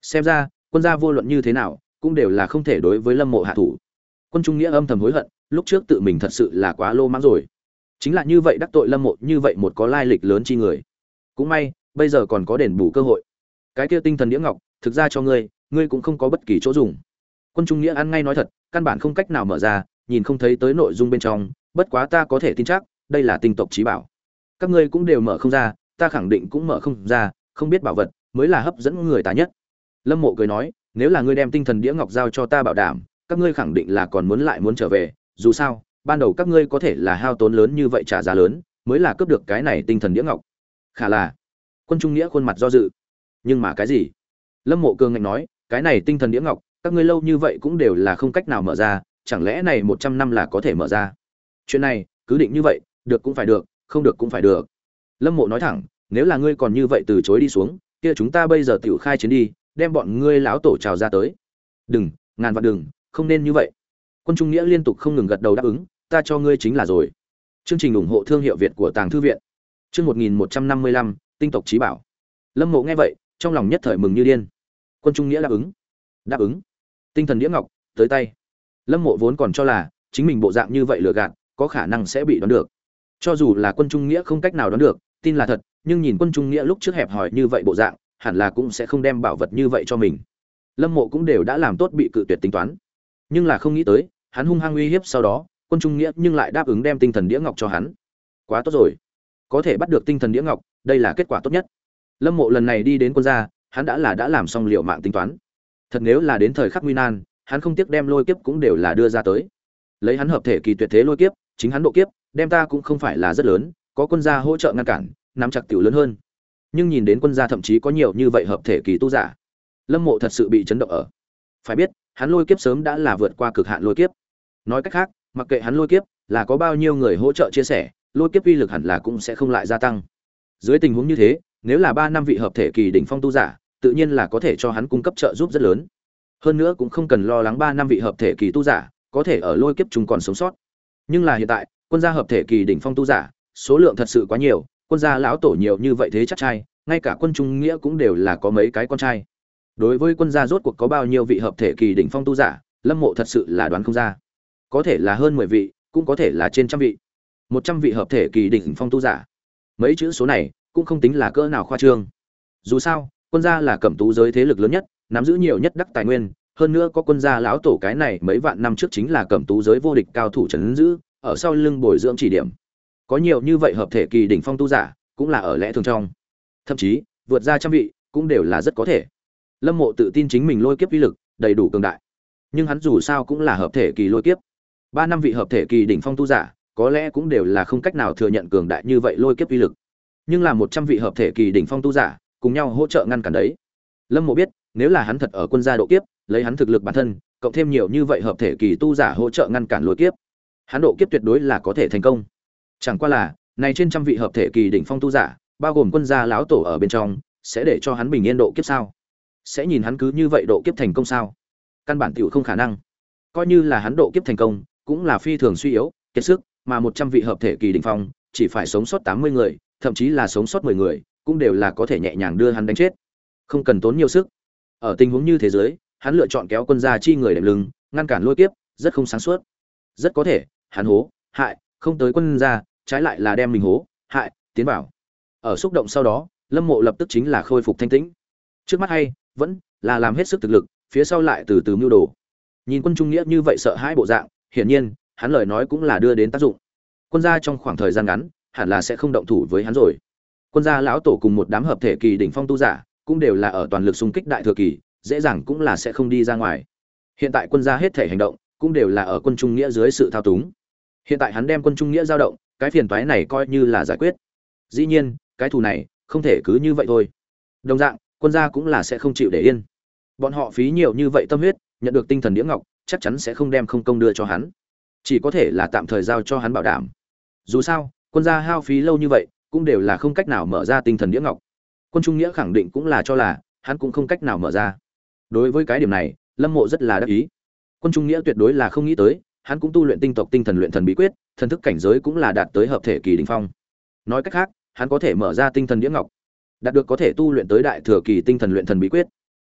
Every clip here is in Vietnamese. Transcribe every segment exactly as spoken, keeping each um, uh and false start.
Xem ra quân gia vô luận như thế nào cũng đều là không thể đối với Lâm Mộ hạ thủ. Quân Trung Nghĩa âm thầm hối hận, lúc trước tự mình thật sự là quá lô mãng rồi. Chính là như vậy đắc tội Lâm Mộ như vậy một có lai lịch lớn chi người. Cũng may, bây giờ còn có đền bù cơ hội. Cái kia tinh thần đĩa ngọc, thực ra cho ngươi, ngươi cũng không có bất kỳ chỗ dùng. Quân Trung Nghĩa ăn ngay nói thật, căn bản không cách nào mở ra, nhìn không thấy tới nội dung bên trong, bất quá ta có thể tin chắc, đây là tinh tộc chí bảo. Các ngươi cũng đều mở không ra, ta khẳng định cũng mở không ra, không biết bảo vật mới là hấp dẫn người ta nhất. Lâm Mộ cười nói, nếu là ngươi đem tinh thần đĩa ngọc giao cho ta bảo đảm, các ngươi khẳng định là còn muốn lại muốn trở về, dù sao, ban đầu các ngươi có thể là hao tốn lớn như vậy trả giá lớn, mới là cướp được cái này tinh thần đĩa ngọc. Khả là. Quân Trung Nghĩa khuôn mặt do dự. Nhưng mà cái gì? Lâm Mộ cường ngạnh nói, cái này tinh thần đĩa ngọc, các ngươi lâu như vậy cũng đều là không cách nào mở ra, chẳng lẽ này một trăm năm là có thể mở ra? Chuyện này, cứ định như vậy, được cũng phải được, không được cũng phải được. Lâm Mộ nói thẳng, nếu là ngươi còn như vậy từ chối đi xuống, kia chúng ta bây giờ tiểu khai chiến đi, đem bọn ngươi lão tổ chào ra tới. Đừng, ngàn vạn đừng, không nên như vậy. Quân Trung Nghĩa liên tục không ngừng gật đầu đáp ứng, ta cho ngươi chính là rồi. Chương trình ủng hộ thương hiệu Việt của Tàng Thư viện. Chương một nghìn một trăm năm mươi lăm, tinh tộc chí bảo. Lâm Mộ nghe vậy, trong lòng nhất thời mừng như điên. Quân Trung Nghĩa đáp ứng. Đáp ứng. Tinh thần đĩa ngọc tới tay. Lâm Mộ vốn còn cho là chính mình bộ dạng như vậy lừa gạt, có khả năng sẽ bị đoán được. Cho dù là Quân Trung Nghĩa không cách nào đoán được, tin là thật, nhưng nhìn Quân Trung Nghĩa lúc trước hẹp hòi như vậy bộ dạng, hẳn là cũng sẽ không đem bảo vật như vậy cho mình. Lâm Mộ cũng đều đã làm tốt bị cự tuyệt tính toán, nhưng là không nghĩ tới, hắn hung hăng uy hiếp sau đó, Quân Trung Nghĩa nhưng lại đáp ứng đem tinh thần đĩa ngọc cho hắn. Quá tốt rồi, có thể bắt được tinh thần đĩa ngọc, đây là kết quả tốt nhất. Lâm Mộ lần này đi đến quân gia, hắn đã là đã làm xong liệu mạng tính toán. Thật nếu là đến thời khắc nguy nan, hắn không tiếc đem lôi kiếp cũng đều là đưa ra tới. Lấy hắn hợp thể kỳ tuyệt thế lôi kiếp, chính hắn độ kiếp, đem ta cũng không phải là rất lớn, có quân gia hỗ trợ ngăn cản, nắm chặt tiểu lớn hơn. Nhưng nhìn đến quân gia thậm chí có nhiều như vậy hợp thể kỳ tu giả, Lâm Mộ thật sự bị chấn động ở. Phải biết, hắn lôi kiếp sớm đã là vượt qua cực hạn lôi kiếp. Nói cách khác, mặc kệ hắn lôi kiếp là có bao nhiêu người hỗ trợ chia sẻ, lôi kiếp uy lực hẳn là cũng sẽ không lại gia tăng. Dưới tình huống như thế, nếu là ba năm vị hợp thể kỳ đỉnh phong tu giả, tự nhiên là có thể cho hắn cung cấp trợ giúp rất lớn. Hơn nữa cũng không cần lo lắng ba năm vị hợp thể kỳ tu giả có thể ở lôi kiếp chúng còn sống sót. Nhưng là hiện tại, quân gia hợp thể kỳ đỉnh phong tu giả, số lượng thật sự quá nhiều, quân gia lão tổ nhiều như vậy thế chắc trai, ngay cả Quân Trung Nghĩa cũng đều là có mấy cái con trai. Đối với quân gia rốt cuộc có bao nhiêu vị hợp thể kỳ đỉnh phong tu giả, Lâm Mộ thật sự là đoán không ra. Có thể là hơn mười vị, cũng có thể là trên trăm vị. một trăm vị hợp thể kỳ đỉnh phong tu giả. Mấy chữ số này cũng không tính là cỡ nào khoa trương. Dù sao, quân gia là cẩm tú giới thế lực lớn nhất, nắm giữ nhiều nhất đắc tài nguyên, hơn nữa có quân gia lão tổ cái này mấy vạn năm trước chính là cẩm tú giới vô địch cao thủ trấn giữ, ở sau lưng bồi dưỡng chỉ điểm. Có nhiều như vậy hợp thể kỳ đỉnh phong tu giả, cũng là ở lẽ thường trong. Thậm chí, vượt ra trăm vị, cũng đều là rất có thể. Lâm Mộ tự tin chính mình lôi kiếp uy lực đầy đủ cường đại. Nhưng hắn dù sao cũng là hợp thể kỳ lôi kiếp. Ba năm vị hợp thể kỳ đỉnh phong tu giả, có lẽ cũng đều là không cách nào thừa nhận cường đại như vậy lôi kiếp uy lực. Nhưng là một trăm vị hợp thể kỳ đỉnh phong tu giả, cùng nhau hỗ trợ ngăn cản đấy. Lâm Mộ biết, nếu là hắn thật ở quân gia độ kiếp, lấy hắn thực lực bản thân, cộng thêm nhiều như vậy hợp thể kỳ tu giả hỗ trợ ngăn cản lôi kiếp, hắn độ kiếp tuyệt đối là có thể thành công. Chẳng qua là, này trên trăm vị hợp thể kỳ đỉnh phong tu giả, bao gồm quân gia lão tổ ở bên trong, sẽ để cho hắn bình yên độ kiếp sao? Sẽ nhìn hắn cứ như vậy độ kiếp thành công sao? Căn bản tiểu không khả năng. Coi như là hắn độ kiếp thành công, cũng là phi thường suy yếu, kiệt sức, mà một trăm vị hợp thể kỳ đỉnh phong, chỉ phải sống sót tám mươi người, thậm chí là sống sót mười người, cũng đều là có thể nhẹ nhàng đưa hắn đánh chết. Không cần tốn nhiều sức. Ở tình huống như thế giới, hắn lựa chọn kéo quân gia chi người đệm lưng, ngăn cản lôi kiếp, rất không sáng suốt. Rất có thể, hắn hố, hại, không tới quân gia, trái lại là đem mình hố, hại, tiến vào. Ở xúc động sau đó, Lâm Mộ lập tức chính là khôi phục thanh tĩnh. Trước mắt hay, vẫn là làm hết sức thực lực, phía sau lại từ từ mưu đồ. Nhìn Quân Trung Nghĩa như vậy sợ hãi bộ dạng, hiển nhiên, hắn lời nói cũng là đưa đến tác dụng. Quân gia trong khoảng thời gian ngắn, hẳn là sẽ không động thủ với hắn rồi. Quân gia lão tổ cùng một đám hợp thể kỳ đỉnh phong tu giả, cũng đều là ở toàn lực xung kích đại thừa kỳ, dễ dàng cũng là sẽ không đi ra ngoài. Hiện tại quân gia hết thể hành động, cũng đều là ở Quân Trung Nghĩa dưới sự thao túng. Hiện tại hắn đem Quân Trung Nghĩa dao động, cái phiền toái này coi như là giải quyết. Dĩ nhiên, cái thù này không thể cứ như vậy thôi. Đồng dạng, quân gia cũng là sẽ không chịu để yên. Bọn họ phí nhiều như vậy tâm huyết, nhận được tinh thần đĩa ngọc, chắc chắn sẽ không đem không công đưa cho hắn. Chỉ có thể là tạm thời giao cho hắn bảo đảm. Dù sao, quân gia hao phí lâu như vậy, cũng đều là không cách nào mở ra tinh thần đĩa ngọc. Quân Trung Nghĩa khẳng định cũng là cho là hắn cũng không cách nào mở ra. Đối với cái điểm này, Lâm Mộ rất là đắc ý. Quân Trung Nghĩa tuyệt đối là không nghĩ tới, hắn cũng tu luyện tinh tộc tinh thần luyện thần bí quyết, thần thức cảnh giới cũng là đạt tới hợp thể kỳ đỉnh phong. Nói cách khác, hắn có thể mở ra tinh thần đĩa ngọc, đạt được có thể tu luyện tới đại thừa kỳ tinh thần luyện thần bí quyết.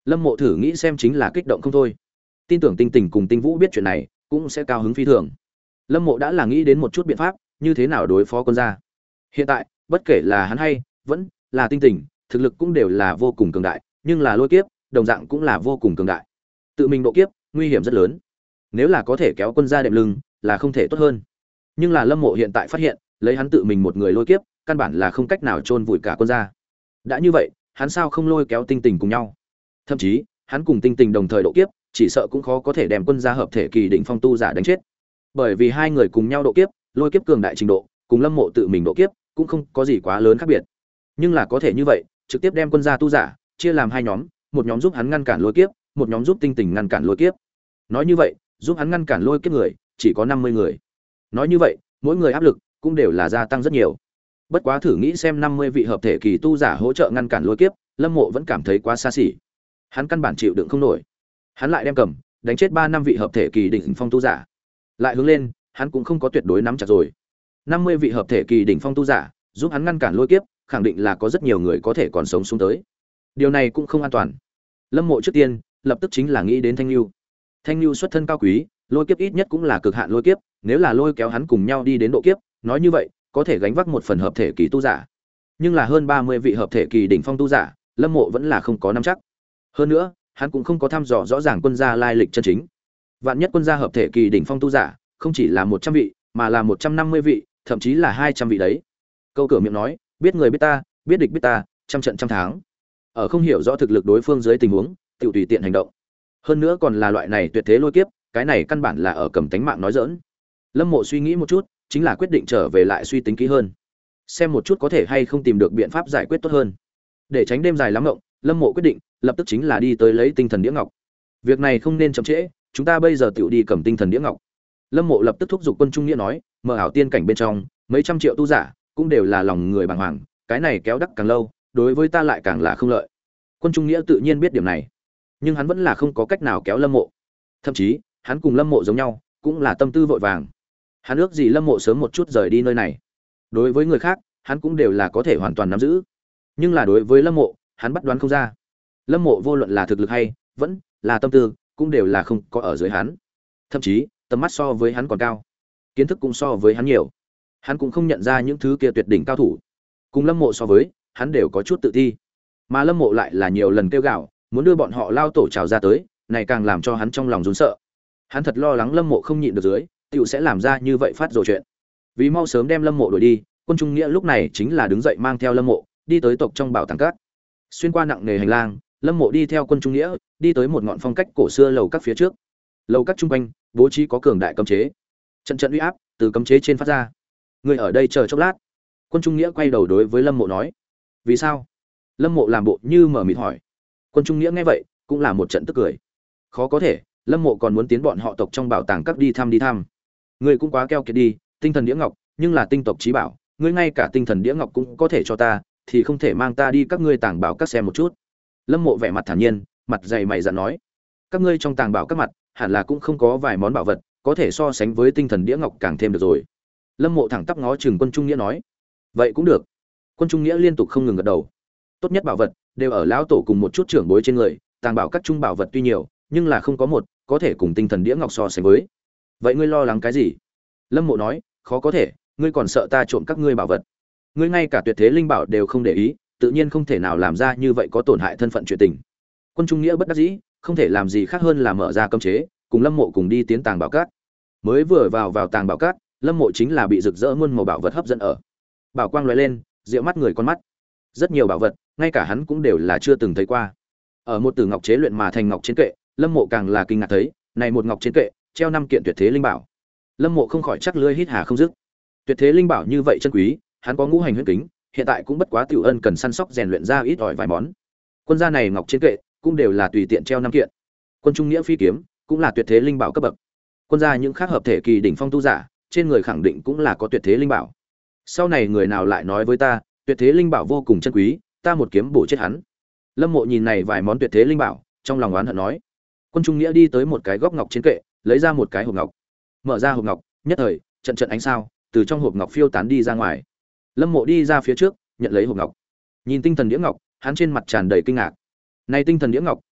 Lâm Mộ thử nghĩ xem chính là kích động không thôi. Tin tưởng Tinh Tình cùng Tinh Vũ biết chuyện này, cũng sẽ cao hứng phi thường. Lâm Mộ đã là nghĩ đến một chút biện pháp, như thế nào đối phó quân gia. Hiện tại, bất kể là hắn hay vẫn là Tinh Tình, thực lực cũng đều là vô cùng cường đại, nhưng là lôi kiếp, đồng dạng cũng là vô cùng cường đại. Tự mình độ kiếp, nguy hiểm rất lớn. Nếu là có thể kéo quân gia đệm lưng, là không thể tốt hơn. Nhưng là Lâm Mộ hiện tại phát hiện, lấy hắn tự mình một người lôi kiếp, căn bản là không cách nào chôn vùi cả quân gia. Đã như vậy, hắn sao không lôi kéo Tinh Tình cùng nhau? Thậm chí, hắn cùng Tinh Tình đồng thời độ kiếp, chỉ sợ cũng khó có thể đem quân gia hợp thể kỳ đỉnh phong tu giả đánh chết. Bởi vì hai người cùng nhau độ kiếp, lôi kiếp cường đại trình độ, cùng Lâm Mộ tự mình độ kiếp, cũng không có gì quá lớn khác biệt. Nhưng là có thể như vậy, trực tiếp đem quân gia tu giả chia làm hai nhóm, một nhóm giúp hắn ngăn cản lôi kiếp, một nhóm giúp Tinh Tình ngăn cản lôi kiếp. Nói như vậy, giúp hắn ngăn cản lôi kiếp người, chỉ có năm mươi người. Nói như vậy, mỗi người áp lực cũng đều là gia tăng rất nhiều. Bất quá thử nghĩ xem năm mươi vị hợp thể kỳ tu giả hỗ trợ ngăn cản lôi kiếp, Lâm Mộ vẫn cảm thấy quá xa xỉ. Hắn căn bản chịu đựng không nổi. Hắn lại đem cầm, đánh chết ba năm vị hợp thể kỳ đỉnh phong tu giả. Lại hướng lên, hắn cũng không có tuyệt đối nắm chặt rồi. năm mươi vị hợp thể kỳ đỉnh phong tu giả, giúp hắn ngăn cản lôi kiếp, khẳng định là có rất nhiều người có thể còn sống xuống tới. Điều này cũng không an toàn. Lâm Mộ trước tiên, lập tức chính là nghĩ đến Thanh Nưu. Thanh Nưu xuất thân cao quý, lôi kiếp ít nhất cũng là cực hạn lôi kiếp, nếu là lôi kéo hắn cùng nhau đi đến độ kiếp, nói như vậy, có thể gánh vác một phần hợp thể kỳ tu giả. Nhưng là hơn ba mươi vị hợp thể kỳ đỉnh phong tu giả, Lâm Mộ vẫn là không có nắm chắc. Hơn nữa, hắn cũng không có thăm dò rõ ràng quân gia lai lịch chân chính. Vạn nhất quân gia hợp thể kỳ đỉnh phong tu giả, không chỉ là một trăm vị, mà là một trăm năm mươi vị, thậm chí là hai trăm vị đấy. Câu cửa miệng nói, biết người biết ta, biết địch biết ta, trăm trận trăm tháng. Ở không hiểu rõ thực lực đối phương dưới tình huống, tự tùy tiện hành động. Hơn nữa còn là loại này tuyệt thế lôi kiếp, cái này căn bản là ở cầm tánh mạng nói giỡn. Lâm Mộ suy nghĩ một chút, chính là quyết định trở về lại suy tính kỹ hơn, xem một chút có thể hay không tìm được biện pháp giải quyết tốt hơn. Để tránh đêm dài lắm ngộng, Lâm Mộ quyết định lập tức chính là đi tới lấy tinh thần đĩa ngọc. Việc này không nên chậm trễ, chúng ta bây giờ tự đi cầm tinh thần đĩa ngọc. Lâm Mộ lập tức thúc giục Quân Trung Nghĩa nói, mở ảo tiên cảnh bên trong, mấy trăm triệu tu giả, cũng đều là lòng người bàng hoàng, cái này kéo đắc càng lâu, đối với ta lại càng là không lợi. Quân Trung Nghĩa tự nhiên biết điểm này, nhưng hắn vẫn là không có cách nào kéo Lâm Mộ. Thậm chí, hắn cùng Lâm Mộ giống nhau, cũng là tâm tư vội vàng. Hắn ước gì Lâm Mộ sớm một chút rời đi nơi này. Đối với người khác, hắn cũng đều là có thể hoàn toàn nắm giữ, nhưng là đối với Lâm Mộ, hắn bắt đoán không ra. Lâm Mộ vô luận là thực lực hay vẫn là tâm tư, cũng đều là không có ở dưới hắn. Thậm chí, tầm mắt so với hắn còn cao, kiến thức cũng so với hắn nhiều. Hắn cũng không nhận ra những thứ kia tuyệt đỉnh cao thủ. Cùng Lâm Mộ so với, hắn đều có chút tự ti. Mà Lâm Mộ lại là nhiều lần kêu gào, muốn đưa bọn họ lao tổ trào ra tới, này càng làm cho hắn trong lòng run sợ. Hắn thật lo lắng Lâm Mộ không nhịn được dưới, tiểu sẽ làm ra như vậy phát rồi chuyện. Vì mau sớm đem Lâm Mộ đuổi đi, Quân Trung Nghĩa lúc này chính là đứng dậy mang theo Lâm Mộ, đi tới tộc trong bảo tàng cát. Xuyên qua nặng nề hành lang, Lâm Mộ đi theo Quân Trung Nghĩa, đi tới một ngọn phong cách cổ xưa lầu các phía trước. Lầu các trung quanh, bố trí có cường đại cấm chế. Trận trận uy áp từ cấm chế trên phát ra. Người ở đây chờ chốc lát. Quân Trung Nghĩa quay đầu đối với Lâm Mộ nói. Vì sao? Lâm Mộ làm bộ như mở mịt hỏi. Quân Trung Nghĩa nghe vậy, cũng là một trận tức cười. Khó có thể, Lâm Mộ còn muốn tiến bọn họ tộc trong bảo tàng các đi thăm đi thăm. Ngươi cũng quá keo kiệt đi, tinh thần đĩa ngọc, nhưng là tinh tộc chí bảo, ngươi ngay cả tinh thần đĩa ngọc cũng có thể cho ta, thì không thể mang ta đi các ngươi tàng bảo các xem một chút. Lâm Mộ vẻ mặt thản nhiên, mặt dày mày dạn nói, các ngươi trong tàng bảo các mặt, hẳn là cũng không có vài món bảo vật, có thể so sánh với tinh thần đĩa ngọc càng thêm được rồi. Lâm Mộ thẳng tắp ngó chừng Quân Trung Nghĩa nói, vậy cũng được. Quân Trung Nghĩa liên tục không ngừng gật đầu. Tốt nhất bảo vật đều ở lão tổ cùng một chút trưởng bối trên người, tàng bảo các trung bảo vật tuy nhiều, nhưng là không có một có thể cùng tinh thần đĩa ngọc so sánh với. Vậy ngươi lo lắng cái gì? Lâm Mộ nói, khó có thể, ngươi còn sợ ta trộm các ngươi bảo vật? Ngươi ngay cả tuyệt thế linh bảo đều không để ý, tự nhiên không thể nào làm ra như vậy có tổn hại thân phận chuyện tình. Quân Trung Nghĩa bất đắc dĩ, không thể làm gì khác hơn là mở ra cấm chế, cùng Lâm Mộ cùng đi tiến tàng bảo cát. Mới vừa vào vào tàng bảo cát, Lâm Mộ chính là bị rực rỡ muôn màu bảo vật hấp dẫn ở. Bảo quang lóe lên, diệu mắt người con mắt. Rất nhiều bảo vật, ngay cả hắn cũng đều là chưa từng thấy qua. Ở một từ ngọc chế luyện mà thành ngọc trên kệ, Lâm Mộ càng là kinh ngạc thấy, này một ngọc trên kệ, treo năm kiện tuyệt thế linh bảo. Lâm Mộ không khỏi chắc lưỡi hít hà không dứt. Tuyệt thế linh bảo như vậy chân quý, hắn có ngũ hành huyết kính, hiện tại cũng bất quá tiểu ân cần săn sóc rèn luyện ra ít ỏi vài món. Quân gia này ngọc trên kệ, cũng đều là tùy tiện treo năm kiện. Quân Trung Nghĩa phi kiếm, cũng là tuyệt thế linh bảo cấp bậc. Quân gia những khác hợp thể kỳ đỉnh phong tu giả, trên người khẳng định cũng là có tuyệt thế linh bảo. Sau này người nào lại nói với ta, tuyệt thế linh bảo vô cùng chân quý, ta một kiếm bổ chết hắn. Lâm Mộ nhìn này vài món tuyệt thế linh bảo, trong lòng oán hận nói. Quân Trung Nghĩa đi tới một cái góc ngọc trên kệ, lấy ra một cái hộp ngọc. Mở ra hộp ngọc, nhất thời, trận trận ánh sao từ trong hộp ngọc phiêu tán đi ra ngoài. Lâm Mộ đi ra phía trước, nhận lấy hộp ngọc. Nhìn tinh thần đĩa ngọc, hắn trên mặt tràn đầy kinh ngạc. Này tinh thần đĩa ngọc,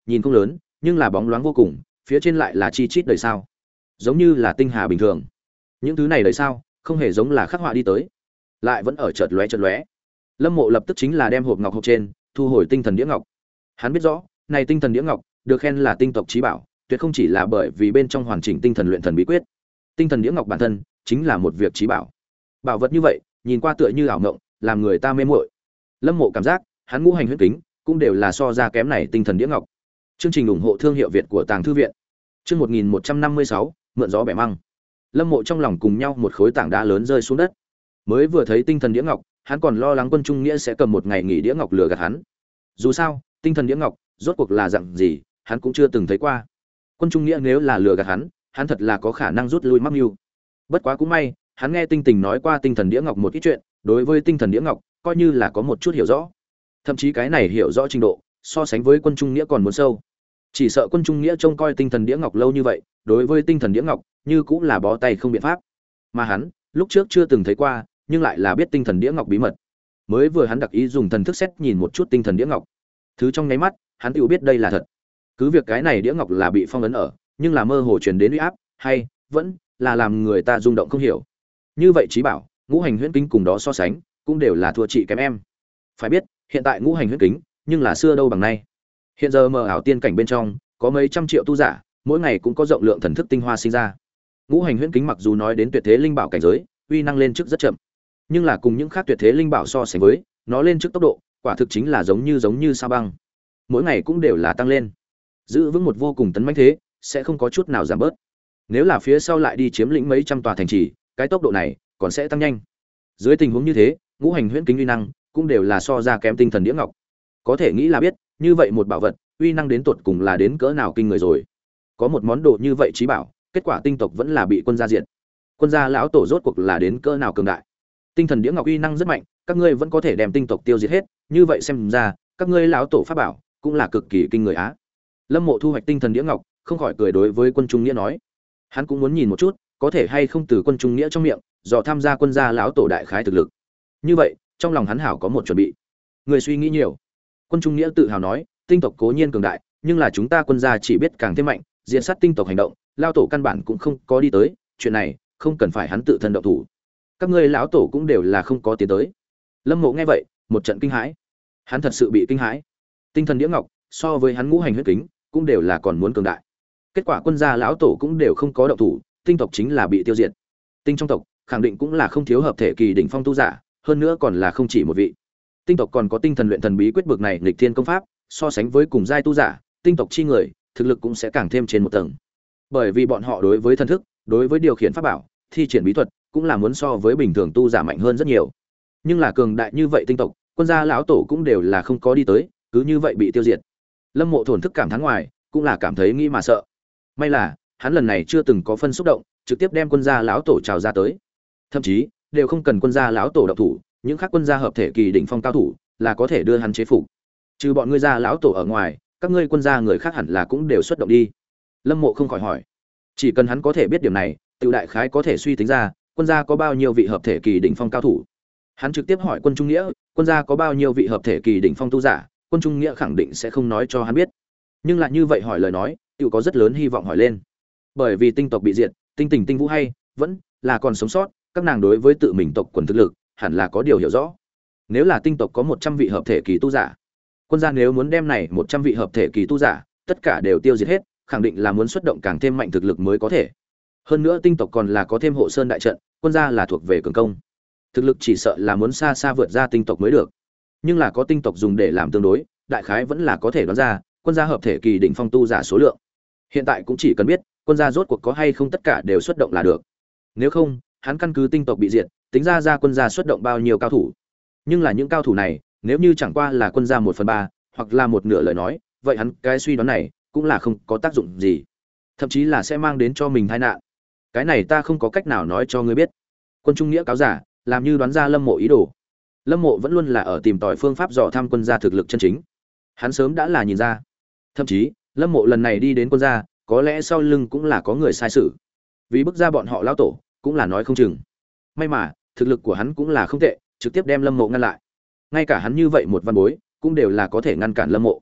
nhìn không lớn nhưng là bóng loáng vô cùng, phía trên lại là chi chít đầy sao, giống như là tinh hà bình thường. Những thứ này đầy sao không hề giống là khắc họa đi tới, lại vẫn ở chợt lóe chợt lóe. Lâm Mộ lập tức chính là đem hộp ngọc hộp trên thu hồi tinh thần đĩa ngọc. Hắn biết rõ này tinh thần đĩa ngọc được khen là tinh tộc chí bảo, tuyệt không chỉ là bởi vì bên trong hoàn chỉnh tinh thần luyện thần bí quyết. Tinh thần đĩa ngọc bản thân chính là một việc chí bảo. Bảo vật như vậy nhìn qua tựa như ảo ngộng, làm người ta mê muội. Lâm Mộ cảm giác hắn ngũ hành huyễn kính cũng đều là so ra kém này tinh thần đĩa ngọc. Chương trình ủng hộ thương hiệu Việt của Tàng Thư viện. Chương một nghìn một trăm năm mươi sáu, mượn gió bẻ măng. Lâm Mộ trong lòng cùng nhau một khối tảng đá lớn rơi xuống đất. Mới vừa thấy tinh thần đĩa ngọc, hắn còn lo lắng Quân Trung Nghĩa sẽ cầm một ngày nghỉ đĩa ngọc lừa gạt hắn. Dù sao, tinh thần đĩa ngọc rốt cuộc là dạng gì, hắn cũng chưa từng thấy qua. Quân Trung Nghĩa nếu là lừa gạt hắn, hắn thật là có khả năng rút lui mắc mưu. Bất quá cũng may, hắn nghe Tinh Tình nói qua tinh thần đĩa ngọc một ít chuyện, đối với tinh thần đĩa ngọc coi như là có một chút hiểu rõ. Thậm chí cái này hiểu rõ trình độ, so sánh với Quân Trung Nghĩa còn muốn sâu. Chỉ sợ Quân Trung Nghĩa trông coi tinh thần đĩa ngọc lâu như vậy, đối với tinh thần đĩa ngọc như cũng là bó tay không biện pháp. Mà hắn, lúc trước chưa từng thấy qua, nhưng lại là biết tinh thần đĩa ngọc bí mật. Mới vừa hắn đặc ý dùng thần thức xét nhìn một chút tinh thần đĩa ngọc, thứ trong nháy mắt, hắn tự biết đây là thật. Cứ việc cái này đĩa ngọc là bị phong ấn ở, nhưng là mơ hồ truyền đến uy áp, hay vẫn là làm người ta rung động không hiểu. Như vậy chí bảo, ngũ hành huyễn kính cùng đó so sánh, cũng đều là thua chị kém em. Phải biết, hiện tại ngũ hành huyễn kính, nhưng là xưa đâu bằng nay. Hiện giờ mờ ảo tiên cảnh bên trong, có mấy trăm triệu tu giả, mỗi ngày cũng có rộng lượng thần thức tinh hoa sinh ra. Ngũ hành huyễn kính mặc dù nói đến tuyệt thế linh bảo cảnh giới, uy năng lên trước rất chậm, nhưng là cùng những khác tuyệt thế linh bảo so sánh với, nó lên trước tốc độ, quả thực chính là giống như giống như sao băng. Mỗi ngày cũng đều là tăng lên. Giữ vững một vô cùng tấn mãnh thế, sẽ không có chút nào giảm bớt. Nếu là phía sau lại đi chiếm lĩnh mấy trăm tòa thành trì, cái tốc độ này còn sẽ tăng nhanh. Dưới tình huống như thế, ngũ hành huyễn kính uy năng cũng đều là so ra kém tinh thần đĩa ngọc. Có thể nghĩ là biết, như vậy một bảo vật, uy năng đến tột cùng là đến cỡ nào kinh người rồi. Có một món đồ như vậy chí bảo, kết quả tinh tộc vẫn là bị quân gia diệt. Quân gia lão tổ rốt cuộc là đến cỡ nào cường đại. Tinh thần đĩa ngọc uy năng rất mạnh, các ngươi vẫn có thể đem tinh tộc tiêu diệt hết, như vậy xem ra, các ngươi lão tổ pháp bảo cũng là cực kỳ kinh người á. Lâm Mộ thu hoạch tinh thần đĩa ngọc, không khỏi cười đối với Quân Trung Nghĩa nói, hắn cũng muốn nhìn một chút, có thể hay không từ Quân Trung Nghĩa trong miệng, dò tham gia quân gia lão tổ đại khái thực lực. Như vậy, trong lòng hắn hảo có một chuẩn bị. Người suy nghĩ nhiều. Quân Trung Nghĩa tự hào nói, tinh tộc cố nhiên cường đại, nhưng là chúng ta quân gia chỉ biết càng thêm mạnh, diện sát tinh tộc hành động, lão tổ căn bản cũng không có đi tới, chuyện này không cần phải hắn tự thân động thủ. Các ngươi lão tổ cũng đều là không có tiến tới. Lâm Mộ nghe vậy, một trận kinh hãi. Hắn thật sự bị kinh hãi. Tinh thần đĩa ngọc, so với hắn ngũ hành huyết kính, cũng đều là còn muốn cường đại. Kết quả quân gia lão tổ cũng đều không có động thủ, tinh tộc chính là bị tiêu diệt. Tinh trong tộc, khẳng định cũng là không thiếu hợp thể kỳ đỉnh phong tu giả, hơn nữa còn là không chỉ một vị. Tinh tộc còn có tinh thần luyện thần bí quyết bực này nghịch thiên công pháp, so sánh với cùng giai tu giả, tinh tộc chi người, thực lực cũng sẽ càng thêm trên một tầng. Bởi vì bọn họ đối với thần thức, đối với điều khiển pháp bảo, thi triển bí thuật, cũng là muốn so với bình thường tu giả mạnh hơn rất nhiều. Nhưng là cường đại như vậy tinh tộc, quân gia lão tổ cũng đều là không có đi tới, cứ như vậy bị tiêu diệt. Lâm Mộ thổn thức cảm thán ngoài, cũng là cảm thấy nghĩ mà sợ. May là, hắn lần này chưa từng có phân xúc động, trực tiếp đem quân gia lão tổ chào ra tới. Thậm chí, đều không cần quân gia lão tổ động thủ, những khác quân gia hợp thể kỳ đỉnh phong cao thủ, là có thể đưa hắn chế phục. Trừ bọn ngươi gia lão tổ ở ngoài, các ngươi quân gia người khác hẳn là cũng đều xuất động đi. Lâm Mộ không khỏi hỏi. Chỉ cần hắn có thể biết điểm này, Tiểu đại khái có thể suy tính ra, quân gia có bao nhiêu vị hợp thể kỳ đỉnh phong cao thủ. Hắn trực tiếp hỏi Quân Trung Nghĩa, quân gia có bao nhiêu vị hợp thể kỳ đỉnh phong tu giả, Quân Trung Nghĩa khẳng định sẽ không nói cho hắn biết. Nhưng lại như vậy hỏi lời nói, Tiểu có rất lớn hy vọng hỏi lên. Bởi vì tinh tộc bị diệt, tinh tình tinh vũ hay vẫn là còn sống sót, các nàng đối với tự mình tộc quần thực lực, hẳn là có điều hiểu rõ. Nếu là tinh tộc có một trăm vị hợp thể kỳ tu giả, quân gia nếu muốn đem này một trăm vị hợp thể kỳ tu giả, tất cả đều tiêu diệt hết, khẳng định là muốn xuất động càng thêm mạnh thực lực mới có thể. Hơn nữa tinh tộc còn là có thêm hộ sơn đại trận, quân gia là thuộc về cường công. Thực lực chỉ sợ là muốn xa xa vượt ra tinh tộc mới được. Nhưng là có tinh tộc dùng để làm tương đối, đại khái vẫn là có thể đoán ra, quân gia hợp thể kỳ đỉnh phong tu giả số lượng. Hiện tại cũng chỉ cần biết, quân gia rốt cuộc có hay không tất cả đều xuất động là được. Nếu không, hắn căn cứ tinh tộc bị diệt, tính ra ra quân gia xuất động bao nhiêu cao thủ. Nhưng là những cao thủ này, nếu như chẳng qua là quân gia một phần ba, hoặc là một nửa lời nói, vậy hắn cái suy đoán này cũng là không có tác dụng gì, thậm chí là sẽ mang đến cho mình tai nạn. Cái này ta không có cách nào nói cho ngươi biết. Quân Trung Nghĩa cáo giả, làm như đoán ra Lâm Mộ ý đồ. Lâm Mộ vẫn luôn là ở tìm tòi phương pháp dò thăm quân gia thực lực chân chính. Hắn sớm đã là nhìn ra. Thậm chí, Lâm Mộ lần này đi đến quân gia, có lẽ sau lưng cũng là có người sai sự. Vì bức ra bọn họ lão tổ, cũng là nói không chừng. May mà, thực lực của hắn cũng là không tệ, trực tiếp đem Lâm Mộ ngăn lại. Ngay cả hắn như vậy một văn bối, cũng đều là có thể ngăn cản Lâm Mộ.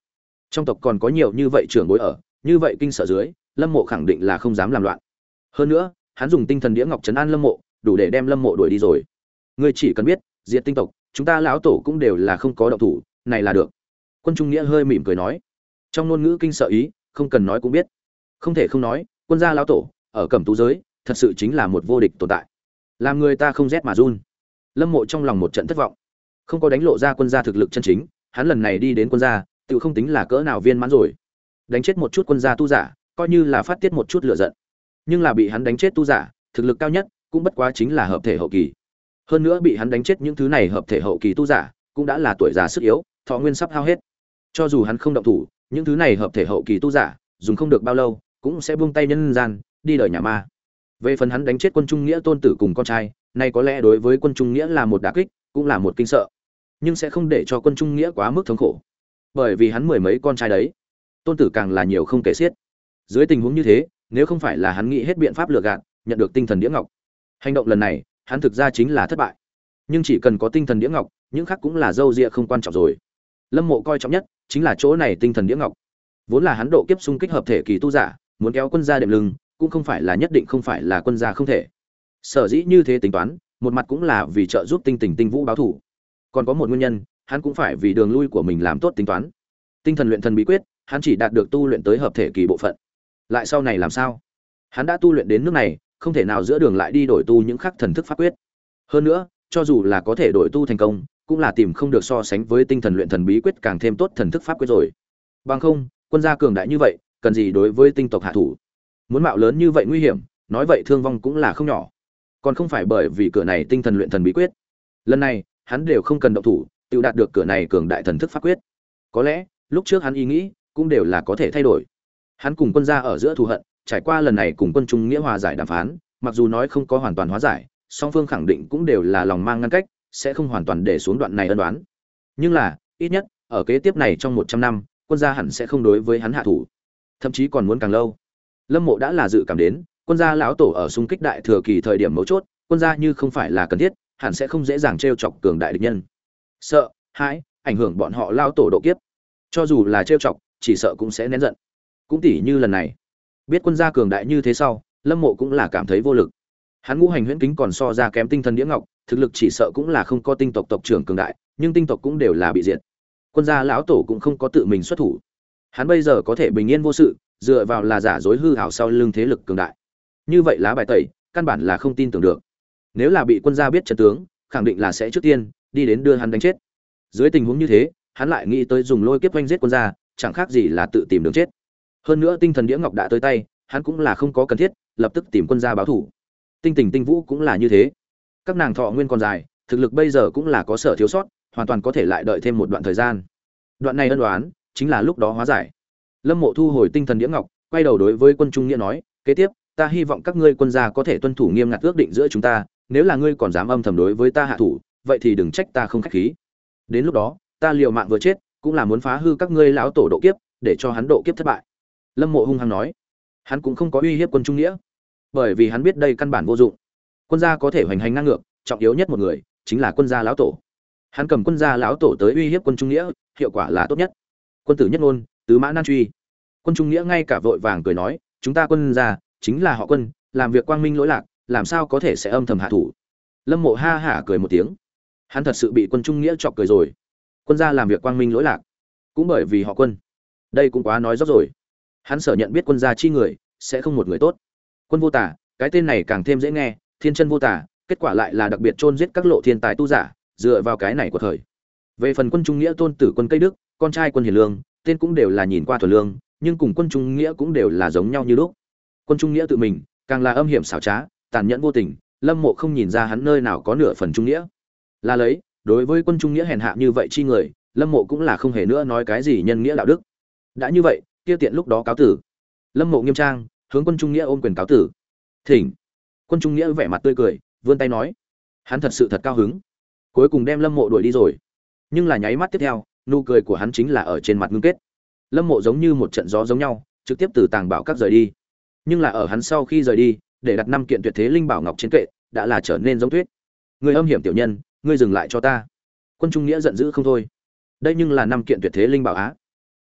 Trong tộc còn có nhiều như vậy trưởng bối ở, như vậy kinh sợ dưới, Lâm Mộ khẳng định là không dám làm loạn. Hơn nữa, hắn dùng tinh thần đĩa ngọc trấn an Lâm Mộ, đủ để đem Lâm Mộ đuổi đi rồi. Ngươi chỉ cần biết, diệt tinh tộc, chúng ta lão tổ cũng đều là không có động thủ, này là được. Quân Trung Nghĩa hơi mỉm cười nói, trong ngôn ngữ kinh sợ ý, không cần nói cũng biết. Không thể không nói, quân gia lão tổ ở Cẩm Tú giới, thật sự chính là một vô địch tồn tại. Làm người ta không rét mà run. Lâm Mộ trong lòng một trận thất vọng, không có đánh lộ ra quân gia thực lực chân chính, hắn lần này đi đến quân gia, tự không tính là cỡ nào viên mãn rồi. Đánh chết một chút quân gia tu giả, coi như là phát tiết một chút lửa giận. Nhưng là bị hắn đánh chết tu giả, thực lực cao nhất cũng bất quá chính là hợp thể hậu kỳ. Hơn nữa bị hắn đánh chết những thứ này hợp thể hậu kỳ tu giả, cũng đã là tuổi già sức yếu, thọ nguyên sắp hao hết. Cho dù hắn không động thủ, những thứ này hợp thể hậu kỳ tu giả, dùng không được bao lâu, cũng sẽ buông tay nhân gian, đi đời nhà ma. Về phần hắn đánh chết Quân Trung Nghĩa tôn tử cùng con trai, này có lẽ đối với Quân Trung Nghĩa là một đả kích, cũng là một kinh sợ, nhưng sẽ không để cho Quân Trung Nghĩa quá mức thống khổ, bởi vì hắn mười mấy con trai đấy, tôn tử càng là nhiều không kể xiết. Dưới tình huống như thế, nếu không phải là hắn nghĩ hết biện pháp lừa gạt, nhận được tinh thần đĩa ngọc, hành động lần này, hắn thực ra chính là thất bại. Nhưng chỉ cần có tinh thần đĩa ngọc, những khác cũng là dâu dịa không quan trọng rồi. Lâm Mộ coi trọng nhất chính là chỗ này tinh thần đĩa ngọc. Vốn là hắn độ kiếp xung kích hợp thể kỳ tu giả, muốn kéo quân gia đệm lưng, cũng không phải là nhất định không phải là quân gia không thể. Sở dĩ như thế tính toán, một mặt cũng là vì trợ giúp Tinh Tình Tinh Vũ báo thù, còn có một nguyên nhân, hắn cũng phải vì đường lui của mình làm tốt tính toán. Tinh thần luyện thần bí quyết, hắn chỉ đạt được tu luyện tới hợp thể kỳ bộ phận. Lại sau này làm sao? Hắn đã tu luyện đến nước này, không thể nào giữa đường lại đi đổi tu những khắc thần thức pháp quyết. Hơn nữa, cho dù là có thể đổi tu thành công, cũng là tìm không được so sánh với tinh thần luyện thần bí quyết càng thêm tốt thần thức pháp quyết rồi. Bằng không, quân gia cường đại như vậy, cần gì đối với tinh tộc hạ thủ? Muốn mạo lớn như vậy nguy hiểm, nói vậy thương vong cũng là không nhỏ. Còn không phải bởi vì cửa này tinh thần luyện thần bí quyết. Lần này, hắn đều không cần động thủ, tự đạt được cửa này cường đại thần thức pháp quyết. Có lẽ, lúc trước hắn ý nghĩ cũng đều là có thể thay đổi. Hắn cùng quân gia ở giữa thù hận, trải qua lần này cùng Quân Trung Nghĩa hòa giải đàm phán, mặc dù nói không có hoàn toàn hóa giải, song phương khẳng định cũng đều là lòng mang ngăn cách, sẽ không hoàn toàn để xuống đoạn này ân đoán. Nhưng là, ít nhất, ở kế tiếp này trong một trăm năm, quân gia hẳn sẽ không đối với hắn hạ thủ, thậm chí còn muốn càng lâu. Lâm Mộ đã là dự cảm đến, quân gia lão tổ ở xung kích đại thừa kỳ thời điểm mấu chốt, quân gia như không phải là cần thiết, hẳn sẽ không dễ dàng trêu chọc cường đại địch nhân. Sợ, hãi, ảnh hưởng bọn họ lão tổ độ kiếp. Cho dù là trêu chọc, chỉ sợ cũng sẽ nén giận. Cũng tỉ như lần này, biết quân gia cường đại như thế sau, Lâm Mộ cũng là cảm thấy vô lực. Hắn ngũ hành huyễn kính còn so ra kém tinh thần đĩa ngọc, thực lực chỉ sợ cũng là không có tinh tộc tộc trưởng cường đại, nhưng tinh tộc cũng đều là bị diệt. Quân gia lão tổ cũng không có tự mình xuất thủ. Hắn bây giờ có thể bình yên vô sự, dựa vào là giả dối hư ảo sau lưng thế lực cường đại. Như vậy lá bài tẩy, căn bản là không tin tưởng được. Nếu là bị quân gia biết trận tướng, khẳng định là sẽ trước tiên đi đến đưa hắn đánh chết. Dưới tình huống như thế, hắn lại nghĩ tới dùng lôi kiếp oanh giết quân gia, chẳng khác gì là tự tìm đường chết. Hơn nữa tinh thần đĩa ngọc đã tới tay, hắn cũng là không có cần thiết lập tức tìm quân gia báo thủ. Tinh Tình Tinh Vũ cũng là như thế. Các nàng thọ nguyên còn dài, thực lực bây giờ cũng là có sở thiếu sót, hoàn toàn có thể lại đợi thêm một đoạn thời gian. Đoạn này ân đoán, chính là lúc đó hóa giải. Lâm Mộ thu hồi tinh thần đĩa ngọc, quay đầu đối với Quân Trung Nghĩa nói, kế tiếp, ta hy vọng các ngươi quân gia có thể tuân thủ nghiêm ngặt ước định giữa chúng ta, nếu là ngươi còn dám âm thầm đối với ta hạ thủ, vậy thì đừng trách ta không khách khí. Đến lúc đó, ta liều mạng vừa chết, cũng là muốn phá hư các ngươi lão tổ độ kiếp, để cho hắn độ kiếp thất bại. Lâm Mộ hung hăng nói. Hắn cũng không có uy hiếp Quân Trung Nghĩa, bởi vì hắn biết đây căn bản vô dụng. Quân gia có thể hoành hành ngang ngược, trọng yếu nhất một người chính là quân gia lão tổ. Hắn cầm quân gia lão tổ tới uy hiếp Quân Trung Nghĩa, hiệu quả là tốt nhất. Quân tử nhất ngôn, tứ mã nan truy. Quân Trung Nghĩa ngay cả vội vàng cười nói, chúng ta quân gia chính là họ Quân, làm việc quang minh lỗi lạc, làm sao có thể sẽ âm thầm hạ thủ. Lâm Mộ ha hả cười một tiếng. Hắn thật sự bị Quân Trung Nghĩa chọc cười rồi. Quân gia làm việc quang minh lỗi lạc, cũng bởi vì họ Quân. Đây cũng quá nói dốc rồi. Hắn sở nhận biết quân gia chi người, sẽ không một người tốt. Quân vô tả, cái tên này càng thêm dễ nghe, thiên chân vô tả, kết quả lại là đặc biệt chôn giết các lộ thiên tài tu giả, dựa vào cái này của thời. Về phần Quân Trung Nghĩa tôn tử Quân Cây Đức, con trai Quân Hiền Lương, tên cũng đều là nhìn qua thuần lương, nhưng cùng Quân Trung Nghĩa cũng đều là giống nhau như lúc. Quân Trung Nghĩa tự mình, càng là âm hiểm xảo trá, tàn nhẫn vô tình, Lâm Mộ không nhìn ra hắn nơi nào có nửa phần trung nghĩa. Là lấy, đối với Quân Trung Nghĩa hèn hạ như vậy chi người, Lâm Mộ cũng là không hề nữa nói cái gì nhân nghĩa đạo đức. Đã như vậy, kia tiện lúc đó cáo tử. Lâm Mộ nghiêm trang, hướng Quân Trung Nghĩa ôm quyền cáo tử. Thỉnh. Quân Trung Nghĩa vẻ mặt tươi cười, vươn tay nói. Hắn thật sự thật cao hứng, cuối cùng đem Lâm Mộ đuổi đi rồi. Nhưng là nháy mắt tiếp theo, nụ cười của hắn chính là ở trên mặt ngưng kết. Lâm Mộ giống như một trận gió giống nhau, trực tiếp từ tàng bảo các rời đi. Nhưng là ở hắn sau khi rời đi, để đặt năm kiện tuyệt thế linh bảo ngọc trên kệ, đã là trở nên giống tuyết. Người âm hiểm tiểu nhân, ngươi dừng lại cho ta. Quân Trung Nghĩa giận dữ không thôi. Đây nhưng là năm kiện tuyệt thế linh bảo á.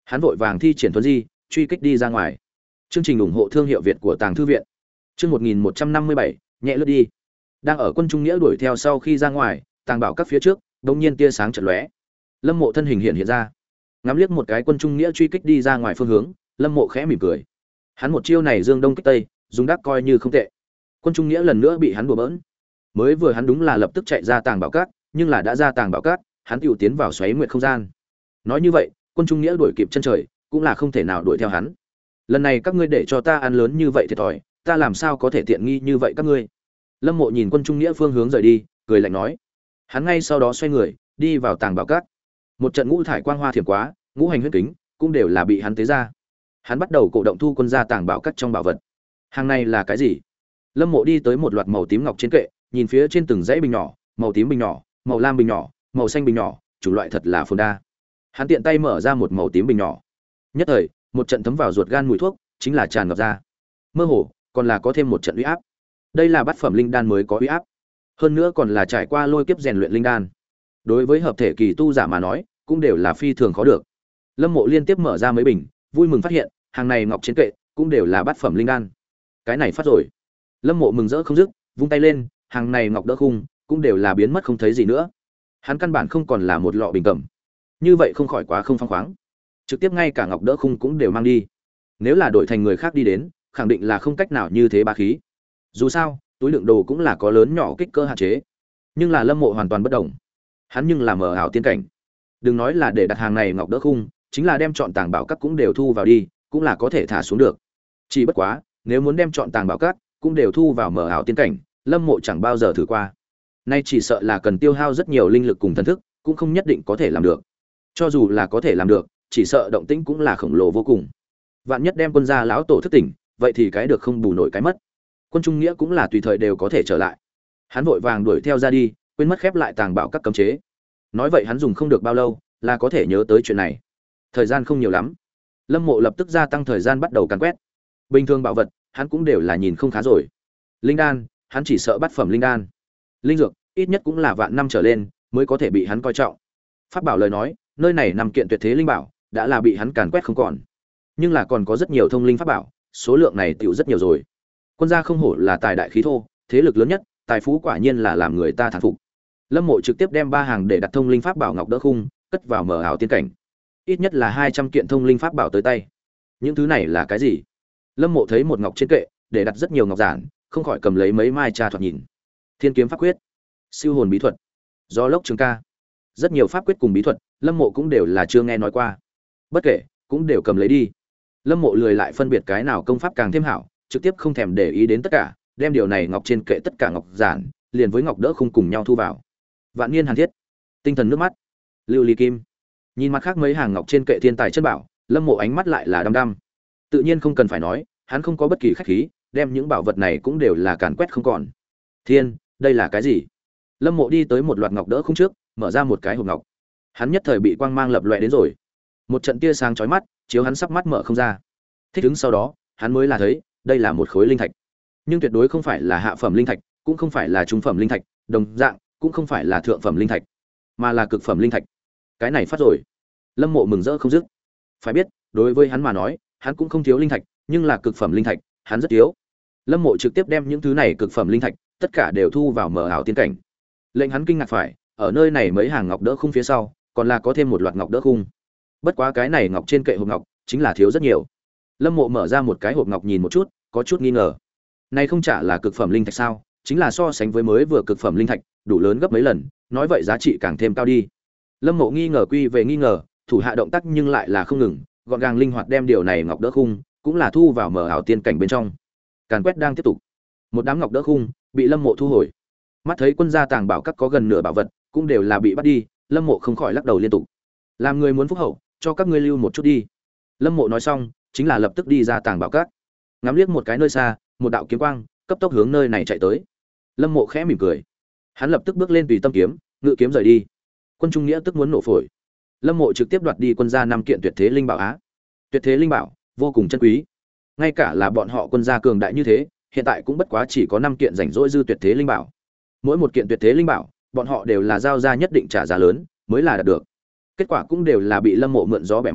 Hắn vội vàng thi triển thuấn di, truy kích đi ra ngoài. Chương trình ủng hộ thương hiệu Việt của Tàng Thư viện. Chương một nghìn một trăm năm mươi bảy, nhẹ lướt đi. Đang ở Quân Trung Nghĩa đuổi theo sau khi ra ngoài, Tàng Bảo Các phía trước, đột nhiên tia sáng chợt lóe. Lâm Mộ thân hình hiện hiện ra. Ngắm liếc một cái Quân Trung Nghĩa truy kích đi ra ngoài phương hướng, Lâm Mộ khẽ mỉm cười. Hắn một chiêu này dương đông kích tây, dùng đắc coi như không tệ. Quân Trung Nghĩa lần nữa bị hắn đùa bỡn. Mới vừa hắn đúng là lập tức chạy ra Tàng Bảo Các, nhưng là đã ra Tàng Bảo Các, hắn tiểu tiến vào xoáy nguyệt không gian. Nói như vậy, Quân Trung Nghĩa đuổi kịp chân trời, cũng là không thể nào đuổi theo hắn. Lần này các ngươi để cho ta ăn lớn như vậy thiệt thòi, ta làm sao có thể tiện nghi như vậy các ngươi. Lâm Mộ nhìn Quân Trung Nghĩa phương hướng rời đi, cười lạnh nói. Hắn ngay sau đó xoay người, đi vào Tàng Bảo Các. Một trận ngũ thải quang hoa thiểm quá, ngũ hành huyết kính cũng đều là bị hắn tế ra. Hắn bắt đầu cổ động thu quân ra Tàng Bảo Các trong bảo vật. Hàng này là cái gì? Lâm Mộ đi tới một loạt màu tím ngọc trên kệ, nhìn phía trên từng dãy bình nhỏ, màu tím bình nhỏ, màu lam bình nhỏ, màu xanh bình nhỏ, chủng loại thật là phồn đa. Hắn tiện tay mở ra một màu tím bình nhỏ. Nhất thời, một trận thấm vào ruột gan mùi thuốc, chính là tràn ngập ra. Mơ hồ, còn là có thêm một trận uy áp. Đây là bát phẩm linh đan mới có uy áp. Hơn nữa còn là trải qua lôi kiếp rèn luyện linh đan. Đối với hợp thể kỳ tu giả mà nói, cũng đều là phi thường khó được. Lâm Mộ liên tiếp mở ra mấy bình, vui mừng phát hiện, hàng này ngọc trên kệ cũng đều là bát phẩm linh đan. Cái này phát rồi. Lâm Mộ mừng rỡ không dứt, vung tay lên, hàng này ngọc đỡ khung cũng đều là biến mất không thấy gì nữa. Hắn căn bản không còn là một lọ bình cẩm. Như vậy không khỏi quá không phăng khoáng. Trực tiếp ngay cả ngọc đỡ khung cũng đều mang đi. Nếu là đổi thành người khác đi đến, khẳng định là không cách nào như thế bá khí. Dù sao, túi đựng đồ cũng là có lớn nhỏ kích cỡ hạn chế. Nhưng là Lâm Mộ hoàn toàn bất động. Hắn nhưng là mở ảo tiên cảnh. Đừng nói là để đặt hàng này ngọc đỡ khung, chính là đem chọn Tàng Bảo Các cũng đều thu vào đi, cũng là có thể thả xuống được. Chỉ bất quá, nếu muốn đem chọn Tàng Bảo Các cũng đều thu vào mở ảo tiên cảnh, Lâm Mộ chẳng bao giờ thử qua. Nay chỉ sợ là cần tiêu hao rất nhiều linh lực cùng thần thức, cũng không nhất định có thể làm được. Cho dù là có thể làm được, chỉ sợ động tĩnh cũng là khổng lồ vô cùng. Vạn nhất đem quân gia lão tổ thức tỉnh, vậy thì cái được không bù nổi cái mất. Quân Trung Nghĩa cũng là tùy thời đều có thể trở lại. Hắn vội vàng đuổi theo ra đi, quên mất khép lại Tàng Bảo Các cấm chế. Nói vậy hắn dùng không được bao lâu, là có thể nhớ tới chuyện này. Thời gian không nhiều lắm. Lâm Mộ lập tức gia tăng thời gian bắt đầu càn quét. Bình thường bảo vật, hắn cũng đều là nhìn không khá rồi. Linh đan, hắn chỉ sợ bát phẩm linh đan. Linh dược, ít nhất cũng là vạn năm trở lên mới có thể bị hắn coi trọng. Pháp bảo lời nói, nơi này nằm kiện tuyệt thế linh bảo, đã là bị hắn càn quét không còn. Nhưng là còn có rất nhiều thông linh pháp bảo, số lượng này tiểu rất nhiều rồi. Quân gia không hổ là tài đại khí thô, thế lực lớn nhất, tài phú quả nhiên là làm người ta thán phục. Lâm Mộ trực tiếp đem ba hàng để đặt thông linh pháp bảo ngọc đỡ khung, cất vào mở ảo tiên cảnh. Ít nhất là hai trăm kiện thông linh pháp bảo tới tay. Những thứ này là cái gì? Lâm Mộ thấy một ngọc trên kệ, để đặt rất nhiều ngọc giản, không khỏi cầm lấy mấy mai tra thoạt nhìn. Thiên kiếm pháp quyết, siêu hồn bí thuật, gió lốc trường ca. Rất nhiều pháp quyết cùng bí thuật, Lâm Mộ cũng đều là chưa nghe nói qua. Bất kể, cũng đều cầm lấy đi. Lâm Mộ lười lại phân biệt cái nào công pháp càng thêm hảo, trực tiếp không thèm để ý đến tất cả, đem điều này ngọc trên kệ tất cả ngọc giản, liền với ngọc đỡ khung cùng nhau thu vào. Vạn niên hàn thiết, tinh thần nước mắt, lưu ly kim. Nhìn mặt khác mấy hàng ngọc trên kệ thiên tài chân bảo, Lâm Mộ ánh mắt lại là đăm đăm. Tự nhiên không cần phải nói, hắn không có bất kỳ khách khí, đem những bảo vật này cũng đều là càn quét không còn. Thiên, đây là cái gì? Lâm Mộ đi tới một loạt ngọc đỡ khung trước, mở ra một cái hộp ngọc. Hắn nhất thời bị quang mang lập lòe đến rồi. Một trận tia sáng chói mắt, chiếu hắn sắp mắt mở không ra. Thích ứng sau đó, hắn mới là thấy, đây là một khối linh thạch. Nhưng tuyệt đối không phải là hạ phẩm linh thạch, cũng không phải là trung phẩm linh thạch, đồng dạng, cũng không phải là thượng phẩm linh thạch, mà là cực phẩm linh thạch. Cái này phát rồi. Lâm Mộ mừng rỡ không dứt. Phải biết, đối với hắn mà nói, hắn cũng không thiếu linh thạch, nhưng là cực phẩm linh thạch, hắn rất thiếu. Lâm Mộ trực tiếp đem những thứ này cực phẩm linh thạch, tất cả đều thu vào mở ảo tiên cảnh. Lệnh hắn kinh ngạc phải, ở nơi này mấy hàng ngọc đỡ khung phía sau, còn là có thêm một loạt ngọc đỡ khung. Bất quá cái này ngọc trên kệ hộp ngọc, chính là thiếu rất nhiều. Lâm Mộ mở ra một cái hộp ngọc nhìn một chút, có chút nghi ngờ. Này không chả là cực phẩm linh thạch sao? Chính là so sánh với mới vừa cực phẩm linh thạch, đủ lớn gấp mấy lần, nói vậy giá trị càng thêm cao đi. Lâm Mộ nghi ngờ quy về nghi ngờ, thủ hạ động tác nhưng lại là không ngừng, gọn gàng linh hoạt đem điều này ngọc đỡ khung, cũng là thu vào mở ảo tiên cảnh bên trong. Càn quét đang tiếp tục. Một đám ngọc đỡ khung bị Lâm Mộ thu hồi. Mắt thấy quân gia Tàng Bảo Các có gần nửa bảo vật, cũng đều là bị bắt đi, Lâm Mộ không khỏi lắc đầu liên tục. Làm người muốn phúc hậu, cho các ngươi lưu một chút đi. Lâm Mộ nói xong, chính là lập tức đi ra Tàng Bảo Các. Ngắm liếc một cái nơi xa, một đạo kiếm quang cấp tốc hướng nơi này chạy tới. Lâm Mộ khẽ mỉm cười. Hắn lập tức bước lên tùy tâm kiếm, ngự kiếm rời đi. Quân Trung Nghĩa tức muốn nổ phổi. Lâm Mộ trực tiếp đoạt đi quân gia năm kiện tuyệt thế linh bảo á. Tuyệt thế linh bảo, vô cùng chân quý. Ngay cả là bọn họ quân gia cường đại như thế, hiện tại cũng bất quá chỉ có năm kiện rảnh rỗi dư tuyệt thế linh bảo. Mỗi một kiện tuyệt thế linh bảo, bọn họ đều là giao ra nhất định trả giá lớn mới là đạt được. Kết quả cũng đều là bị Lâm Mộ mượn gió bẻ măng,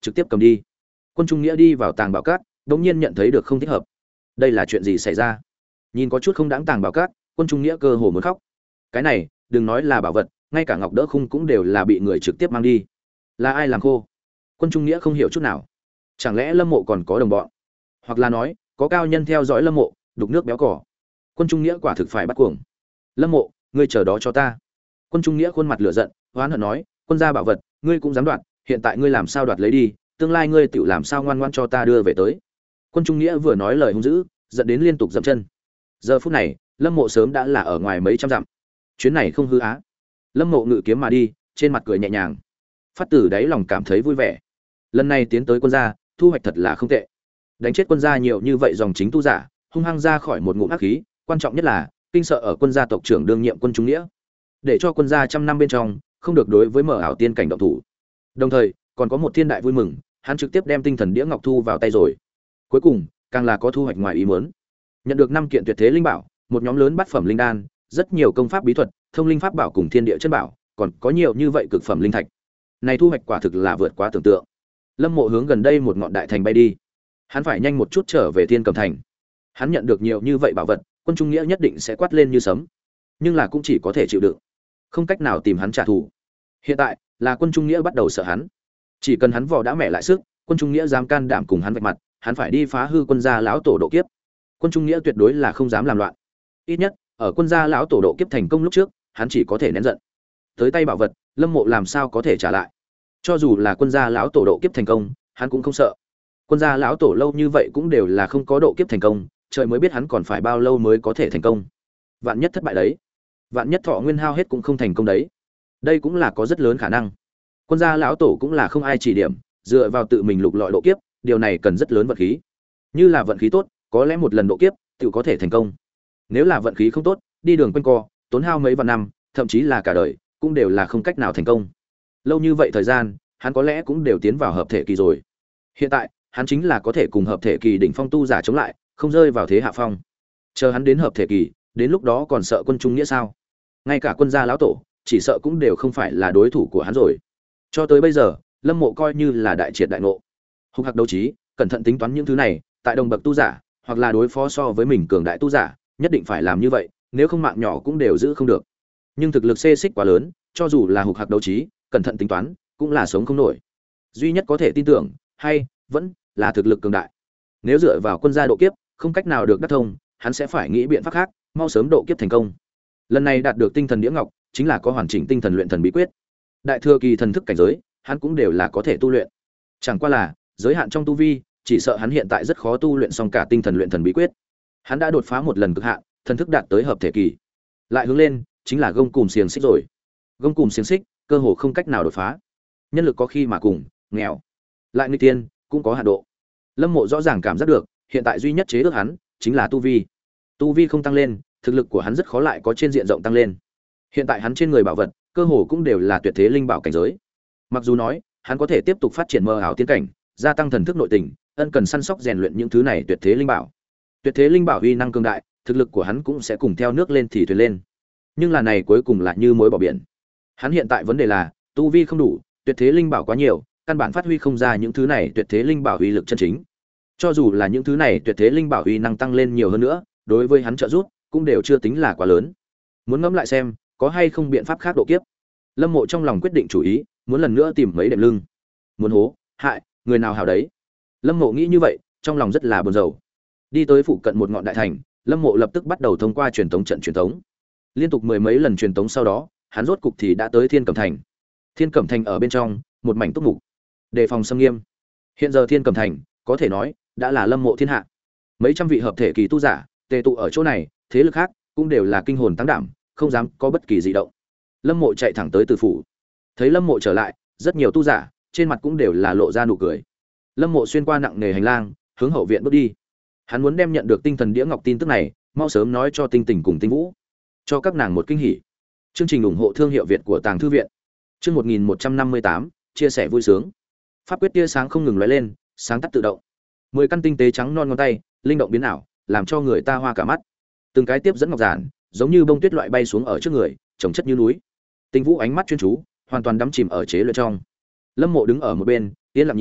trực tiếp cầm đi. Quân Trung Nghĩa đi vào tàng bảo cát, đột nhiên nhận thấy được không thích hợp. Đây là chuyện gì xảy ra? Nhìn có chút không đáng tàng bảo cát, Quân Trung Nghĩa cơ hồ muốn khóc. Cái này, đừng nói là bảo vật, ngay cả ngọc đỡ khung cũng đều là bị người trực tiếp mang đi. Là ai làm khô? Quân Trung Nghĩa không hiểu chút nào. Chẳng lẽ Lâm Mộ còn có đồng bọn? Hoặc là nói, có cao nhân theo dõi Lâm Mộ, đục nước béo cỏ. Quân Trung Nghĩa quả thực phải bắt cuồng. Lâm Mộ, ngươi chờ đó cho ta. Quân Trung Nghĩa khuôn mặt lửa giận, oán hận nói, quân gia bảo vật, ngươi cũng dám đoạt, hiện tại ngươi làm sao đoạt lấy đi, tương lai ngươi tự làm sao ngoan ngoãn cho ta đưa về tới. Quân Trung Nghĩa vừa nói lời hung dữ, giận đến liên tục dậm chân. Giờ phút này, Lâm Mộ sớm đã là ở ngoài mấy trăm dặm. Chuyến này không hư á. Lâm Mộ ngự kiếm mà đi, trên mặt cười nhẹ nhàng. Phát tử đáy lòng cảm thấy vui vẻ. Lần này tiến tới quân gia, thu hoạch thật là không tệ. Đánh chết quân gia nhiều như vậy dòng chính tu giả, hung hăng ra khỏi một ngụm ác khí, quan trọng nhất là kinh sợ ở quân gia tộc trưởng đương nhiệm Quân Trung Nghĩa, để cho quân gia trăm năm bên trong không được đối với mở ảo tiên cảnh động thủ. Đồng thời, còn có một thiên đại vui mừng, hắn trực tiếp đem tinh thần đĩa ngọc thu vào tay rồi. Cuối cùng, càng là có thu hoạch ngoài ý muốn. Nhận được năm kiện tuyệt thế linh bảo, một nhóm lớn bát phẩm linh đan, rất nhiều công pháp bí thuật, thông linh pháp bảo cùng thiên địa chân bảo, còn có nhiều như vậy cực phẩm linh thạch. Này thu hoạch quả thực là vượt quá tưởng tượng. Lâm Mộ hướng gần đây một ngọn đại thành bay đi. Hắn phải nhanh một chút trở về Thiên Cầm thành. Hắn nhận được nhiều như vậy bảo vật, Quân Trung Nghĩa nhất định sẽ quát lên như sấm. Nhưng là cũng chỉ có thể chịu đựng, không cách nào tìm hắn trả thù. Hiện tại, là Quân Trung Nghĩa bắt đầu sợ hắn. Chỉ cần hắn vò đã mẹ lại sức, Quân Trung Nghĩa dám can đảm cùng hắn vạch mặt, hắn phải đi phá hư quân gia lão tổ độ kiếp. Quân Trung Nghĩa tuyệt đối là không dám làm loạn. Ít nhất, ở quân gia lão tổ độ kiếp thành công lúc trước, hắn chỉ có thể nén giận. Tới tay bảo vật, Lâm Mộ làm sao có thể trả lại? Cho dù là quân gia lão tổ độ kiếp thành công, hắn cũng không sợ. Quân gia lão tổ lâu như vậy cũng đều là không có độ kiếp thành công, trời mới biết hắn còn phải bao lâu mới có thể thành công. Vạn nhất thất bại đấy, vạn nhất thọ nguyên hao hết cũng không thành công đấy. Đây cũng là có rất lớn khả năng. Quân gia lão tổ cũng là không ai chỉ điểm, dựa vào tự mình lục lọi độ kiếp, điều này cần rất lớn vận khí. Như là vận khí tốt, có lẽ một lần độ kiếp, tự có thể thành công. Nếu là vận khí không tốt, đi đường quanh co, tốn hao mấy vạn năm, thậm chí là cả đời, cũng đều là không cách nào thành công. Lâu như vậy thời gian, hắn có lẽ cũng đều tiến vào hợp thể kỳ rồi. Hiện tại, hắn chính là có thể cùng hợp thể kỳ đỉnh phong tu giả chống lại, không rơi vào thế hạ phong. Chờ hắn đến hợp thể kỳ, đến lúc đó còn sợ Quân Trung Nghĩa sao? Ngay cả quân gia lão tổ, chỉ sợ cũng đều không phải là đối thủ của hắn rồi. Cho tới bây giờ, Lâm Mộ coi như là đại triệt đại ngộ. Hung hạc đấu trí, cẩn thận tính toán những thứ này, tại đồng bậc tu giả, hoặc là đối phó so với mình cường đại tu giả, nhất định phải làm như vậy, nếu không mạng nhỏ cũng đều giữ không được. Nhưng thực lực xê xích quá lớn, cho dù là hung hạc đấu trí, cẩn thận tính toán, cũng là sống không nổi. Duy nhất có thể tin tưởng, hay vẫn là thực lực cường đại. Nếu dựa vào quân gia độ kiếp, không cách nào được đắc thông, hắn sẽ phải nghĩ biện pháp khác, mau sớm độ kiếp thành công. Lần này đạt được tinh thần đĩa ngọc, chính là có hoàn chỉnh tinh thần luyện thần bí quyết. Đại thừa kỳ thần thức cảnh giới, hắn cũng đều là có thể tu luyện. Chẳng qua là, giới hạn trong tu vi, chỉ sợ hắn hiện tại rất khó tu luyện xong cả tinh thần luyện thần bí quyết. Hắn đã đột phá một lần cực hạn, thần thức đạt tới hợp thể kỳ. Lại hướng lên, chính là gông cùm xiềng xích rồi. Gông cùm xiềng xích, cơ hồ không cách nào đột phá. Nhân lực có khi mà cùng, nghèo. Lại nguy tiên, cũng có hạn độ. Lâm Mộ rõ ràng cảm giác được, hiện tại duy nhất chế ước hắn chính là tu vi. Tu vi không tăng lên, thực lực của hắn rất khó lại có trên diện rộng tăng lên. Hiện tại hắn trên người bảo vật, cơ hồ cũng đều là tuyệt thế linh bảo cảnh giới. Mặc dù nói, hắn có thể tiếp tục phát triển mơ ảo tiên cảnh, gia tăng thần thức nội tình, ân cần săn sóc rèn luyện những thứ này tuyệt thế linh bảo. Tuyệt thế linh bảo uy năng cường đại, thực lực của hắn cũng sẽ cùng theo nước lên thì thuyền lên. Nhưng là này cuối cùng là như muối bỏ biển. Hắn hiện tại vấn đề là, tu vi không đủ, tuyệt thế linh bảo quá nhiều, căn bản phát huy không ra những thứ này tuyệt thế linh bảo uy lực chân chính. Cho dù là những thứ này tuyệt thế linh bảo uy năng tăng lên nhiều hơn nữa, đối với hắn trợ giúp cũng đều chưa tính là quá lớn. Muốn ngẫm lại xem, có hay không biện pháp khác độ kiếp. Lâm Mộ trong lòng quyết định chủ ý, muốn lần nữa tìm mấy đệm lưng. Muốn hố, hại, người nào hảo đấy. Lâm Mộ nghĩ như vậy, trong lòng rất là buồn rầu. Đi tới phụ cận một ngọn đại thành, Lâm Mộ lập tức bắt đầu thông qua truyền tống trận truyền tống. Liên tục mười mấy lần truyền tống sau đó, hắn rốt cục thì đã tới Thiên Cẩm thành. Thiên Cẩm thành ở bên trong, một mảnh túc mục, đề phòng xâm nghiêm. Hiện giờ Thiên Cẩm thành, có thể nói đã là Lâm Mộ thiên hạ. Mấy trăm vị hợp thể kỳ tu giả tề tụ ở chỗ này, thế lực khác cũng đều là kinh hồn tăng đảm, không dám có bất kỳ dị động. Lâm Mộ chạy thẳng tới Từ phủ. Thấy Lâm Mộ trở lại, rất nhiều tu giả trên mặt cũng đều là lộ ra nụ cười. Lâm Mộ xuyên qua nặng nề hành lang, hướng hậu viện bước đi. Hắn muốn đem nhận được tinh thần đĩa ngọc tin tức này, mau sớm nói cho Tinh Tình cùng Tinh Vũ, cho các nàng một kinh hỉ. Chương trình ủng hộ thương hiệu Việt của Tàng thư viện. Chương một nghìn một trăm năm mươi tám, chia sẻ vui sướng. Pháp quyết tia sáng không ngừng lóe lên, sáng tắt tự động. Mười căn tinh tế trắng non ngón tay, linh động biến ảo, làm cho người ta hoa cả mắt. Từng cái tiếp dẫn ngọc giản, giống như bông tuyết loại bay xuống ở trước người, chồng chất như núi. Tinh Vũ ánh mắt chuyên chú, hoàn toàn đắm chìm ở chế luyện trong. Lâm Mộ đứng ở một bên, yên lặng nhìn,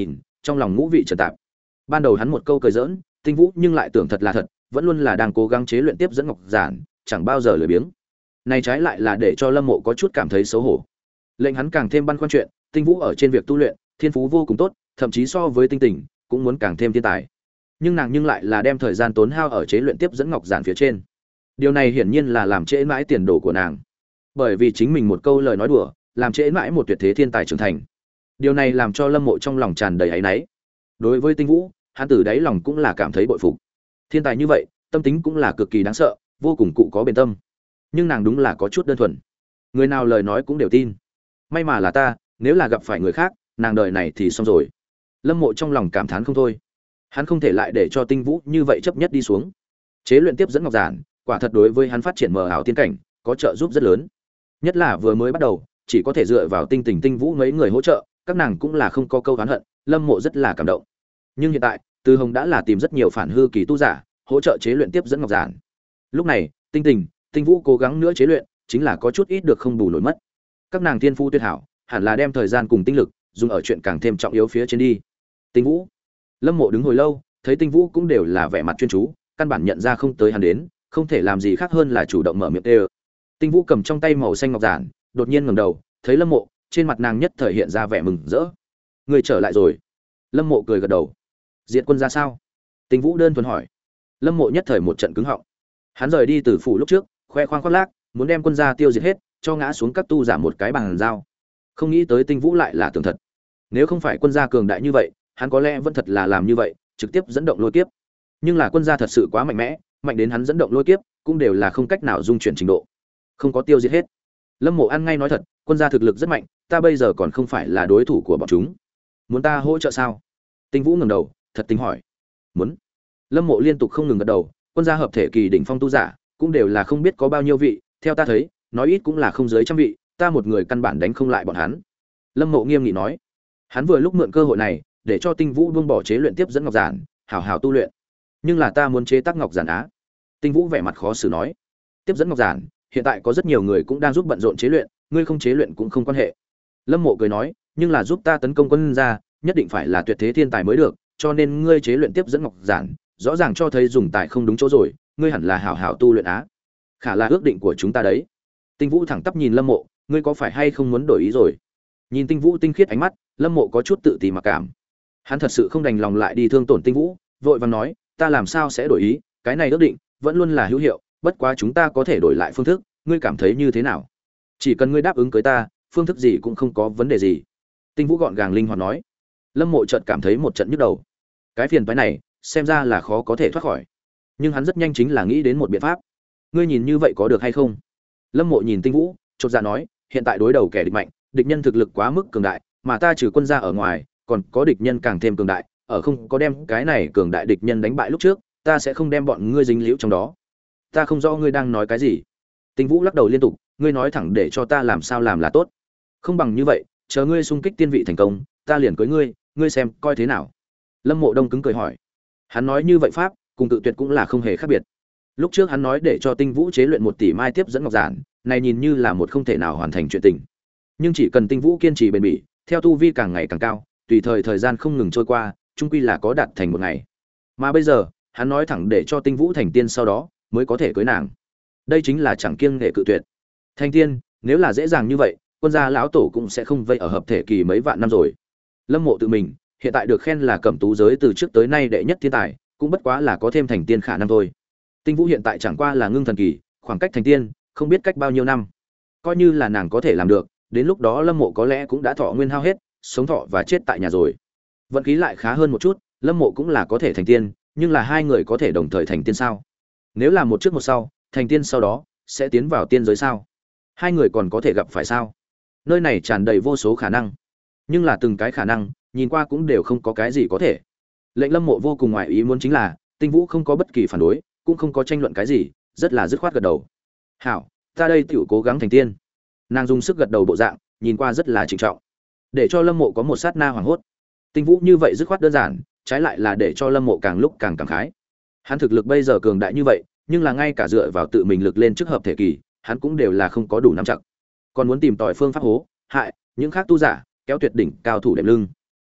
trong lòng ngũ vị trần tạp. Ban đầu hắn một câu cười giỡn, Tinh Vũ nhưng lại tưởng thật là thật, vẫn luôn là đang cố gắng chế luyện tiếp dẫn ngọc giản, chẳng bao giờ lười biếng. Này trái lại là để cho Lâm Mộ có chút cảm thấy xấu hổ. Lệnh hắn càng thêm băn khoăn chuyện, Tinh Vũ ở trên việc tu luyện, thiên phú vô cùng tốt, thậm chí so với Tinh Tình, cũng muốn càng thêm thiên tài. Nhưng nàng nhưng lại là đem thời gian tốn hao ở chế luyện tiếp dẫn ngọc giản phía trên. Điều này hiển nhiên là làm trễ mãi tiền đồ của nàng. Bởi vì chính mình một câu lời nói đùa, làm trễ mãi một tuyệt thế thiên tài trưởng thành. Điều này làm cho Lâm Mộ trong lòng tràn đầy áy náy. Đối với Tinh Vũ, hắn từ đáy lòng cũng là cảm thấy bội phục. Thiên tài như vậy, tâm tính cũng là cực kỳ đáng sợ, vô cùng cụ có bền tâm. Nhưng nàng đúng là có chút đơn thuần. Người nào lời nói cũng đều tin. May mà là ta, nếu là gặp phải người khác, nàng đời này thì xong rồi. Lâm Mộ trong lòng cảm thán không thôi. Hắn không thể lại để cho Tinh Vũ như vậy chấp nhất đi xuống. Chế luyện tiếp dẫn ngọc giản, quả thật đối với hắn phát triển mờ ảo tiên cảnh có trợ giúp rất lớn. Nhất là vừa mới bắt đầu, chỉ có thể dựa vào Tinh Tình Tinh Vũ mấy người hỗ trợ, các nàng cũng là không có câu oán hận, Lâm Mộ rất là cảm động. Nhưng hiện tại, Từ Hồng đã là tìm rất nhiều phản hư kỳ tu giả, hỗ trợ chế luyện tiếp dẫn ngọc giản. Lúc này, Tinh Tình, Tinh Vũ cố gắng nữa chế luyện, chính là có chút ít được không bù nổi mất. Các nàng tiên phu tuyệt hảo, hẳn là đem thời gian cùng tinh lực dùng ở chuyện càng thêm trọng yếu phía trên đi. Tinh Vũ. Lâm Mộ đứng hồi lâu, thấy Tinh Vũ cũng đều là vẻ mặt chuyên chú, căn bản nhận ra không tới hắn đến, không thể làm gì khác hơn là chủ động mở miệng kêu. Tinh Vũ cầm trong tay màu xanh ngọc giản, đột nhiên ngẩng đầu, thấy Lâm Mộ, trên mặt nàng nhất thời hiện ra vẻ mừng rỡ. Người trở lại rồi. Lâm Mộ cười gật đầu. Diệt quân ra sao? Tinh Vũ đơn thuần hỏi. Lâm Mộ nhất thời một trận cứng họng. Hắn rời đi từ phủ lúc trước, khoe khoang khoác lác, muốn đem quân gia tiêu diệt hết, cho ngã xuống các tu giả một cái bằng dao. Không nghĩ tới Tinh Vũ lại là tưởng thật. Nếu không phải quân gia cường đại như vậy, hắn có lẽ vẫn thật là làm như vậy, trực tiếp dẫn động lôi kiếp. Nhưng là quân gia thật sự quá mạnh mẽ, mạnh đến hắn dẫn động lôi kiếp, cũng đều là không cách nào dung chuyển trình độ. Không có tiêu diệt hết. Lâm Mộ ăn ngay nói thật, quân gia thực lực rất mạnh, ta bây giờ còn không phải là đối thủ của bọn chúng. Muốn ta hỗ trợ sao? Tinh Vũ ngẩng đầu, thật tình hỏi. Muốn. Lâm Mộ liên tục không ngừng gật đầu, quân gia hợp thể kỳ đỉnh phong tu giả, cũng đều là không biết có bao nhiêu vị, theo ta thấy, nói ít cũng là không dưới trăm vị, ta một người căn bản đánh không lại bọn hắn. Lâm Mộ nghiêm nghị nói. Hắn vừa lúc mượn cơ hội này, để cho Tinh Vũ buông bỏ chế luyện tiếp dẫn ngọc giản, hảo hảo tu luyện. Nhưng là ta muốn chế tác ngọc giản á. Tinh Vũ vẻ mặt khó xử nói. Tiếp dẫn ngọc giản, hiện tại có rất nhiều người cũng đang giúp bận rộn chế luyện, ngươi không chế luyện cũng không quan hệ. Lâm Mộ cười nói, nhưng là giúp ta tấn công quân gia, nhất định phải là tuyệt thế thiên tài mới được, cho nên ngươi chế luyện tiếp dẫn ngọc giản, rõ ràng cho thấy dùng tài không đúng chỗ rồi, ngươi hẳn là hảo hảo tu luyện á. Khả là ước định của chúng ta đấy. Tinh Vũ thẳng tắp nhìn Lâm Mộ, ngươi có phải hay không muốn đổi ý rồi? Nhìn Tinh Vũ tinh khiết ánh mắt, Lâm Mộ có chút tự ti mặc cảm. Hắn thật sự không đành lòng lại đi thương tổn Tinh Vũ, vội vàng nói, ta làm sao sẽ đổi ý, cái này ước định vẫn luôn là hữu hiệu, bất quá chúng ta có thể đổi lại phương thức, ngươi cảm thấy như thế nào? Chỉ cần ngươi đáp ứng cưới ta, phương thức gì cũng không có vấn đề gì. Tinh Vũ gọn gàng linh hoạt nói. Lâm Mộ chợt cảm thấy một trận nhức đầu. Cái phiền toái này, xem ra là khó có thể thoát khỏi. Nhưng hắn rất nhanh chính là nghĩ đến một biện pháp. Ngươi nhìn như vậy có được hay không? Lâm Mộ nhìn Tinh Vũ, chột dạ nói, hiện tại đối đầu kẻ địch mạnh, địch nhân thực lực quá mức cường đại, mà ta trừ quân gia ở ngoài, còn có địch nhân càng thêm cường đại, ở không có đem cái này cường đại địch nhân đánh bại lúc trước, ta sẽ không đem bọn ngươi dính liễu trong đó. Ta không rõ ngươi đang nói cái gì. Tinh Vũ lắc đầu liên tục, ngươi nói thẳng để cho ta làm sao làm là tốt. Không bằng như vậy, chờ ngươi xung kích tiên vị thành công, ta liền cưới ngươi, ngươi xem coi thế nào. Lâm Mộ đông cứng cười hỏi. Hắn nói như vậy pháp, cùng tự tuyệt cũng là không hề khác biệt. Lúc trước hắn nói để cho Tinh Vũ chế luyện một tỷ mai tiếp dẫn ngọc giản, này nhìn như là một không thể nào hoàn thành chuyện tình. Nhưng chỉ cần Tinh Vũ kiên trì bền bỉ, theo tu vi càng ngày càng cao, tùy thời thời gian không ngừng trôi qua, chung quy là có đạt thành một ngày. Mà bây giờ, hắn nói thẳng để cho Tinh Vũ thành tiên sau đó, mới có thể cưới nàng. Đây chính là chẳng kiêng nghệ cự tuyệt. Thành tiên, nếu là dễ dàng như vậy, quân gia lão tổ cũng sẽ không vây ở hợp thể kỳ mấy vạn năm rồi. Lâm Mộ tự mình, hiện tại được khen là cẩm tú giới từ trước tới nay đệ nhất thiên tài, cũng bất quá là có thêm thành tiên khả năng thôi. Tinh Vũ hiện tại chẳng qua là ngưng thần kỳ, khoảng cách thành tiên, không biết cách bao nhiêu năm. Coi như là nàng có thể làm được, đến lúc đó Lâm Mộ có lẽ cũng đã thọ nguyên hao hết, sống thọ và chết tại nhà rồi. Vận khí lại khá hơn một chút, Lâm Mộ cũng là có thể thành tiên, nhưng là hai người có thể đồng thời thành tiên sao? Nếu là một trước một sau, thành tiên sau đó sẽ tiến vào tiên giới sao? Hai người còn có thể gặp phải sao? Nơi này tràn đầy vô số khả năng, nhưng là từng cái khả năng, nhìn qua cũng đều không có cái gì có thể. Lệnh Lâm Mộ vô cùng ngoài ý muốn chính là, Tinh Vũ không có bất kỳ phản đối, cũng không có tranh luận cái gì, rất là dứt khoát gật đầu. "Hảo, ta đây tiểu cố gắng thành tiên." Nàng dùng sức gật đầu bộ dạng, nhìn qua rất là trịnh trọng, để cho Lâm Mộ có một sát na hoảng hốt. Tinh Vũ như vậy dứt khoát đơn giản, trái lại là để cho Lâm Mộ càng lúc càng cảm khái. Hắn thực lực bây giờ cường đại như vậy, nhưng là ngay cả dựa vào tự mình lực lên trước hợp thể kỳ, hắn cũng đều là không có đủ nắm chặt. Còn muốn tìm tòi phương pháp hố, hại những khác tu giả, kéo tuyệt đỉnh cao thủ đệm lưng.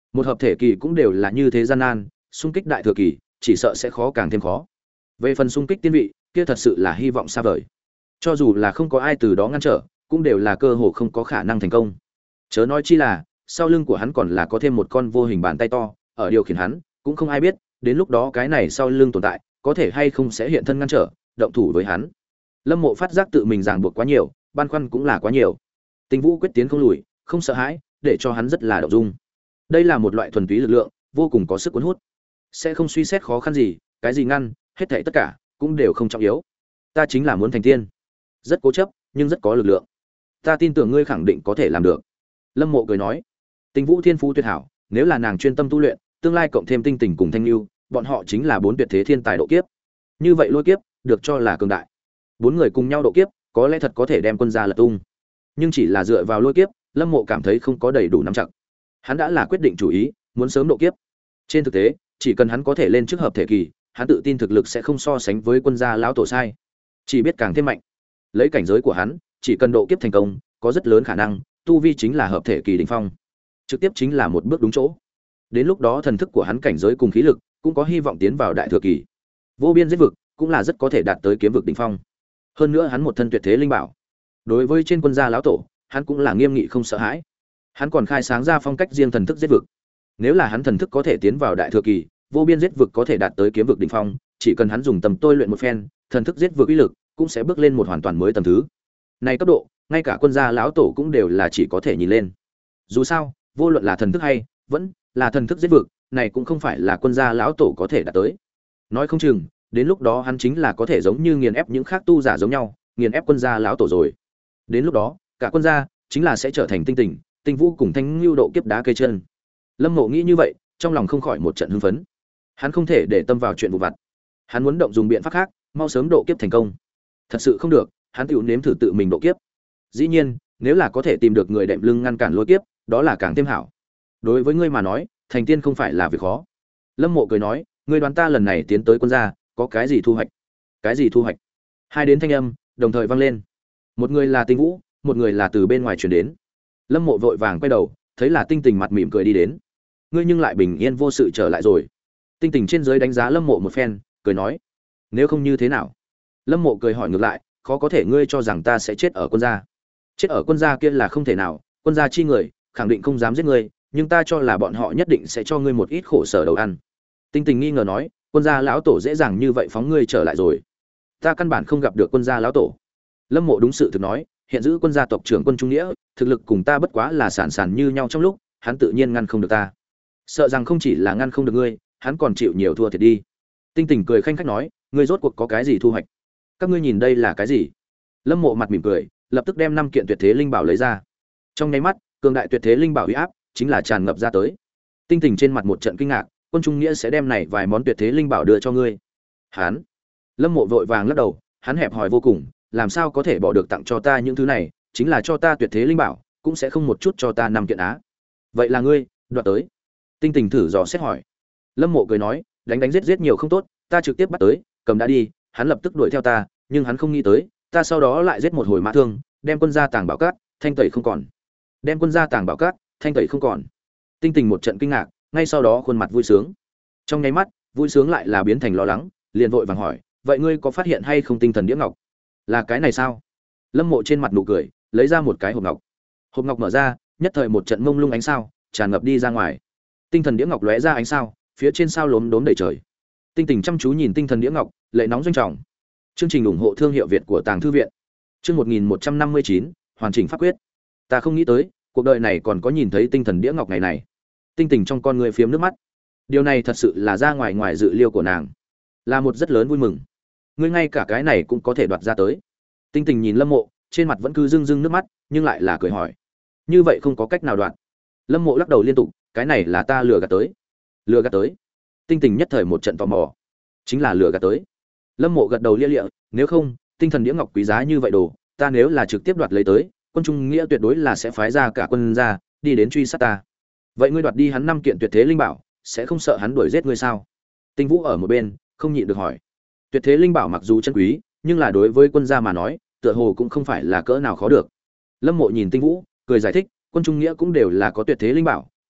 Một hợp thể kỳ cũng đều là như thế gian nan, xung kích đại thừa kỳ chỉ sợ sẽ khó càng thêm khó. Về phần xung kích tiên vị, kia thật sự là hy vọng xa vời. Cho dù là không có ai từ đó ngăn trở, cũng đều là cơ hội không có khả năng thành công. Chớ nói chi là, sau lưng của hắn còn là có thêm một con vô hình bàn tay to, ở điều khiển hắn, cũng không ai biết, đến lúc đó cái này sau lưng tồn tại, có thể hay không sẽ hiện thân ngăn trở, động thủ với hắn. Lâm Mộ phát giác tự mình ràng buộc quá nhiều, băn khoăn cũng là quá nhiều. Tinh Vũ quyết tiến không lùi, không sợ hãi, để cho hắn rất là động dung. Đây là một loại thuần túy lực lượng, vô cùng có sức cuốn hút. Sẽ không suy xét khó khăn gì, cái gì ngăn, hết thảy tất cả cũng đều không trọng yếu. Ta chính là muốn thành tiên. Rất cố chấp, nhưng rất có lực lượng. Ta tin tưởng ngươi khẳng định có thể làm được. Lâm Mộ cười nói. Tinh Vũ thiên phú tuyệt hảo, nếu là nàng chuyên tâm tu luyện, tương lai cộng thêm Tinh Tình cùng Thanh Nưu, bọn họ chính là bốn tuyệt thế thiên tài độ kiếp. Như vậy lôi kiếp, được cho là cường đại. Bốn người cùng nhau độ kiếp, có lẽ thật có thể đem quân gia lật tung. Nhưng chỉ là dựa vào lôi kiếp, Lâm Mộ cảm thấy không có đầy đủ nắm chặt. Hắn đã là quyết định chủ ý, muốn sớm độ kiếp. Trên thực tế, chỉ cần hắn có thể lên trước hợp thể kỳ, hắn tự tin thực lực sẽ không so sánh với quân gia lão tổ sai, chỉ biết càng thêm mạnh. Lấy cảnh giới của hắn, chỉ cần độ kiếp thành công, có rất lớn khả năng tu vi chính là hợp thể kỳ đỉnh phong, trực tiếp chính là một bước đúng chỗ. Đến lúc đó thần thức của hắn cảnh giới cùng khí lực cũng có hy vọng tiến vào đại thừa kỳ. Vô biên giết vực cũng là rất có thể đạt tới kiếm vực đỉnh phong. Hơn nữa hắn một thân tuyệt thế linh bảo, đối với trên quân gia lão tổ, hắn cũng là nghiêm nghị không sợ hãi. Hắn còn khai sáng ra phong cách riêng thần thức giết vực. Nếu là hắn thần thức có thể tiến vào đại thừa kỳ, vô biên giết vực có thể đạt tới kiếm vực đỉnh phong, chỉ cần hắn dùng tầm tôi luyện một phen, thần thức giết vực uy lực cũng sẽ bước lên một hoàn toàn mới tầm thứ. Này cấp độ, ngay cả quân gia lão tổ cũng đều là chỉ có thể nhìn lên. Dù sao, vô luận là thần thức hay vẫn là thần thức giết vực, này cũng không phải là quân gia lão tổ có thể đạt tới. Nói không chừng, đến lúc đó hắn chính là có thể giống như nghiền ép những khác tu giả giống nhau, nghiền ép quân gia lão tổ rồi. Đến lúc đó, cả quân gia chính là sẽ trở thành Tinh Tình, Tinh Vũ cùng Thanh Nưu độ kiếp đá cây chân. Lâm Mộ nghĩ như vậy, trong lòng không khỏi một trận hưng phấn. Hắn không thể để tâm vào chuyện vụ vặt. Hắn muốn động dùng biện pháp khác, mau sớm độ kiếp thành công. Thật sự không được, hắn tự nếm thử tự mình độ kiếp. Dĩ nhiên, nếu là có thể tìm được người đệm lưng ngăn cản lôi kiếp, đó là càng thêm hảo. Đối với ngươi mà nói, thành tiên không phải là việc khó. Lâm Mộ cười nói, ngươi đoán ta lần này tiến tới quân gia, có cái gì thu hoạch? Cái gì thu hoạch? Hai đến thanh âm đồng thời vang lên. Một người là Tinh Vũ, một người là từ bên ngoài truyền đến. Lâm Mộ vội vàng quay đầu, thấy là Tinh Tình mặt mỉm cười đi đến. Ngươi nhưng lại bình yên vô sự trở lại rồi. Tinh Tình trên dưới đánh giá Lâm Mộ một phen, cười nói, nếu không như thế nào? Lâm Mộ cười hỏi ngược lại, khó có thể ngươi cho rằng ta sẽ chết ở quân gia? Chết ở quân gia kia là không thể nào, quân gia chi người khẳng định không dám giết ngươi, nhưng ta cho là bọn họ nhất định sẽ cho ngươi một ít khổ sở đầu ăn. Tinh Tình nghi ngờ nói, quân gia lão tổ dễ dàng như vậy phóng ngươi trở lại rồi? Ta căn bản không gặp được quân gia lão tổ. Lâm Mộ đúng sự thực nói, hiện giữ quân gia tộc trưởng Quân Trung Nghĩa, thực lực cùng ta bất quá là sản sản như nhau trong lúc, hắn tự nhiên ngăn không được ta. Sợ rằng không chỉ là ngăn không được ngươi, hắn còn chịu nhiều thua thiệt đi. Tinh Tình cười khanh khách nói, ngươi rốt cuộc có cái gì thu hoạch? Các ngươi nhìn đây là cái gì? Lâm Mộ mặt mỉm cười, lập tức đem năm kiện tuyệt thế linh bảo lấy ra. Trong nháy mắt, cường đại tuyệt thế linh bảo uy áp chính là tràn ngập ra tới. Tinh Tình trên mặt một trận kinh ngạc, Quân Trung Nghĩa sẽ đem này vài món tuyệt thế linh bảo đưa cho ngươi? Hắn? Lâm Mộ vội vàng lắc đầu, hắn hẹp hòi vô cùng, làm sao có thể bỏ được tặng cho ta những thứ này, chính là cho ta tuyệt thế linh bảo, cũng sẽ không một chút cho ta năm kiện á. Vậy là ngươi đoạt tới? Tinh Tình thử dò xét hỏi. Lâm Mộ cười nói, đánh đánh giết giết nhiều không tốt, ta trực tiếp bắt tới, cầm đã đi. Hắn lập tức đuổi theo ta, nhưng hắn không nghĩ tới, ta sau đó lại giết một hồi mã thương, đem quân gia tàng bảo cát thanh tẩy không còn. Đem quân gia tàng bảo cát thanh tẩy không còn. Tinh Tình một trận kinh ngạc, ngay sau đó khuôn mặt vui sướng. Trong nháy mắt, vui sướng lại là biến thành lo lắng, liền vội vàng hỏi, vậy ngươi có phát hiện hay không tinh thần đĩa ngọc? Là cái này sao? Lâm Mộ trên mặt nụ cười, lấy ra một cái hộp ngọc. Hộp ngọc mở ra, nhất thời một trận mông lung ánh sao tràn ngập đi ra ngoài. Tinh thần đĩa ngọc lóe ra ánh sao, phía trên sao lốm đốm đầy trời. Tinh Tình chăm chú nhìn tinh thần đĩa ngọc, lệ nóng doanh trọng. Chương trình ủng hộ thương hiệu Việt của Tàng Thư viện. Chương một nghìn một trăm năm mươi chín, hoàn chỉnh pháp quyết. Ta không nghĩ tới, cuộc đời này còn có nhìn thấy tinh thần đĩa ngọc ngày này. Tinh Tình trong con người phiếm nước mắt. Điều này thật sự là ra ngoài ngoài dự liệu của nàng, là một rất lớn vui mừng. Ngươi ngay cả cái này cũng có thể đoạt ra tới. Tinh Tình nhìn Lâm Mộ, trên mặt vẫn cứ rưng rưng nước mắt, nhưng lại là cười hỏi, như vậy không có cách nào đoạt? Lâm Mộ lắc đầu liên tục, cái này là ta lừa gạt tới. Lừa gạt tới? Tinh Tình nhất thời một trận tò mò. Chính là lừa gạt tới. Lâm Mộ gật đầu lia lịa, nếu không, tinh thần đĩa ngọc quý giá như vậy đồ, ta nếu là trực tiếp đoạt lấy tới, Quân Trung Nghĩa tuyệt đối là sẽ phái ra cả quân ra, đi đến truy sát ta. Vậy ngươi đoạt đi hắn năm kiện tuyệt thế linh bảo, sẽ không sợ hắn đuổi giết ngươi sao? Tinh Vũ ở một bên, không nhịn được hỏi. Tuyệt thế linh bảo mặc dù chân quý, nhưng là đối với quân gia mà nói, tựa hồ cũng không phải là cỡ nào khó được. Lâm Mộ nhìn Tinh Vũ, cười giải thích, Quân Trung Nghĩa cũng đều là có tuyệt thế linh bảo,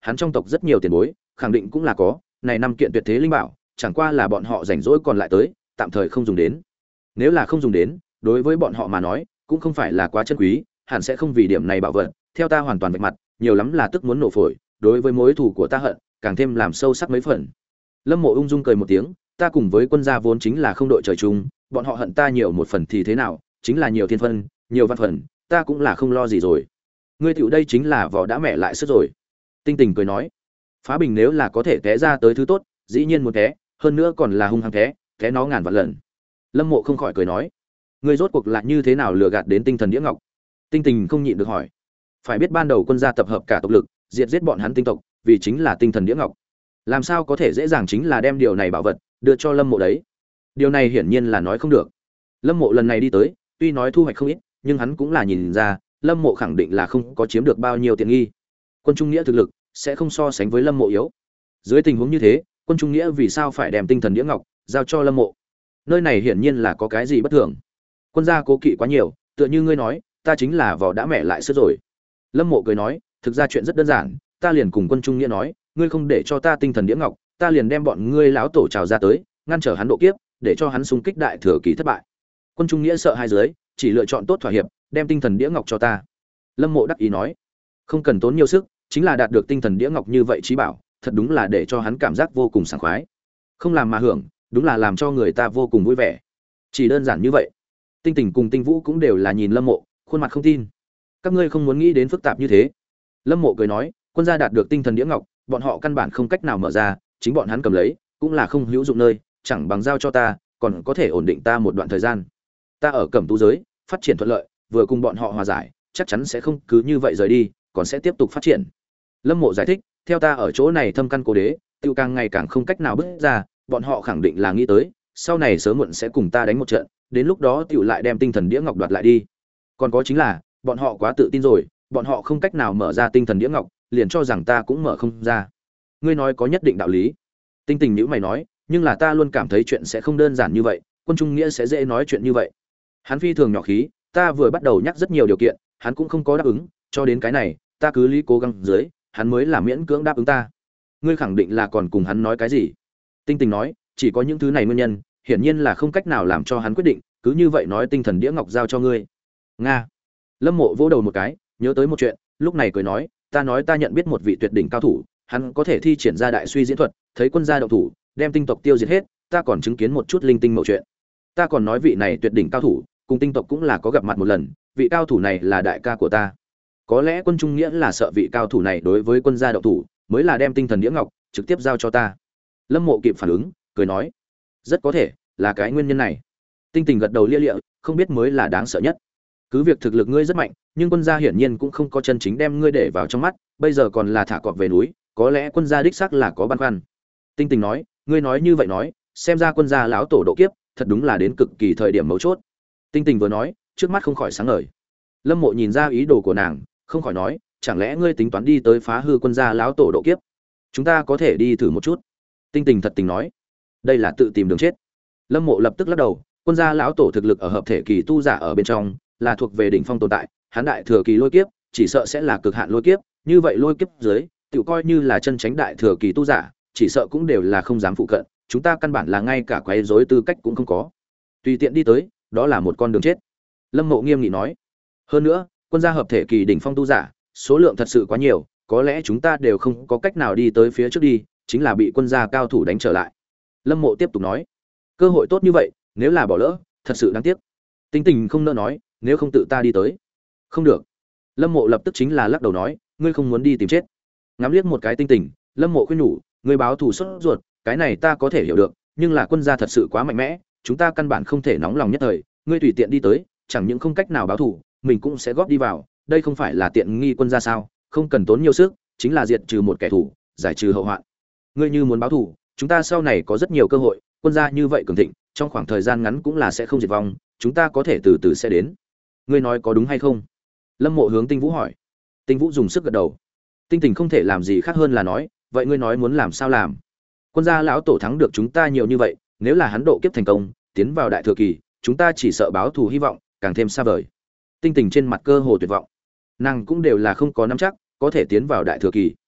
hắn trong tộc rất nhiều tiền bối, khẳng định cũng là có, này năm kiện tuyệt thế linh bảo, chẳng qua là bọn họ rảnh rỗi còn lại tới, tạm thời không dùng đến. Nếu là không dùng đến, đối với bọn họ mà nói, cũng không phải là quá chân quý, hẳn sẽ không vì điểm này bảo vật, theo ta hoàn toàn vạch mặt, nhiều lắm là tức muốn nổ phổi, đối với mối thù của ta hận, càng thêm làm sâu sắc mấy phần. Lâm Mộ ung dung cười một tiếng, ta cùng với quân gia vốn chính là không đội trời chung, bọn họ hận ta nhiều một phần thì thế nào, chính là nhiều thiên phân, nhiều văn phần, ta cũng là không lo gì rồi. Ngươi tiểu đây chính là vỏ đã mẹ lại sức rồi. Tinh Tình cười nói, phá bình nếu là có thể té ra tới thứ tốt, dĩ nhiên muốn té, hơn nữa còn là hung hăng té, té nó ngàn vạn lần. Lâm Mộ không khỏi cười nói, ngươi rốt cuộc là như thế nào lừa gạt đến tinh thần đĩa ngọc? Tinh Tình không nhịn được hỏi. Phải biết ban đầu quân gia tập hợp cả tộc lực, diệt giết bọn hắn tinh tộc, vì chính là tinh thần đĩa ngọc. Làm sao có thể dễ dàng chính là đem điều này bảo vật đưa cho Lâm Mộ đấy? Điều này hiển nhiên là nói không được. Lâm Mộ lần này đi tới, tuy nói thu hoạch không ít, nhưng hắn cũng là nhìn ra, Lâm Mộ khẳng định là không có chiếm được bao nhiêu tiện nghi. Quân Trung Nghĩa thực lực sẽ không so sánh với Lâm Mộ yếu. Dưới tình huống như thế, Quân Trung Nghĩa vì sao phải đem tinh thần đĩa ngọc giao cho Lâm Mộ? Nơi này hiển nhiên là có cái gì bất thường. Quân gia cố kỵ quá nhiều, tựa như ngươi nói, ta chính là vỏ đã mẹ lại sức rồi. Lâm Mộ cười nói, thực ra chuyện rất đơn giản, ta liền cùng Quân Trung Nghĩa nói, ngươi không để cho ta tinh thần đĩa ngọc, ta liền đem bọn ngươi lão tổ trào ra tới, ngăn trở hắn độ kiếp, để cho hắn xung kích đại thừa kỳ thất bại. Quân Trung Nghĩa sợ hai dưới, chỉ lựa chọn tốt thỏa hiệp, đem tinh thần đĩa ngọc cho ta. Lâm Mộ đắc ý nói, không cần tốn nhiều sức, chính là đạt được tinh thần đĩa ngọc như vậy trí bảo, thật đúng là để cho hắn cảm giác vô cùng sảng khoái. Không làm mà hưởng, đúng là làm cho người ta vô cùng vui vẻ. Chỉ đơn giản như vậy. Tinh Tình cùng Tinh Vũ cũng đều là nhìn Lâm Mộ, khuôn mặt không tin. Các ngươi không muốn nghĩ đến phức tạp như thế. Lâm Mộ cười nói, quân gia đạt được tinh thần đĩa ngọc, bọn họ căn bản không cách nào mở ra, chính bọn hắn cầm lấy, cũng là không hữu dụng nơi, chẳng bằng giao cho ta, còn có thể ổn định ta một đoạn thời gian. Ta ở Cẩm Tú giới, phát triển thuận lợi, vừa cùng bọn họ hòa giải, chắc chắn sẽ không cứ như vậy rời đi, còn sẽ tiếp tục phát triển. Lâm Mộ giải thích, theo ta ở chỗ này thâm căn cố đế, tiêu càng ngày càng không cách nào bước ra, bọn họ khẳng định là nghĩ tới, sau này sớm muộn sẽ cùng ta đánh một trận, đến lúc đó tiểu lại đem tinh thần đĩa ngọc đoạt lại đi. Còn có chính là, bọn họ quá tự tin rồi, bọn họ không cách nào mở ra tinh thần đĩa ngọc, liền cho rằng ta cũng mở không ra. Ngươi nói có nhất định đạo lý. Tinh Tình nhíu mày nói, nhưng là ta luôn cảm thấy chuyện sẽ không đơn giản như vậy, Quân Trung Nghĩa sẽ dễ nói chuyện như vậy. Hắn phi thường nhỏ khí, ta vừa bắt đầu nhắc rất nhiều điều kiện, hắn cũng không có đáp ứng, cho đến cái này, ta cứ lý cố gắng dưới, hắn mới là miễn cưỡng đáp ứng ta. Ngươi khẳng định là còn cùng hắn nói cái gì? Tinh Tình nói, chỉ có những thứ này nguyên nhân, hiển nhiên là không cách nào làm cho hắn quyết định, cứ như vậy nói tinh thần đĩa ngọc giao cho ngươi. Nga. Lâm Mộ vỗ đầu một cái, nhớ tới một chuyện, lúc này cười nói, ta nói ta nhận biết một vị tuyệt đỉnh cao thủ, hắn có thể thi triển ra đại suy diễn thuật, thấy quân gia động thủ, đem tinh tộc tiêu diệt hết, ta còn chứng kiến một chút linh tinh mẩu chuyện. Ta còn nói vị này tuyệt đỉnh cao thủ, cùng tinh tộc cũng là có gặp mặt một lần, vị cao thủ này là đại ca của ta. Có lẽ Quân Trung Nghĩa là sợ vị cao thủ này đối với quân gia động thủ, mới là đem tinh thần đĩa ngọc trực tiếp giao cho ta. Lâm Mộ kịp phản ứng, cười nói, rất có thể là cái nguyên nhân này. Tinh Tình gật đầu lia lịa, không biết mới là đáng sợ nhất. Cứ việc thực lực ngươi rất mạnh, nhưng quân gia hiển nhiên cũng không có chân chính đem ngươi để vào trong mắt, bây giờ còn là thả cọp về núi, có lẽ quân gia đích xác là có băn khoăn. Tinh Tình nói, ngươi nói như vậy nói, xem ra quân gia lão tổ độ kiếp, thật đúng là đến cực kỳ thời điểm mấu chốt. Tinh Tình vừa nói, trước mắt không khỏi sáng ngời. Lâm Mộ nhìn ra ý đồ của nàng, không khỏi nói, chẳng lẽ ngươi tính toán đi tới phá hư quân gia lão tổ độ kiếp? Chúng ta có thể đi thử một chút. Tinh Tình thật tình nói, đây là tự tìm đường chết. Lâm Mộ lập tức lắc đầu, quân gia lão tổ thực lực ở hợp thể kỳ tu giả ở bên trong, là thuộc về đỉnh phong tồn tại, hắn đại thừa kỳ lôi kiếp, chỉ sợ sẽ là cực hạn lôi kiếp, như vậy lôi kiếp dưới, tự coi như là chân chánh đại thừa kỳ tu giả, chỉ sợ cũng đều là không dám phụ cận, chúng ta căn bản là ngay cả quấy rối tư cách cũng không có. Tùy tiện đi tới, đó là một con đường chết. Lâm Mộ nghiêm nghị nói. Hơn nữa, quân gia hợp thể kỳ đỉnh phong tu giả, số lượng thật sự quá nhiều, có lẽ chúng ta đều không có cách nào đi tới phía trước đi, chính là bị quân gia cao thủ đánh trở lại. Lâm Mộ tiếp tục nói, cơ hội tốt như vậy, nếu là bỏ lỡ, thật sự đáng tiếc. Tinh Tình không nỡ nói, nếu không tự ta đi tới. Không được. Lâm Mộ lập tức chính là lắc đầu nói, ngươi không muốn đi tìm chết. Ngắm liếc một cái Tinh Tình, Lâm Mộ khuyên nhủ, ngươi báo thù sốt ruột, cái này ta có thể hiểu được, nhưng là quân gia thật sự quá mạnh mẽ, chúng ta căn bản không thể nóng lòng nhất thời, ngươi tùy tiện đi tới, chẳng những không cách nào báo thù, mình cũng sẽ góp đi vào, đây không phải là tiện nghi quân gia sao? Không cần tốn nhiều sức, chính là diệt trừ một kẻ thù, giải trừ hậu hoạn. Ngươi như muốn báo thù, chúng ta sau này có rất nhiều cơ hội, quân gia như vậy cường thịnh, trong khoảng thời gian ngắn cũng là sẽ không diệt vong, chúng ta có thể từ từ sẽ đến. Ngươi nói có đúng hay không? Lâm Mộ hướng Tinh Vũ hỏi. Tinh Vũ dùng sức gật đầu. Tinh Tình không thể làm gì khác hơn là nói, vậy ngươi nói muốn làm sao làm? Quân gia lão tổ thắng được chúng ta nhiều như vậy, nếu là hắn độ kiếp thành công, tiến vào đại thừa kỳ, chúng ta chỉ sợ báo thù hy vọng càng thêm xa vời. Tinh Tình trên mặt cơ hồ tuyệt vọng. Nàng cũng đều là không có nắm chắc có thể tiến vào đại thừa kỳ.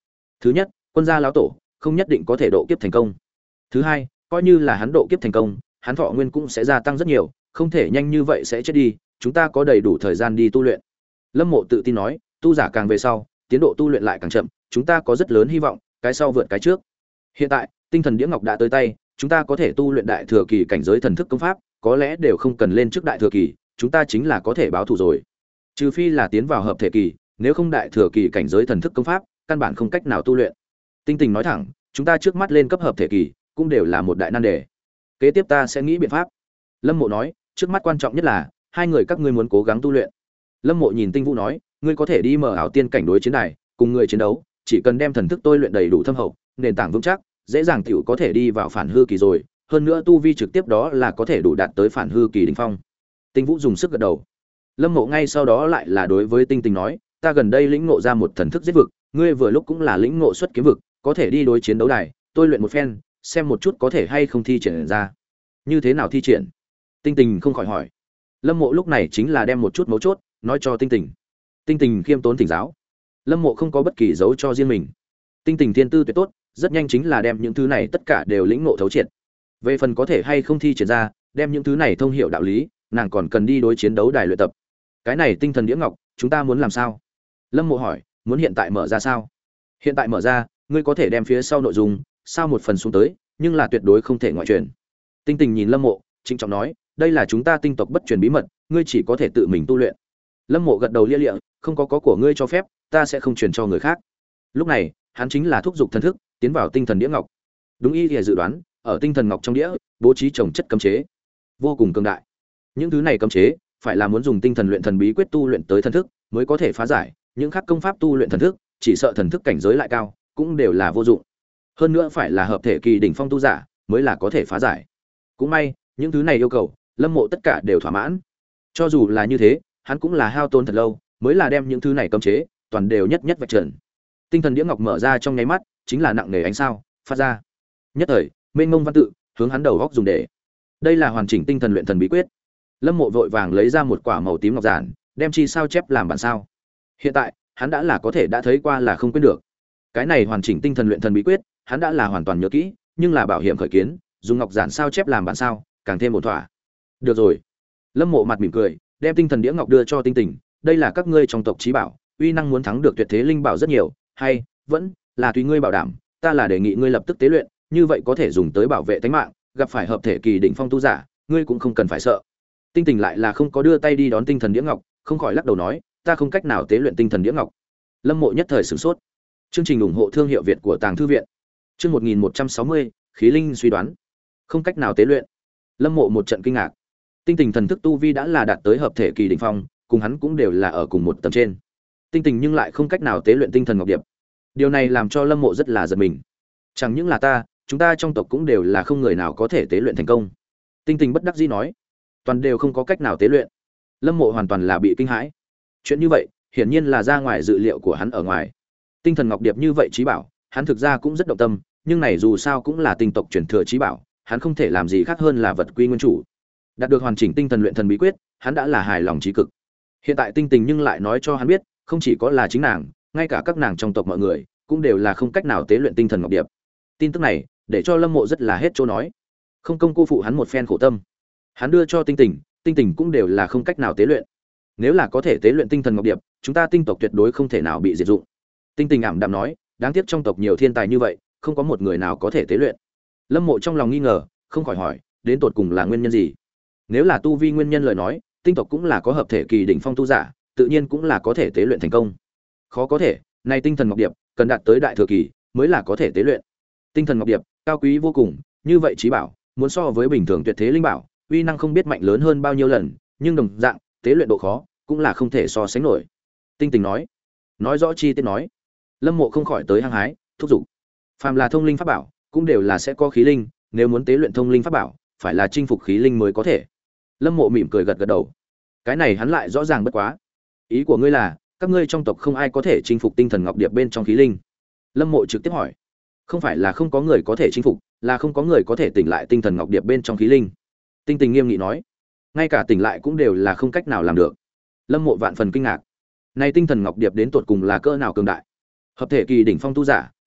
Thứ nhất, quân gia lão tổ không nhất định có thể độ kiếp thành công. Thứ hai, coi như là hắn độ kiếp thành công, hắn thọ nguyên cũng sẽ gia tăng rất nhiều, không thể nhanh như vậy sẽ chết đi, chúng ta có đầy đủ thời gian đi tu luyện. Lâm Mộ tự tin nói, tu giả càng về sau, tiến độ tu luyện lại càng chậm, chúng ta có rất lớn hy vọng, cái sau vượt cái trước. Hiện tại, tinh thần đĩa ngọc đã tới tay, chúng ta có thể tu luyện đại thừa kỳ cảnh giới thần thức công pháp, có lẽ đều không cần lên trước đại thừa kỳ, chúng ta chính là có thể báo thù rồi. Trừ phi là tiến vào hợp thể kỳ, nếu không đại thừa kỳ cảnh giới thần thức công pháp, căn bản không cách nào tu luyện. Tinh Tình nói thẳng, chúng ta trước mắt lên cấp hợp thể kỳ, cũng đều là một đại nan đề. Kế tiếp ta sẽ nghĩ biện pháp. Lâm Mộ nói, trước mắt quan trọng nhất là hai người các ngươi muốn cố gắng tu luyện. Lâm Mộ nhìn Tinh Vũ nói, ngươi có thể đi mở ảo tiên cảnh đối chiến này, cùng người chiến đấu, chỉ cần đem thần thức tôi luyện đầy đủ thâm hậu, nền tảng vững chắc, dễ dàng tiểu có thể đi vào phản hư kỳ rồi, hơn nữa tu vi trực tiếp đó là có thể đủ đạt tới phản hư kỳ đỉnh phong. Tinh Vũ dùng sức gật đầu. Lâm Mộ ngay sau đó lại là đối với Tinh Tình nói, ta gần đây lĩnh ngộ ra một thần thức giết vực, ngươi vừa lúc cũng là lĩnh ngộ xuất kiếm vực, có thể đi đối chiến đấu đài, tôi luyện một phen, xem một chút có thể hay không thi triển ra. Như thế nào thi triển? Tinh Tình không khỏi hỏi. Lâm Mộ lúc này chính là đem một chút mấu chốt nói cho Tinh Tình. Tinh Tình khiêm tốn thỉnh giáo. Lâm Mộ không có bất kỳ dấu cho riêng mình. Tinh Tình thiên tư tuyệt tốt, rất nhanh chính là đem những thứ này tất cả đều lĩnh ngộ thấu triệt. Về phần có thể hay không thi triển ra, đem những thứ này thông hiểu đạo lý, nàng còn cần đi đối chiến đấu đài luyện tập. Cái này tinh thần đĩa ngọc, chúng ta muốn làm sao? Lâm Mộ hỏi, muốn hiện tại mở ra sao? Hiện tại mở ra, ngươi có thể đem phía sau nội dung sao một phần xuống tới, nhưng là tuyệt đối không thể ngoại truyền. Tinh Tình nhìn Lâm Mộ, trịnh trọng nói, đây là chúng ta tinh tộc bất truyền bí mật, ngươi chỉ có thể tự mình tu luyện. Lâm Mộ gật đầu lia lịa, không có có của ngươi cho phép, ta sẽ không truyền cho người khác. Lúc này, hắn chính là thúc giục thần thức, tiến vào tinh thần đĩa ngọc. Đúng y thì dự đoán, ở tinh thần ngọc trong đĩa, bố trí trồng chất cấm chế, vô cùng cường đại. Những thứ này cấm chế, phải là muốn dùng tinh thần luyện thần bí quyết tu luyện tới thần thức, mới có thể phá giải, những khác công pháp tu luyện thần thức, chỉ sợ thần thức cảnh giới lại cao, cũng đều là vô dụng. Hơn nữa phải là hợp thể kỳ đỉnh phong tu giả, mới là có thể phá giải. Cũng may, những thứ này yêu cầu, Lâm Mộ tất cả đều thỏa mãn. Cho dù là như thế, hắn cũng là hao tốn thật lâu, mới là đem những thứ này cấm chế, toàn đều nhất nhất vạch trần. Tinh thần đĩa ngọc mở ra trong nháy mắt, chính là nặng nề ánh sao phát ra. Nhất thời, mênh mông văn tự hướng hắn đầu góc dùng để. Đây là hoàn chỉnh tinh thần luyện thần bí quyết. Lâm Mộ vội vàng lấy ra một quả màu tím ngọc giản, đem chi sao chép làm bản sao. Hiện tại, hắn đã là có thể đã thấy qua là không quên được. Cái này hoàn chỉnh tinh thần luyện thần bí quyết, hắn đã là hoàn toàn nhớ kỹ, nhưng là bảo hiểm khởi kiến, dùng ngọc giản sao chép làm bản sao, càng thêm một thỏa. Được rồi. Lâm Mộ mặt mỉm cười, đem tinh thần đĩa ngọc đưa cho Tinh Tình, đây là các ngươi trong tộc chí bảo, uy năng muốn thắng được tuyệt thế linh bảo rất nhiều, hay vẫn là tùy ngươi bảo đảm, ta là đề nghị ngươi lập tức tế luyện, như vậy có thể dùng tới bảo vệ tính mạng, gặp phải hợp thể kỳ đỉnh phong tu giả, ngươi cũng không cần phải sợ. Tinh Tình lại là không có đưa tay đi đón tinh thần đĩa ngọc, không khỏi lắc đầu nói, ta không cách nào tế luyện tinh thần đĩa ngọc. Lâm Mộ nhất thời sửng sốt. Chương trình ủng hộ thương hiệu Việt của Tàng thư viện. Chương một nghìn một trăm sáu mươi, khí linh suy đoán. Không cách nào tế luyện. Lâm Mộ một trận kinh ngạc. Tinh Tình thần thức tu vi đã là đạt tới hợp thể kỳ đỉnh phong, cùng hắn cũng đều là ở cùng một tầng trên. Tinh Tình nhưng lại không cách nào tế luyện tinh thần ngọc điệp. Điều này làm cho Lâm Mộ rất là giật mình. Chẳng những là ta, chúng ta trong tộc cũng đều là không người nào có thể tế luyện thành công. Tinh Tình bất đắc dĩ nói, toàn đều không có cách nào tế luyện. Lâm Mộ hoàn toàn là bị kinh hãi. Chuyện như vậy, hiển nhiên là ra ngoài dự liệu của hắn ở ngoài. Tinh thần ngọc điệp như vậy chí bảo, hắn thực ra cũng rất động tâm, nhưng này dù sao cũng là tinh tộc truyền thừa chí bảo, hắn không thể làm gì khác hơn là vật quy nguyên chủ. Đạt được hoàn chỉnh tinh thần luyện thần bí quyết, hắn đã là hài lòng chí cực. Hiện tại Tinh Tình nhưng lại nói cho hắn biết, không chỉ có là chính nàng, ngay cả các nàng trong tộc mọi người cũng đều là không cách nào tế luyện tinh thần ngọc điệp. Tin tức này để cho Lâm Mộ rất là hết chỗ nói, không công cô phụ hắn một phen khổ tâm. Hắn đưa cho Tinh Tình, Tinh Tình cũng đều là không cách nào tế luyện. Nếu là có thể tế luyện tinh thần ngọc điệp, chúng ta tinh tộc tuyệt đối không thể nào bị diệt dụng. Tinh Tình ảm đạm nói, đáng tiếc trong tộc nhiều thiên tài như vậy, không có một người nào có thể tế luyện. Lâm Mộ trong lòng nghi ngờ, không khỏi hỏi, đến tột cùng là nguyên nhân gì? Nếu là tu vi nguyên nhân lời nói, tinh tộc cũng là có hợp thể kỳ đỉnh phong tu giả, tự nhiên cũng là có thể tế luyện thành công. Khó có thể, này tinh thần ngọc điệp cần đạt tới đại thừa kỳ mới là có thể tế luyện. Tinh thần ngọc điệp cao quý vô cùng, như vậy chí bảo, muốn so với bình thường tuyệt thế linh bảo, uy năng không biết mạnh lớn hơn bao nhiêu lần, nhưng đồng dạng, tế luyện độ khó cũng là không thể so sánh nổi. Tinh Tình nói, nói rõ chi tiết nói. Lâm Mộ không khỏi tới hăng hái, thúc giục. Phàm là thông linh pháp bảo, cũng đều là sẽ có khí linh, nếu muốn tế luyện thông linh pháp bảo, phải là chinh phục khí linh mới có thể. Lâm Mộ mỉm cười gật gật đầu. Cái này hắn lại rõ ràng bất quá. Ý của ngươi là, các ngươi trong tộc không ai có thể chinh phục tinh thần ngọc điệp bên trong khí linh? Lâm Mộ trực tiếp hỏi. Không phải là không có người có thể chinh phục, là không có người có thể tỉnh lại tinh thần ngọc điệp bên trong khí linh. Tinh Tình nghiêm nghị nói. Ngay cả tỉnh lại cũng đều là không cách nào làm được. Lâm Mộ vạn phần kinh ngạc. Này tinh thần ngọc điệp đến tột cùng là cỡ nào cường đại? Hợp thể kỳ đỉnh phong tu giả,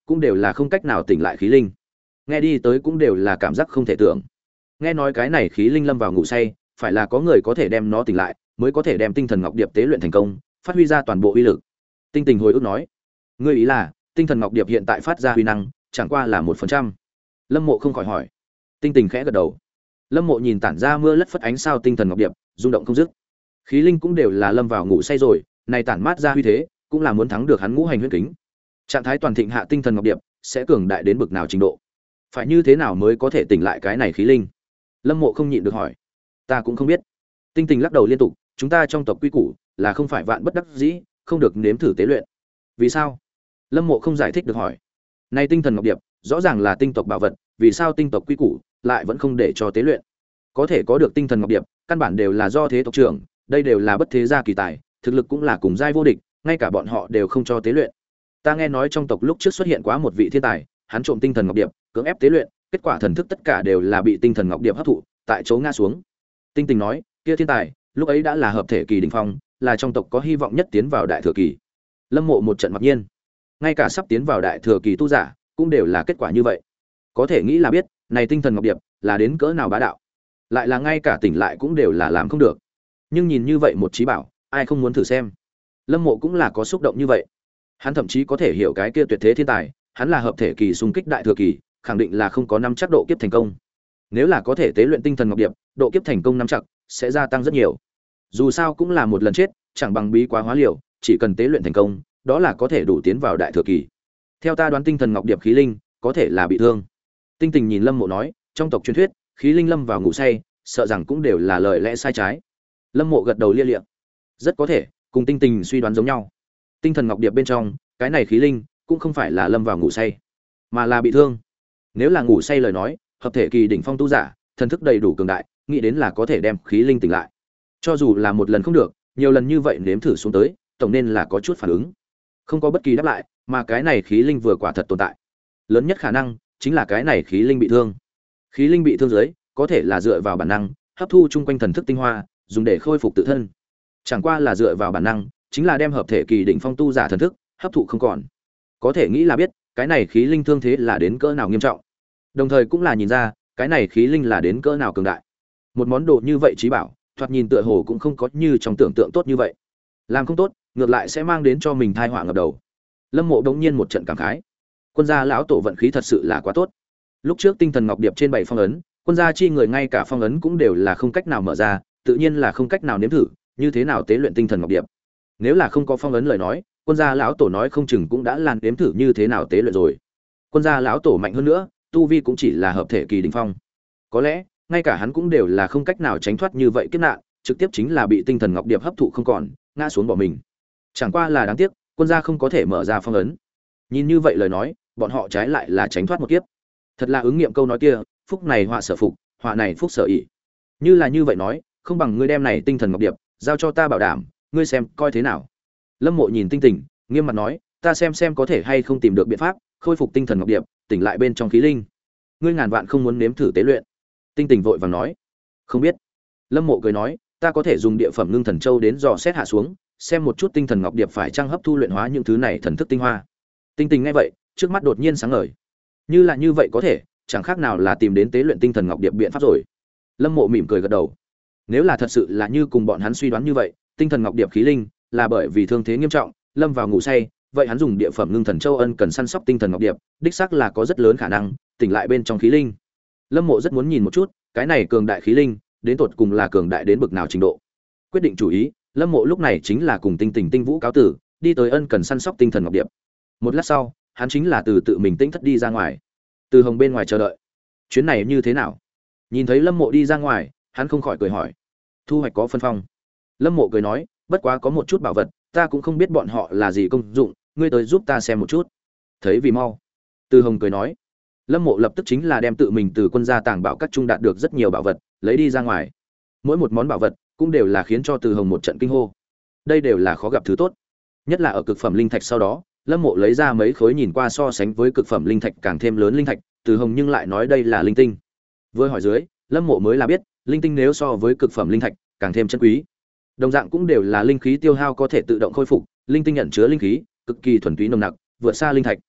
cũng đều là không cách nào tỉnh lại khí linh. Nghe đi tới cũng đều là cảm giác không thể tưởng. Nghe nói cái này khí linh lâm vào ngủ say, phải là có người có thể đem nó tỉnh lại, mới có thể đem tinh thần ngọc điệp tế luyện thành công, phát huy ra toàn bộ uy lực. Tinh Tình hồi ức nói, ngươi ý là tinh thần ngọc điệp hiện tại phát ra uy năng chẳng qua là một phần trăm? Lâm Mộ không khỏi hỏi. Tinh Tình khẽ gật đầu. Lâm Mộ nhìn tản ra mưa lất phất ánh sao tinh thần ngọc điệp, rung động không dứt. Khí linh cũng đều là lâm vào ngủ say rồi, này tản mát ra uy thế, cũng là muốn thắng được hắn ngũ hành huyễn kính. Trạng thái toàn thịnh hạ tinh thần ngọc điệp sẽ cường đại đến bực nào trình độ? Phải như thế nào mới có thể tỉnh lại cái này khí linh? Lâm Mộ không nhịn được hỏi. Ta cũng không biết. Tinh Tình lắc đầu liên tục, chúng ta trong tộc quy củ là không phải vạn bất đắc dĩ, không được nếm thử tế luyện. Vì sao? Lâm Mộ không giải thích được hỏi. Này tinh thần ngọc điệp, rõ ràng là tinh tộc bảo vật, vì sao tinh tộc quy củ lại vẫn không để cho tế luyện? Có thể có được tinh thần ngọc điệp, căn bản đều là do thế tộc trưởng, đây đều là bất thế gia kỳ tài, thực lực cũng là cùng giai vô địch, ngay cả bọn họ đều không cho tế luyện. Ta nghe nói trong tộc lúc trước xuất hiện quá một vị thiên tài, hắn trộm tinh thần ngọc điệp, cưỡng ép tế luyện, kết quả thần thức tất cả đều là bị tinh thần ngọc điệp hấp thụ, tại chỗ ngã xuống. Tinh Tình nói, kia thiên tài, lúc ấy đã là hợp thể kỳ đỉnh phong, là trong tộc có hy vọng nhất tiến vào đại thừa kỳ. Lâm Mộ một trận ngạc nhiên. Ngay cả sắp tiến vào đại thừa kỳ tu giả, cũng đều là kết quả như vậy. Có thể nghĩ là biết, này tinh thần ngọc điệp là đến cỡ nào bá đạo. Lại là ngay cả tỉnh lại cũng đều là làm không được. Nhưng nhìn như vậy một trí bảo, ai không muốn thử xem. Lâm Mộ cũng là có xúc động như vậy. Hắn thậm chí có thể hiểu cái kia tuyệt thế thiên tài, hắn là hợp thể kỳ xung kích đại thừa kỳ, khẳng định là không có năm chắc độ kiếp thành công. Nếu là có thể tế luyện tinh thần ngọc điệp, độ kiếp thành công năm chắc sẽ gia tăng rất nhiều. Dù sao cũng là một lần chết, chẳng bằng bí quá hóa liều, chỉ cần tế luyện thành công, đó là có thể đủ tiến vào đại thừa kỳ. Theo ta đoán tinh thần ngọc điệp khí linh có thể là bị thương. Tinh Tình nhìn Lâm Mộ nói, trong tộc truyền thuyết, khí linh lâm vào ngủ say, sợ rằng cũng đều là lời lẽ sai trái. Lâm Mộ gật đầu lia lịa. Rất có thể, cùng Tinh Tình suy đoán giống nhau. Tinh thần ngọc điệp bên trong, cái này khí linh cũng không phải là lâm vào ngủ say, mà là bị thương. Nếu là ngủ say lời nói, hợp thể kỳ đỉnh phong tu giả, thần thức đầy đủ cường đại, nghĩ đến là có thể đem khí linh tỉnh lại. Cho dù là một lần không được, nhiều lần như vậy nếm thử xuống tới, tổng nên là có chút phản ứng. Không có bất kỳ đáp lại, mà cái này khí linh vừa quả thật tồn tại. Lớn nhất khả năng chính là cái này khí linh bị thương. Khí linh bị thương dưới, có thể là dựa vào bản năng, hấp thu chung quanh thần thức tinh hoa, dùng để khôi phục tự thân. Chẳng qua là dựa vào bản năng, chính là đem hợp thể kỳ đỉnh phong tu giả thần thức hấp thụ không còn. Có thể nghĩ là biết, cái này khí linh thương thế là đến cỡ nào nghiêm trọng. Đồng thời cũng là nhìn ra, cái này khí linh là đến cỡ nào cường đại. Một món đồ như vậy trí bảo, thoạt nhìn tựa hồ cũng không có như trong tưởng tượng tốt như vậy. Làm không tốt, ngược lại sẽ mang đến cho mình tai họa ngập đầu. Lâm Mộ đống nhiên một trận cảm khái. Quân gia lão tổ vận khí thật sự là quá tốt. Lúc trước tinh thần ngọc điệp trên bảy phong ấn, quân gia chi người ngay cả phong ấn cũng đều là không cách nào mở ra, tự nhiên là không cách nào nếm thử, như thế nào tế luyện tinh thần ngọc điệp. Nếu là không có phong ấn lời nói, quân gia lão tổ nói không chừng cũng đã làn nếm thử như thế nào tế luyện rồi. Quân gia lão tổ mạnh hơn nữa, tu vi cũng chỉ là hợp thể kỳ đỉnh phong. Có lẽ, ngay cả hắn cũng đều là không cách nào tránh thoát như vậy kiếp nạn, trực tiếp chính là bị tinh thần ngọc điệp hấp thụ không còn, ngã xuống bỏ mình. Chẳng qua là đáng tiếc, quân gia không có thể mở ra phong ấn. Nhìn như vậy lời nói, bọn họ trái lại là tránh thoát một kiếp. Thật là ứng nghiệm câu nói kia, phúc này họa sở phục, họa này phúc sở ỷ. Như là như vậy nói, không bằng ngươi đem này tinh thần ngọc điệp giao cho ta bảo đảm, ngươi xem coi thế nào. Lâm Mộ nhìn Tinh Tình, nghiêm mặt nói, ta xem xem có thể hay không tìm được biện pháp khôi phục tinh thần ngọc điệp, tỉnh lại bên trong khí linh. Ngươi ngàn vạn không muốn nếm thử tế luyện. Tinh Tình vội vàng nói, không biết. Lâm Mộ cười nói, ta có thể dùng địa phẩm ngưng thần châu đến dò xét hạ xuống, xem một chút tinh thần ngọc điệp phải trang hấp thu luyện hóa những thứ này thần thức tinh hoa. Tinh Tình nghe vậy, trước mắt đột nhiên sáng ngời. Như là như vậy có thể, chẳng khác nào là tìm đến tế luyện tinh thần ngọc điệp biện pháp rồi. Lâm Mộ mỉm cười gật đầu. Nếu là thật sự là như cùng bọn hắn suy đoán như vậy, tinh thần ngọc điệp khí linh là bởi vì thương thế nghiêm trọng, lâm vào ngủ say, vậy hắn dùng địa phẩm ngưng thần châu ân cần săn sóc tinh thần ngọc điệp, đích xác là có rất lớn khả năng tỉnh lại bên trong khí linh. Lâm Mộ rất muốn nhìn một chút, cái này cường đại khí linh, đến tột cùng là cường đại đến bực nào trình độ. Quyết định chủ ý, Lâm Mộ lúc này chính là cùng Tinh Tình Tinh Vũ cáo tử, đi tới ân cần săn sóc tinh thần ngọc điệp. Một lát sau, hắn chính là từ tự mình tĩnh thất đi ra ngoài. Từ Hồng bên ngoài chờ đợi. Chuyến này như thế nào? Nhìn thấy Lâm Mộ đi ra ngoài, hắn không khỏi cười hỏi. Thu hoạch có phân phong. Lâm Mộ cười nói, bất quá có một chút bảo vật, ta cũng không biết bọn họ là gì công dụng, ngươi tới giúp ta xem một chút. Thấy vì mau. Từ Hồng cười nói. Lâm Mộ lập tức chính là đem tự mình từ quân gia tàng bảo các trung đạt được rất nhiều bảo vật, lấy đi ra ngoài. Mỗi một món bảo vật cũng đều là khiến cho Từ Hồng một trận kinh hô. Đây đều là khó gặp thứ tốt. Nhất là ở cực phẩm linh thạch sau đó, Lâm Mộ lấy ra mấy khối nhìn qua so sánh với cực phẩm linh thạch càng thêm lớn linh thạch, Từ Hồng nhưng lại nói đây là linh tinh. Vừa hỏi dưới, Lâm Mộ mới là biết, linh tinh nếu so với cực phẩm linh thạch càng thêm chân quý. Đồng dạng cũng đều là linh khí tiêu hao có thể tự động khôi phục, linh tinh nhận chứa linh khí cực kỳ thuần túy nồng nặc, vượt xa linh thạch.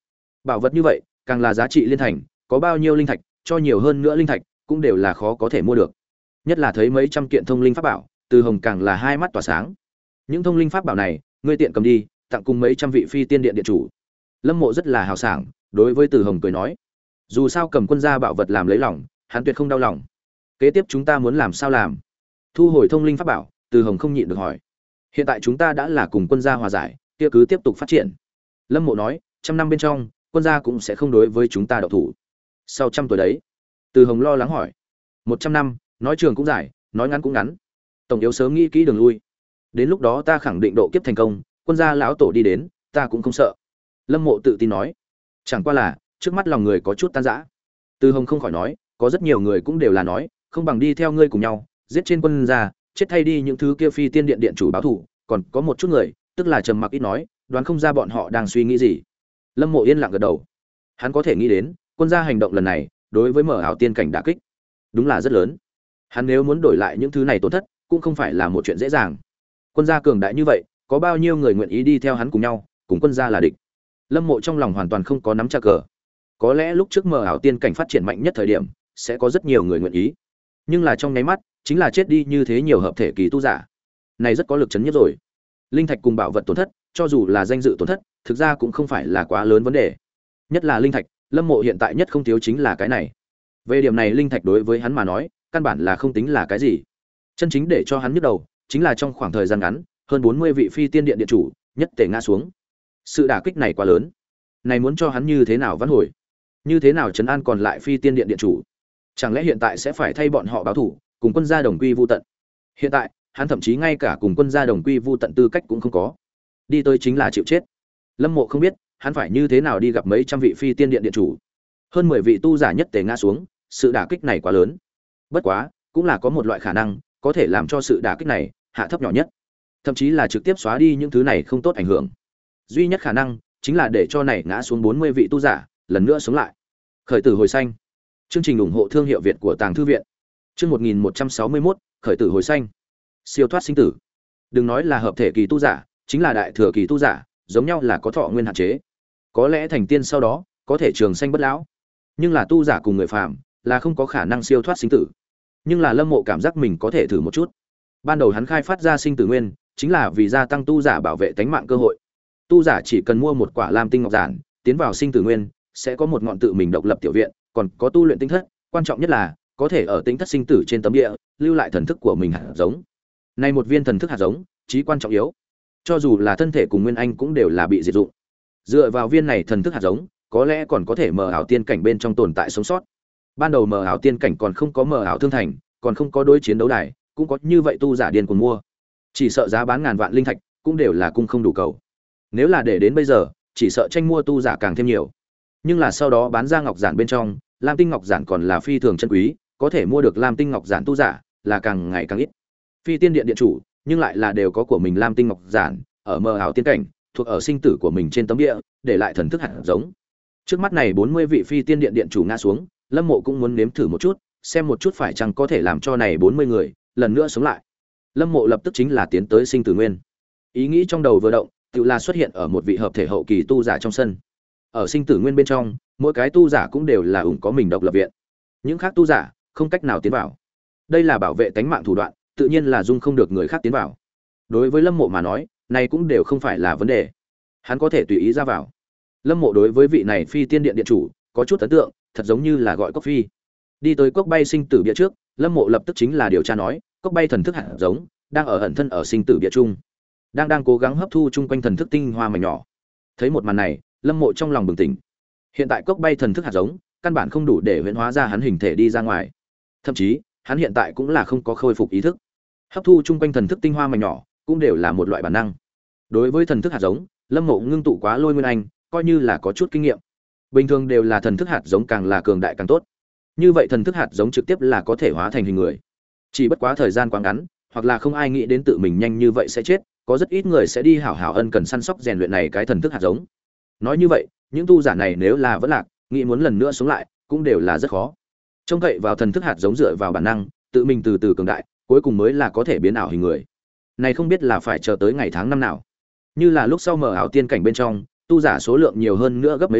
Bảo vật như vậy, càng là giá trị liên thành, có bao nhiêu linh thạch, cho nhiều hơn nữa linh thạch, cũng đều là khó có thể mua được. Nhất là thấy mấy trăm kiện thông linh pháp bảo, Từ Hồng càng là hai mắt tỏa sáng. Những thông linh pháp bảo này, ngươi tiện cầm đi, tặng cùng mấy trăm vị phi tiên điện điện chủ. Lâm Mộ rất là hào sảng, đối với Từ Hồng cười nói, dù sao cầm quân gia bảo vật làm lấy lòng, hắn tuyệt không đau lòng. Kế tiếp chúng ta muốn làm sao làm? Thu hồi thông linh pháp bảo, Từ Hồng không nhịn được hỏi. Hiện tại chúng ta đã là cùng quân gia hòa giải, kia cứ tiếp tục phát triển. Lâm Mộ nói, trăm năm bên trong, quân gia cũng sẽ không đối với chúng ta động thủ. Sau trăm tuổi đấy? Từ Hồng lo lắng hỏi. Một trăm năm, nói trường cũng dài, nói ngắn cũng ngắn. Tổng yếu sớm nghĩ kỹ đường lui. Đến lúc đó ta khẳng định độ kiếp thành công, quân gia lão tổ đi đến, ta cũng không sợ. Lâm Mộ tự tin nói. Chẳng qua là, trước mắt lòng người có chút tan rã. Từ Hồng không khỏi nói, có rất nhiều người cũng đều là nói, không bằng đi theo ngươi cùng nhau, giết trên quân gia, chết thay đi những thứ kia phi tiên điện điện chủ báo thù, còn có một chút người, tức là trầm mặc ít nói, đoán không ra bọn họ đang suy nghĩ gì. Lâm Mộ yên lặng gật đầu. Hắn có thể nghĩ đến, quân gia hành động lần này, đối với mở ảo tiên cảnh đả kích, đúng là rất lớn. Hắn nếu muốn đổi lại những thứ này tổn thất, cũng không phải là một chuyện dễ dàng. Quân gia cường đại như vậy, có bao nhiêu người nguyện ý đi theo hắn cùng nhau, cùng quân gia là địch. Lâm Mộ trong lòng hoàn toàn không có nắm chắc cờ. Có lẽ lúc trước mở ảo tiên cảnh phát triển mạnh nhất thời điểm, sẽ có rất nhiều người nguyện ý. Nhưng là trong nháy mắt, chính là chết đi như thế nhiều hợp thể kỳ tu giả. Này rất có lực chấn nhất rồi. Linh thạch cùng bảo vật tổn thất, cho dù là danh dự tổn thất, thực ra cũng không phải là quá lớn vấn đề. Nhất là linh thạch, Lâm Mộ hiện tại nhất không thiếu chính là cái này. Về điểm này linh thạch đối với hắn mà nói, căn bản là không tính là cái gì. Chân chính để cho hắn nhức đầu, chính là trong khoảng thời gian ngắn, hơn bốn mươi vị phi tiên điện điện chủ, nhất tề ngã xuống. Sự đả kích này quá lớn. Này muốn cho hắn như thế nào vãn hồi? Như thế nào trấn an còn lại phi tiên điện điện chủ? Chẳng lẽ hiện tại sẽ phải thay bọn họ báo thủ, cùng quân gia đồng quy vu tận? Hiện tại, hắn thậm chí ngay cả cùng quân gia đồng quy vu tận tư cách cũng không có. Đi tới chính là chịu chết. Lâm Mộ không biết, hắn phải như thế nào đi gặp mấy trăm vị phi tiên điện điện chủ. Hơn mười vị tu giả nhất tề ngã xuống, sự đả kích này quá lớn. Bất quá, cũng là có một loại khả năng, có thể làm cho sự đả kích này hạ thấp nhỏ nhất, thậm chí là trực tiếp xóa đi những thứ này không tốt ảnh hưởng. Duy nhất khả năng chính là để cho này ngã xuống bốn mươi vị tu giả, lần nữa sống lại. Khởi tử hồi xanh. Chương trình ủng hộ thương hiệu Việt của Tàng Thư viện. Chương một nghìn một trăm sáu mươi mốt, khởi tử hồi xanh. Siêu thoát sinh tử. Đừng nói là hợp thể kỳ tu giả, chính là đại thừa kỳ tu giả, giống nhau là có thọ nguyên hạn chế. Có lẽ thành tiên sau đó, có thể trường sanh bất lão. Nhưng là tu giả cùng người phàm, là không có khả năng siêu thoát sinh tử. Nhưng là Lâm Mộ cảm giác mình có thể thử một chút. Ban đầu hắn khai phát ra sinh tử nguyên, chính là vì gia tăng tu giả bảo vệ tánh mạng cơ hội. Tu giả chỉ cần mua một quả lam tinh ngọc giản, tiến vào sinh tử nguyên, sẽ có một ngọn tự mình độc lập tiểu viện, còn có tu luyện tinh thất, quan trọng nhất là có thể ở tinh thất sinh tử trên tấm địa lưu lại thần thức của mình hạt giống. Này một viên thần thức hạt giống, chí quan trọng yếu. Cho dù là thân thể cùng nguyên anh cũng đều là bị diệt dụng. Dựa vào viên này thần thức hạt giống, có lẽ còn có thể mở ảo tiên cảnh bên trong tồn tại sống sót. Ban đầu mở ảo tiên cảnh còn không có mở ảo thương thành, còn không có đối chiến đấu đài, cũng có như vậy tu giả điên cuồng mua. Chỉ sợ giá bán ngàn vạn linh thạch, cũng đều là cung không đủ cầu. Nếu là để đến bây giờ, chỉ sợ tranh mua tu giả càng thêm nhiều. Nhưng là sau đó bán ra ngọc giản bên trong, lam tinh ngọc giản còn là phi thường chân quý, có thể mua được lam tinh ngọc giản tu giả là càng ngày càng ít. Phi tiên điện điện chủ, nhưng lại là đều có của mình lam tinh ngọc giản, ở mờ ảo tiên cảnh, thuộc ở sinh tử của mình trên tấm địa, để lại thần thức hạt giống. Trước mắt này bốn mươi vị phi tiên điện điện chủ ngã xuống, Lâm Mộ cũng muốn nếm thử một chút, xem một chút phải chăng có thể làm cho này bốn mươi người lần nữa sống lại. Lâm Mộ lập tức chính là tiến tới sinh tử nguyên. Ý nghĩ trong đầu vừa động, tự là xuất hiện ở một vị hợp thể hậu kỳ tu giả trong sân. Ở sinh tử nguyên bên trong, mỗi cái tu giả cũng đều là ủng có mình độc lập viện. Những khác tu giả không cách nào tiến vào. Đây là bảo vệ tánh mạng thủ đoạn, tự nhiên là dung không được người khác tiến vào. Đối với Lâm Mộ mà nói, này cũng đều không phải là vấn đề. Hắn có thể tùy ý ra vào. Lâm Mộ đối với vị này phi tiên điện điện chủ có chút ấn tượng, thật giống như là gọi cốc phi. Đi tới cốc bay sinh tử bia trước, Lâm Mộ lập tức chính là điều tra nói, cốc bay thần thức hạt giống đang ở ẩn thân ở sinh tử bia chung, đang đang cố gắng hấp thu chung quanh thần thức tinh hoa mảnh nhỏ. Thấy một màn này, Lâm Mộ trong lòng bừng tỉnh. Hiện tại cốc bay thần thức hạt giống căn bản không đủ để huyễn hóa ra hắn hình thể đi ra ngoài. Thậm chí, hắn hiện tại cũng là không có khôi phục ý thức. Hấp thu chung quanh thần thức tinh hoa mảnh nhỏ, cũng đều là một loại bản năng. Đối với thần thức hạt giống, Lâm Mộ ngưng tụ quá lôi nguyên anh, coi như là có chút kinh nghiệm. Bình thường đều là thần thức hạt giống càng là cường đại càng tốt. Như vậy thần thức hạt giống trực tiếp là có thể hóa thành hình người. Chỉ bất quá thời gian quá ngắn, hoặc là không ai nghĩ đến tự mình nhanh như vậy sẽ chết, có rất ít người sẽ đi hảo hảo ân cần săn sóc rèn luyện này cái thần thức hạt giống. Nói như vậy, những tu giả này nếu là vẫn lạc, nghĩ muốn lần nữa sống lại, cũng đều là rất khó. Trông cậy vào thần thức hạt giống dựa vào bản năng, tự mình từ từ cường đại, cuối cùng mới là có thể biến ảo hình người. Này không biết là phải chờ tới ngày tháng năm nào. Như là lúc sau mở ảo tiên cảnh bên trong, tu giả số lượng nhiều hơn nữa gấp mấy lần,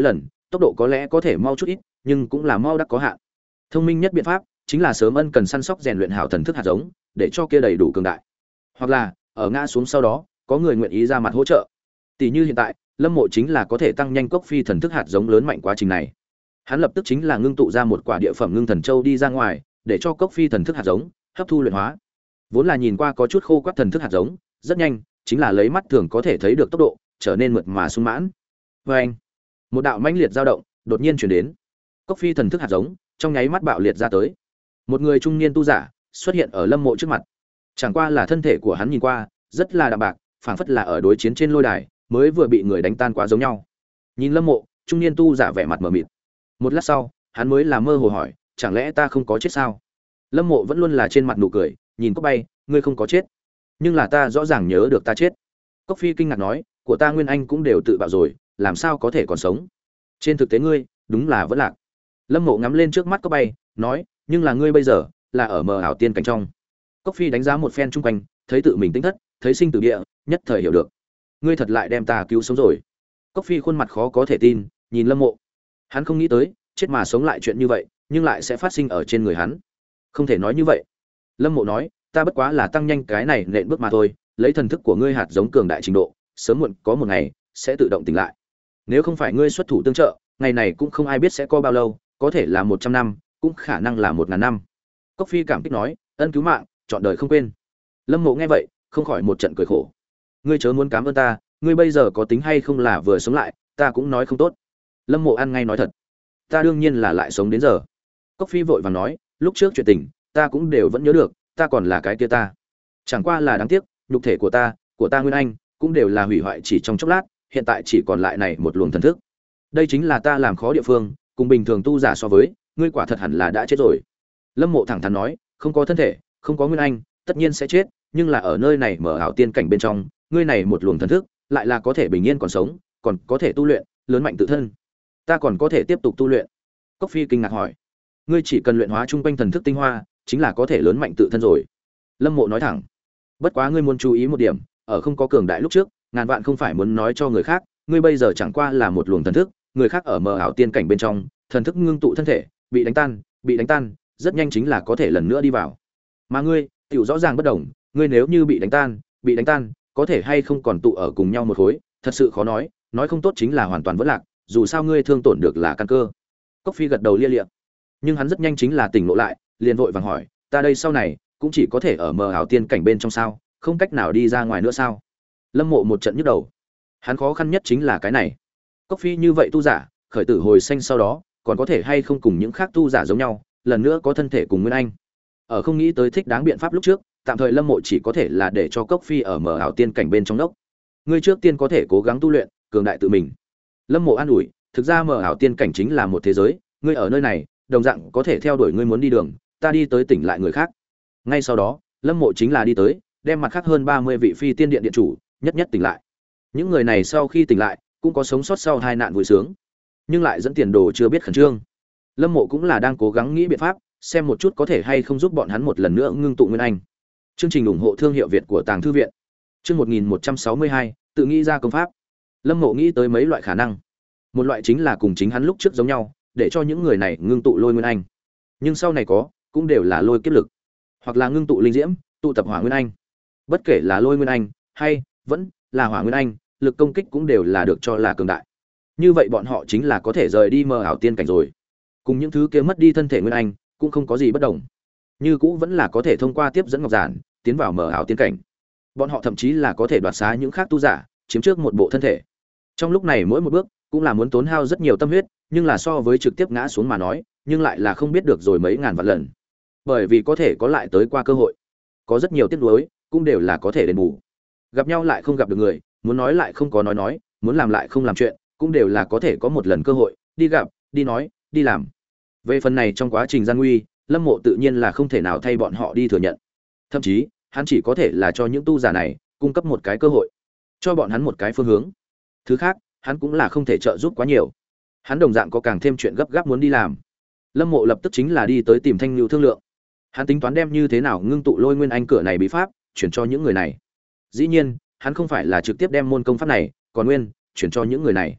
tốc độ có lẽ có thể mau chút ít, nhưng cũng là mau đắc có hạn. Thông minh nhất biện pháp chính là sớm ân cần săn sóc rèn luyện hảo thần thức hạt giống, để cho kia đầy đủ cường đại. Hoặc là, ở ngã xuống sau đó, có người nguyện ý ra mặt hỗ trợ. Tỷ như hiện tại, Lâm Mộ chính là có thể tăng nhanh cốc phi thần thức hạt giống lớn mạnh quá trình này. Hắn lập tức chính là ngưng tụ ra một quả địa phẩm ngưng thần châu đi ra ngoài, để cho cốc phi thần thức hạt giống hấp thu luyện hóa. Vốn là nhìn qua có chút khô quắt thần thức hạt giống, rất nhanh, chính là lấy mắt thường có thể thấy được tốc độ, trở nên mượt mà sung mãn. Oeng! Một đạo mãnh liệt dao động đột nhiên truyền đến. Cốc phi thần thức hạt giống trong nháy mắt bạo liệt ra tới. Một người trung niên tu giả xuất hiện ở Lâm Mộ trước mặt. Chẳng qua là thân thể của hắn nhìn qua rất là đạm bạc, phảng phất là ở đối chiến trên lôi đài, mới vừa bị người đánh tan quá giống nhau. Nhìn Lâm Mộ, trung niên tu giả vẻ mặt mờ mịt. Một lát sau, hắn mới là mơ hồ hỏi, chẳng lẽ ta không có chết sao? Lâm Mộ vẫn luôn là trên mặt nụ cười, nhìn Cốc Bay, ngươi không có chết, nhưng là ta rõ ràng nhớ được ta chết. Cốc Phi kinh ngạc nói, của ta Nguyên Anh cũng đều tự bạo rồi, làm sao có thể còn sống? Trên thực tế ngươi, đúng là vẫn lạc. Lâm Mộ ngắm lên trước mắt Cốc Bay, nói, nhưng là ngươi bây giờ là ở mờ ảo tiên cảnh trong. Cốc Phi đánh giá một phen chung quanh, thấy tự mình tính thất, thấy sinh tử địa, nhất thời hiểu được. Ngươi thật lại đem ta cứu sống rồi. Cốc Phi khuôn mặt khó có thể tin, nhìn Lâm Mộ. Hắn không nghĩ tới, chết mà sống lại chuyện như vậy, nhưng lại sẽ phát sinh ở trên người hắn. Không thể nói như vậy. Lâm Mộ nói, ta bất quá là tăng nhanh cái này nện bước mà thôi, lấy thần thức của ngươi hạt giống cường đại trình độ, sớm muộn có một ngày sẽ tự động tỉnh lại. Nếu không phải ngươi xuất thủ tương trợ, ngày này cũng không ai biết sẽ có bao lâu, có thể là một trăm năm, cũng khả năng là một ngàn năm. Cốc Phi cảm kích nói, ân cứu mạng, chọn đời không quên. Lâm Mộ nghe vậy, không khỏi một trận cười khổ. Ngươi chớ muốn cảm ơn ta, ngươi bây giờ có tính hay không là vừa sống lại, ta cũng nói không tốt. Lâm Mộ ăn ngay nói thật, ta đương nhiên là lại sống đến giờ. Cốc Phi vội vàng nói, lúc trước chuyện tình, ta cũng đều vẫn nhớ được, ta còn là cái kia ta. Chẳng qua là đáng tiếc, nhục thể của ta, của ta Nguyên Anh, cũng đều là hủy hoại chỉ trong chốc lát, hiện tại chỉ còn lại này một luồng thần thức. Đây chính là ta làm khó địa phương, cùng bình thường tu giả so với, ngươi quả thật hẳn là đã chết rồi. Lâm Mộ thẳng thắn nói, không có thân thể, không có Nguyên Anh, tất nhiên sẽ chết, nhưng là ở nơi này mở ảo tiên cảnh bên trong, ngươi này một luồng thần thức, lại là có thể bình yên còn sống, còn có thể tu luyện, lớn mạnh tự thân. Ta còn có thể tiếp tục tu luyện. Cốc Phi kinh ngạc hỏi, ngươi chỉ cần luyện hóa trung quanh thần thức tinh hoa, chính là có thể lớn mạnh tự thân rồi. Lâm Mộ nói thẳng, bất quá ngươi muốn chú ý một điểm, ở không có cường đại lúc trước, ngàn vạn không phải muốn nói cho người khác, ngươi bây giờ chẳng qua là một luồng thần thức, người khác ở mờ ảo tiên cảnh bên trong, thần thức ngưng tụ thân thể, bị đánh tan, bị đánh tan, rất nhanh chính là có thể lần nữa đi vào. Mà ngươi, tiểu rõ ràng bất đồng, ngươi nếu như bị đánh tan, bị đánh tan, có thể hay không còn tụ ở cùng nhau một khối, thật sự khó nói, nói không tốt chính là hoàn toàn vỡ lạc, dù sao ngươi thương tổn được là căn cơ. Cốc Phi gật đầu lia lịa, nhưng hắn rất nhanh chính là tỉnh ngộ lại, liền vội vàng hỏi, ta đây sau này cũng chỉ có thể ở mờ ảo tiên cảnh bên trong sao, không cách nào đi ra ngoài nữa sao? Lâm Mộ một trận nhức đầu, hắn khó khăn nhất chính là cái này. Cốc Phi như vậy tu giả, khởi tử hồi sinh sau đó, còn có thể hay không cùng những khác tu giả giống nhau, lần nữa có thân thể cùng Nguyên Anh. Ở không nghĩ tới thích đáng biện pháp lúc trước, tạm thời Lâm Mộ chỉ có thể là để cho Cốc Phi ở mờ ảo tiên cảnh bên trong đốc. Ngươi trước tiên có thể cố gắng tu luyện, cường đại tự mình. Lâm Mộ an ủi, thực ra mờ ảo tiên cảnh chính là một thế giới, ngươi ở nơi này, đồng dạng có thể theo đuổi ngươi muốn đi đường, ta đi tới tỉnh lại người khác. Ngay sau đó, Lâm Mộ chính là đi tới, đem mặt khác hơn ba mươi vị phi tiên điện điện chủ nhất nhất tỉnh lại. Những người này sau khi tỉnh lại, cũng có sống sót sau hai nạn vui sướng, nhưng lại dẫn tiền đồ chưa biết khẩn trương. Lâm Mộ cũng là đang cố gắng nghĩ biện pháp, xem một chút có thể hay không giúp bọn hắn một lần nữa ngưng tụ Nguyên Anh. Chương trình ủng hộ thương hiệu Việt của Tàng Thư viện. Chương một nghìn một trăm sáu mươi hai, tự nghĩ ra công pháp. Lâm Mộ nghĩ tới mấy loại khả năng. Một loại chính là cùng chính hắn lúc trước giống nhau, để cho những người này ngưng tụ lôi Nguyên Anh. Nhưng sau này có, cũng đều là lôi kiếp lực, hoặc là ngưng tụ linh diễm, tụ tập hỏa Nguyên Anh. Bất kể là lôi Nguyên Anh hay vẫn là hỏa Nguyên Anh, lực công kích cũng đều là được cho là cường đại. Như vậy bọn họ chính là có thể rời đi mơ ảo tiên cảnh rồi. Cùng những thứ kia mất đi thân thể Nguyên Anh, cũng không có gì bất đồng. Như cũ vẫn là có thể thông qua tiếp dẫn ngọc giản, tiến vào mơ ảo tiên cảnh. Bọn họ thậm chí là có thể đoạt xá những khác tu giả, chiếm trước một bộ thân thể. Trong lúc này mỗi một bước cũng là muốn tốn hao rất nhiều tâm huyết, nhưng là so với trực tiếp ngã xuống mà nói, nhưng lại là không biết được rồi mấy ngàn vạn lần. Bởi vì có thể có lại tới qua cơ hội. Có rất nhiều tiếc nuối, cũng đều là có thể đền bù. Gặp nhau lại không gặp được người, muốn nói lại không có nói nói, muốn làm lại không làm chuyện, cũng đều là có thể có một lần cơ hội, đi gặp, đi nói, đi làm. Về phần này trong quá trình gian nguy, Lâm Mộ tự nhiên là không thể nào thay bọn họ đi thừa nhận. Thậm chí, hắn chỉ có thể là cho những tu giả này cung cấp một cái cơ hội, cho bọn hắn một cái phương hướng. Thứ khác, hắn cũng là không thể trợ giúp quá nhiều. Hắn đồng dạng có càng thêm chuyện gấp gáp muốn đi làm. Lâm Mộ lập tức chính là đi tới tìm Thanh Nưu thương lượng. Hắn tính toán đem như thế nào ngưng tụ lôi Nguyên Anh cửa này bí pháp chuyển cho những người này. Dĩ nhiên, hắn không phải là trực tiếp đem môn công pháp này, còn nguyên chuyển cho những người này,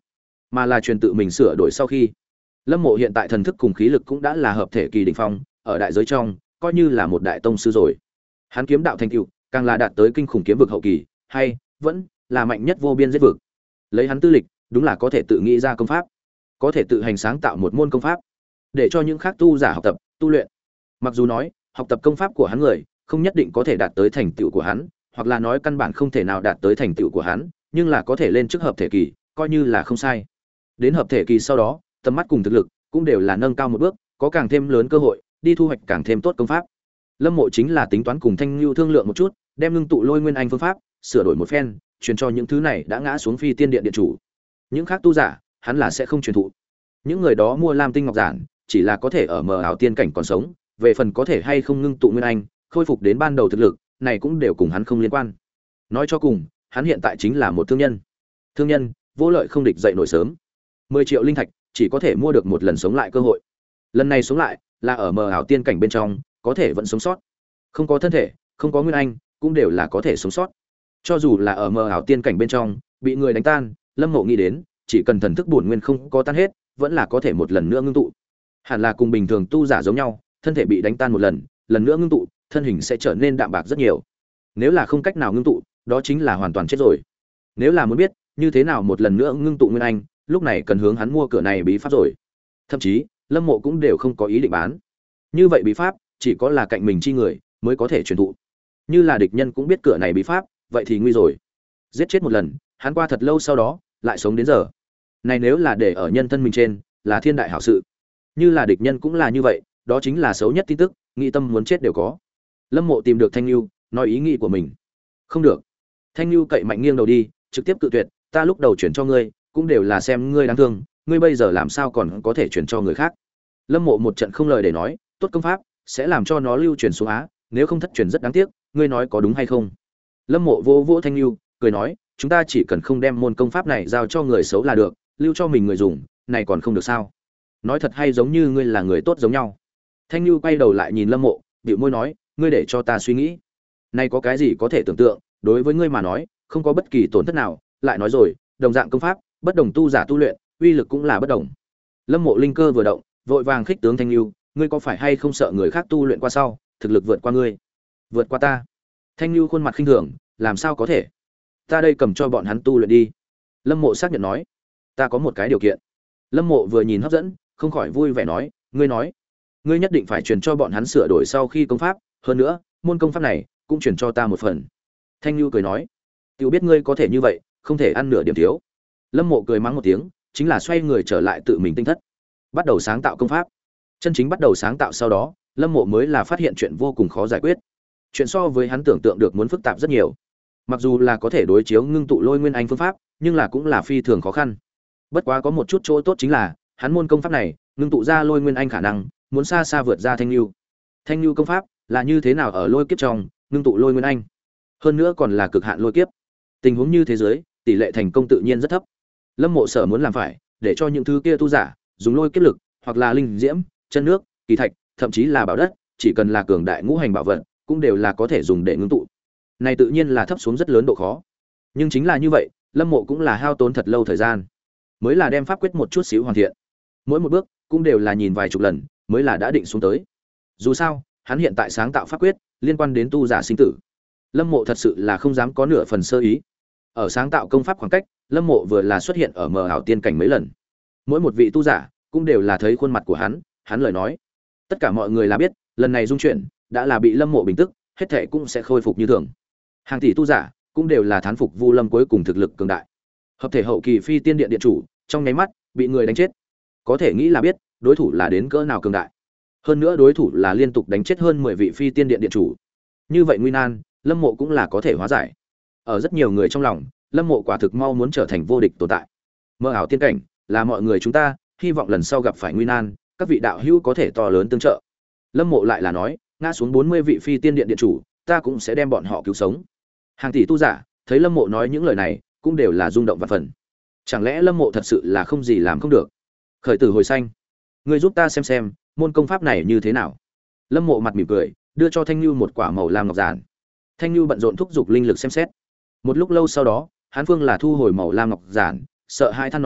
mà là truyền tự mình sửa đổi sau khi. Lâm Mộ hiện tại thần thức cùng khí lực cũng đã là hợp thể kỳ đỉnh phong, ở đại giới trong, coi như là một đại tông sư rồi. Hắn kiếm đạo thành tựu, càng là đạt tới kinh khủng kiếm vực hậu kỳ, hay vẫn là mạnh nhất vô biên giết vực. Lấy hắn tư lịch, đúng là có thể tự nghĩ ra công pháp, có thể tự hành sáng tạo một môn công pháp, để cho những khác tu giả học tập, tu luyện. Mặc dù nói, học tập công pháp của hắn người, không nhất định có thể đạt tới thành tựu của hắn, hoặc là nói căn bản không thể nào đạt tới thành tựu của hắn, nhưng là có thể lên trước hợp thể kỳ, coi như là không sai. Đến hợp thể kỳ sau đó, tầm mắt cùng thực lực cũng đều là nâng cao một bước, có càng thêm lớn cơ hội đi thu hoạch càng thêm tốt công pháp. Lâm Mộ chính là tính toán cùng Thanh Nưu thương lượng một chút, đem ngưng tụ lôi nguyên anh phương pháp sửa đổi một phen, truyền cho những thứ này đã ngã xuống phi tiên điện điện chủ. Những khác tu giả, hắn là sẽ không truyền thụ. Những người đó mua Lam tinh ngọc giản, chỉ là có thể ở mờ ảo tiên cảnh còn sống, về phần có thể hay không ngưng tụ nguyên anh, khôi phục đến ban đầu thực lực, này cũng đều cùng hắn không liên quan. Nói cho cùng, hắn hiện tại chính là một thương nhân. Thương nhân, vô lợi không địch dậy nổi sớm. mười triệu linh thạch chỉ có thể mua được một lần sống lại cơ hội. Lần này sống lại là ở mờ ảo tiên cảnh bên trong, có thể vẫn sống sót. Không có thân thể, không có nguyên anh, cũng đều là có thể sống sót. Cho dù là ở mờ ảo tiên cảnh bên trong, bị người đánh tan, Lâm Mộ nghĩ đến, chỉ cần thần thức bổn nguyên không có tan hết, vẫn là có thể một lần nữa ngưng tụ. Hẳn là cùng bình thường tu giả giống nhau, thân thể bị đánh tan một lần, lần nữa ngưng tụ, thân hình sẽ trở nên đạm bạc rất nhiều. Nếu là không cách nào ngưng tụ, đó chính là hoàn toàn chết rồi. Nếu là muốn biết như thế nào một lần nữa ngưng tụ nguyên anh, lúc này cần hướng hắn mua cửa này bí pháp rồi. Thậm chí, Lâm Mộ cũng đều không có ý định bán. Như vậy bí pháp, chỉ có là cạnh mình chi người mới có thể truyền thụ. Như là địch nhân cũng biết cửa này bí pháp, vậy thì nguy rồi. Giết chết một lần, hắn qua thật lâu sau đó, lại sống đến giờ. Này nếu là để ở nhân thân mình trên, là thiên đại hảo sự. Như là địch nhân cũng là như vậy, đó chính là xấu nhất tin tức, nghĩ tâm muốn chết đều có. Lâm Mộ tìm được Thanh Nưu, nói ý nghĩ của mình. Không được. Thanh Nưu cậy mạnh nghiêng đầu đi, trực tiếp cự tuyệt, ta lúc đầu chuyển cho ngươi, cũng đều là xem ngươi đáng thương, ngươi bây giờ làm sao còn có thể chuyển cho người khác. Lâm Mộ một trận không lời để nói, tốt công pháp sẽ làm cho nó lưu truyền xuống Á, nếu không thất truyền rất đáng tiếc, ngươi nói có đúng hay không? Lâm Mộ vô vô Thanh Nưu, cười nói, chúng ta chỉ cần không đem môn công pháp này giao cho người xấu là được, lưu cho mình người dùng, này còn không được sao? Nói thật hay giống như ngươi là người tốt giống nhau. Thanh Nưu quay đầu lại nhìn Lâm Mộ, bĩu môi nói, ngươi để cho ta suy nghĩ. Này có cái gì có thể tưởng tượng, đối với ngươi mà nói, không có bất kỳ tổn thất nào, lại nói rồi, đồng dạng công pháp, bất đồng tu giả tu luyện, uy lực cũng là bất đồng. Lâm Mộ linh cơ vừa động, vội vàng khích tướng Thanh Nưu, ngươi có phải hay không sợ người khác tu luyện qua sau, thực lực vượt qua ngươi? Vượt qua ta? Thanh Nưu khuôn mặt khinh thường, làm sao có thể? Ta đây cầm cho bọn hắn tu luyện đi. Lâm Mộ xác nhận nói, ta có một cái điều kiện. Lâm Mộ vừa nhìn hấp dẫn, không khỏi vui vẻ nói, ngươi nói, ngươi nhất định phải truyền cho bọn hắn sửa đổi sau khi công pháp, hơn nữa, môn công pháp này cũng truyền cho ta một phần. Thanh Nưu cười nói, tiểu biết ngươi có thể như vậy, không thể ăn nửa điểm thiếu. Lâm Mộ cười mắng một tiếng, chính là xoay người trở lại tự mình tinh thất, bắt đầu sáng tạo công pháp. Chân chính bắt đầu sáng tạo sau đó, Lâm Mộ mới là phát hiện chuyện vô cùng khó giải quyết. Chuyện so với hắn tưởng tượng được muốn phức tạp rất nhiều. Mặc dù là có thể đối chiếu ngưng tụ lôi nguyên anh phương pháp, nhưng là cũng là phi thường khó khăn. Bất quá có một chút chỗ tốt chính là, hắn môn công pháp này, ngưng tụ ra lôi nguyên anh khả năng, muốn xa xa vượt ra Thanh Nưu. Thanh Nưu công pháp là như thế nào ở lôi kiếp trong, ngưng tụ lôi nguyên anh. Hơn nữa còn là cực hạn lôi kiếp. Tình huống như thế giới, tỷ lệ thành công tự nhiên rất thấp. Lâm Mộ sở muốn làm phải, để cho những thứ kia tu giả dùng lôi kiếp lực, hoặc là linh diễm, chân nước, kỳ thạch, thậm chí là bảo đất, chỉ cần là cường đại ngũ hành bảo vật, cũng đều là có thể dùng để ngưng tụ. Này tự nhiên là thấp xuống rất lớn độ khó. Nhưng chính là như vậy, Lâm Mộ cũng là hao tốn thật lâu thời gian, mới là đem pháp quyết một chút xíu hoàn thiện. Mỗi một bước cũng đều là nhìn vài chục lần, mới là đã định xuống tới. Dù sao, hắn hiện tại sáng tạo pháp quyết liên quan đến tu giả sinh tử. Lâm Mộ thật sự là không dám có nửa phần sơ ý. Ở sáng tạo công pháp khoảng cách, Lâm Mộ vừa là xuất hiện ở mờ ảo tiên cảnh mấy lần. Mỗi một vị tu giả cũng đều là thấy khuôn mặt của hắn, hắn lời nói. Tất cả mọi người là biết, lần này dung chuyển đã là bị Lâm Mộ bình tức, hết thảy cũng sẽ khôi phục như thường. Hàng tỷ tu giả cũng đều là thán phục Vu Lâm cuối cùng thực lực cường đại. Hợp thể hậu kỳ phi tiên điện điện chủ, trong nháy mắt bị người đánh chết. Có thể nghĩ là biết, đối thủ là đến cỡ nào cường đại. Hơn nữa đối thủ là liên tục đánh chết hơn mười vị phi tiên điện điện chủ. Như vậy nguy nan, Lâm Mộ cũng là có thể hóa giải. Ở rất nhiều người trong lòng, Lâm Mộ quả thực mau muốn trở thành vô địch tồn tại. Mơ ảo tiên cảnh là mọi người chúng ta, hy vọng lần sau gặp phải nguy nan, các vị đạo hữu có thể to lớn tương trợ. Lâm Mộ lại là nói, ngã xuống bốn mươi vị phi tiên điện điện chủ, ta cũng sẽ đem bọn họ cứu sống. Hàng tỷ tu giả thấy Lâm Mộ nói những lời này, cũng đều là rung động vạn phần. Chẳng lẽ Lâm Mộ thật sự là không gì làm không được? Khởi tử hồi xanh, ngươi giúp ta xem xem, môn công pháp này như thế nào? Lâm Mộ mặt mỉm cười, đưa cho Thanh Nưu một quả màu lam ngọc giản. Thanh Nưu bận rộn thúc giục linh lực xem xét. Một lúc lâu sau đó, Hán Phương là thu hồi màu lam ngọc giản, sợ hai than nói,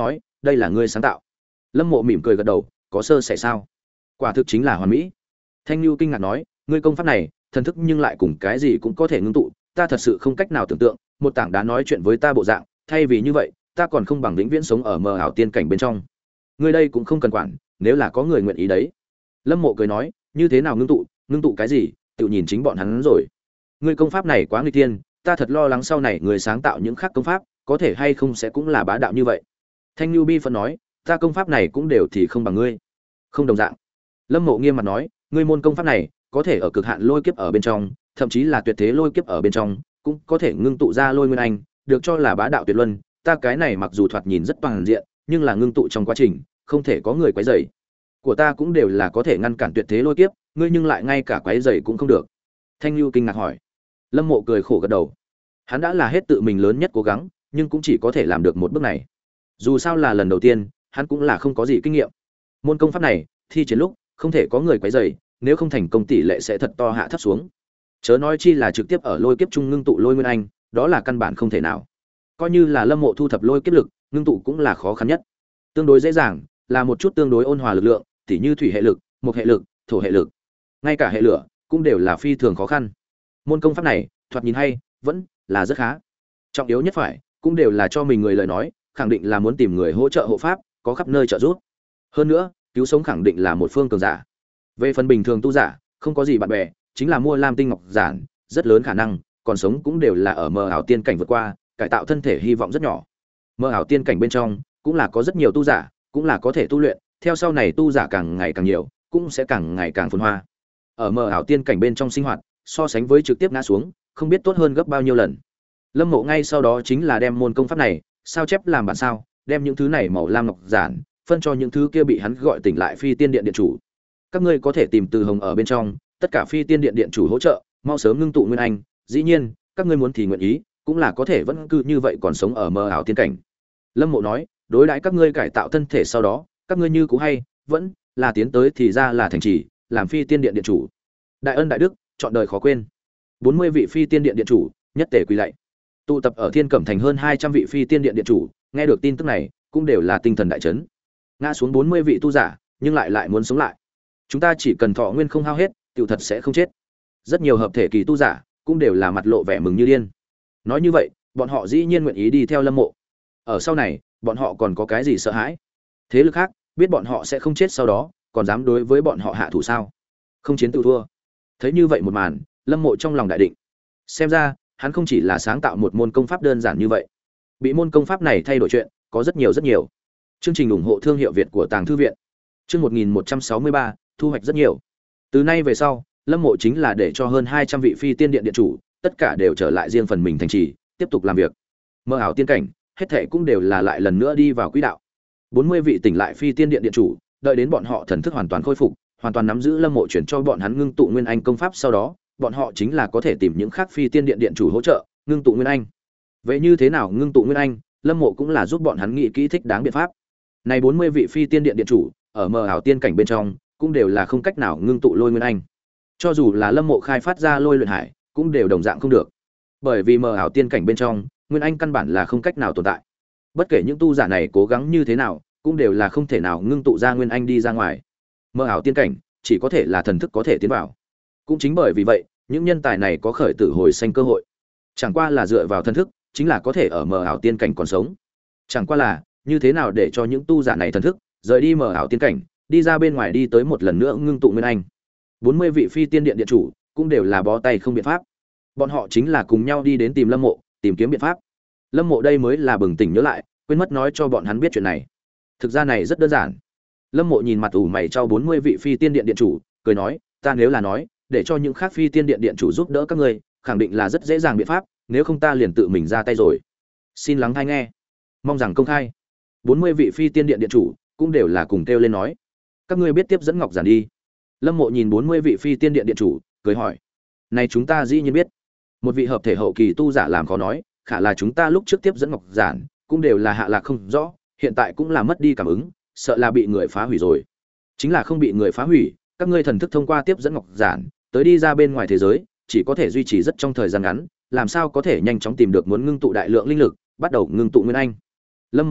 đây là ngươi sáng tạo. Lâm Mộ mỉm cười gật đầu, có sơ sẩy sao? Quả thực chính là hoàn mỹ. Thanh Nhu kinh ngạc nói, ngươi công pháp này, thần thức nhưng lại cùng cái gì cũng có thể ngưng tụ, ta thật sự không cách nào tưởng tượng, một tảng đá nói chuyện với ta bộ dạng, thay vì như vậy, ta còn không bằng vĩnh viễn sống ở mờ ảo tiên cảnh bên trong. Ngươi đây cũng không cần quản, nếu là có người nguyện ý đấy. Lâm Mộ cười nói, như thế nào ngưng tụ, ngưng tụ cái gì, tự nhìn chính bọn hắn rồi. Ngươi công pháp này quá nguy tiên, ta thật lo lắng sau này người sáng tạo những khác công pháp, có thể hay không sẽ cũng là bá đạo như vậy. Thanh Nhu bi phân nói, ta công pháp này cũng đều thì không bằng ngươi. Không đồng dạng. Lâm Mộ nghiêm mặt nói, ngươi môn công pháp này có thể ở cực hạn lôi kiếp ở bên trong, thậm chí là tuyệt thế lôi kiếp ở bên trong, cũng có thể ngưng tụ ra lôi nguyên anh, được cho là bá đạo tuyệt luân, ta cái này mặc dù thoạt nhìn rất toàn diện, nhưng là ngưng tụ trong quá trình, không thể có người quấy rầy. Của ta cũng đều là có thể ngăn cản tuyệt thế lôi kiếp, ngươi nhưng lại ngay cả quấy rầy cũng không được. Thanh Nhu kinh ngạc hỏi. Lâm Mộ cười khổ gật đầu. Hắn đã là hết tự mình lớn nhất cố gắng, nhưng cũng chỉ có thể làm được một bước này. Dù sao là lần đầu tiên, hắn cũng là không có gì kinh nghiệm. Môn công pháp này, thi triển lúc, không thể có người quấy rầy, nếu không thành công tỷ lệ sẽ thật to hạ thấp xuống. Chớ nói chi là trực tiếp ở lôi kiếp trung ngưng tụ lôi nguyên anh, đó là căn bản không thể nào. Coi như là Lâm Mộ thu thập lôi kiếp lực, ngưng tụ cũng là khó khăn nhất. Tương đối dễ dàng, là một chút tương đối ôn hòa lực lượng, tỉ như thủy hệ lực, mộc hệ lực, thổ hệ lực. Ngay cả hệ lửa cũng đều là phi thường khó khăn. Môn công pháp này, thoạt nhìn hay, vẫn là rất khá. Trọng yếu nhất phải, cũng đều là cho mình người lời nói, khẳng định là muốn tìm người hỗ trợ hộ pháp, có khắp nơi trợ giúp. Hơn nữa, cứu sống khẳng định là một phương cường giả. Về phần bình thường tu giả, không có gì bạn bè, chính là mua lam tinh ngọc giản, rất lớn khả năng, còn sống cũng đều là ở mờ ảo tiên cảnh vượt qua, cải tạo thân thể hy vọng rất nhỏ. Mờ ảo tiên cảnh bên trong, cũng là có rất nhiều tu giả, cũng là có thể tu luyện, theo sau này tu giả càng ngày càng nhiều, cũng sẽ càng ngày càng phồn hoa. Ở mờ ảo tiên cảnh bên trong sinh hoạt, so sánh với trực tiếp ngã xuống, không biết tốt hơn gấp bao nhiêu lần. Lâm Mộ ngay sau đó chính là đem môn công pháp này sao chép làm bản sao, đem những thứ này màu lam ngọc giản phân cho những thứ kia bị hắn gọi tỉnh lại phi tiên điện điện chủ. Các ngươi có thể tìm Từ Hồng ở bên trong, tất cả phi tiên điện điện chủ hỗ trợ, mau sớm ngưng tụ nguyên anh, dĩ nhiên, các ngươi muốn thì nguyện ý, cũng là có thể vẫn cứ như vậy còn sống ở mơ ảo tiên cảnh. Lâm Mộ nói, đối đãi các ngươi cải tạo thân thể sau đó, các ngươi như cũ hay, vẫn là tiến tới thì ra là thành trì, làm phi tiên điện điện chủ. Đại ân đại đức, chọn đời khó quên. bốn mươi vị phi tiên điện điện chủ, nhất tề quỳ lạy. Tụ tập ở Thiên Cẩm thành hơn hai trăm vị phi tiên điện điện chủ, nghe được tin tức này, cũng đều là tinh thần đại chấn. Ngã xuống bốn mươi vị tu giả, nhưng lại lại muốn sống lại. Chúng ta chỉ cần thọ nguyên không hao hết, tiểu thật sẽ không chết. Rất nhiều hợp thể kỳ tu giả, cũng đều là mặt lộ vẻ mừng như điên. Nói như vậy, bọn họ dĩ nhiên nguyện ý đi theo Lâm Mộ. Ở sau này, bọn họ còn có cái gì sợ hãi? Thế lực khác, biết bọn họ sẽ không chết sau đó, còn dám đối với bọn họ hạ thủ sao? Không chiến tự thua. Thấy như vậy một màn, Lâm Mộ trong lòng đại định. Xem ra, hắn không chỉ là sáng tạo một môn công pháp đơn giản như vậy. Bị môn công pháp này thay đổi chuyện, có rất nhiều rất nhiều. Chương trình ủng hộ thương hiệu Việt của Tàng Thư viện. Chương một nghìn một trăm sáu mươi ba, thu hoạch rất nhiều. Từ nay về sau, Lâm Mộ chính là để cho hơn hai trăm vị phi tiên điện điện chủ, tất cả đều trở lại riêng phần mình thành trì, tiếp tục làm việc. Mơ ảo tiên cảnh, hết thảy cũng đều là lại lần nữa đi vào quỹ đạo. bốn mươi vị tỉnh lại phi tiên điện điện chủ, đợi đến bọn họ thần thức hoàn toàn khôi phục, hoàn toàn nắm giữ Lâm Mộ chuyển cho bọn hắn ngưng tụ nguyên anh công pháp sau đó, bọn họ chính là có thể tìm những khác phi tiên điện điện chủ hỗ trợ, ngưng tụ nguyên anh. Vậy như thế nào ngưng tụ nguyên anh, Lâm Mộ cũng là giúp bọn hắn nghĩ kỹ thích đáng biện pháp. Này bốn mươi vị phi tiên điện điện chủ, ở mờ ảo tiên cảnh bên trong, cũng đều là không cách nào ngưng tụ lôi nguyên anh. Cho dù là Lâm Mộ khai phát ra lôi luyện hải, cũng đều đồng dạng không được. Bởi vì mờ ảo tiên cảnh bên trong, nguyên anh căn bản là không cách nào tồn tại. Bất kể những tu giả này cố gắng như thế nào, cũng đều là không thể nào ngưng tụ ra nguyên anh đi ra ngoài. Mờ ảo tiên cảnh, chỉ có thể là thần thức có thể tiến vào. Cũng chính bởi vì vậy, những nhân tài này có khởi tử hồi sinh cơ hội. Chẳng qua là dựa vào thần thức, chính là có thể ở mờ ảo tiên cảnh còn sống. Chẳng qua là, như thế nào để cho những tu giả này thần thức rời đi mờ ảo tiên cảnh, đi ra bên ngoài đi tới một lần nữa ngưng tụ nguyên anh. bốn mươi vị phi tiên điện điện chủ cũng đều là bó tay không biện pháp. Bọn họ chính là cùng nhau đi đến tìm Lâm Mộ, tìm kiếm biện pháp. Lâm Mộ đây mới là bừng tỉnh nhớ lại, quên mất nói cho bọn hắn biết chuyện này. Thực ra này rất đơn giản. Lâm Mộ nhìn mặt ủ mày trao bốn mươi vị phi tiên điện điện chủ, cười nói, ta nếu là nói, để cho những khác phi tiên điện điện chủ giúp đỡ các ngươi, khẳng định là rất dễ dàng biện pháp, nếu không ta liền tự mình ra tay rồi. Xin lắng tai nghe. Mong rằng công khai. bốn mươi vị phi tiên điện điện chủ cũng đều là cùng kêu lên nói, các ngươi biết tiếp dẫn ngọc giản đi. Lâm Mộ nhìn bốn mươi vị phi tiên điện điện chủ, cười hỏi, này chúng ta dĩ nhiên biết. Một vị hợp thể hậu kỳ tu giả làm khó nói, khả là chúng ta lúc trước tiếp dẫn ngọc giản, cũng đều là hạ lạc không rõ, hiện tại cũng là mất đi cảm ứng, sợ là bị người phá hủy rồi. Chính là không bị người phá hủy, các ngươi thần thức thông qua tiếp dẫn ngọc giản, tới đi ra bên ngoài thế giới, chỉ có thể duy trì rất trong thời gian ngắn, làm sao có thể nhanh chóng tìm được muốn ngưng tụ đại lượng linh lực, bắt đầu ngưng tụ nguyên anh. Lâm Mộ hỏi,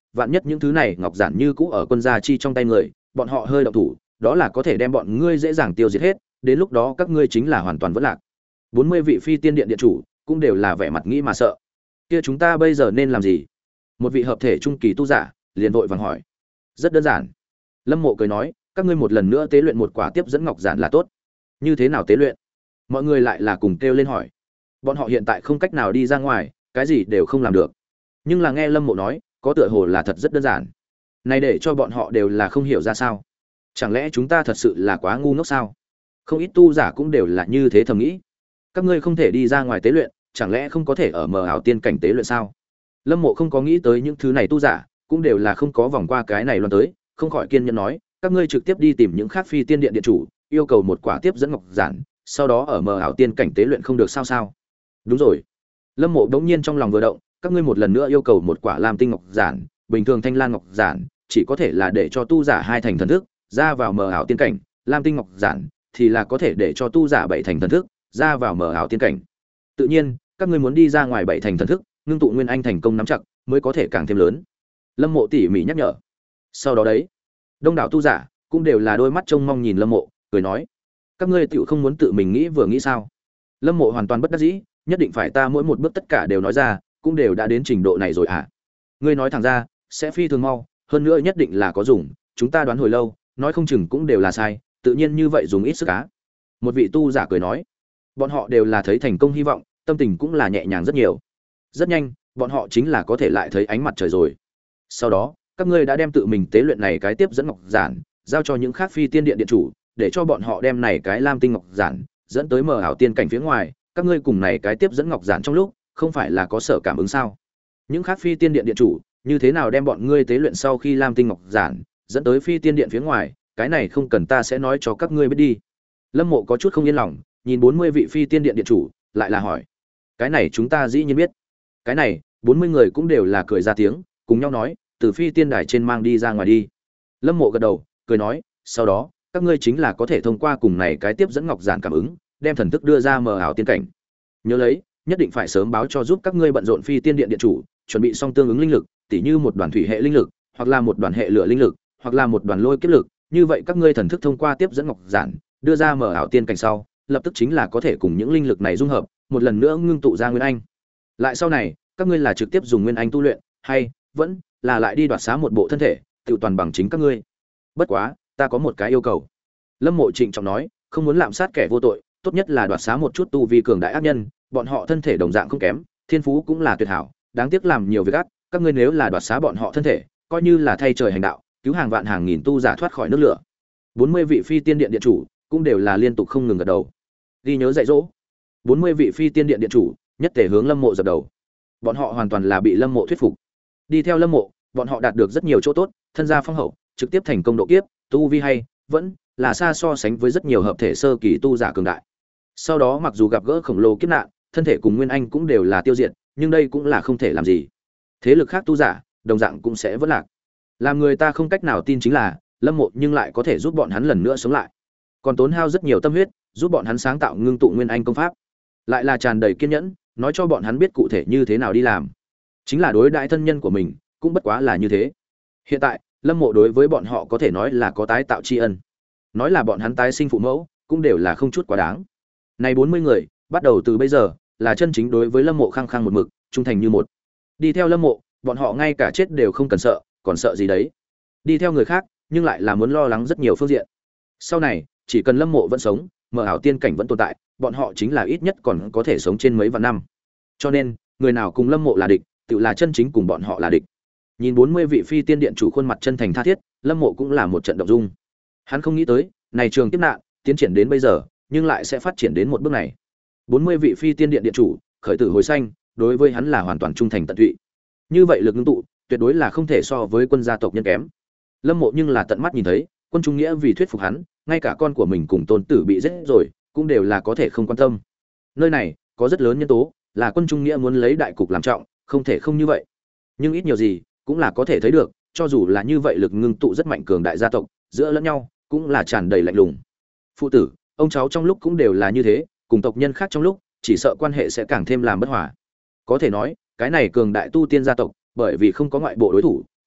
vạn nhất những thứ này ngọc giản như cũ ở quân gia chi trong tay người, bọn họ hơi động thủ, đó là có thể đem bọn ngươi dễ dàng tiêu diệt hết, đến lúc đó các ngươi chính là hoàn toàn vỡ lạc. Bốn mươi vị phi tiên điện điện chủ cũng đều là vẻ mặt nghĩ mà sợ. Kia chúng ta bây giờ nên làm gì? Một vị hợp thể trung kỳ tu giả liền vội vàng hỏi. Rất đơn giản. Lâm Mộ cười nói, các ngươi một lần nữa tế luyện một quả tiếp dẫn ngọc giản là tốt. Như thế nào tế luyện? Mọi người lại là cùng kêu lên hỏi. Bọn họ hiện tại không cách nào đi ra ngoài, cái gì đều không làm được. Nhưng là nghe Lâm Mộ nói, có tựa hồ là thật rất đơn giản. Này để cho bọn họ đều là không hiểu ra sao. Chẳng lẽ chúng ta thật sự là quá ngu ngốc sao? Không ít tu giả cũng đều là như thế thầm nghĩ. Các ngươi không thể đi ra ngoài tế luyện, chẳng lẽ không có thể ở mờ ảo tiên cảnh tế luyện sao? Lâm Mộ không có nghĩ tới những thứ này tu giả, cũng đều là không có vòng qua cái này loan tới, không khỏi kiên nhẫn nói, các ngươi trực tiếp đi tìm những khác phi tiên điện điện chủ, yêu cầu một quả tiếp dẫn ngọc giản, sau đó ở mờ ảo tiên cảnh tế luyện không được sao sao? Đúng rồi. Lâm Mộ đống nhiên trong lòng vừa động, các ngươi một lần nữa yêu cầu một quả lam tinh ngọc giản, bình thường thanh lan ngọc giản, chỉ có thể là để cho tu giả hai thành thần thức, ra vào mờ ảo tiên cảnh, lam tinh ngọc giản thì là có thể để cho tu giả bảy thành thần thức, ra vào mờ ảo tiên cảnh. Tự nhiên, các ngươi muốn đi ra ngoài bảy thành thần thức, ngưng tụ nguyên anh thành công nắm chặt, mới có thể càng thêm lớn. Lâm Mộ tỉ mỉ nhắc nhở. Sau đó đấy, đông đảo tu giả cũng đều là đôi mắt trông mong nhìn Lâm Mộ, cười nói: các ngươi tựu không muốn tự mình nghĩ vừa nghĩ sao? Lâm Mộ hoàn toàn bất đắc dĩ, nhất định phải ta mỗi một bước tất cả đều nói ra, cũng đều đã đến trình độ này rồi à? Ngươi nói thẳng ra, sẽ phi thường mau, hơn nữa nhất định là có dùng, chúng ta đoán hồi lâu, nói không chừng cũng đều là sai, tự nhiên như vậy dùng ít sức cá. Một vị tu giả cười nói, bọn họ đều là thấy thành công hy vọng, tâm tình cũng là nhẹ nhàng rất nhiều. Rất nhanh, bọn họ chính là có thể lại thấy ánh mặt trời rồi. Sau đó, các ngươi đã đem tự mình tế luyện này cái tiếp dẫn ngọc giản, giao cho những khác phi tiên điện điện chủ, để cho bọn họ đem này cái lam tinh ngọc giản dẫn tới mờ ảo tiên cảnh phía ngoài, các ngươi cùng này cái tiếp dẫn ngọc giản trong lúc, không phải là có sở cảm ứng sao? Những khác phi tiên điện điện chủ, như thế nào đem bọn ngươi tế luyện sau khi lam tinh ngọc giản dẫn tới phi tiên điện phía ngoài, cái này không cần ta sẽ nói cho các ngươi biết đi. Lâm Mộ có chút không yên lòng, nhìn bốn mươi vị phi tiên điện điện chủ, lại là hỏi: cái này chúng ta dĩ nhiên biết. Cái này, bốn mươi người cũng đều là cười ra tiếng, cùng nhau nói: từ phi tiên đài trên mang đi ra ngoài đi. Lâm Mộ gật đầu, cười nói: sau đó, các ngươi chính là có thể thông qua cùng này cái tiếp dẫn ngọc giản cảm ứng, đem thần thức đưa ra mờ ảo tiên cảnh. Nhớ lấy, nhất định phải sớm báo cho giúp các ngươi bận rộn phi tiên điện điện chủ, chuẩn bị xong tương ứng linh lực, tỉ như một đoàn thủy hệ linh lực, hoặc là một đoàn hệ lửa linh lực, hoặc là một đoàn lôi kiếp lực, như vậy các ngươi thần thức thông qua tiếp dẫn ngọc giản, đưa ra mở ảo tiên cảnh sau, lập tức chính là có thể cùng những linh lực này dung hợp, một lần nữa ngưng tụ ra nguyên anh. Lại sau này, các ngươi là trực tiếp dùng nguyên anh tu luyện, hay vẫn là lại đi đoạt xá một bộ thân thể, tự toàn bằng chính các ngươi. Bất quá, ta có một cái yêu cầu. Lâm Mộ trịnh trọng nói, không muốn lạm sát kẻ vô tội, tốt nhất là đoạt xá một chút tu vi cường đại ác nhân, bọn họ thân thể đồng dạng không kém, thiên phú cũng là tuyệt hảo, đáng tiếc làm nhiều việc ác, các ngươi nếu là đoạt xá bọn họ thân thể, coi như là thay trời hành đạo, cứu hàng vạn hàng nghìn tu giả thoát khỏi nước lửa. bốn mươi vị phi tiên điện điện chủ cũng đều là liên tục không ngừng gật đầu. Ghi nhớ dạy dỗ. bốn mươi vị phi tiên điện điện chủ nhất thể hướng Lâm Mộ dập đầu. Bọn họ hoàn toàn là bị Lâm Mộ thuyết phục. Đi theo Lâm Mộ, bọn họ đạt được rất nhiều chỗ tốt, thân gia phong hậu, trực tiếp thành công độ kiếp, tu vi hay vẫn là xa so sánh với rất nhiều hợp thể sơ kỳ tu giả cường đại. Sau đó mặc dù gặp gỡ khổng lồ kiếp nạn, thân thể cùng nguyên anh cũng đều là tiêu diệt, nhưng đây cũng là không thể làm gì. Thế lực khác tu giả, đồng dạng cũng sẽ vỡ lạc. Làm người ta không cách nào tin chính là, Lâm Mộ nhưng lại có thể giúp bọn hắn lần nữa sống lại. Còn tốn hao rất nhiều tâm huyết, giúp bọn hắn sáng tạo ngưng tụ nguyên anh công pháp. Lại là tràn đầy kiên nhẫn, nói cho bọn hắn biết cụ thể như thế nào đi làm. Chính là đối đãi thân nhân của mình, cũng bất quá là như thế. Hiện tại, Lâm Mộ đối với bọn họ có thể nói là có tái tạo tri ân. Nói là bọn hắn tái sinh phụ mẫu, cũng đều là không chút quá đáng. Này bốn mươi người, bắt đầu từ bây giờ, là chân chính đối với Lâm Mộ khăng khăng một mực, trung thành như một. Đi theo Lâm Mộ, bọn họ ngay cả chết đều không cần sợ, còn sợ gì đấy? Đi theo người khác, nhưng lại là muốn lo lắng rất nhiều phương diện. Sau này, chỉ cần Lâm Mộ vẫn sống, mờ ảo tiên cảnh vẫn tồn tại, bọn họ chính là ít nhất còn có thể sống trên mấy vạn năm. Cho nên, người nào cùng Lâm Mộ là địch, tự là chân chính cùng bọn họ là địch. Nhìn bốn mươi vị phi tiên điện chủ khuôn mặt chân thành tha thiết, Lâm Mộ cũng là một trận động dung. Hắn không nghĩ tới, này trường kiếp nạn tiến triển đến bây giờ, nhưng lại sẽ phát triển đến một bước này. bốn mươi vị phi tiên điện điện chủ, khởi tử hồi sanh, đối với hắn là hoàn toàn trung thành tận tụy. Như vậy lực ngưng tụ, tuyệt đối là không thể so với quân gia tộc nhân kém. Lâm Mộ nhưng là tận mắt nhìn thấy, quân trung nghĩa vì thuyết phục hắn, ngay cả con của mình cùng tôn tử bị giết rồi, cũng đều là có thể không quan tâm. Nơi này có rất lớn nhân tố, là quân trung nghĩa muốn lấy đại cục làm trọng, không thể không như vậy. Nhưng ít nhiều gì, cũng là có thể thấy được, cho dù là như vậy lực ngưng tụ rất mạnh cường đại gia tộc, giữa lẫn nhau cũng là tràn đầy lạnh lùng. Phụ tử, ông cháu trong lúc cũng đều là như thế, cùng tộc nhân khác trong lúc, chỉ sợ quan hệ sẽ càng thêm làm bất hòa. Có thể nói, cái này cường đại tu tiên gia tộc, bởi vì không có ngoại bộ đối thủ,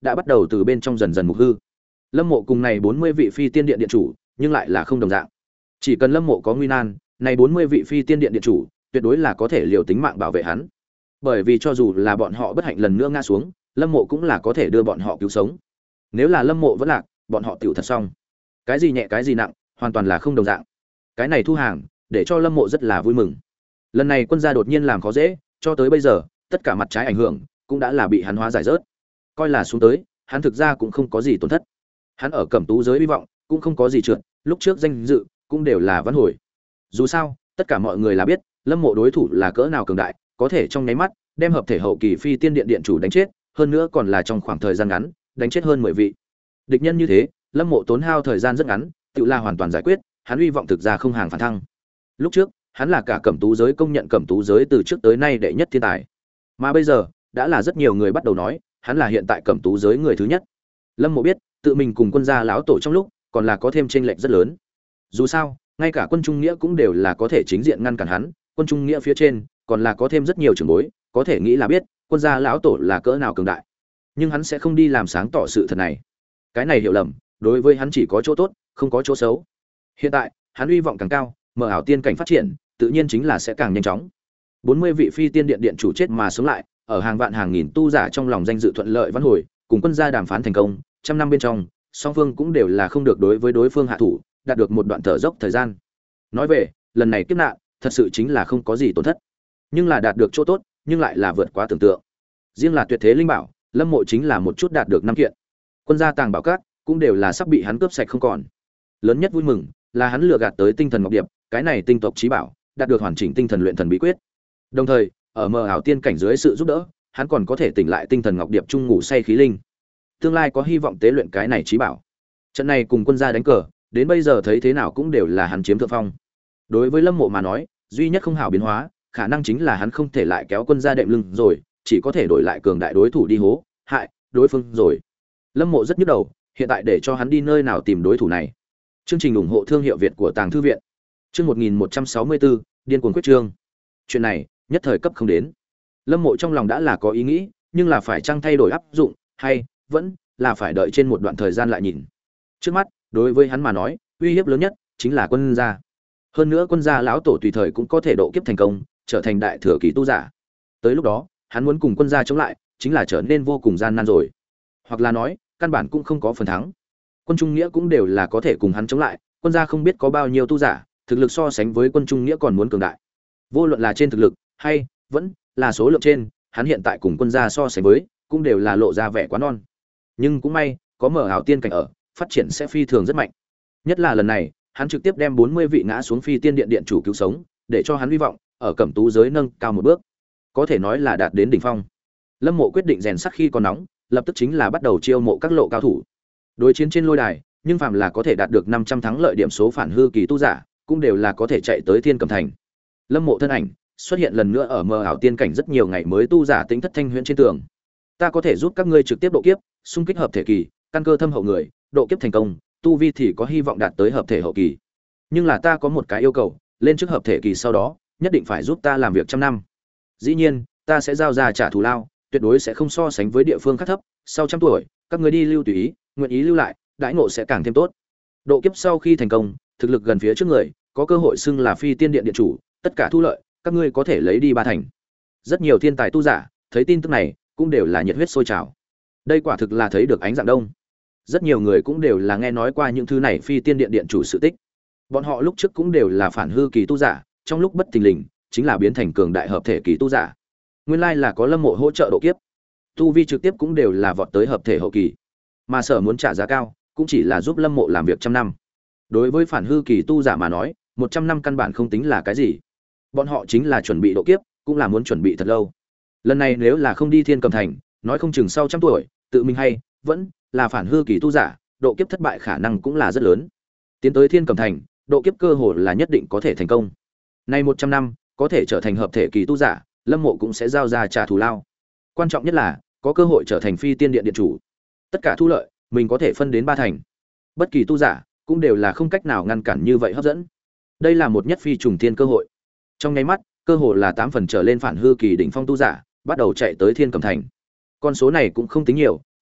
đã bắt đầu từ bên trong dần dần mục hư. Lâm Mộ cùng này bốn mươi vị phi tiên điện điện chủ, nhưng lại là không đồng dạng. Chỉ cần Lâm Mộ có nguy nan, này bốn mươi vị phi tiên điện điện chủ, tuyệt đối là có thể liều tính mạng bảo vệ hắn. Bởi vì cho dù là bọn họ bất hạnh lần nữa ngã xuống, Lâm Mộ cũng là có thể đưa bọn họ cứu sống. Nếu là Lâm Mộ vẫn lạc, bọn họ tiểu thật xong. Cái gì nhẹ cái gì nặng, hoàn toàn là không đồng dạng. Cái này thu hàng, để cho Lâm Mộ rất là vui mừng. Lần này quân gia đột nhiên làm khó dễ, cho tới bây giờ, tất cả mặt trái ảnh hưởng cũng đã là bị hắn hóa giải rớt. Coi là xuống tới, hắn thực ra cũng không có gì tổn thất. Hắn ở Cẩm Tú giới hy vọng cũng không có gì trượt, lúc trước danh dự cũng đều là vãn hồi. Dù sao, tất cả mọi người là biết, Lâm Mộ đối thủ là cỡ nào cường đại, có thể trong nháy mắt đem hợp thể hậu kỳ phi tiên điện điện chủ đánh chết, hơn nữa còn là trong khoảng thời gian ngắn, đánh chết hơn mười vị. Địch nhân như thế, Lâm Mộ tốn hao thời gian rất ngắn, tự là hoàn toàn giải quyết, hắn hy vọng thực ra không hàng phản thăng. Lúc trước, hắn là cả Cẩm Tú giới công nhận Cẩm Tú giới từ trước tới nay đệ nhất thiên tài. Mà bây giờ, đã là rất nhiều người bắt đầu nói, hắn là hiện tại Cẩm Tú giới người thứ nhất. Lâm Mộ biết, tự mình cùng quân gia lão tổ trong lúc, còn là có thêm chênh lệch rất lớn. Dù sao, ngay cả quân trung nghĩa cũng đều là có thể chính diện ngăn cản hắn, quân trung nghĩa phía trên, còn là có thêm rất nhiều trưởng bối, có thể nghĩ là biết, quân gia lão tổ là cỡ nào cường đại. Nhưng hắn sẽ không đi làm sáng tỏ sự thật này. Cái này hiểu lầm, đối với hắn chỉ có chỗ tốt, không có chỗ xấu. Hiện tại, hắn hy vọng càng cao, mở ảo tiên cảnh phát triển, tự nhiên chính là sẽ càng nhanh chóng. bốn mươi vị phi tiên điện điện chủ chết mà sống lại, ở hàng vạn hàng nghìn tu giả trong lòng danh dự thuận lợi vãn hồi, cùng quân gia đàm phán thành công, trăm năm bên trong, song phương cũng đều là không được đối với đối phương hạ thủ, đạt được một đoạn thở dốc thời gian. Nói về, lần này kiếp nạn, thật sự chính là không có gì tổn thất, nhưng là đạt được chỗ tốt, nhưng lại là vượt quá tưởng tượng. Riêng là tuyệt thế linh bảo, Lâm Mộ chính là một chút đạt được năm kiện. Quân gia tàng bảo các cũng đều là sắp bị hắn cướp sạch không còn. Lớn nhất vui mừng là hắn lừa gạt tới tinh thần ngọc điệp, cái này tinh tộc chí bảo, đạt được hoàn chỉnh tinh thần luyện thần bí quyết. Đồng thời, ở mờ ảo tiên cảnh dưới sự giúp đỡ, hắn còn có thể tỉnh lại tinh thần ngọc điệp trung ngủ say khí linh. Tương lai có hy vọng tế luyện cái này chí bảo. Trận này cùng quân gia đánh cờ, đến bây giờ thấy thế nào cũng đều là hắn chiếm thượng phong. Đối với Lâm Mộ mà nói, duy nhất không hảo biến hóa, khả năng chính là hắn không thể lại kéo quân gia đệm lưng rồi, chỉ có thể đổi lại cường đại đối thủ đi hố, hại đối phương rồi. Lâm Mộ rất nhức đầu, hiện tại để cho hắn đi nơi nào tìm đối thủ này. Chương trình ủng hộ thương hiệu Việt của Tàng Thư viện. Chương một nghìn một trăm sáu mươi bốn, điên cuồng quyết trương. Chuyện này, nhất thời cấp không đến. Lâm Mộ trong lòng đã là có ý nghĩ, nhưng là phải chăng thay đổi áp dụng, hay vẫn là phải đợi trên một đoạn thời gian lại nhìn. Trước mắt, đối với hắn mà nói, uy hiếp lớn nhất chính là quân gia. Hơn nữa quân gia lão tổ tùy thời cũng có thể độ kiếp thành công, trở thành đại thừa kỳ tu giả. Tới lúc đó, hắn muốn cùng quân gia chống lại, chính là trở nên vô cùng gian nan rồi. Hoặc là nói, căn bản cũng không có phần thắng. Quân trung nghĩa cũng đều là có thể cùng hắn chống lại, quân gia không biết có bao nhiêu tu giả, thực lực so sánh với quân trung nghĩa còn muốn cường đại. Vô luận là trên thực lực hay vẫn là số lượng trên, hắn hiện tại cùng quân gia so sánh với, cũng đều là lộ ra vẻ quá non. Nhưng cũng may, có mở ảo tiên cảnh ở, phát triển sẽ phi thường rất mạnh. Nhất là lần này, hắn trực tiếp đem bốn mươi vị ngã xuống phi tiên điện điện chủ cứu sống, để cho hắn hy vọng ở Cẩm Tú giới nâng cao một bước, có thể nói là đạt đến đỉnh phong. Lâm Mộ quyết định rèn sắt khi còn nóng, lập tức chính là bắt đầu chiêu mộ các lộ cao thủ. Đối chiến trên lôi đài, nhưng phàm là có thể đạt được năm trăm thắng lợi điểm số phản hư kỳ tu giả, cũng đều là có thể chạy tới Thiên Cẩm Thành. Lâm Mộ thân ảnh xuất hiện lần nữa ở mơ ảo tiên cảnh rất nhiều ngày mới tu giả tính thất thanh huyễn trên tường. Ta có thể giúp các ngươi trực tiếp độ kiếp, xung kích hợp thể kỳ, căn cơ thâm hậu người, độ kiếp thành công, tu vi thì có hy vọng đạt tới hợp thể hậu kỳ. Nhưng là ta có một cái yêu cầu, lên trước hợp thể kỳ sau đó, nhất định phải giúp ta làm việc trăm năm. Dĩ nhiên, ta sẽ giao ra trả thù lao, tuyệt đối sẽ không so sánh với địa phương khác thấp, sau trăm tuổi, các ngươi đi lưu tùy ý, nguyện ý lưu lại, đãi ngộ sẽ càng thêm tốt. Độ kiếp sau khi thành công, thực lực gần phía trước người, có cơ hội xưng là phi tiên điện điện chủ, tất cả thu lợi, các ngươi có thể lấy đi ba thành. Rất nhiều thiên tài tu giả, thấy tin tức này, cũng đều là nhiệt huyết sôi trào. Đây quả thực là thấy được ánh dạng đông. Rất nhiều người cũng đều là nghe nói qua những thứ này phi tiên điện điện chủ sự tích. Bọn họ lúc trước cũng đều là phản hư kỳ tu giả, trong lúc bất thình lình, chính là biến thành cường đại hợp thể kỳ tu giả. Nguyên lai là có Lâm Mộ hỗ trợ độ kiếp. Tu vi trực tiếp cũng đều là vọt tới hợp thể hậu kỳ. Mà sở muốn trả giá cao, cũng chỉ là giúp Lâm Mộ làm việc trăm năm. Đối với phản hư kỳ tu giả mà nói, một trăm năm căn bản không tính là cái gì. Bọn họ chính là chuẩn bị độ kiếp, cũng là muốn chuẩn bị thật lâu. Lần này nếu là không đi Thiên Cầm Thành, nói không chừng sau trăm tuổi, tự mình hay vẫn là phản hư kỳ tu giả, độ kiếp thất bại khả năng cũng là rất lớn. Tiến tới Thiên Cầm Thành, độ kiếp cơ hội là nhất định có thể thành công. Nay một trăm năm, có thể trở thành hợp thể kỳ tu giả, Lâm Mộ cũng sẽ giao ra trả thù lao. Quan trọng nhất là có cơ hội trở thành phi tiên điện điện chủ. Tất cả thu lợi, mình có thể phân đến ba thành. Bất kỳ tu giả cũng đều là không cách nào ngăn cản như vậy hấp dẫn. Đây là một nhất phi trùng thiên cơ hội. Trong nháy mắt, cơ hội là tám phần trở lên phản hư kỳ đỉnh phong tu giả, bắt đầu chạy tới Thiên Cầm Thành. Con số này cũng không tính nhiều,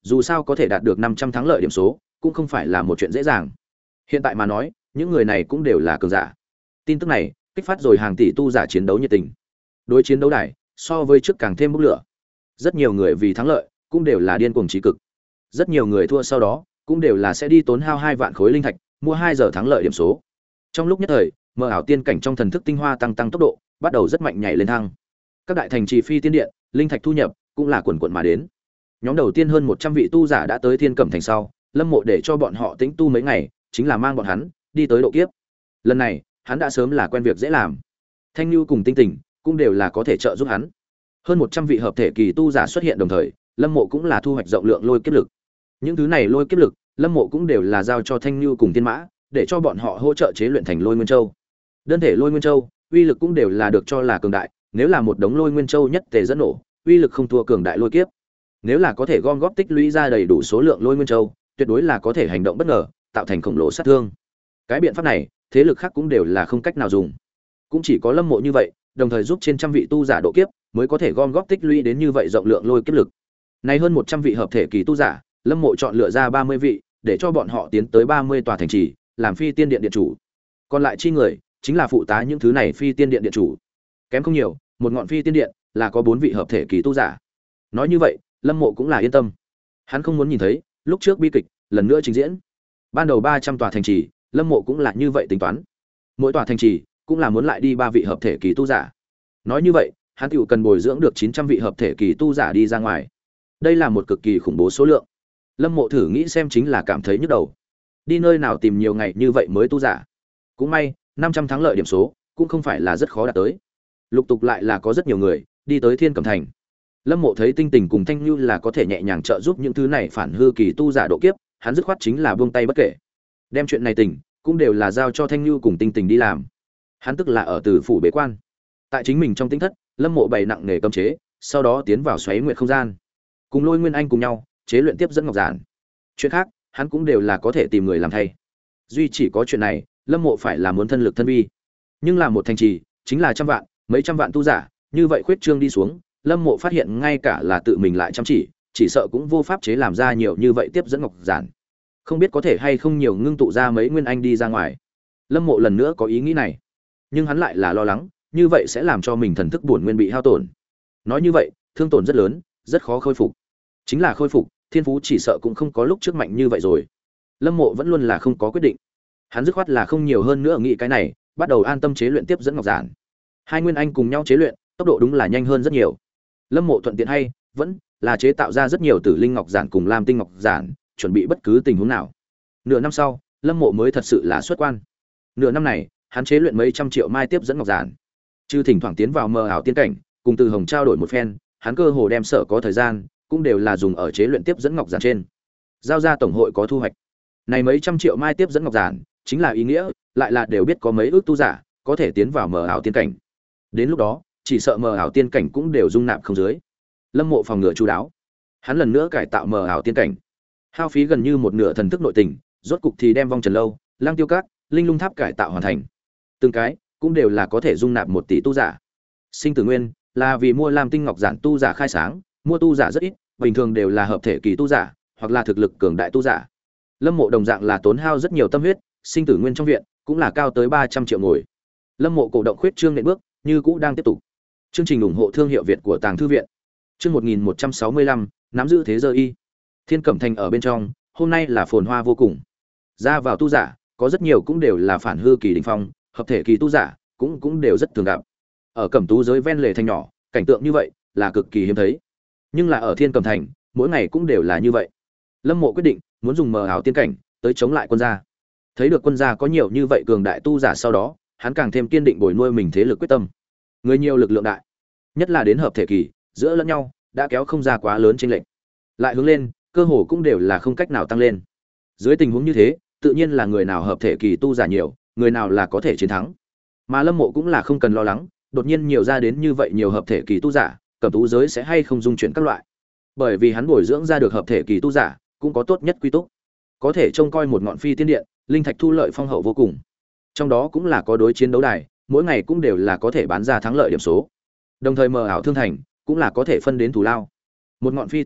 dù sao có thể đạt được năm trăm thắng lợi điểm số cũng không phải là một chuyện dễ dàng. Hiện tại mà nói, những người này cũng đều là cường giả. Tin tức này kích phát rồi hàng tỷ tu giả chiến đấu nhiệt tình. Đối chiến đấu đài so với trước càng thêm bốc lửa. Rất nhiều người vì thắng lợi cũng đều là điên cuồng chí cực. Rất nhiều người thua sau đó cũng đều là sẽ đi tốn hao hai vạn khối linh thạch mua hai giờ thắng lợi điểm số. Trong lúc nhất thời, mơ ảo tiên cảnh trong thần thức tinh hoa tăng tăng tốc độ, bắt đầu rất mạnh nhảy lên thăng. Các đại thành trì phi tiên điện, linh thạch thu nhập cũng là quần quần mà đến. Nhóm đầu tiên hơn một trăm vị tu giả đã tới Thiên Cẩm thành sau, Lâm Mộ để cho bọn họ tĩnh tu mấy ngày, chính là mang bọn hắn đi tới độ kiếp. Lần này, hắn đã sớm là quen việc dễ làm. Thanh Nhu cùng Tinh Tình cũng đều là có thể trợ giúp hắn. Hơn một trăm vị hợp thể kỳ tu giả xuất hiện đồng thời, Lâm Mộ cũng là thu hoạch rộng lượng lôi kiếp lực. Những thứ này lôi kiếp lực, Lâm Mộ cũng đều là giao cho Thanh Nhu cùng Tiên Mã, để cho bọn họ hỗ trợ chế luyện thành Lôi Nguyên Châu. Đơn thể Lôi Nguyên Châu, uy lực cũng đều là được cho là cường đại, nếu là một đống Lôi Nguyên Châu nhất tề dẫn nổ, uy lực không thua cường đại lôi kiếp. Nếu là có thể gom góp tích lũy ra đầy đủ số lượng Lôi Nguyên Châu, tuyệt đối là có thể hành động bất ngờ, tạo thành khổng lồ sát thương. Cái biện pháp này, thế lực khác cũng đều là không cách nào dùng. Cũng chỉ có Lâm Mộ như vậy, đồng thời giúp trên trăm vị tu giả độ kiếp, mới có thể gom góp tích lũy đến như vậy rộng lượng lôi kiếp lực. Này hơn một trăm vị hợp thể kỳ tu giả, Lâm Mộ chọn lựa ra ba mươi vị, để cho bọn họ tiến tới ba mươi tòa thành trì, làm phi tiên điện điện chủ. Còn lại chi người, chính là phụ tá những thứ này phi tiên điện điện chủ. Kém không nhiều, một ngọn phi tiên điện là có bốn vị hợp thể kỳ tu giả. Nói như vậy, Lâm Mộ cũng là yên tâm. Hắn không muốn nhìn thấy lúc trước bi kịch lần nữa trình diễn. Ban đầu ba trăm tòa thành trì, Lâm Mộ cũng là như vậy tính toán. Mỗi tòa thành trì cũng là muốn lại đi ba vị hợp thể kỳ tu giả. Nói như vậy, hắn tiểu cần bồi dưỡng được chín trăm vị hợp thể kỳ tu giả đi ra ngoài. Đây là một cực kỳ khủng bố số lượng. Lâm Mộ thử nghĩ xem chính là cảm thấy nhức đầu. Đi nơi nào tìm nhiều ngày như vậy mới tu giả. Cũng may, năm trăm thắng lợi điểm số cũng không phải là rất khó đạt tới. Lục tục lại là có rất nhiều người đi tới Thiên Cẩm thành. Lâm Mộ thấy Tinh Tình cùng Thanh Nhu là có thể nhẹ nhàng trợ giúp những thứ này phản hư kỳ tu giả độ kiếp, hắn dứt khoát chính là buông tay bất kể. Đem chuyện này tình cũng đều là giao cho Thanh Nhu cùng Tinh Tình đi làm. Hắn tức là ở từ phủ bế quan. Tại chính mình trong tính thất, Lâm Mộ bày nặng nghề cấm chế, sau đó tiến vào xoáy nguyệt không gian, cùng Lôi Nguyên Anh cùng nhau chế luyện tiếp dẫn ngọc giản. Chuyện khác, hắn cũng đều là có thể tìm người làm thay. Duy chỉ có chuyện này, Lâm Mộ phải là muốn thân lực thân vi. Nhưng là một thành trì, chính là trăm vạn, mấy trăm vạn tu giả, như vậy khuyết trương đi xuống, Lâm Mộ phát hiện ngay cả là tự mình lại chăm chỉ, chỉ sợ cũng vô pháp chế làm ra nhiều như vậy tiếp dẫn ngọc giản. Không biết có thể hay không nhiều ngưng tụ ra mấy nguyên anh đi ra ngoài. Lâm Mộ lần nữa có ý nghĩ này, nhưng hắn lại là lo lắng, như vậy sẽ làm cho mình thần thức bổn nguyên bị hao tổn. Nói như vậy, thương tổn rất lớn, rất khó khôi phục. Chính là khôi phục, thiên phú chỉ sợ cũng không có lúc trước mạnh như vậy rồi. Lâm Mộ vẫn luôn là không có quyết định. Hắn dứt khoát là không nhiều hơn nữa nghĩ cái này, bắt đầu an tâm chế luyện tiếp dẫn ngọc giản. Hai nguyên anh cùng nhau chế luyện, tốc độ đúng là nhanh hơn rất nhiều. Lâm Mộ thuận tiện hay vẫn là chế tạo ra rất nhiều tử linh ngọc giản cùng lam tinh ngọc giản, chuẩn bị bất cứ tình huống nào. Nửa năm sau, Lâm Mộ mới thật sự là xuất quan. Nửa năm này, hắn chế luyện mấy trăm triệu mai tiếp dẫn ngọc giản. Trừ thỉnh thoảng tiến vào mờ ảo tiên cảnh, cùng Từ Hồng trao đổi một phen, hắn cơ hồ đem sở có thời gian, cũng đều là dùng ở chế luyện tiếp dẫn ngọc giản trên. Giao ra tổng hội có thu hoạch. Này mấy trăm triệu mai tiếp dẫn ngọc giản, chính là ý nghĩa, lại là đều biết có mấy ước tu giả có thể tiến vào mờ ảo tiên cảnh. Đến lúc đó, chỉ sợ mờ ảo tiên cảnh cũng đều dung nạp không dưới. Lâm Mộ phòng ngừa chú đáo, hắn lần nữa cải tạo mờ ảo tiên cảnh, hao phí gần như một nửa thần thức nội tình, rốt cục thì đem Vong Trần Lâu, Lang Tiêu Các, Linh Lung Tháp cải tạo hoàn thành. Từng cái cũng đều là có thể dung nạp một tỷ tu giả. Sinh Tử Nguyên là vì mua lam tinh ngọc giản tu giả khai sáng, mua tu giả rất ít, bình thường đều là hợp thể kỳ tu giả, hoặc là thực lực cường đại tu giả. Lâm Mộ đồng dạng là tốn hao rất nhiều tâm huyết, Sinh Tử Nguyên trong viện cũng là cao tới ba trăm triệu ngồi. Lâm Mộ cổ động khuyết trương nện bước, như cũ đang tiếp tục. Chương trình ủng hộ thương hiệu Việt của Tàng Thư viện. Chương một nghìn một trăm sáu mươi lăm, nắm giữ thế giờ y. Thiên Cẩm thành ở bên trong, hôm nay là phồn hoa vô cùng. Ra vào tu giả, có rất nhiều cũng đều là phản hư kỳ đỉnh phong, hợp thể kỳ tu giả, cũng cũng đều rất thường gặp. Ở Cẩm Tú giới ven lề thành nhỏ, cảnh tượng như vậy là cực kỳ hiếm thấy. Nhưng là ở Thiên Cẩm thành, mỗi ngày cũng đều là như vậy. Lâm Mộ quyết định muốn dùng mờ ảo tiên cảnh tới chống lại quân gia. Thấy được quân gia có nhiều như vậy cường đại tu giả sau đó, hắn càng thêm kiên định bồi nuôi mình thế lực quyết tâm. Người nhiều lực lượng đại, nhất là đến hợp thể kỳ, giữa lẫn nhau đã kéo không ra quá lớn chênh lệch. Lại hướng lên, cơ hồ cũng đều là không cách nào tăng lên. Dưới tình huống như thế, tự nhiên là người nào hợp thể kỳ tu giả nhiều, người nào là có thể chiến thắng. Mà Lâm Mộ cũng là không cần lo lắng, đột nhiên nhiều ra đến như vậy nhiều hợp thể kỳ tu giả, Cẩm Tú giới sẽ hay không dung chuyển các loại. Bởi vì hắn bồi dưỡng ra được hợp thể kỳ tu giả, cũng có tốt nhất quy túc. Có thể trông coi một ngọn phi tiên điện, linh thạch thu lợi phong hậu vô cùng. Trong đó cũng là có đối chiến đấu đài, mỗi ngày cũng đều là có thể bán ra thắng lợi điểm số. Đồng thời mờ ảo thương thành cũng là có thể phân đến thủ lao. Một ngọn phi tiên điện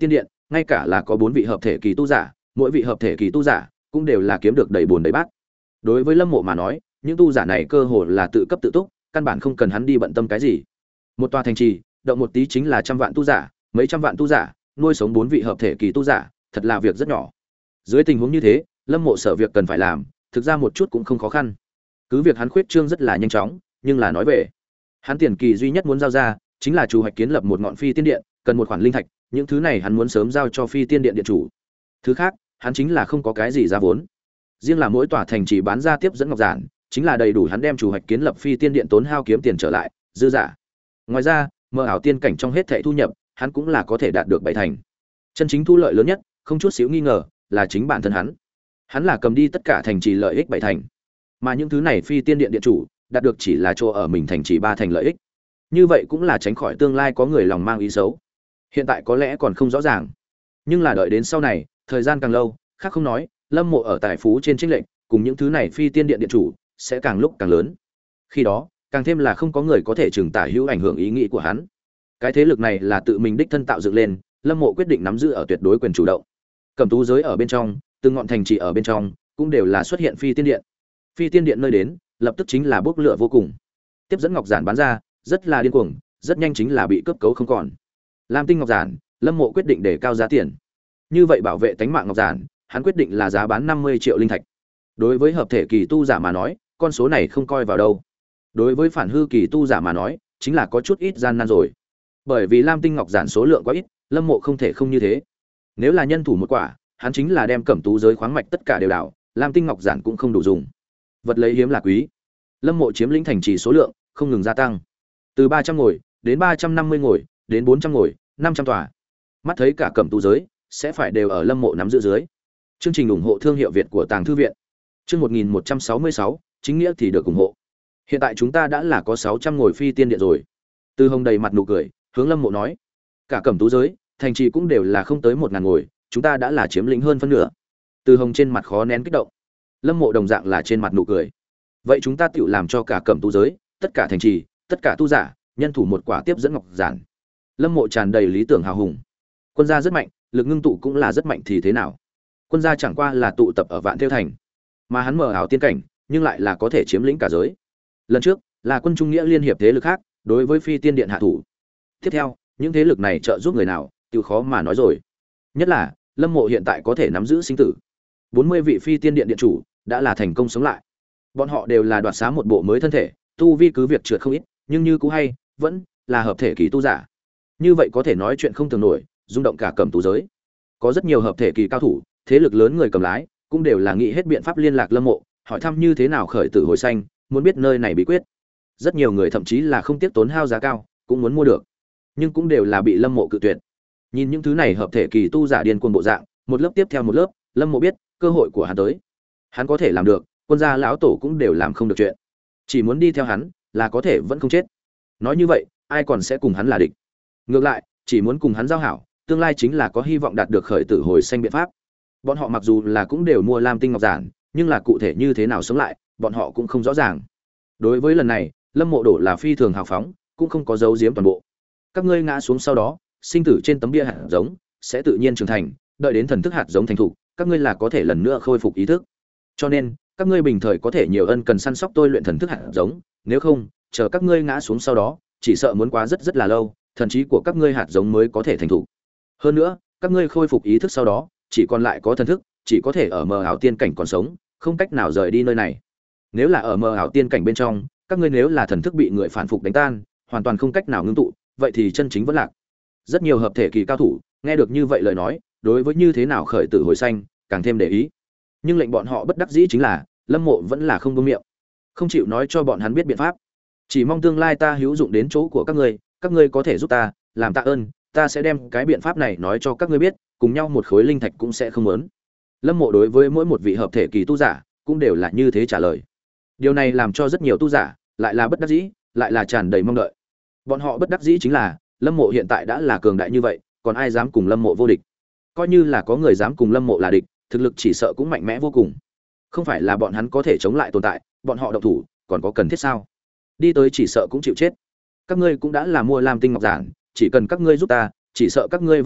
ngay cả là có bốn vị hợp thể kỳ tu giả, mỗi vị hợp thể kỳ tu giả cũng đều là kiếm được đầy bùn đầy bát. Đối với Lâm Mộ mà nói, những tu giả này cơ hồ là tự cấp tự túc, căn bản không cần hắn đi bận tâm cái gì. Một tòa thành trì, động một tí chính là trăm vạn tu giả, mấy trăm vạn tu giả, nuôi sống bốn vị hợp thể kỳ tu giả, thật là việc rất nhỏ. Dưới tình huống như thế, Lâm Mộ sở việc cần phải làm, thực ra một chút cũng không khó khăn. Cứ việc hắn khuyết trương rất là nhanh chóng, nhưng là nói về, hắn tiền kỳ duy nhất muốn giao ra chính là chủ hoạch kiến lập một ngọn phi tiên điện, cần một khoản linh thạch, những thứ này hắn muốn sớm giao cho phi tiên điện điện chủ. Thứ khác, hắn chính là không có cái gì ra vốn. Riêng là mỗi tòa thành chỉ bán ra tiếp dẫn ngọc giản, chính là đầy đủ hắn đem chủ hoạch kiến lập phi tiên điện tốn hao kiếm tiền trở lại, dư giả. Ngoài ra, mơ ảo tiên cảnh trong hết thảy thu nhập, hắn cũng là có thể đạt được bảy thành. Chân chính thu lợi lớn nhất, không chút xíu nghi ngờ, là chính bản thân hắn. Hắn là cầm đi tất cả thành trì lợi ích bảy thành. Mà những thứ này phi tiên điện điện chủ, đạt được chỉ là chỗ ở mình thành trì ba thành lợi ích. Như vậy cũng là tránh khỏi tương lai có người lòng mang ý xấu. Hiện tại có lẽ còn không rõ ràng, nhưng là đợi đến sau này, thời gian càng lâu, khác không nói, Lâm Mộ ở tài phú trên chênh lệnh, cùng những thứ này phi tiên điện điện chủ sẽ càng lúc càng lớn. Khi đó, càng thêm là không có người có thể trừng tả hữu ảnh hưởng ý nghĩ của hắn. Cái thế lực này là tự mình đích thân tạo dựng lên, Lâm Mộ quyết định nắm giữ ở tuyệt đối quyền chủ động. Cẩm tú giới ở bên trong, từng ngọn thành trì ở bên trong, cũng đều là xuất hiện phi tiên điện. Phi tiên điện nơi đến, lập tức chính là bốc lửa vô cùng. Tiếp dẫn ngọc giản bán ra, rất là điên cuồng, rất nhanh chính là bị cướp cấu không còn. Lam tinh ngọc giản, Lâm Mộ quyết định để cao giá tiền. Như vậy bảo vệ tánh mạng ngọc giản, hắn quyết định là giá bán năm mươi triệu linh thạch. Đối với hợp thể kỳ tu giả mà nói, con số này không coi vào đâu. Đối với phản hư kỳ tu giả mà nói, chính là có chút ít gian nan rồi. Bởi vì Lam tinh ngọc giản số lượng quá ít, Lâm Mộ không thể không như thế. Nếu là nhân thủ một quả, hắn chính là đem cẩm tú giới khoáng mạch tất cả đều đảo, Lam tinh ngọc giản cũng không đủ dùng. Vật lấy hiếm là quý. Lâm Mộ chiếm lĩnh thành trì số lượng không ngừng gia tăng. Từ ba trăm ngồi đến ba trăm năm mươi ngồi, đến bốn trăm ngồi, năm trăm tòa. Mắt thấy cả cẩm tú giới sẽ phải đều ở Lâm Mộ nắm giữ dưới. Chương trình ủng hộ thương hiệu Việt của Tàng Thư viện. Chương một nghìn một trăm sáu mươi sáu, chính nghĩa thì được ủng hộ. Hiện tại chúng ta đã là có sáu trăm ngồi phi tiên điện rồi. Từ Hồng đầy mặt nụ cười, hướng Lâm Mộ nói, cả cẩm tú giới, thành trì cũng đều là không tới một ngàn ngồi, chúng ta đã là chiếm lĩnh hơn phân nửa. Từ Hồng trên mặt khó nén kích động. Lâm Mộ đồng dạng là trên mặt nụ cười. Vậy chúng ta tựu làm cho cả cẩm tú giới, tất cả thành trì, tất cả tu giả, nhân thủ một quả tiếp dẫn ngọc giản. Lâm Mộ tràn đầy lý tưởng hào hùng. Quân gia rất mạnh, lực ngưng tụ cũng là rất mạnh thì thế nào? Quân gia chẳng qua là tụ tập ở Vạn Tiêu thành, mà hắn mở ảo tiên cảnh, nhưng lại là có thể chiếm lĩnh cả giới. Lần trước, là quân trung nghĩa liên hiệp thế lực khác, đối với Phi Tiên Điện hạ thủ. Tiếp theo, những thế lực này trợ giúp người nào, tiêu khó mà nói rồi. Nhất là, Lâm Mộ hiện tại có thể nắm giữ sinh tử. bốn mươi vị Phi Tiên Điện điện chủ đã là thành công sống lại. Bọn họ đều là đoạt xá một bộ mới thân thể, tu vi cứ việc trượt không ít, nhưng như cũ hay, vẫn là hợp thể kỳ tu giả. Như vậy có thể nói chuyện không tưởng nổi, rung động cả cẩm tú giới. Có rất nhiều hợp thể kỳ cao thủ, thế lực lớn người cầm lái, cũng đều là nghĩ hết biện pháp liên lạc Lâm Mộ, hỏi thăm như thế nào khởi tử hồi xanh, muốn biết nơi này bí quyết. Rất nhiều người thậm chí là không tiếc tốn hao giá cao, cũng muốn mua được, nhưng cũng đều là bị Lâm Mộ cự tuyệt. Nhìn những thứ này hợp thể kỳ tu giả điên cuồng bộ dạng, một lớp tiếp theo một lớp, Lâm Mộ biết, cơ hội của hắn tới. Hắn có thể làm được, quân gia lão tổ cũng đều làm không được chuyện. Chỉ muốn đi theo hắn, là có thể vẫn không chết. Nói như vậy, ai còn sẽ cùng hắn là địch? Ngược lại, chỉ muốn cùng hắn giao hảo, tương lai chính là có hy vọng đạt được khởi tử hồi sinh biện pháp. Bọn họ mặc dù là cũng đều mua Lam tinh ngọc giản, nhưng là cụ thể như thế nào sống lại, bọn họ cũng không rõ ràng. Đối với lần này, Lâm Mộ đổ là phi thường hào phóng, cũng không có giấu giếm toàn bộ. Các ngươi ngã xuống sau đó, sinh tử trên tấm bia hạt giống sẽ tự nhiên trưởng thành, đợi đến thần thức hạt giống thành thục, các ngươi là có thể lần nữa khôi phục ý thức. Cho nên, các ngươi bình thời có thể nhiều ân cần săn sóc tôi luyện thần thức hạt giống, nếu không, chờ các ngươi ngã xuống sau đó, chỉ sợ muốn quá rất rất là lâu, thần trí của các ngươi hạt giống mới có thể thành thục. Hơn nữa, các ngươi khôi phục ý thức sau đó, chỉ còn lại có thần thức, chỉ có thể ở mờ ảo tiên cảnh còn sống, không cách nào rời đi nơi này. Nếu là ở mờ ảo tiên cảnh bên trong, các ngươi nếu là thần thức bị người phản phục đánh tan, hoàn toàn không cách nào ngưng tụ, vậy thì chân chính vẫn lạc. Rất nhiều hợp thể kỳ cao thủ, nghe được như vậy lời nói, đối với như thế nào khởi tử hồi sanh, càng thêm để ý. Nhưng lệnh bọn họ bất đắc dĩ chính là, Lâm Mộ vẫn là không buông miệng, không chịu nói cho bọn hắn biết biện pháp. Chỉ mong tương lai ta hữu dụng đến chỗ của các ngươi, các ngươi có thể giúp ta, làm tạ ơn, ta sẽ đem cái biện pháp này nói cho các ngươi biết, cùng nhau một khối linh thạch cũng sẽ không muốn. Lâm Mộ đối với mỗi một vị hợp thể kỳ tu giả, cũng đều là như thế trả lời. Điều này làm cho rất nhiều tu giả lại là bất đắc dĩ, lại là tràn đầy mong đợi. Bọn họ bất đắc dĩ chính là, Lâm Mộ hiện tại đã là cường đại như vậy, còn ai dám cùng Lâm Mộ vô địch? Coi như là có người dám cùng Lâm Mộ là địch, thực lực chỉ sợ cũng mạnh mẽ vô cùng. Không phải là bọn hắn có thể chống lại tồn tại, bọn họ động thủ, còn có cần thiết sao? Đi tới chỉ sợ cũng chịu chết. Các ngươi cũng đã là mua Lam tinh ngọc giản, chỉ cần các ngươi giúp ta, chỉ sợ các ngươi vẫn lạc,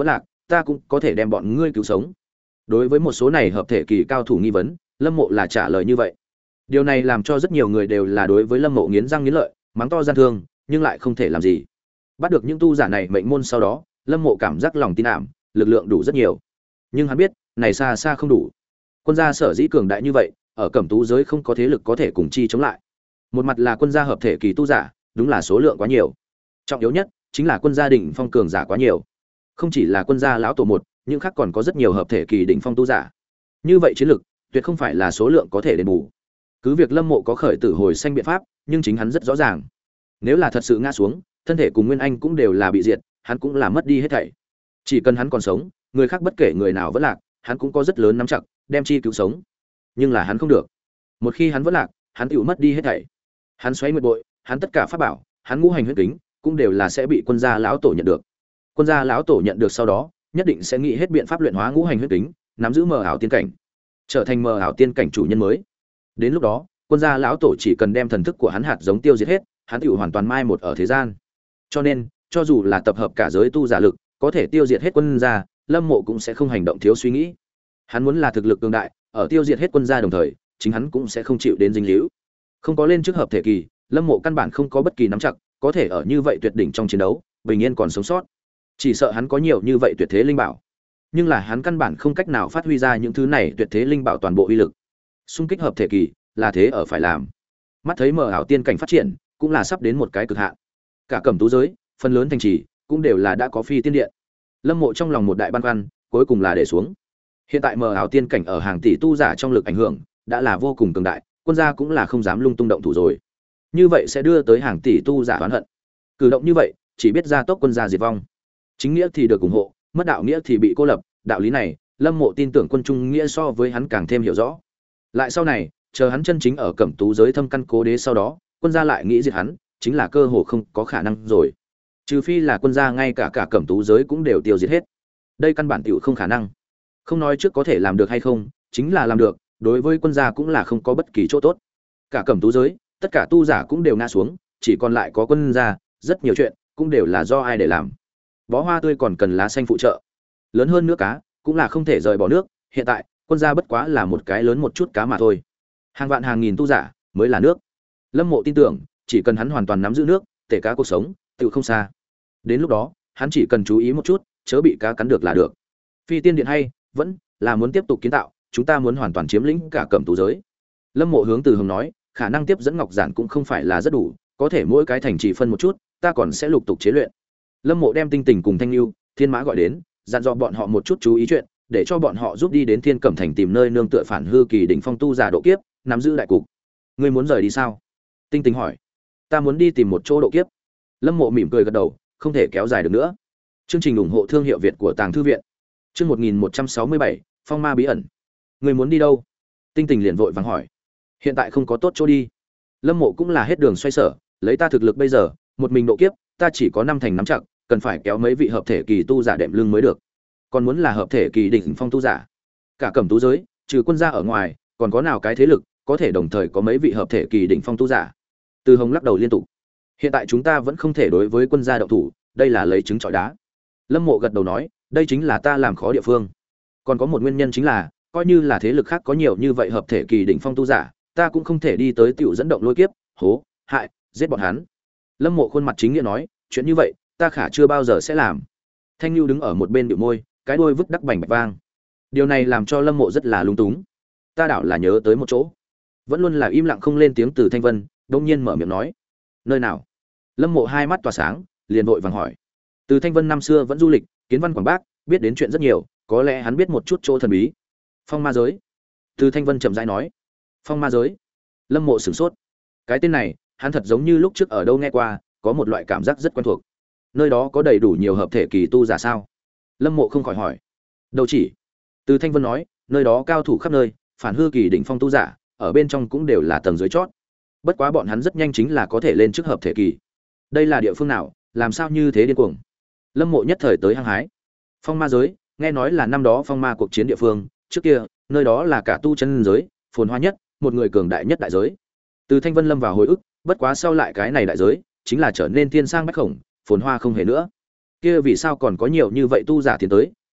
ta cũng có thể đem bọn ngươi cứu sống. Đối với một số này hợp thể kỳ cao thủ nghi vấn, Lâm Mộ là trả lời như vậy. Điều này làm cho rất nhiều người đều là đối với Lâm Mộ nghiến răng nghiến lợi, mắng to gian thương, nhưng lại không thể làm gì. Bắt được những tu giả này mệnh môn sau đó, Lâm Mộ cảm giác lòng tin ảm, lực lượng đủ rất nhiều. Nhưng hắn biết, này xa xa không đủ. Quân gia sở dĩ cường đại như vậy, ở Cẩm Tú giới không có thế lực có thể cùng chi chống lại. Một mặt là quân gia hợp thể kỳ tu giả, đúng là số lượng quá nhiều. Trọng yếu nhất chính là quân gia đỉnh phong cường giả quá nhiều. Không chỉ là quân gia lão tổ một, nhưng khác còn có rất nhiều hợp thể kỳ đỉnh phong tu giả. Như vậy chiến lực, tuyệt không phải là số lượng có thể đền bù. Cứ việc Lâm Mộ có khởi tử hồi sanh biện pháp, nhưng chính hắn rất rõ ràng, nếu là thật sự ngã xuống, thân thể cùng Nguyên Anh cũng đều là bị diệt, hắn cũng là mất đi hết thảy. Chỉ cần hắn còn sống, người khác bất kể người nào vẫn lạc, hắn cũng có rất lớn nắm chặt đem chi cứu sống. Nhưng là hắn không được. Một khi hắn vẫn lạc, hắn tựu mất đi hết thảy. Hắn xoáy nguyệt bội, hắn tất cả pháp bảo, hắn ngũ hành huyết kính, cũng đều là sẽ bị quân gia lão tổ nhận được. Quân gia lão tổ nhận được sau đó, nhất định sẽ nghĩ hết biện pháp luyện hóa ngũ hành huyết kính, nắm giữ mờ ảo tiên cảnh, trở thành mờ ảo tiên cảnh chủ nhân mới. Đến lúc đó, quân gia lão tổ chỉ cần đem thần thức của hắn hạt giống tiêu diệt hết, hắn tựu hoàn toàn mai một ở thế gian. Cho nên, cho dù là tập hợp cả giới tu giả lực, có thể tiêu diệt hết quân gia, Lâm Mộ cũng sẽ không hành động thiếu suy nghĩ. Hắn muốn là thực lực cường đại, ở tiêu diệt hết quân gia đồng thời, chính hắn cũng sẽ không chịu đến dính líu. Không có lên trước hợp thể kỳ, Lâm Mộ căn bản không có bất kỳ nắm chặt, có thể ở như vậy tuyệt đỉnh trong chiến đấu, bình yên còn sống sót. Chỉ sợ hắn có nhiều như vậy tuyệt thế linh bảo, nhưng là hắn căn bản không cách nào phát huy ra những thứ này tuyệt thế linh bảo toàn bộ uy lực. Xung kích hợp thể kỳ, là thế ở phải làm. Mắt thấy mờ ảo tiên cảnh phát triển, cũng là sắp đến một cái cực hạn. Cả Cẩm Tú giới, phần lớn thành trì cũng đều là đã có phi tiên điện. Lâm Mộ trong lòng một đại băn khoăn, cuối cùng là để xuống. Hiện tại mờ ảo tiên cảnh ở hàng tỷ tu giả trong lực ảnh hưởng, đã là vô cùng cường đại, quân gia cũng là không dám lung tung động thủ rồi. Như vậy sẽ đưa tới hàng tỷ tu giả oán hận. Cử động như vậy, chỉ biết gia tốc quân gia diệt vong. Chính nghĩa thì được ủng hộ, mất đạo nghĩa thì bị cô lập, đạo lý này, Lâm Mộ tin tưởng quân trung nghĩa so với hắn càng thêm hiểu rõ. Lại sau này, chờ hắn chân chính ở Cẩm Tú giới thâm căn cố đế sau đó, quân gia lại nghĩ diệt hắn, chính là cơ hồ không có khả năng rồi. Trừ phi là quân gia ngay cả cả Cẩm Tú giới cũng đều tiêu diệt hết. Đây căn bản tiểu không khả năng. Không nói trước có thể làm được hay không, chính là làm được, đối với quân gia cũng là không có bất kỳ chỗ tốt. Cả Cẩm Tú giới, tất cả tu giả cũng đều ngã xuống, chỉ còn lại có quân gia, rất nhiều chuyện cũng đều là do ai để làm. Bó hoa tươi còn cần lá xanh phụ trợ. Lớn hơn nước cá, cũng là không thể rời bỏ nước, hiện tại, quân gia bất quá là một cái lớn một chút cá mà thôi. Hàng vạn hàng nghìn tu giả mới là nước. Lâm Mộ tin tưởng, chỉ cần hắn hoàn toàn nắm giữ nước, tể cá cuộc sống, tự không xa. Đến lúc đó, hắn chỉ cần chú ý một chút, chớ bị cá cắn được là được. Phi tiên điện hay, vẫn là muốn tiếp tục kiến tạo, chúng ta muốn hoàn toàn chiếm lĩnh cả Cẩm Tú giới. Lâm Mộ hướng Từ Hồng nói, khả năng tiếp dẫn ngọc giản cũng không phải là rất đủ, có thể mỗi cái thành trì phân một chút, ta còn sẽ lục tục chế luyện. Lâm Mộ đem Tinh Tình cùng Thanh Nưu, Thiên Mã gọi đến, dặn dò bọn họ một chút chú ý chuyện, để cho bọn họ giúp đi đến Thiên Cẩm thành tìm nơi nương tựa phản hư kỳ đỉnh phong tu giả độ kiếp, nắm giữ đại cục. Ngươi muốn rời đi sao? Tinh Tình hỏi. Ta muốn đi tìm một chỗ độ kiếp. Lâm Mộ mỉm cười gật đầu, không thể kéo dài được nữa. Chương trình ủng hộ thương hiệu Việt của Tàng thư viện. Chương một nghìn một trăm sáu mươi bảy, Phong Ma bí ẩn. Ngươi muốn đi đâu? Tinh Tình liền vội vàng hỏi. Hiện tại không có tốt chỗ đi. Lâm Mộ cũng là hết đường xoay sở, lấy ta thực lực bây giờ, một mình độ kiếp, ta chỉ có năm thành nắm chặt, cần phải kéo mấy vị hợp thể kỳ tu giả đệm lưng mới được. Còn muốn là hợp thể kỳ đỉnh phong tu giả. Cả Cẩm Tú giới, trừ quân gia ở ngoài, còn có nào cái thế lực có thể đồng thời có mấy vị hợp thể kỳ đỉnh phong tu giả? Từ Hồng lắc đầu liên tục. Hiện tại chúng ta vẫn không thể đối với quân gia động thủ, đây là lấy trứng trọi đá. Lâm Mộ gật đầu nói, đây chính là ta làm khó địa phương. Còn có một nguyên nhân chính là, coi như là thế lực khác có nhiều như vậy hợp thể kỳ đỉnh phong tu giả, ta cũng không thể đi tới tiểu dẫn động lôi kiếp, hố, hại, giết bọn hắn. Lâm Mộ khuôn mặt chính nghĩa nói, chuyện như vậy, ta khả chưa bao giờ sẽ làm. Thanh Nưu đứng ở một bên bĩu môi, cái đuôi vứt đắc bành bạch vang. Điều này làm cho Lâm Mộ rất là lúng túng. Ta đảo là nhớ tới một chỗ. Vẫn luôn là im lặng không lên tiếng từ Thanh Vân, đột nhiên mở miệng nói, nơi nào? Lâm Mộ hai mắt tỏa sáng, liền vội vàng hỏi. Từ Thanh Vân năm xưa vẫn du lịch, kiến văn quảng bác, biết đến chuyện rất nhiều, có lẽ hắn biết một chút chỗ thần bí. Phong Ma giới. Từ Thanh Vân chậm rãi nói. Phong Ma giới. Lâm Mộ sửng sốt. Cái tên này, hắn thật giống như lúc trước ở đâu nghe qua, có một loại cảm giác rất quen thuộc. Nơi đó có đầy đủ nhiều hợp thể kỳ tu giả sao? Lâm Mộ không khỏi hỏi. Đâu chỉ. Từ Thanh Vân nói, nơi đó cao thủ khắp nơi, phản hư kỳ đỉnh phong tu giả, ở bên trong cũng đều là tầng dưới chót. Bất quá bọn hắn rất nhanh chính là có thể lên trước hợp thể kỳ. Đây là địa phương nào, làm sao như thế điên cuồng? Lâm Mộ nhất thời tới hăng hái. Phong Ma giới, nghe nói là năm đó phong ma cuộc chiến địa phương, trước kia, nơi đó là cả tu chân giới, phồn hoa nhất, một người cường đại nhất đại giới. Từ Thanh Vân lâm vào hồi ức, bất quá sau lại cái này đại giới, chính là trở nên thiên sang bách khổng, phồn hoa không hề nữa. Kia vì sao còn có nhiều như vậy tu giả tiến tới,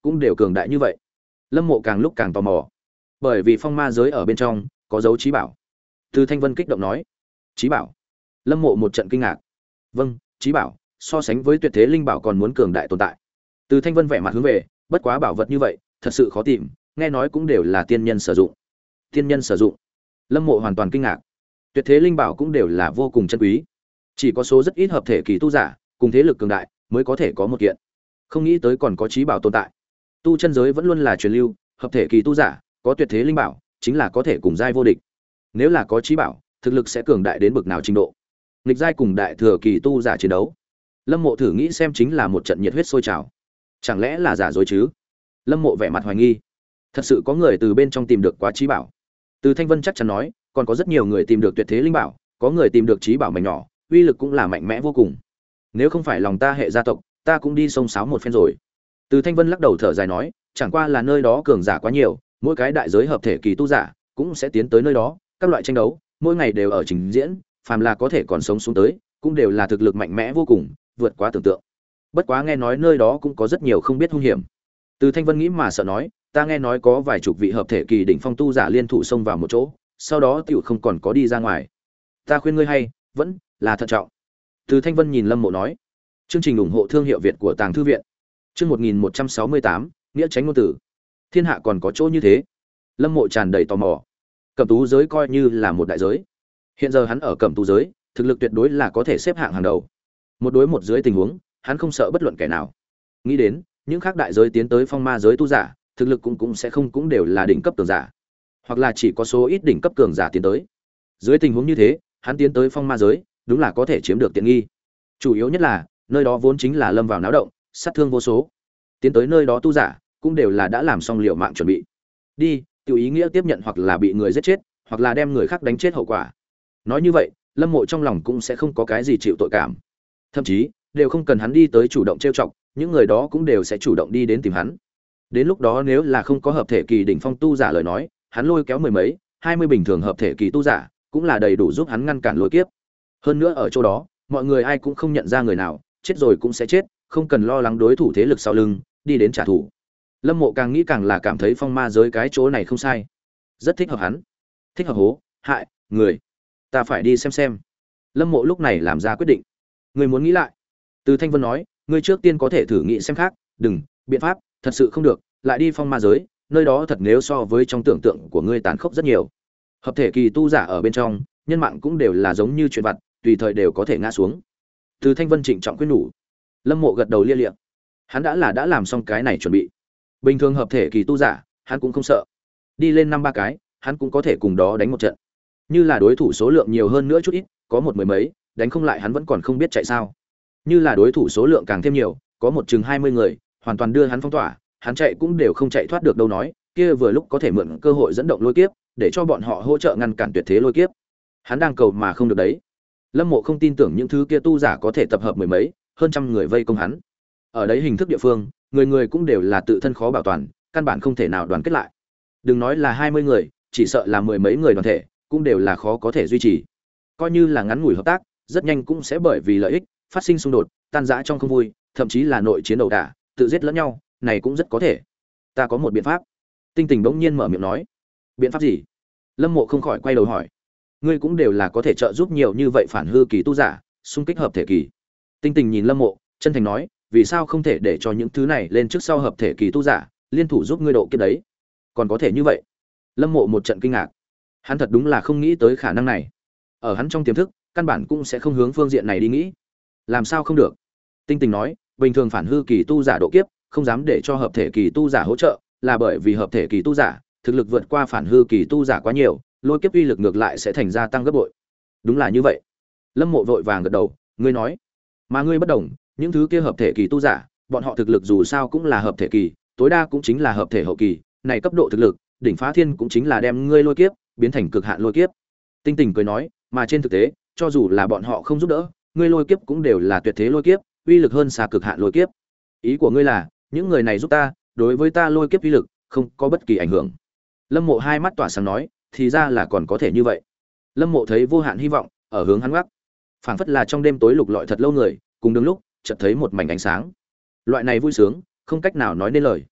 cũng đều cường đại như vậy. Lâm Mộ càng lúc càng tò mò, bởi vì phong ma giới ở bên trong có dấu trí bảo. Từ Thanh Vân kích động nói, trí bảo? Lâm Mộ một trận kinh ngạc. Vâng, trí bảo, so sánh với tuyệt thế linh bảo còn muốn cường đại tồn tại. Từ Thanh Vân vẻ mặt hướng về, bất quá bảo vật như vậy, thật sự khó tìm, nghe nói cũng đều là tiên nhân sử dụng. Tiên nhân sử dụng? Lâm Mộ hoàn toàn kinh ngạc. Tuyệt thế linh bảo cũng đều là vô cùng chân quý, chỉ có số rất ít hợp thể kỳ tu giả cùng thế lực cường đại mới có thể có một kiện. Không nghĩ tới còn có trí bảo tồn tại. Tu chân giới vẫn luôn là truyền lưu, hợp thể kỳ tu giả có tuyệt thế linh bảo chính là có thể cùng giai vô địch. Nếu là có trí bảo, thực lực sẽ cường đại đến bực nào trình độ? Nghịch giai cùng đại thừa kỳ tu giả chiến đấu. Lâm Mộ thử nghĩ xem, chính là một trận nhiệt huyết sôi trào. Chẳng lẽ là giả dối chứ? Lâm Mộ vẻ mặt hoài nghi. Thật sự có người từ bên trong tìm được quá trí bảo. Từ Thanh Vân chắc chắn nói, còn có rất nhiều người tìm được tuyệt thế linh bảo, có người tìm được trí bảo mảnh nhỏ, uy lực cũng là mạnh mẽ vô cùng. Nếu không phải lòng ta hệ gia tộc, ta cũng đi xông xáo một phen rồi. Từ Thanh Vân lắc đầu thở dài nói, chẳng qua là nơi đó cường giả quá nhiều, mỗi cái đại giới hợp thể kỳ tu giả cũng sẽ tiến tới nơi đó, các loại tranh đấu, mỗi ngày đều ở trình diễn, phàm là có thể còn sống xuống tới, cũng đều là thực lực mạnh mẽ vô cùng, vượt quá tưởng tượng. Bất quá nghe nói nơi đó cũng có rất nhiều không biết hung hiểm. Từ Thanh Vân nghĩ mà sợ nói, ta nghe nói có vài chục vị hợp thể kỳ đỉnh phong tu giả liên thủ xông vào một chỗ, sau đó tiểu không còn có đi ra ngoài. Ta khuyên ngươi hay vẫn là thận trọng. Từ Thanh Vân nhìn Lâm Mộ nói. Chương trình ủng hộ thương hiệu Việt của Tàng Thư viện. Chương một nghìn một trăm sáu mươi tám, nghĩa tránh ngôn tử. Thiên hạ còn có chỗ như thế? Lâm Mộ tràn đầy tò mò. Cẩm tú giới coi như là một đại giới. Hiện giờ hắn ở Cẩm tú giới, thực lực tuyệt đối là có thể xếp hạng hàng đầu. Một đối một dưới tình huống, hắn không sợ bất luận kẻ nào. Nghĩ đến, những khác đại giới tiến tới phong ma giới tu giả, thực lực cũng cũng sẽ không cũng đều là đỉnh cấp cường giả, hoặc là chỉ có số ít đỉnh cấp cường giả tiến tới. Dưới tình huống như thế, hắn tiến tới phong ma giới, đúng là có thể chiếm được tiện nghi. Chủ yếu nhất là, nơi đó vốn chính là lâm vào náo động, sát thương vô số. Tiến tới nơi đó tu giả, cũng đều là đã làm xong liều mạng chuẩn bị. Đi, tiểu ý nghĩa tiếp nhận hoặc là bị người giết chết, hoặc là đem người khác đánh chết hậu quả. Nói như vậy, Lâm Mộ trong lòng cũng sẽ không có cái gì chịu tội cảm. Thậm chí, đều không cần hắn đi tới chủ động trêu chọc, những người đó cũng đều sẽ chủ động đi đến tìm hắn. Đến lúc đó nếu là không có hợp thể kỳ đỉnh phong tu giả lời nói, hắn lôi kéo mười mấy, hai mươi bình thường hợp thể kỳ tu giả, cũng là đầy đủ giúp hắn ngăn cản lôi kiếp. Hơn nữa ở chỗ đó, mọi người ai cũng không nhận ra người nào, chết rồi cũng sẽ chết, không cần lo lắng đối thủ thế lực sau lưng đi đến trả thù. Lâm Mộ càng nghĩ càng là cảm thấy phong ma giới cái chỗ này không sai, rất thích hợp hắn. Thích hợp hố, hại, người. Ta phải đi xem xem. Lâm Mộ lúc này làm ra quyết định. Người muốn nghĩ lại. Từ Thanh Vân nói, ngươi trước tiên có thể thử nghĩ xem khác, đừng, biện pháp, thật sự không được, lại đi phong ma giới, nơi đó thật nếu so với trong tưởng tượng của ngươi tàn khốc rất nhiều. Hợp thể kỳ tu giả ở bên trong, nhân mạng cũng đều là giống như chuyện vặt, tùy thời đều có thể ngã xuống. Từ Thanh Vân trịnh trọng khuyên nhủ. Lâm Mộ gật đầu lia lịa. Hắn đã là đã làm xong cái này chuẩn bị. Bình thường hợp thể kỳ tu giả, hắn cũng không sợ. Đi lên năm ba cái, hắn cũng có thể cùng đó đánh một trận. Như là đối thủ số lượng nhiều hơn nữa chút ít, có một mười mấy, đánh không lại hắn vẫn còn không biết chạy sao. Như là đối thủ số lượng càng thêm nhiều, có một chừng hai mươi người, hoàn toàn đưa hắn phong tỏa, hắn chạy cũng đều không chạy thoát được đâu nói, kia vừa lúc có thể mượn cơ hội dẫn động lôi kiếp, để cho bọn họ hỗ trợ ngăn cản tuyệt thế lôi kiếp. Hắn đang cầu mà không được đấy. Lâm Mộ không tin tưởng những thứ kia tu giả có thể tập hợp mười mấy, hơn trăm người vây công hắn. Ở đấy hình thức địa phương, người người cũng đều là tự thân khó bảo toàn, căn bản không thể nào đoàn kết lại. Đừng nói là hai mươi người, chỉ sợ là mười mấy người đoàn thể, cũng đều là khó có thể duy trì. Coi như là ngắn ngủi hợp tác, rất nhanh cũng sẽ bởi vì lợi ích phát sinh xung đột, tan rã trong không vui, thậm chí là nội chiến đầu đả, tự giết lẫn nhau, này cũng rất có thể. Ta có một biện pháp. Tinh Tình bỗng nhiên mở miệng nói. Biện pháp gì? Lâm Mộ không khỏi quay đầu hỏi. Ngươi cũng đều là có thể trợ giúp nhiều như vậy phản hư kỳ tu giả, xung kích hợp thể kỳ. Tinh Tình nhìn Lâm Mộ, chân thành nói, vì sao không thể để cho những thứ này lên trước sau hợp thể kỳ tu giả, liên thủ giúp ngươi độ kiếp đấy? Còn có thể như vậy? Lâm Mộ một trận kinh ngạc. Hắn thật đúng là không nghĩ tới khả năng này. Ở hắn trong tiềm thức, căn bản cũng sẽ không hướng phương diện này đi nghĩ. Làm sao không được? Tinh Tình nói, bình thường phản hư kỳ tu giả độ kiếp, không dám để cho hợp thể kỳ tu giả hỗ trợ, là bởi vì hợp thể kỳ tu giả thực lực vượt qua phản hư kỳ tu giả quá nhiều, lôi kiếp uy lực ngược lại sẽ thành ra tăng gấp bội. Đúng là như vậy. Lâm Mộ vội vàng gật đầu, ngươi nói, mà ngươi bất đồng, những thứ kia hợp thể kỳ tu giả, bọn họ thực lực dù sao cũng là hợp thể kỳ, tối đa cũng chính là hợp thể hậu kỳ, này cấp độ thực lực, đỉnh phá thiên cũng chính là đem ngươi lôi kiếp biến thành cực hạn lôi kiếp. Tinh Tình cười nói, mà trên thực tế, cho dù là bọn họ không giúp đỡ, ngươi lôi kiếp cũng đều là tuyệt thế lôi kiếp, uy lực hơn xa cực hạn lôi kiếp. Ý của ngươi là, những người này giúp ta, đối với ta lôi kiếp uy lực không có bất kỳ ảnh hưởng. Lâm Mộ hai mắt tỏa sáng nói, thì ra là còn có thể như vậy. Lâm Mộ thấy vô hạn hy vọng ở hướng hắn gác. Phảng phất là trong đêm tối lục lọi thật lâu người, cùng đứng lúc chợt thấy một mảnh ánh sáng. Loại này vui sướng, không cách nào nói nên lời.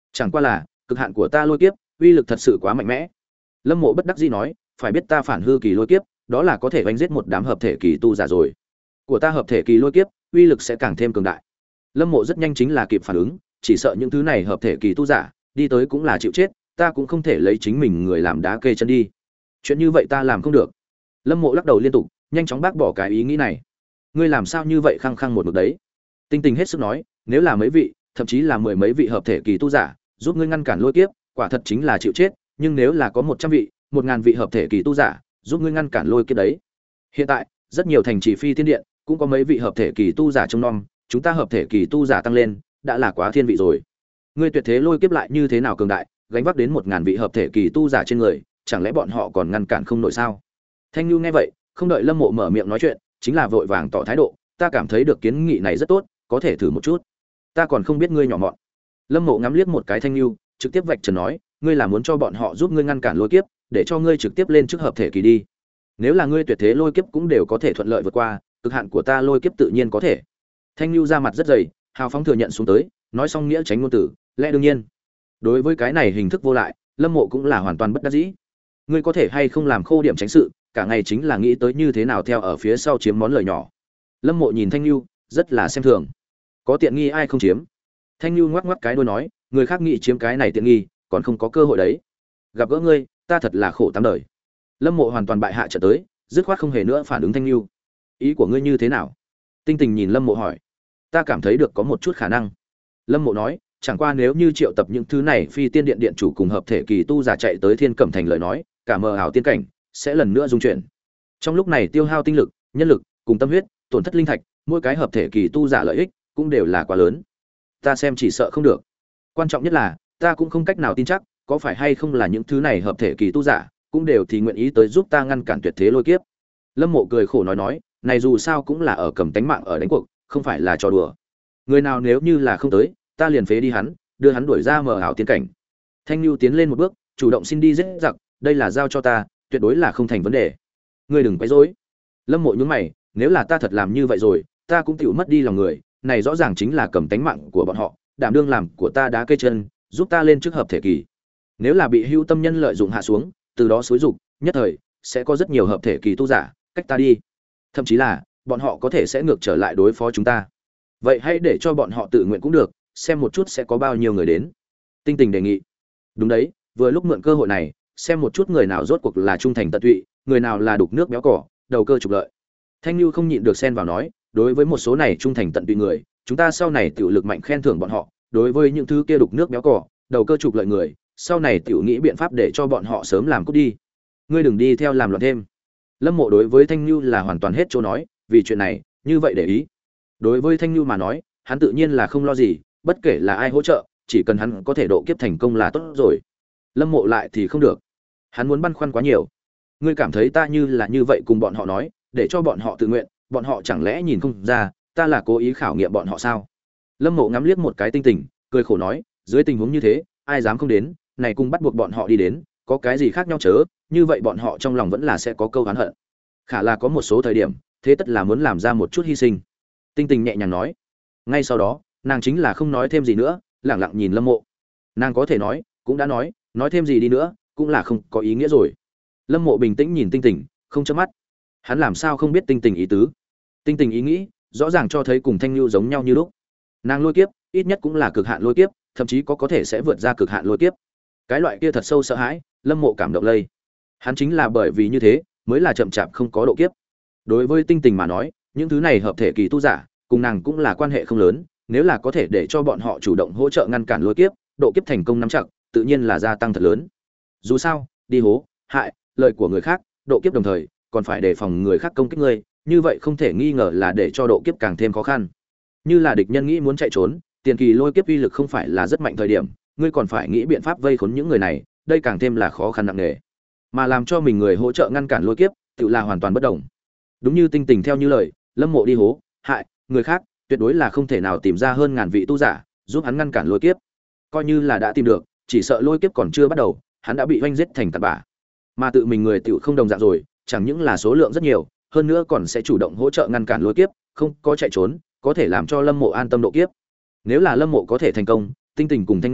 Chẳng qua là cực hạn của ta lôi kiếp uy lực thật sự quá mạnh mẽ. Lâm Mộ bất đắc dĩ nói, phải biết ta phản hư kỳ lôi kiếp đó là có thể đánh giết một đám hợp thể kỳ tu giả rồi, của ta hợp thể kỳ lôi kiếp uy lực sẽ càng thêm cường đại. Lâm Mộ rất nhanh chính là kịp phản ứng, chỉ sợ những thứ này hợp thể kỳ tu giả đi tới cũng là chịu chết, ta cũng không thể lấy chính mình người làm đá kê chân đi. Chuyện như vậy ta làm không được. Lâm Mộ lắc đầu liên tục, nhanh chóng bác bỏ cái ý nghĩ này. Ngươi làm sao như vậy khăng khăng một mực đấy? Tinh Tình hết sức nói, nếu là mấy vị, thậm chí là mười mấy vị hợp thể kỳ tu giả giúp ngươi ngăn cản lôi kiếp, quả thật chính là chịu chết, nhưng nếu là có một trăm vị, một ngàn vị hợp thể kỳ tu giả giúp ngươi ngăn cản lôi kiếp đấy. Hiện tại, rất nhiều thành trì phi thiên điện cũng có mấy vị hợp thể kỳ tu giả trông nom, chúng ta hợp thể kỳ tu giả tăng lên, đã là quá thiên vị rồi. Ngươi tuyệt thế lôi kiếp lại như thế nào cường đại, gánh vác đến một ngàn vị hợp thể kỳ tu giả trên người, chẳng lẽ bọn họ còn ngăn cản không nổi sao? Thanh Nhu nghe vậy, không đợi Lâm Mộ mở miệng nói chuyện, chính là vội vàng tỏ thái độ, ta cảm thấy được kiến nghị này rất tốt, có thể thử một chút. Ta còn không biết ngươi nhỏ mọn. Lâm Mộ ngắm liếc một cái Thanh Nhu, trực tiếp vạch trần nói, ngươi là muốn cho bọn họ giúp ngươi ngăn cản lôi kiếp, để cho ngươi trực tiếp lên trước hợp thể kỳ đi. Nếu là ngươi tuyệt thế lôi kiếp cũng đều có thể thuận lợi vượt qua, cực hạn của ta lôi kiếp tự nhiên có thể. Thanh Nhu ra mặt rất dày, hào phóng thừa nhận xuống tới, nói xong nghĩa tránh ngôn tử, lẽ đương nhiên. Đối với cái này hình thức vô lại, Lâm Mộ cũng là hoàn toàn bất đắc dĩ. Ngươi có thể hay không làm khô điểm tránh sự, cả ngày chính là nghĩ tới như thế nào theo ở phía sau chiếm món lời nhỏ. Lâm Mộ nhìn Thanh Nhu, rất là xem thường. Có tiện nghi ai không chiếm? Thanh Nhu ngoắc ngoắc cái đuôi nói, người khác nghĩ chiếm cái này tiện nghi, còn không có cơ hội đấy. Gặp gỡ ngươi, ta thật là khổ tám đời. Lâm Mộ hoàn toàn bại hạ trận tới, dứt khoát không hề nữa phản ứng Thanh Nhu. Ý của ngươi như thế nào? Tinh Tình nhìn Lâm Mộ hỏi. Ta cảm thấy được có một chút khả năng. Lâm Mộ nói, chẳng qua nếu như triệu tập những thứ này phi tiên điện điện chủ cùng hợp thể kỳ tu giả chạy tới Thiên Cẩm thành lời nói, cả mờ ảo tiên cảnh sẽ lần nữa dung chuyển. Trong lúc này tiêu hao tinh lực, nhân lực cùng tâm huyết, tổn thất linh thạch, mỗi cái hợp thể kỳ tu giả lợi ích cũng đều là quá lớn. Ta xem chỉ sợ không được. Quan trọng nhất là, ta cũng không cách nào tin chắc, có phải hay không là những thứ này hợp thể kỳ tu giả cũng đều thì nguyện ý tới giúp ta ngăn cản tuyệt thế lôi kiếp. Lâm Mộ cười khổ nói nói, này dù sao cũng là ở cầm tánh mạng ở đánh cuộc, không phải là trò đùa. Người nào nếu như là không tới, ta liền phế đi hắn, đưa hắn đuổi ra mờ ảo tiên cảnh. Thanh Nhu tiến lên một bước, chủ động xin đi giết giặc, đây là giao cho ta, tuyệt đối là không thành vấn đề. Ngươi đừng quấy rối. Lâm Mộ nhướng mày, nếu là ta thật làm như vậy rồi, ta cũng chịu mất đi lòng người, này rõ ràng chính là cầm tánh mạng của bọn họ, đảm đương làm của ta đá cây chân, giúp ta lên trước hợp thể kỳ. Nếu là bị hưu tâm nhân lợi dụng hạ xuống, từ đó xúi dục, nhất thời sẽ có rất nhiều hợp thể kỳ tu giả cách ta đi, thậm chí là bọn họ có thể sẽ ngược trở lại đối phó chúng ta. Vậy hãy để cho bọn họ tự nguyện cũng được, xem một chút sẽ có bao nhiêu người đến. Tinh Tình đề nghị. Đúng đấy, vừa lúc mượn cơ hội này, xem một chút người nào rốt cuộc là trung thành tận tụy, người nào là đục nước béo cỏ, đầu cơ trục lợi. Thanh Nhu không nhịn được xen vào nói, đối với một số này trung thành tận tụy người, chúng ta sau này tiểu lực mạnh khen thưởng bọn họ, đối với những thứ kia đục nước béo cỏ, đầu cơ trục lợi người, sau này tiểu nghĩ biện pháp để cho bọn họ sớm làm cút đi. Ngươi đừng đi theo làm loạn thêm. Lâm Mộ đối với Thanh Nhu là hoàn toàn hết chỗ nói, vì chuyện này, như vậy để ý. Đối với Thanh Nhu mà nói, hắn tự nhiên là không lo gì, bất kể là ai hỗ trợ, chỉ cần hắn có thể độ kiếp thành công là tốt rồi. Lâm Mộ lại thì không được. Hắn muốn băn khoăn quá nhiều. Ngươi cảm thấy ta như là như vậy cùng bọn họ nói, để cho bọn họ tự nguyện, bọn họ chẳng lẽ nhìn không ra, ta là cố ý khảo nghiệm bọn họ sao? Lâm Mộ ngắm liếc một cái Tinh Tình, cười khổ nói, dưới tình huống như thế, ai dám không đến, này cùng bắt buộc bọn họ đi đến, có cái gì khác nhau chớ, như vậy bọn họ trong lòng vẫn là sẽ có câu oán hận. Khả là có một số thời điểm, thế tất là muốn làm ra một chút hy sinh. Tinh Tình nhẹ nhàng nói. Ngay sau đó, nàng chính là không nói thêm gì nữa, lẳng lặng nhìn Lâm Mộ. Nàng có thể nói, cũng đã nói, nói thêm gì đi nữa, cũng là không có ý nghĩa rồi. Lâm Mộ bình tĩnh nhìn Tinh Tình, không chớp mắt. Hắn làm sao không biết Tinh Tình ý tứ? Tinh Tình ý nghĩ, rõ ràng cho thấy cùng Thanh Nhu giống nhau như lúc. Nàng lôi kiếp, ít nhất cũng là cực hạn lôi kiếp, thậm chí có có thể sẽ vượt ra cực hạn lôi kiếp. Cái loại kia thật sâu sợ hãi, Lâm Mộ cảm động lây. Hắn chính là bởi vì như thế, mới là chậm chạp không có độ kiếp. Đối với Tinh Tình mà nói, những thứ này hợp thể kỳ tu giả, cùng nàng cũng là quan hệ không lớn, nếu là có thể để cho bọn họ chủ động hỗ trợ ngăn cản lôi kiếp, độ kiếp thành công nắm chặt, tự nhiên là gia tăng thật lớn. Dù sao, đi hố, hại, lợi của người khác, độ kiếp đồng thời, còn phải đề phòng người khác công kích ngươi, như vậy không thể nghi ngờ là để cho độ kiếp càng thêm khó khăn. Như là địch nhân nghĩ muốn chạy trốn, tiền kỳ lôi kiếp uy lực không phải là rất mạnh thời điểm, ngươi còn phải nghĩ biện pháp vây khốn những người này, đây càng thêm là khó khăn nặng nề. Mà làm cho mình người hỗ trợ ngăn cản lôi kiếp, tự là hoàn toàn bất đồng. Đúng như Tinh Tình theo như lời, Lâm Mộ đi hố, hại người khác, tuyệt đối là không thể nào tìm ra hơn ngàn vị tu giả giúp hắn ngăn cản lôi kiếp. Coi như là đã tìm được, chỉ sợ lôi kiếp còn chưa bắt đầu, hắn đã bị oanh giết thành tạt bã. Mà tự mình người tiểu không đồng dạng rồi, chẳng những là số lượng rất nhiều, hơn nữa còn sẽ chủ động hỗ trợ ngăn cản lôi kiếp, không có chạy trốn, có thể làm cho Lâm Mộ an tâm độ kiếp. Nếu là Lâm Mộ có thể thành công, Tinh Tình cùng Thanh Nhu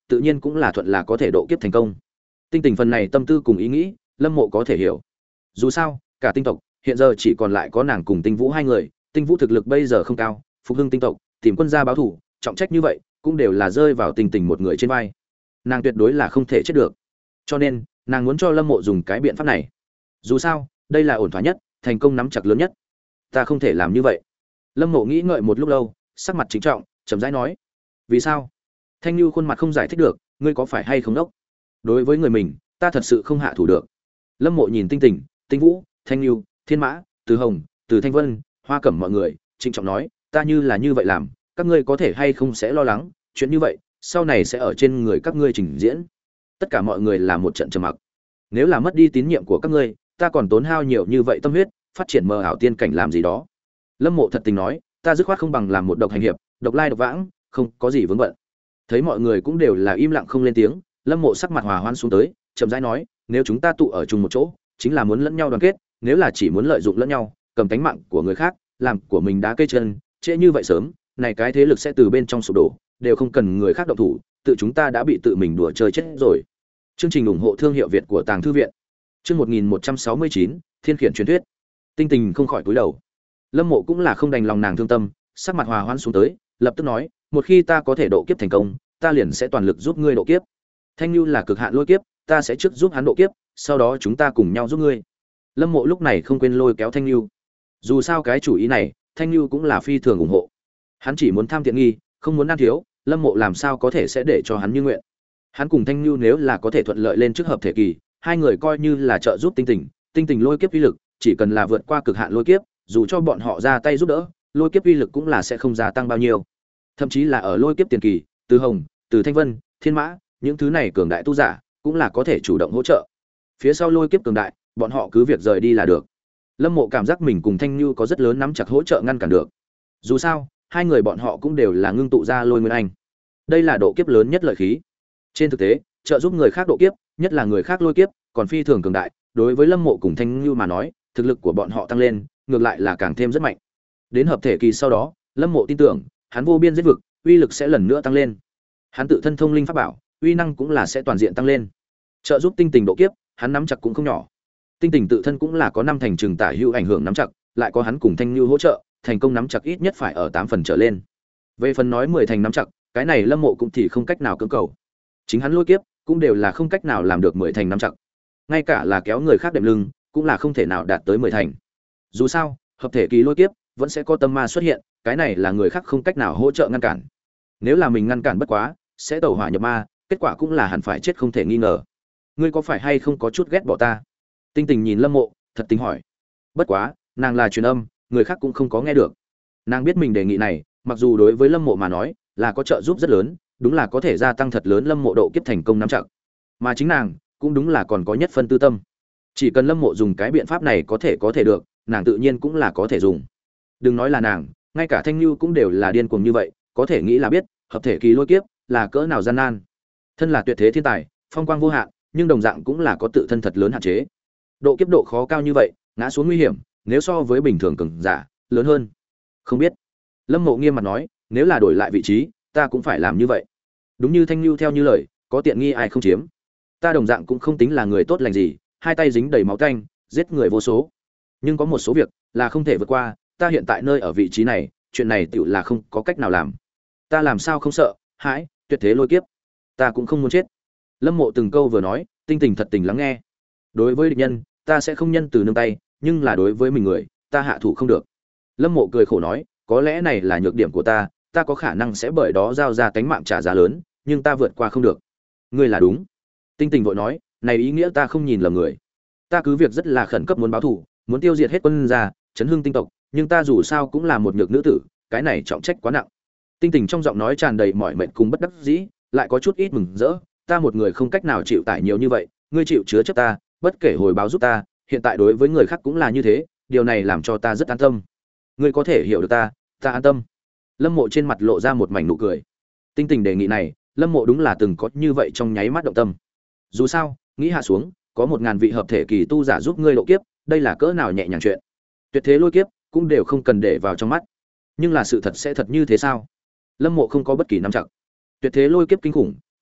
tự nhiên cũng là thuận là có thể độ kiếp thành công. Tinh Tình phần này tâm tư cùng ý nghĩ, Lâm Mộ có thể hiểu. Dù sao, cả tinh tộc hiện giờ chỉ còn lại có nàng cùng Tinh Vũ hai người, Tinh Vũ thực lực bây giờ không cao, phục hưng tinh tộc, tìm quân gia báo thủ, trọng trách như vậy, cũng đều là rơi vào Tinh Tình một người trên vai. Nàng tuyệt đối là không thể chết được. Cho nên, nàng muốn cho Lâm Mộ dùng cái biện pháp này. Dù sao, đây là ổn thỏa nhất, thành công nắm chặt lớn nhất. Ta không thể làm như vậy. Lâm Mộ nghĩ ngợi một lúc lâu, sắc mặt chính trọng, chậm rãi nói: "Vì sao?" Thanh Nhu khuôn mặt không giải thích được, ngươi có phải hay không đốc? Đối với người mình, ta thật sự không hạ thủ được. Lâm Mộ nhìn Tinh Tình, Tinh Vũ, Thanh Nhu, Thiên Mã, Từ Hồng, Từ Thanh Vân, Hoa Cẩm mọi người, trịnh trọng nói: "Ta như là như vậy làm, các ngươi có thể hay không sẽ lo lắng, chuyện như vậy, sau này sẽ ở trên người các ngươi trình diễn." Tất cả mọi người là một trận trầm mặc. Nếu là mất đi tín nhiệm của các ngươi, ta còn tốn hao nhiều như vậy tâm huyết, phát triển mờ ảo tiên cảnh làm gì đó. Lâm Mộ thật tình nói, ta dứt khoát không bằng làm một độc hành hiệp, độc lai độc vãng, không có gì vướng bận. Thấy mọi người cũng đều là im lặng không lên tiếng, Lâm Mộ sắc mặt hòa hoan xuống tới, chậm rãi nói, nếu chúng ta tụ ở chung một chỗ, chính là muốn lẫn nhau đoàn kết, nếu là chỉ muốn lợi dụng lẫn nhau, cầm tánh mạng của người khác, làm của mình đá cây chân, trễ như vậy sớm, này cái thế lực sẽ từ bên trong sụp đổ, đều không cần người khác động thủ, tự chúng ta đã bị tự mình đùa chơi chết rồi. Chương trình ủng hộ thương hiệu Việt của Tàng Thư viện. Chương một nghìn một trăm sáu mươi chín, Thiên khiển truyền thuyết. Tinh Tình không khỏi cúi đầu. Lâm Mộ cũng là không đành lòng nàng thương tâm, sắc mặt hòa hoãn xuống tới, lập tức nói, một khi ta có thể độ kiếp thành công, ta liền sẽ toàn lực giúp ngươi độ kiếp. Thanh Nhu là cực hạn lôi kiếp, ta sẽ trước giúp hắn độ kiếp, sau đó chúng ta cùng nhau giúp ngươi. Lâm Mộ lúc này không quên lôi kéo Thanh Nhu. Dù sao cái chủ ý này, Thanh Nhu cũng là phi thường ủng hộ. Hắn chỉ muốn tham tiện nghi, không muốn ăn thiếu, Lâm Mộ làm sao có thể sẽ để cho hắn như nguyện. Hắn cùng Thanh Nhu nếu là có thể thuận lợi lên trước hợp thể kỳ, hai người coi như là trợ giúp Tinh Tình, Tinh Tình lôi kiếp uy lực, chỉ cần là vượt qua cực hạn lôi kiếp, dù cho bọn họ ra tay giúp đỡ, lôi kiếp uy lực cũng là sẽ không gia tăng bao nhiêu. Thậm chí là ở lôi kiếp tiền kỳ, Từ Hồng, Từ Thanh Vân, Thiên Mã, những thứ này cường đại tu giả, cũng là có thể chủ động hỗ trợ. Phía sau lôi kiếp cường đại, bọn họ cứ việc rời đi là được. Lâm Mộ cảm giác mình cùng Thanh Nhu có rất lớn nắm chặt hỗ trợ ngăn cản được. Dù sao, hai người bọn họ cũng đều là ngưng tụ ra lôi nguyên anh. Đây là độ kiếp lớn nhất lợi khí. Trên thực tế, trợ giúp người khác độ kiếp, nhất là người khác lôi kiếp, còn phi thường cường đại, đối với Lâm Mộ cùng Thanh Nhu mà nói, thực lực của bọn họ tăng lên, ngược lại là càng thêm rất mạnh. Đến hợp thể kỳ sau đó, Lâm Mộ tin tưởng, hắn vô biên giết vực, uy lực sẽ lần nữa tăng lên. Hắn tự thân thông linh pháp bảo, uy năng cũng là sẽ toàn diện tăng lên. Trợ giúp Tinh Tình độ kiếp, hắn nắm chặt cũng không nhỏ. Tinh Tình tự thân cũng là có năm thành trường tả hữu ảnh hưởng nắm chặt, lại có hắn cùng Thanh Nhu hỗ trợ, thành công nắm chặt ít nhất phải ở tám phần trở lên. Về phần nói mười thành nắm chặt, cái này Lâm Mộ cũng thì không cách nào cưỡng cầu. Chính hắn lôi kiếp, cũng đều là không cách nào làm được mười thành nắm chặt. Ngay cả là kéo người khác đệm lưng, cũng là không thể nào đạt tới mười thành. Dù sao, hợp thể kỳ lôi kiếp vẫn sẽ có tâm ma xuất hiện, cái này là người khác không cách nào hỗ trợ ngăn cản. Nếu là mình ngăn cản bất quá, sẽ tẩu hỏa nhập ma, kết quả cũng là hẳn phải chết không thể nghi ngờ. Ngươi có phải hay không có chút ghét bỏ ta? Tinh Tình nhìn Lâm Mộ, thật tình hỏi. Bất quá, nàng là truyền âm, người khác cũng không có nghe được. Nàng biết mình đề nghị này, mặc dù đối với Lâm Mộ mà nói, là có trợ giúp rất lớn, đúng là có thể gia tăng thật lớn Lâm Mộ độ kiếp thành công nắm chặt. Mà chính nàng, cũng đúng là còn có nhất phân tư tâm. Chỉ cần Lâm Mộ dùng cái biện pháp này có thể có thể được, nàng tự nhiên cũng là có thể dùng. Đừng nói là nàng, ngay cả Thanh Nhu cũng đều là điên cuồng như vậy, có thể nghĩ là biết, hợp thể kỳ lôi kiếp là cỡ nào gian nan. Thân là tuyệt thế thiên tài, phong quang vô hạn, nhưng đồng dạng cũng là có tự thân thật lớn hạn chế. Độ kiếp độ khó cao như vậy, ngã xuống nguy hiểm, nếu so với bình thường cường giả, lớn hơn. Không biết. Lâm Mộ nghiêm mặt nói, nếu là đổi lại vị trí, ta cũng phải làm như vậy. Đúng như Thanh Nhu theo như lời, có tiện nghi ai không chiếm. Ta đồng dạng cũng không tính là người tốt lành gì, hai tay dính đầy máu tanh, giết người vô số. Nhưng có một số việc là không thể vượt qua, ta hiện tại nơi ở vị trí này, chuyện này tựu là không có cách nào làm. Ta làm sao không sợ, hãi, tuyệt thế lôi kiếp. Ta cũng không muốn chết. Lâm Mộ từng câu vừa nói, Tinh Tình thật tình lắng nghe. Đối với địch nhân, ta sẽ không nhân từ nương tay, nhưng là đối với mình người, ta hạ thủ không được. Lâm Mộ cười khổ nói, có lẽ này là nhược điểm của ta, ta có khả năng sẽ bởi đó giao ra tánh mạng trả giá lớn, nhưng ta vượt qua không được. Ngươi là đúng. Tinh Tình vội nói, này ý nghĩa ta không nhìn lầm người. Ta cứ việc rất là khẩn cấp muốn báo thù, muốn tiêu diệt hết quân gia, chấn hưng tinh tộc, nhưng ta dù sao cũng là một nhược nữ tử, cái này trọng trách quá nặng. Tinh Tình trong giọng nói tràn đầy mỏi mệt cùng bất đắc dĩ, lại có chút ít mừng rỡ, ta một người không cách nào chịu tải nhiều như vậy, ngươi chịu chứa chấp ta, bất kể hồi báo giúp ta, hiện tại đối với người khác cũng là như thế, điều này làm cho ta rất an tâm. Ngươi có thể hiểu được ta, ta an tâm. Lâm Mộ trên mặt lộ ra một mảnh nụ cười. Tinh Tình đề nghị này, Lâm Mộ đúng là từng có như vậy trong nháy mắt động tâm. Dù sao, nghĩ hạ xuống, có một ngàn vị hợp thể kỳ tu giả giúp ngươi độ kiếp, đây là cỡ nào nhẹ nhàng chuyện. Tuyệt thế lôi kiếp cũng đều không cần để vào trong mắt. Nhưng là sự thật sẽ thật như thế sao? Lâm Mộ không có bất kỳ nắm chặt. Tuyệt thế lôi kiếp kinh khủng,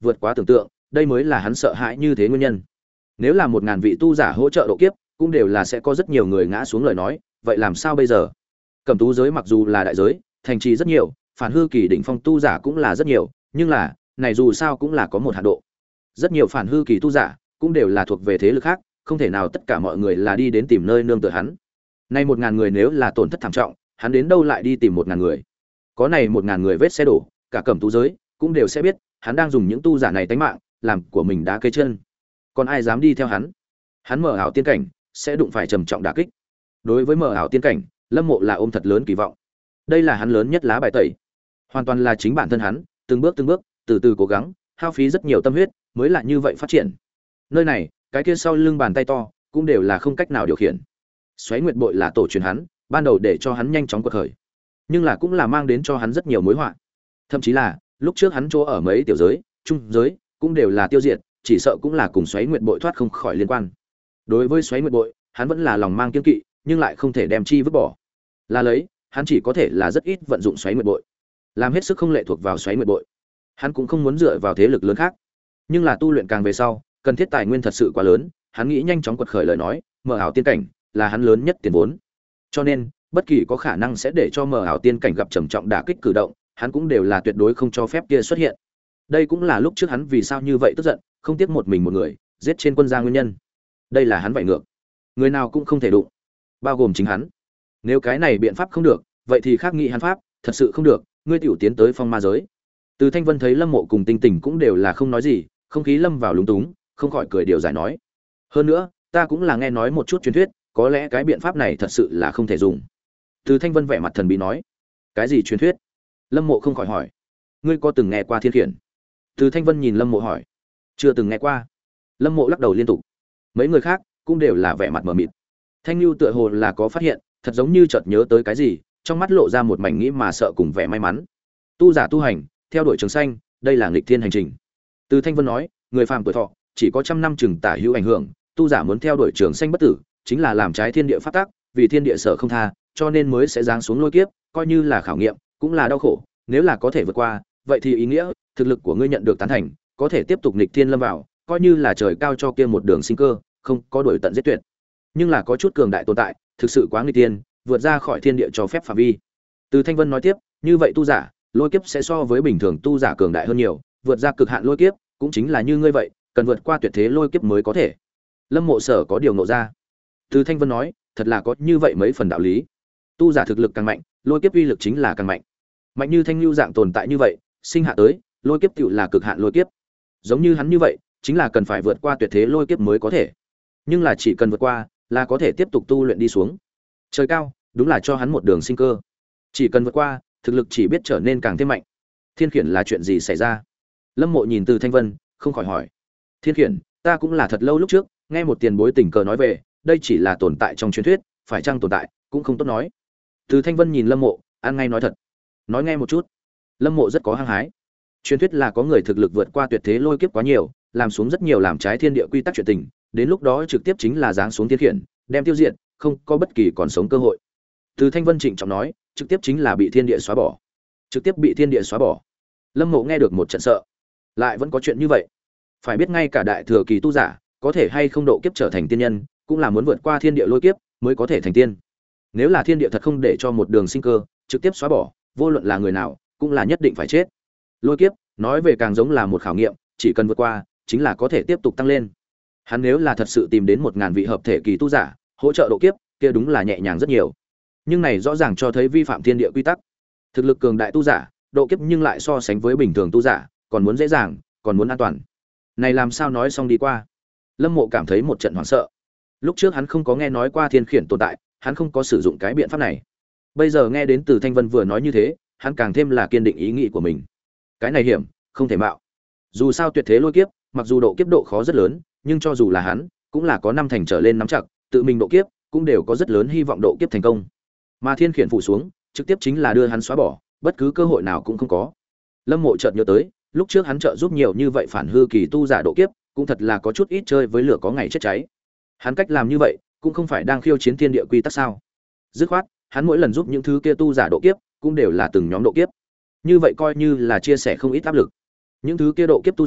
vượt quá tưởng tượng, đây mới là hắn sợ hãi như thế nguyên nhân. Nếu là một ngàn vị tu giả hỗ trợ độ kiếp, cũng đều là sẽ có rất nhiều người ngã xuống lời nói, vậy làm sao bây giờ? Cẩm tú giới mặc dù là đại giới, thành trì rất nhiều, phản hư kỳ đỉnh phong tu giả cũng là rất nhiều, nhưng là, này dù sao cũng là có một hạn độ. Rất nhiều phản hư kỳ tu giả cũng đều là thuộc về thế lực khác, không thể nào tất cả mọi người là đi đến tìm nơi nương tựa hắn. Nay một ngàn người nếu là tổn thất thảm trọng, hắn đến đâu lại đi tìm một ngàn người? Có này một ngàn người vết xe đổ, cả cẩm tú giới cũng đều sẽ biết, hắn đang dùng những tu giả này tánh mạng, làm của mình đá cây chân. Còn ai dám đi theo hắn? Hắn mở ảo tiên cảnh, sẽ đụng phải trầm trọng đả kích. Đối với mở ảo tiên cảnh, Lâm Mộ là ôm thật lớn kỳ vọng. Đây là hắn lớn nhất lá bài tẩy. Hoàn toàn là chính bản thân hắn, từng bước từng bước, từ từ cố gắng, hao phí rất nhiều tâm huyết, mới là như vậy phát triển. Nơi này, cái kia sau lưng bàn tay to, cũng đều là không cách nào điều khiển. Xoáy Nguyệt Bội là tổ truyền hắn, ban đầu để cho hắn nhanh chóng quật khởi, nhưng là cũng là mang đến cho hắn rất nhiều mối họa. Thậm chí là, lúc trước hắn chỗ ở mấy tiểu giới, trung giới, cũng đều là tiêu diệt, chỉ sợ cũng là cùng Xoáy Nguyệt Bội thoát không khỏi liên quan. Đối với Xoáy Nguyệt Bội, hắn vẫn là lòng mang kiêng kỵ, nhưng lại không thể đem chi vứt bỏ. Là lấy, hắn chỉ có thể là rất ít vận dụng Xoáy Nguyệt Bội, làm hết sức không lệ thuộc vào Xoáy Nguyệt Bội. Hắn cũng không muốn dựa vào thế lực lớn khác, nhưng là tu luyện càng về sau, cần thiết tài nguyên thật sự quá lớn, hắn nghĩ nhanh chóng quật khởi lời nói, mở ảo tiên cảnh là hắn lớn nhất tiền vốn. Cho nên, bất kỳ có khả năng sẽ để cho mở ảo tiên cảnh gặp trầm trọng đả kích cử động, hắn cũng đều là tuyệt đối không cho phép kia xuất hiện. Đây cũng là lúc trước hắn vì sao như vậy tức giận, không tiếc một mình một người giết trên quân gia nguyên nhân. Đây là hắn vậy ngược, người nào cũng không thể đụng, bao gồm chính hắn. Nếu cái này biện pháp không được, vậy thì khác nghị hắn pháp, thật sự không được, ngươi tiểu tiến tới phong ma giới. Từ Thanh Vân thấy Lâm Mộ cùng Tinh Tình cũng đều là không nói gì, không khí lâm vào lúng túng, không khỏi cười điều giải nói. Hơn nữa, ta cũng là nghe nói một chút truyền thuyết, có lẽ cái biện pháp này thật sự là không thể dùng. Từ Thanh Vân vẻ mặt thần bí nói. Cái gì truyền thuyết? Lâm Mộ không khỏi hỏi. Ngươi có từng nghe qua thiên khiển? Từ Thanh Vân nhìn Lâm Mộ hỏi. Chưa từng nghe qua. Lâm Mộ lắc đầu liên tục. Mấy người khác cũng đều là vẻ mặt mờ mịt. Thanh Nưu tựa hồ là có phát hiện, thật giống như chợt nhớ tới cái gì, trong mắt lộ ra một mảnh nghĩ mà sợ cùng vẻ may mắn. Tu giả tu hành, theo đuổi trường xanh, đây là nghịch thiên hành trình. Từ Thanh Vân nói, người phàm tuổi thọ chỉ có trăm năm chừng tả hữu ảnh hưởng, tu giả muốn theo đuổi trường xanh bất tử, chính là làm trái thiên địa pháp tắc, vì thiên địa sở không tha, cho nên mới sẽ giáng xuống lôi kiếp, coi như là khảo nghiệm, cũng là đau khổ, nếu là có thể vượt qua, vậy thì ý nghĩa, thực lực của ngươi nhận được tán thành, có thể tiếp tục nghịch thiên lâm vào, coi như là trời cao cho kia một đường sinh cơ, không có đuổi tận giết tuyệt. Nhưng là có chút cường đại tồn tại, thực sự quá nghịch thiên, vượt ra khỏi thiên địa cho phép phạm vi. Từ Thanh Vân nói tiếp, như vậy tu giả, lôi kiếp sẽ so với bình thường tu giả cường đại hơn nhiều, vượt ra cực hạn lôi kiếp, cũng chính là như ngươi vậy, cần vượt qua tuyệt thế lôi kiếp mới có thể. Lâm Mộ Sở có điều ngộ ra. Từ Thanh Vân nói, thật là có như vậy mấy phần đạo lý. Tu giả thực lực càng mạnh, lôi kiếp uy lực chính là càng mạnh. Mạnh như Thanh Nưu dạng tồn tại như vậy, sinh hạ tới, lôi kiếp tựu là cực hạn lôi kiếp. Giống như hắn như vậy, chính là cần phải vượt qua tuyệt thế lôi kiếp mới có thể. Nhưng là chỉ cần vượt qua, là có thể tiếp tục tu luyện đi xuống. Trời cao, đúng là cho hắn một đường sinh cơ. Chỉ cần vượt qua, thực lực chỉ biết trở nên càng thêm mạnh. Thiên khiển là chuyện gì xảy ra? Lâm Mộ nhìn Từ Thanh Vân, không khỏi hỏi. Thiên khiển, ta cũng là thật lâu lúc trước, nghe một tiền bối tình cờ nói về, đây chỉ là tồn tại trong truyền thuyết, phải chăng tồn tại, cũng không tốt nói. Từ Thanh Vân nhìn Lâm Mộ, ăn ngay nói thật. Nói nghe một chút. Lâm Mộ rất có hăng hái. Truyền thuyết là có người thực lực vượt qua tuyệt thế lôi kiếp quá nhiều, làm xuống rất nhiều làm trái thiên địa quy tắc chuyện tình, đến lúc đó trực tiếp chính là giáng xuống thiên khiển, đem tiêu diệt, không có bất kỳ còn sống cơ hội. Từ Thanh Vân trịnh trọng nói, trực tiếp chính là bị thiên địa xóa bỏ. Trực tiếp bị thiên địa xóa bỏ. Lâm Mộ nghe được một trận sợ. Lại vẫn có chuyện như vậy. Phải biết ngay cả đại thừa kỳ tu giả, có thể hay không độ kiếp trở thành tiên nhân, cũng là muốn vượt qua thiên địa lôi kiếp mới có thể thành tiên. Nếu là thiên địa thật không để cho một đường sinh cơ, trực tiếp xóa bỏ, vô luận là người nào, cũng là nhất định phải chết. Lôi kiếp, nói về càng giống là một khảo nghiệm, chỉ cần vượt qua, chính là có thể tiếp tục tăng lên. Hắn nếu là thật sự tìm đến một ngàn vị hợp thể kỳ tu giả, hỗ trợ độ kiếp, kia đúng là nhẹ nhàng rất nhiều. Nhưng này rõ ràng cho thấy vi phạm thiên địa quy tắc. Thực lực cường đại tu giả, độ kiếp nhưng lại so sánh với bình thường tu giả, còn muốn dễ dàng, còn muốn an toàn. Này làm sao nói xong đi qua? Lâm Mộ cảm thấy một trận hoảng sợ. Lúc trước hắn không có nghe nói qua thiên khiển tồn tại, hắn không có sử dụng cái biện pháp này. Bây giờ nghe đến Từ Thanh Vân vừa nói như thế, hắn càng thêm là kiên định ý nghĩ của mình. Cái này hiểm, không thể mạo. Dù sao tuyệt thế lôi kiếp, mặc dù độ kiếp độ khó rất lớn, nhưng cho dù là hắn, cũng là có năm thành trở lên nắm chặt, tự mình độ kiếp, cũng đều có rất lớn hy vọng độ kiếp thành công. Mà thiên khiển phủ xuống, trực tiếp chính là đưa hắn xóa bỏ, bất cứ cơ hội nào cũng không có. Lâm Mộ chợt nhớ tới, lúc trước hắn trợ giúp nhiều như vậy phản hư kỳ tu giả độ kiếp, cũng thật là có chút ít chơi với lửa có ngày chết cháy. Hắn cách làm như vậy, cũng không phải đang khiêu chiến thiên địa quy tắc sao? Dứt khoát, hắn mỗi lần giúp những thứ kia tu giả độ kiếp, cũng đều là từng nhóm độ kiếp. Như vậy coi như là chia sẻ không ít áp lực. Những thứ kia độ kiếp tu giả,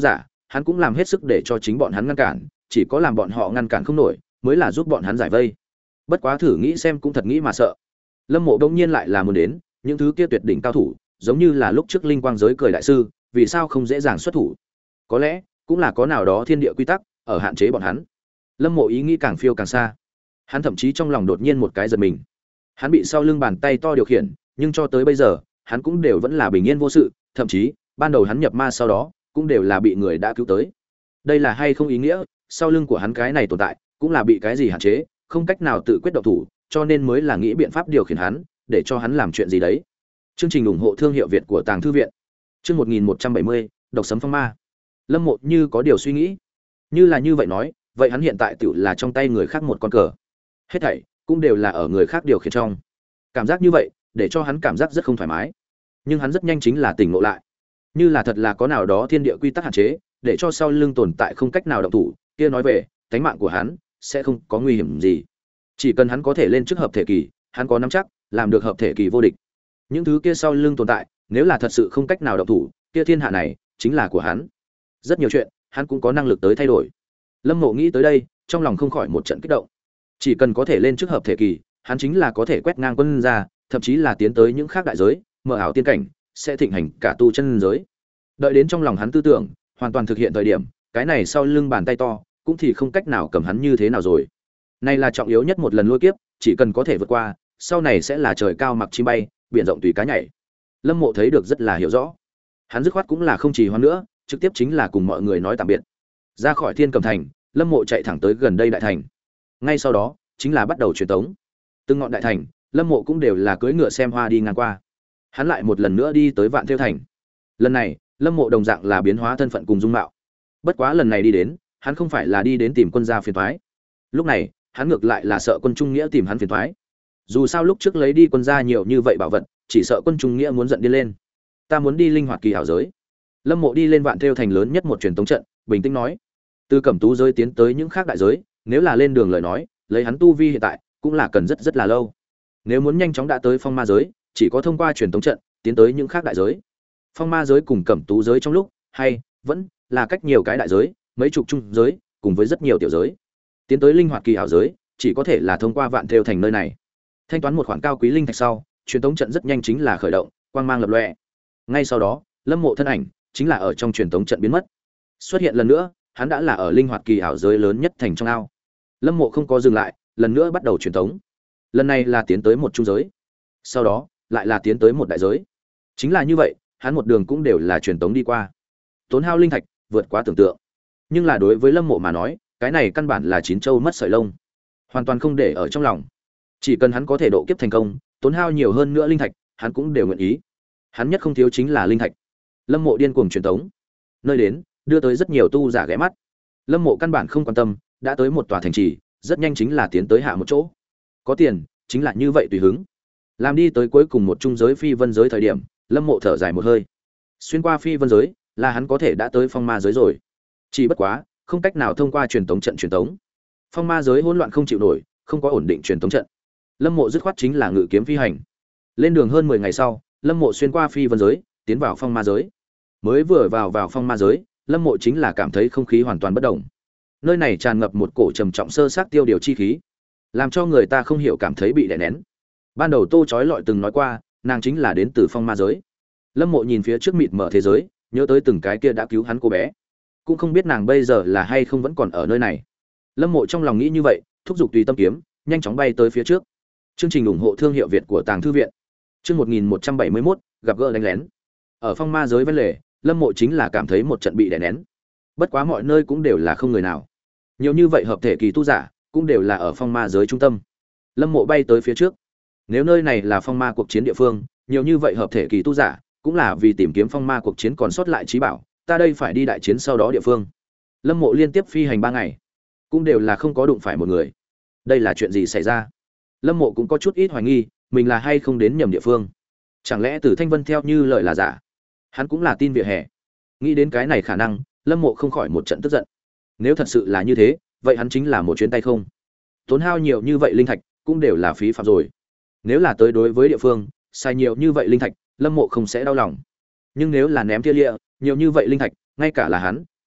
hắn cũng làm hết sức để cho chính bọn hắn ngăn cản, chỉ có làm bọn họ ngăn cản không nổi mới là giúp bọn hắn giải vây. Bất quá thử nghĩ xem cũng thật nghĩ mà sợ. Lâm Mộ bỗng nhiên lại là muốn đến, những thứ kia tuyệt đỉnh cao thủ, giống như là lúc trước linh quang giới cười đại sư, vì sao không dễ dàng xuất thủ? Có lẽ cũng là có nào đó thiên địa quy tắc ở hạn chế bọn hắn. Lâm Mộ ý nghĩ càng phiêu càng xa. Hắn thậm chí trong lòng đột nhiên một cái giật mình. Hắn bị sau lưng bàn tay to điều khiển, nhưng cho tới bây giờ, hắn cũng đều vẫn là bình yên vô sự, thậm chí, ban đầu hắn nhập ma sau đó, cũng đều là bị người đã cứu tới. Đây là hay không ý nghĩa, sau lưng của hắn cái này tồn tại, cũng là bị cái gì hạn chế, không cách nào tự quyết động thủ, cho nên mới là nghĩ biện pháp điều khiển hắn, để cho hắn làm chuyện gì đấy. Chương trình ủng hộ thương hiệu Việt của Tàng Thư viện. Chương một nghìn một trăm bảy mươi, độc sấm phong ma. Lâm Mộ như có điều suy nghĩ. Như là như vậy nói, vậy hắn hiện tại tựu là trong tay người khác một con cờ. Hết thảy cũng đều là ở người khác điều khiển trong. Cảm giác như vậy, để cho hắn cảm giác rất không thoải mái. Nhưng hắn rất nhanh chính là tỉnh ngộ lại. Như là thật là có nào đó thiên địa quy tắc hạn chế, để cho sau lưng tồn tại không cách nào động thủ, kia nói về, tính mạng của hắn sẽ không có nguy hiểm gì. Chỉ cần hắn có thể lên trước hợp thể kỳ, hắn có nắm chắc làm được hợp thể kỳ vô địch. Những thứ kia sau lưng tồn tại, nếu là thật sự không cách nào động thủ, kia thiên hạ này chính là của hắn. Rất nhiều chuyện, hắn cũng có năng lực tới thay đổi. Lâm Mộ nghĩ tới đây, trong lòng không khỏi một trận kích động. Chỉ cần có thể lên trước hợp thể kỳ, hắn chính là có thể quét ngang quân ra, thậm chí là tiến tới những khác đại giới, mở ảo tiên cảnh, sẽ thịnh hành cả tu chân giới. Đợi đến trong lòng hắn tư tưởng hoàn toàn thực hiện thời điểm, cái này sau lưng bàn tay to cũng thì không cách nào cầm hắn như thế nào rồi. Này là trọng yếu nhất một lần lôi kiếp, chỉ cần có thể vượt qua, sau này sẽ là trời cao mặc chim bay, biển rộng tùy cá nhảy. Lâm Mộ thấy được rất là hiểu rõ. Hắn dứt khoát cũng là không trì hoãn nữa, trực tiếp chính là cùng mọi người nói tạm biệt. Ra khỏi Thiên Cầm thành, Lâm Mộ chạy thẳng tới gần đây đại thành. Ngay sau đó, chính là bắt đầu truyền tống. Từng ngọn đại thành, Lâm Mộ cũng đều là cưỡi ngựa xem hoa đi ngang qua. Hắn lại một lần nữa đi tới Vạn Thêu thành. Lần này, Lâm Mộ đồng dạng là biến hóa thân phận cùng dung mạo. Bất quá lần này đi đến, hắn không phải là đi đến tìm quân gia phiền toái. Lúc này, hắn ngược lại là sợ quân Trung Nghĩa tìm hắn phiền toái. Dù sao lúc trước lấy đi quân gia nhiều như vậy bảo vật, chỉ sợ quân Trung Nghĩa muốn giận đi lên. Ta muốn đi linh hoạt kỳ hảo giới. Lâm Mộ đi lên Vạn Thêu thành lớn nhất một truyền tống trận, bình tĩnh nói: từ Cẩm Tú giới tiến tới những khác đại giới, nếu là lên đường lời nói, lấy hắn tu vi hiện tại, cũng là cần rất rất là lâu. Nếu muốn nhanh chóng đã tới Phong Ma giới, chỉ có thông qua truyền tống trận tiến tới những khác đại giới. Phong Ma giới cùng Cẩm Tú giới trong lúc, hay vẫn là cách nhiều cái đại giới, mấy chục trung giới, cùng với rất nhiều tiểu giới. Tiến tới linh hoạt kỳ hảo giới, chỉ có thể là thông qua Vạn Thêu thành nơi này. Thanh toán một khoản cao quý linh thạch sau, truyền tống trận rất nhanh chính là khởi động, quang mang lập lòe. Ngay sau đó, Lâm Mộ thân ảnh chính là ở trong truyền tống trận biến mất. Xuất hiện lần nữa, hắn đã là ở linh hoạt kỳ hảo giới lớn nhất thành trong ao. Lâm Mộ không có dừng lại, lần nữa bắt đầu truyền tống. Lần này là tiến tới một trung giới, sau đó lại là tiến tới một đại giới. Chính là như vậy, hắn một đường cũng đều là truyền tống đi qua. Tốn hao linh thạch vượt quá tưởng tượng. Nhưng là đối với Lâm Mộ mà nói, cái này căn bản là chín châu mất sợi lông, hoàn toàn không để ở trong lòng. Chỉ cần hắn có thể độ kiếp thành công, tốn hao nhiều hơn nữa linh thạch, hắn cũng đều nguyện ý. Hắn nhất không thiếu chính là linh thạch. Lâm Mộ điên cuồng truyền tống, nơi đến đưa tới rất nhiều tu giả ghé mắt. Lâm Mộ căn bản không quan tâm, đã tới một tòa thành trì, rất nhanh chính là tiến tới hạ một chỗ. Có tiền, chính là như vậy tùy hứng. Làm đi tới cuối cùng một trung giới phi vân giới thời điểm, Lâm Mộ thở dài một hơi. Xuyên qua phi vân giới, là hắn có thể đã tới phong ma giới rồi. Chỉ bất quá, không cách nào thông qua truyền tống trận truyền tống. Phong ma giới hỗn loạn không chịu nổi, không có ổn định truyền tống trận. Lâm Mộ dứt khoát chính là ngự kiếm phi hành. Lên đường hơn mười ngày sau, Lâm Mộ xuyên qua phi vân giới, tiến vào phong ma giới. Mới vừa vào vào phong ma giới, Lâm Mộ chính là cảm thấy không khí hoàn toàn bất động. Nơi này tràn ngập một cổ trầm trọng sơ sát tiêu điều chi khí, làm cho người ta không hiểu cảm thấy bị đè nén. Ban đầu Tô Chói Lọi từng nói qua, nàng chính là đến từ phong ma giới. Lâm Mộ nhìn phía trước mịt mở thế giới, nhớ tới từng cái kia đã cứu hắn cô bé, cũng không biết nàng bây giờ là hay không vẫn còn ở nơi này. Lâm Mộ trong lòng nghĩ như vậy, thúc giục tùy tâm kiếm, nhanh chóng bay tới phía trước. Chương trình ủng hộ thương hiệu Việt của Tàng Thư viện. Chương một nghìn một trăm bảy mươi mốt, gặp gỡ đánh lén. Ở phong ma giới Vân Lệ, Lâm Mộ chính là cảm thấy một trận bị đè nén. Bất quá mọi nơi cũng đều là không người nào. Nhiều như vậy hợp thể kỳ tu giả, cũng đều là ở phong ma giới trung tâm. Lâm Mộ bay tới phía trước. Nếu nơi này là phong ma cuộc chiến địa phương, nhiều như vậy hợp thể kỳ tu giả, cũng là vì tìm kiếm phong ma cuộc chiến còn sót lại trí bảo, ta đây phải đi đại chiến sau đó địa phương. Lâm Mộ liên tiếp phi hành ba ngày, cũng đều là không có đụng phải một người. Đây là chuyện gì xảy ra? Lâm Mộ cũng có chút ít hoài nghi, mình là hay không đến nhầm địa phương. Chẳng lẽ Tử Thanh Vân theo như lời là giả? Hắn cũng là tin vỉa hè. Nghĩ đến cái này khả năng, Lâm Mộ không khỏi một trận tức giận. Nếu thật sự là như thế, vậy hắn chính là một chuyến tay không. Tốn hao nhiều như vậy linh thạch, cũng đều là phí phạm rồi. Nếu là tới đối với địa phương, sai nhiều như vậy linh thạch, Lâm Mộ không sẽ đau lòng. Nhưng nếu là ném tia lịa, nhiều như vậy linh thạch, ngay cả là hắn,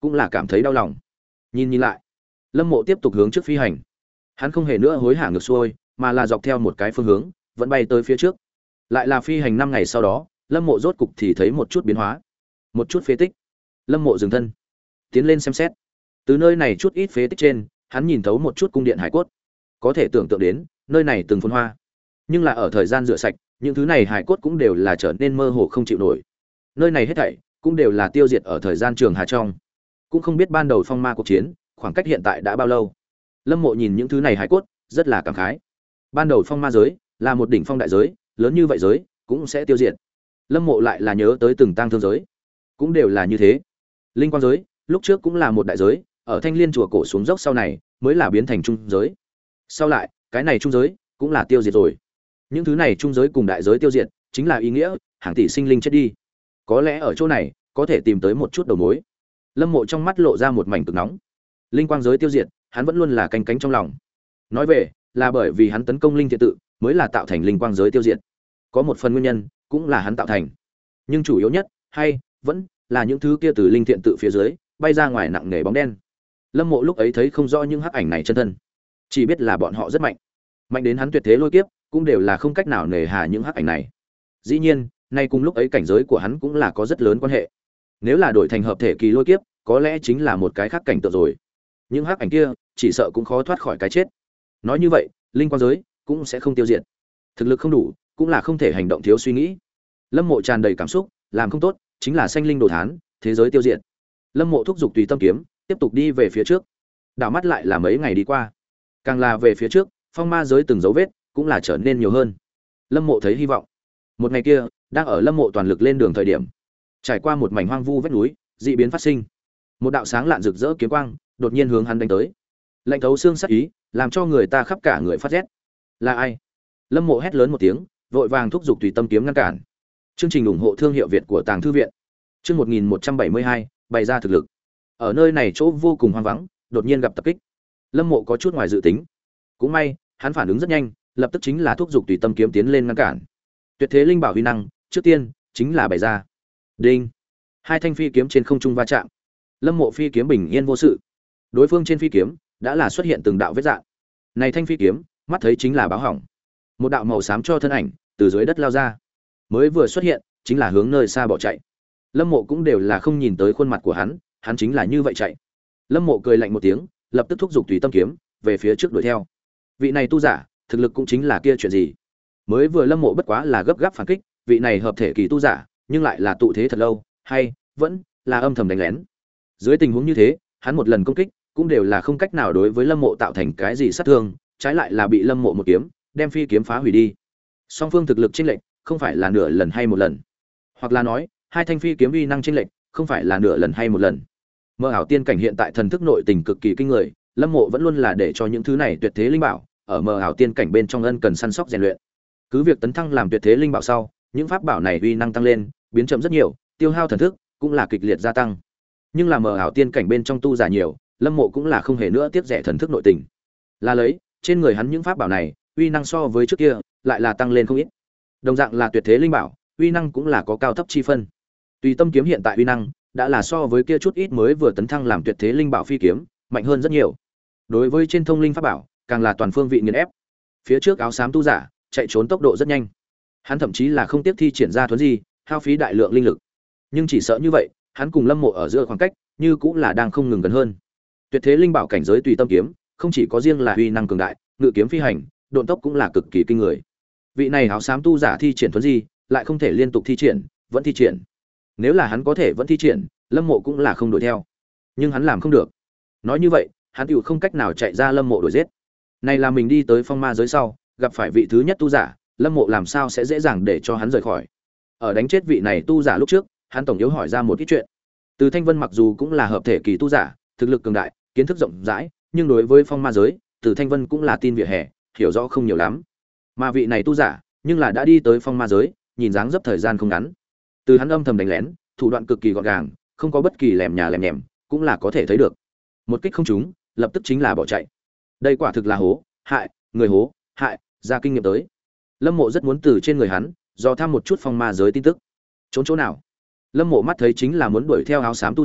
cũng là cảm thấy đau lòng. Nhìn nhìn lại, Lâm Mộ tiếp tục hướng trước phi hành. Hắn không hề nữa hối hả ngược xuôi, mà là dọc theo một cái phương hướng, vẫn bay tới phía trước. Lại là phi hành năm ngày sau đó, Lâm Mộ rốt cục thì thấy một chút biến hóa, một chút phế tích. Lâm Mộ dừng thân, tiến lên xem xét. Từ nơi này chút ít phế tích trên, hắn nhìn thấu một chút cung điện hải cốt. Có thể tưởng tượng đến, nơi này từng phồn hoa. Nhưng là ở thời gian rửa sạch, những thứ này hải cốt cũng đều là trở nên mơ hồ không chịu nổi. Nơi này hết thảy cũng đều là tiêu diệt ở thời gian trường hà trong. Cũng không biết ban đầu phong ma cuộc chiến, khoảng cách hiện tại đã bao lâu. Lâm Mộ nhìn những thứ này hải cốt, rất là cảm khái. Ban đầu phong ma giới là một đỉnh phong đại giới, lớn như vậy giới cũng sẽ tiêu diệt. Lâm Mộ lại là nhớ tới từng tang thương giới, cũng đều là như thế. Linh quang giới lúc trước cũng là một đại giới, ở Thanh Liên chùa cổ xuống dốc sau này mới là biến thành trung giới. Sau lại, cái này trung giới cũng là tiêu diệt rồi. Những thứ này trung giới cùng đại giới tiêu diệt, chính là ý nghĩa hàng tỷ sinh linh chết đi. Có lẽ ở chỗ này có thể tìm tới một chút đầu mối. Lâm Mộ trong mắt lộ ra một mảnh cực nóng. Linh quang giới tiêu diệt, hắn vẫn luôn là canh cánh trong lòng. Nói về, là bởi vì hắn tấn công linh thiện tự, mới là tạo thành linh quang giới tiêu diệt. Có một phần nguyên nhân, cũng là hắn tạo thành. Nhưng chủ yếu nhất, hay vẫn là những thứ kia từ linh thiện tự phía dưới bay ra ngoài nặng nề bóng đen. Lâm Mộ lúc ấy thấy không rõ những hắc ảnh này chân thân, chỉ biết là bọn họ rất mạnh, mạnh đến hắn tuyệt thế lôi kiếp cũng đều là không cách nào nề hà những hắc ảnh này. Dĩ nhiên, nay cùng lúc ấy cảnh giới của hắn cũng là có rất lớn quan hệ. Nếu là đổi thành hợp thể kỳ lôi kiếp, có lẽ chính là một cái khác cảnh tượng rồi. Những hắc ảnh kia chỉ sợ cũng khó thoát khỏi cái chết. Nói như vậy, linh quang giới cũng sẽ không tiêu diệt. Thực lực không đủ, cũng là không thể hành động thiếu suy nghĩ. Lâm Mộ tràn đầy cảm xúc, làm không tốt, chính là sanh linh đồ thán, thế giới tiêu diệt. Lâm Mộ thúc giục tùy tâm kiếm, tiếp tục đi về phía trước. Đảo mắt lại là mấy ngày đi qua, càng là về phía trước, phong ma giới từng dấu vết cũng là trở nên nhiều hơn. Lâm Mộ thấy hy vọng. Một ngày kia, đang ở Lâm Mộ toàn lực lên đường thời điểm, trải qua một mảnh hoang vu vách núi, dị biến phát sinh. Một đạo sáng lạn rực rỡ kiếm quang đột nhiên hướng hắn đánh tới. Lạnh thấu xương sắc ý, làm cho người ta khắp cả người phát rét. Là ai? Lâm Mộ hét lớn một tiếng, vội vàng thúc giục tùy tâm kiếm ngăn cản. Chương trình ủng hộ thương hiệu Việt của Tàng Thư viện. Chương một nghìn một trăm bảy mươi hai, bày ra thực lực. Ở nơi này chỗ vô cùng hoang vắng, đột nhiên gặp tập kích. Lâm Mộ có chút ngoài dự tính. Cũng may, hắn phản ứng rất nhanh, lập tức chính là thúc giục tùy tâm kiếm tiến lên ngăn cản. Tuyệt thế linh bảo huy năng, trước tiên chính là bày ra. Đinh. Hai thanh phi kiếm trên không trung va chạm. Lâm Mộ phi kiếm bình yên vô sự. Đối phương trên phi kiếm đã là xuất hiện từng đạo vết rạn. Này thanh phi kiếm, mắt thấy chính là báo hỏng. Một đạo màu xám cho thân ảnh từ dưới đất lao ra, mới vừa xuất hiện chính là hướng nơi xa bỏ chạy. Lâm Mộ cũng đều là không nhìn tới khuôn mặt của hắn, hắn chính là như vậy chạy. Lâm Mộ cười lạnh một tiếng, lập tức thúc giục tùy tâm kiếm về phía trước đuổi theo. Vị này tu giả, thực lực cũng chính là kia chuyện gì? Mới vừa Lâm Mộ bất quá là gấp gáp phản kích, vị này hợp thể kỳ tu giả, nhưng lại là tụ thế thật lâu, hay vẫn là âm thầm đánh lén. Dưới tình huống như thế, hắn một lần công kích cũng đều là không cách nào đối với Lâm Mộ tạo thành cái gì sát thương, trái lại là bị Lâm Mộ một kiếm đem phi kiếm phá hủy đi. Song phương thực lực chênh lệch không phải là nửa lần hay một lần, hoặc là nói, hai thanh phi kiếm uy năng chênh lệch không phải là nửa lần hay một lần. Mơ ảo tiên cảnh hiện tại thần thức nội tình cực kỳ kinh người, Lâm Mộ vẫn luôn là để cho những thứ này tuyệt thế linh bảo ở mơ ảo tiên cảnh bên trong ân cần săn sóc rèn luyện. Cứ việc tấn thăng làm tuyệt thế linh bảo sau, những pháp bảo này uy năng tăng lên, biến chậm rất nhiều, tiêu hao thần thức cũng là kịch liệt gia tăng. Nhưng là mơ ảo tiên cảnh bên trong tu giả nhiều, Lâm Mộ cũng là không hề nữa tiếc rẻ thần thức nội tình. Là lấy, trên người hắn những pháp bảo này, uy năng so với trước kia lại là tăng lên không ít. Đồng dạng là tuyệt thế linh bảo, uy năng cũng là có cao thấp chi phân. Tùy tâm kiếm hiện tại uy năng đã là so với kia chút ít mới vừa tấn thăng làm tuyệt thế linh bảo phi kiếm, mạnh hơn rất nhiều. Đối với trên thông linh pháp bảo, càng là toàn phương vị nghiền ép. Phía trước áo xám tu giả, chạy trốn tốc độ rất nhanh. Hắn thậm chí là không tiếp thi triển ra thuấn gì, hao phí đại lượng linh lực. Nhưng chỉ sợ như vậy, hắn cùng Lâm Mộ ở giữa khoảng cách, như cũng là đang không ngừng gần hơn. Tuyệt thế linh bảo cảnh giới tùy tâm kiếm, không chỉ có riêng là uy năng cường đại, ngự kiếm phi hành, độn tốc cũng là cực kỳ kinh người. Vị này áo xám tu giả thi triển thuấn gì, lại không thể liên tục thi triển, vẫn thi triển. Nếu là hắn có thể vẫn thi triển, Lâm Mộ cũng là không đuổi theo. Nhưng hắn làm không được. Nói như vậy, hắn tiểu không cách nào chạy ra Lâm Mộ đuổi giết. Này là mình đi tới phong ma giới sau, gặp phải vị thứ nhất tu giả, Lâm Mộ làm sao sẽ dễ dàng để cho hắn rời khỏi. Ở đánh chết vị này tu giả lúc trước, hắn tổng yếu hỏi ra một ít chuyện. Từ Thanh Vân mặc dù cũng là hợp thể kỳ tu giả, thực lực cường đại, kiến thức rộng rãi, nhưng đối với phong ma giới, Từ Thanh Vân cũng là tin vỉa hè, hiểu rõ không nhiều lắm. Mà vị này tu giả, nhưng là đã đi tới phong ma giới, nhìn dáng dấp thời gian không ngắn. Từ hắn âm thầm đánh lén, thủ đoạn cực kỳ gọn gàng, không có bất kỳ lèm nhà lèm nhèm, cũng là có thể thấy được. Một kích không trúng, lập tức chính là bỏ chạy. Đây quả thực là hố, hại, người hố, hại, ra kinh nghiệm tới. Lâm Mộ rất muốn từ trên người hắn, do thăm một chút phong ma giới tin tức. Trốn chỗ nào? Lâm Mộ mắt thấy chính là muốn đuổi theo áo xám tu giả,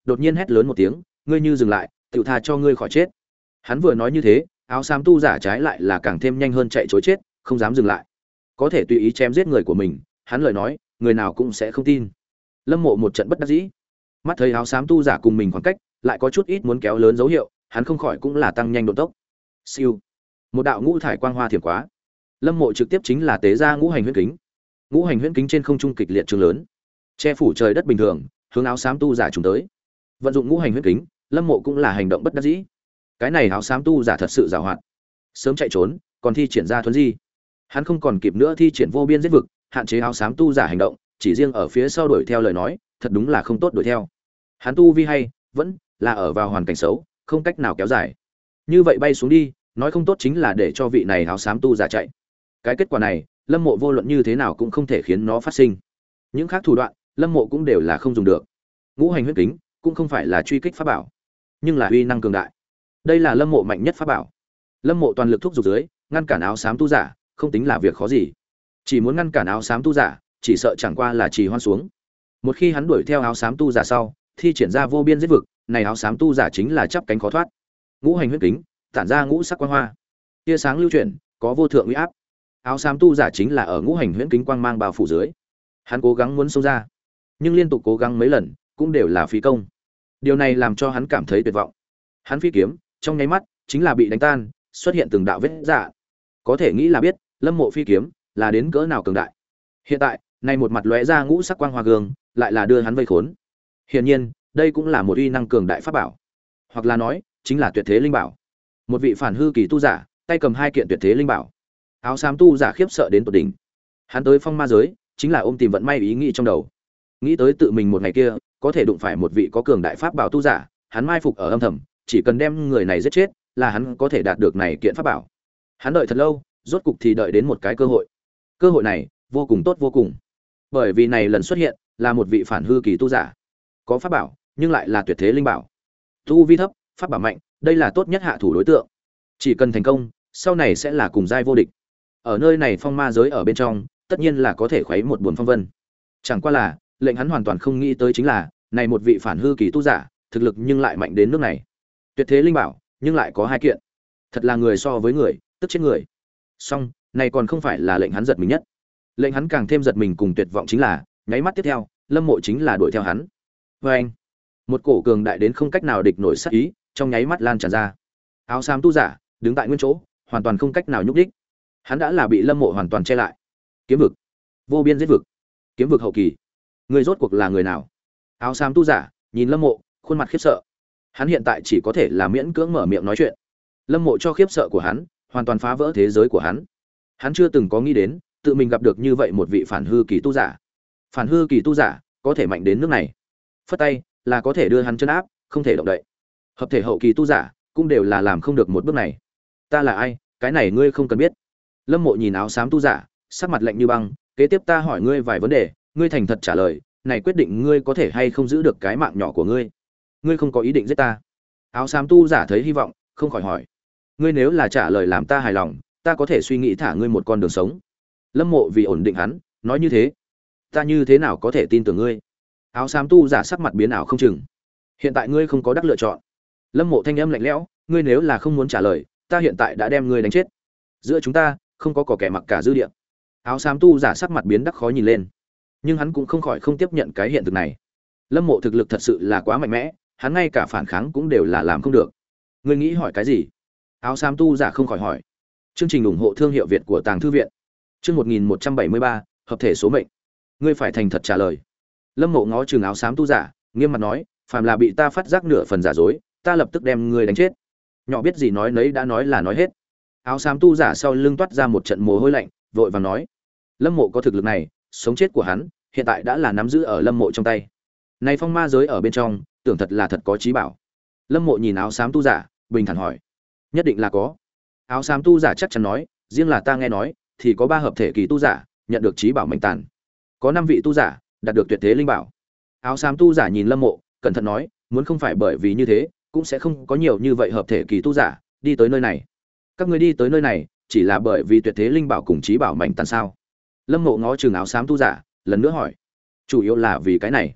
đột nhiên hét lớn một tiếng, ngươi như dừng lại, tự tha cho ngươi khỏi chết. Hắn vừa nói như thế, áo xám tu giả trái lại là càng thêm nhanh hơn chạy trối chết, không dám dừng lại. Có thể tùy ý chém giết người của mình, hắn lời nói, người nào cũng sẽ không tin. Lâm Mộ một trận bất đắc dĩ, mắt thấy áo xám tu giả cùng mình khoảng cách, lại có chút ít muốn kéo lớn dấu hiệu, hắn không khỏi cũng là tăng nhanh độ tốc. Siêu, một đạo ngũ thải quang hoa thiểm quá, Lâm Mộ trực tiếp chính là tế ra ngũ hành huyễn kính. Ngũ hành huyễn kính trên không trung kịch liệt trường lớn, che phủ trời đất bình thường, hướng áo xám tu giả trùng tới. Vận dụng ngũ hành huyễn kính, Lâm Mộ cũng là hành động bất đắc dĩ. Cái này áo xám tu giả thật sự giàu hoạt, sớm chạy trốn, còn thi triển ra thuấn di. Hắn không còn kịp nữa thi triển vô biên giết vực, hạn chế áo xám tu giả hành động, chỉ riêng ở phía sau đuổi theo lời nói, thật đúng là không tốt đuổi theo. Hắn tu vi hay, vẫn là ở vào hoàn cảnh xấu, không cách nào kéo dài. Như vậy bay xuống đi, nói không tốt chính là để cho vị này áo xám tu giả chạy. Cái kết quả này, Lâm Mộ vô luận như thế nào cũng không thể khiến nó phát sinh. Những khác thủ đoạn, Lâm Mộ cũng đều là không dùng được. Ngũ hành huyết kính cũng không phải là truy kích pháp bảo, nhưng là uy năng cường đại. Đây là Lâm Mộ mạnh nhất pháp bảo. Lâm Mộ toàn lực thúc giục dưới, ngăn cản áo xám tu giả, không tính là việc khó gì. Chỉ muốn ngăn cản áo xám tu giả, chỉ sợ chẳng qua là trì hoãn xuống. Một khi hắn đuổi theo áo xám tu giả sau, thi triển ra vô biên giết vực, này áo xám tu giả chính là chắp cánh khó thoát. Ngũ hành huyết kính, tản ra ngũ sắc quang hoa, tia sáng lưu chuyển, có vô thượng uy áp. Áo xám tu giả chính là ở ngũ hành huyễn kính quang mang bao phủ dưới. Hắn cố gắng muốn xông ra, nhưng liên tục cố gắng mấy lần, cũng đều là phí công. Điều này làm cho hắn cảm thấy tuyệt vọng. Hắn phi kiếm, trong nháy mắt, chính là bị đánh tan, xuất hiện từng đạo vết rạ. Có thể nghĩ là biết, Lâm Mộ phi kiếm là đến cỡ nào cường đại. Hiện tại, này một mặt lóe ra ngũ sắc quang hoa gương, lại là đưa hắn vây khốn. Hiển nhiên, đây cũng là một uy năng cường đại pháp bảo, hoặc là nói, chính là tuyệt thế linh bảo. Một vị phản hư kỳ tu giả, tay cầm hai kiện tuyệt thế linh bảo. Áo xám tu giả khiếp sợ đến tột đỉnh. Hắn tới phong ma giới, chính là ôm tìm vận may ý nghĩ trong đầu. Nghĩ tới tự mình một ngày kia, có thể đụng phải một vị có cường đại pháp bảo tu giả, hắn mai phục ở âm thầm, chỉ cần đem người này giết chết, là hắn có thể đạt được này kiện pháp bảo. Hắn đợi thật lâu, rốt cục thì đợi đến một cái cơ hội. Cơ hội này, vô cùng tốt vô cùng. Bởi vì này lần xuất hiện, là một vị phản hư kỳ tu giả. Có pháp bảo, nhưng lại là tuyệt thế linh bảo. Tu vi thấp, pháp bảo mạnh, đây là tốt nhất hạ thủ đối tượng. Chỉ cần thành công, sau này sẽ là cùng giai vô địch. Ở nơi này phong ma giới ở bên trong, tất nhiên là có thể khuấy một buồn phong vân. Chẳng qua là, lệnh hắn hoàn toàn không nghĩ tới chính là, này một vị phản hư kỳ tu giả, thực lực nhưng lại mạnh đến nước này. Tuyệt thế linh bảo, nhưng lại có hai kiện. Thật là người so với người, tức chết người. Song, này còn không phải là lệnh hắn giật mình nhất. Lệnh hắn càng thêm giật mình cùng tuyệt vọng chính là, nháy mắt tiếp theo, Lâm Mộ chính là đuổi theo hắn. Và anh, một cổ cường đại đến không cách nào địch nổi sát ý, trong nháy mắt lan tràn ra. Áo xám tu giả, đứng tại nguyên chỗ, hoàn toàn không cách nào nhúc nhích. Hắn đã là bị Lâm Mộ hoàn toàn che lại. Kiếm vực, vô biên giết vực, kiếm vực hậu kỳ. Người rốt cuộc là người nào? Áo xám tu giả, nhìn Lâm Mộ, khuôn mặt khiếp sợ. Hắn hiện tại chỉ có thể là miễn cưỡng mở miệng nói chuyện. Lâm Mộ cho khiếp sợ của hắn, hoàn toàn phá vỡ thế giới của hắn. Hắn chưa từng có nghĩ đến, tự mình gặp được như vậy một vị phản hư kỳ tu giả. Phản hư kỳ tu giả, có thể mạnh đến nước này. Phất tay, là có thể đưa hắn chân áp, không thể động đậy. Hợp thể hậu kỳ tu giả, cũng đều là làm không được một bước này. Ta là ai, cái này ngươi không cần biết. Lâm Mộ nhìn áo xám tu giả, sắc mặt lạnh như băng, kế tiếp ta hỏi ngươi vài vấn đề, ngươi thành thật trả lời, này quyết định ngươi có thể hay không giữ được cái mạng nhỏ của ngươi. Ngươi không có ý định giết ta? Áo xám tu giả thấy hy vọng, không khỏi hỏi. Ngươi nếu là trả lời làm ta hài lòng, ta có thể suy nghĩ thả ngươi một con đường sống. Lâm Mộ vì ổn định hắn, nói như thế. Ta như thế nào có thể tin tưởng ngươi? Áo xám tu giả sắc mặt biến ảo không chừng. Hiện tại ngươi không có đắc lựa chọn. Lâm Mộ thanh âm lạnh lẽo, ngươi nếu là không muốn trả lời, ta hiện tại đã đem ngươi đánh chết. Giữa chúng ta, không có cỏ kẻ mặc cả dư địa. Áo xám tu giả sắc mặt biến đắc khó nhìn lên, nhưng hắn cũng không khỏi không tiếp nhận cái hiện thực này. Lâm Mộ thực lực thật sự là quá mạnh mẽ, hắn ngay cả phản kháng cũng đều là làm không được. Ngươi nghĩ hỏi cái gì? Áo xám tu giả không khỏi hỏi. Chương trình ủng hộ thương hiệu Việt của Tàng Thư viện. Chương một nghìn một trăm bảy mươi ba, hợp thể số mệnh. Ngươi phải thành thật trả lời. Lâm Mộ ngó chừng áo xám tu giả, nghiêm mặt nói, phàm là bị ta phát giác nửa phần giả dối, ta lập tức đem ngươi đánh chết. Nhỏ biết gì nói nấy đã nói là nói hết. Áo xám tu giả sau lưng toát ra một trận mồ hôi lạnh, vội vàng nói, Lâm Mộ có thực lực này, sống chết của hắn hiện tại đã là nắm giữ ở Lâm Mộ trong tay. Này phong ma giới ở bên trong, tưởng thật là thật có trí bảo. Lâm Mộ nhìn áo xám tu giả, bình thản hỏi, nhất định là có. Áo xám tu giả chắc chắn nói, riêng là ta nghe nói, thì có ba hợp thể kỳ tu giả nhận được trí bảo mệnh tàn, có năm vị tu giả đạt được tuyệt thế linh bảo. Áo xám tu giả nhìn Lâm Mộ, cẩn thận nói, muốn không phải bởi vì như thế, cũng sẽ không có nhiều như vậy hợp thể kỳ tu giả đi tới nơi này. Các ngươi đi tới nơi này, chỉ là bởi vì tuyệt thế linh bảo cùng trí bảo mệnh tàn sao? Lâm Mộ ngó chừng áo xám tu giả, lần nữa hỏi, chủ yếu là vì cái này.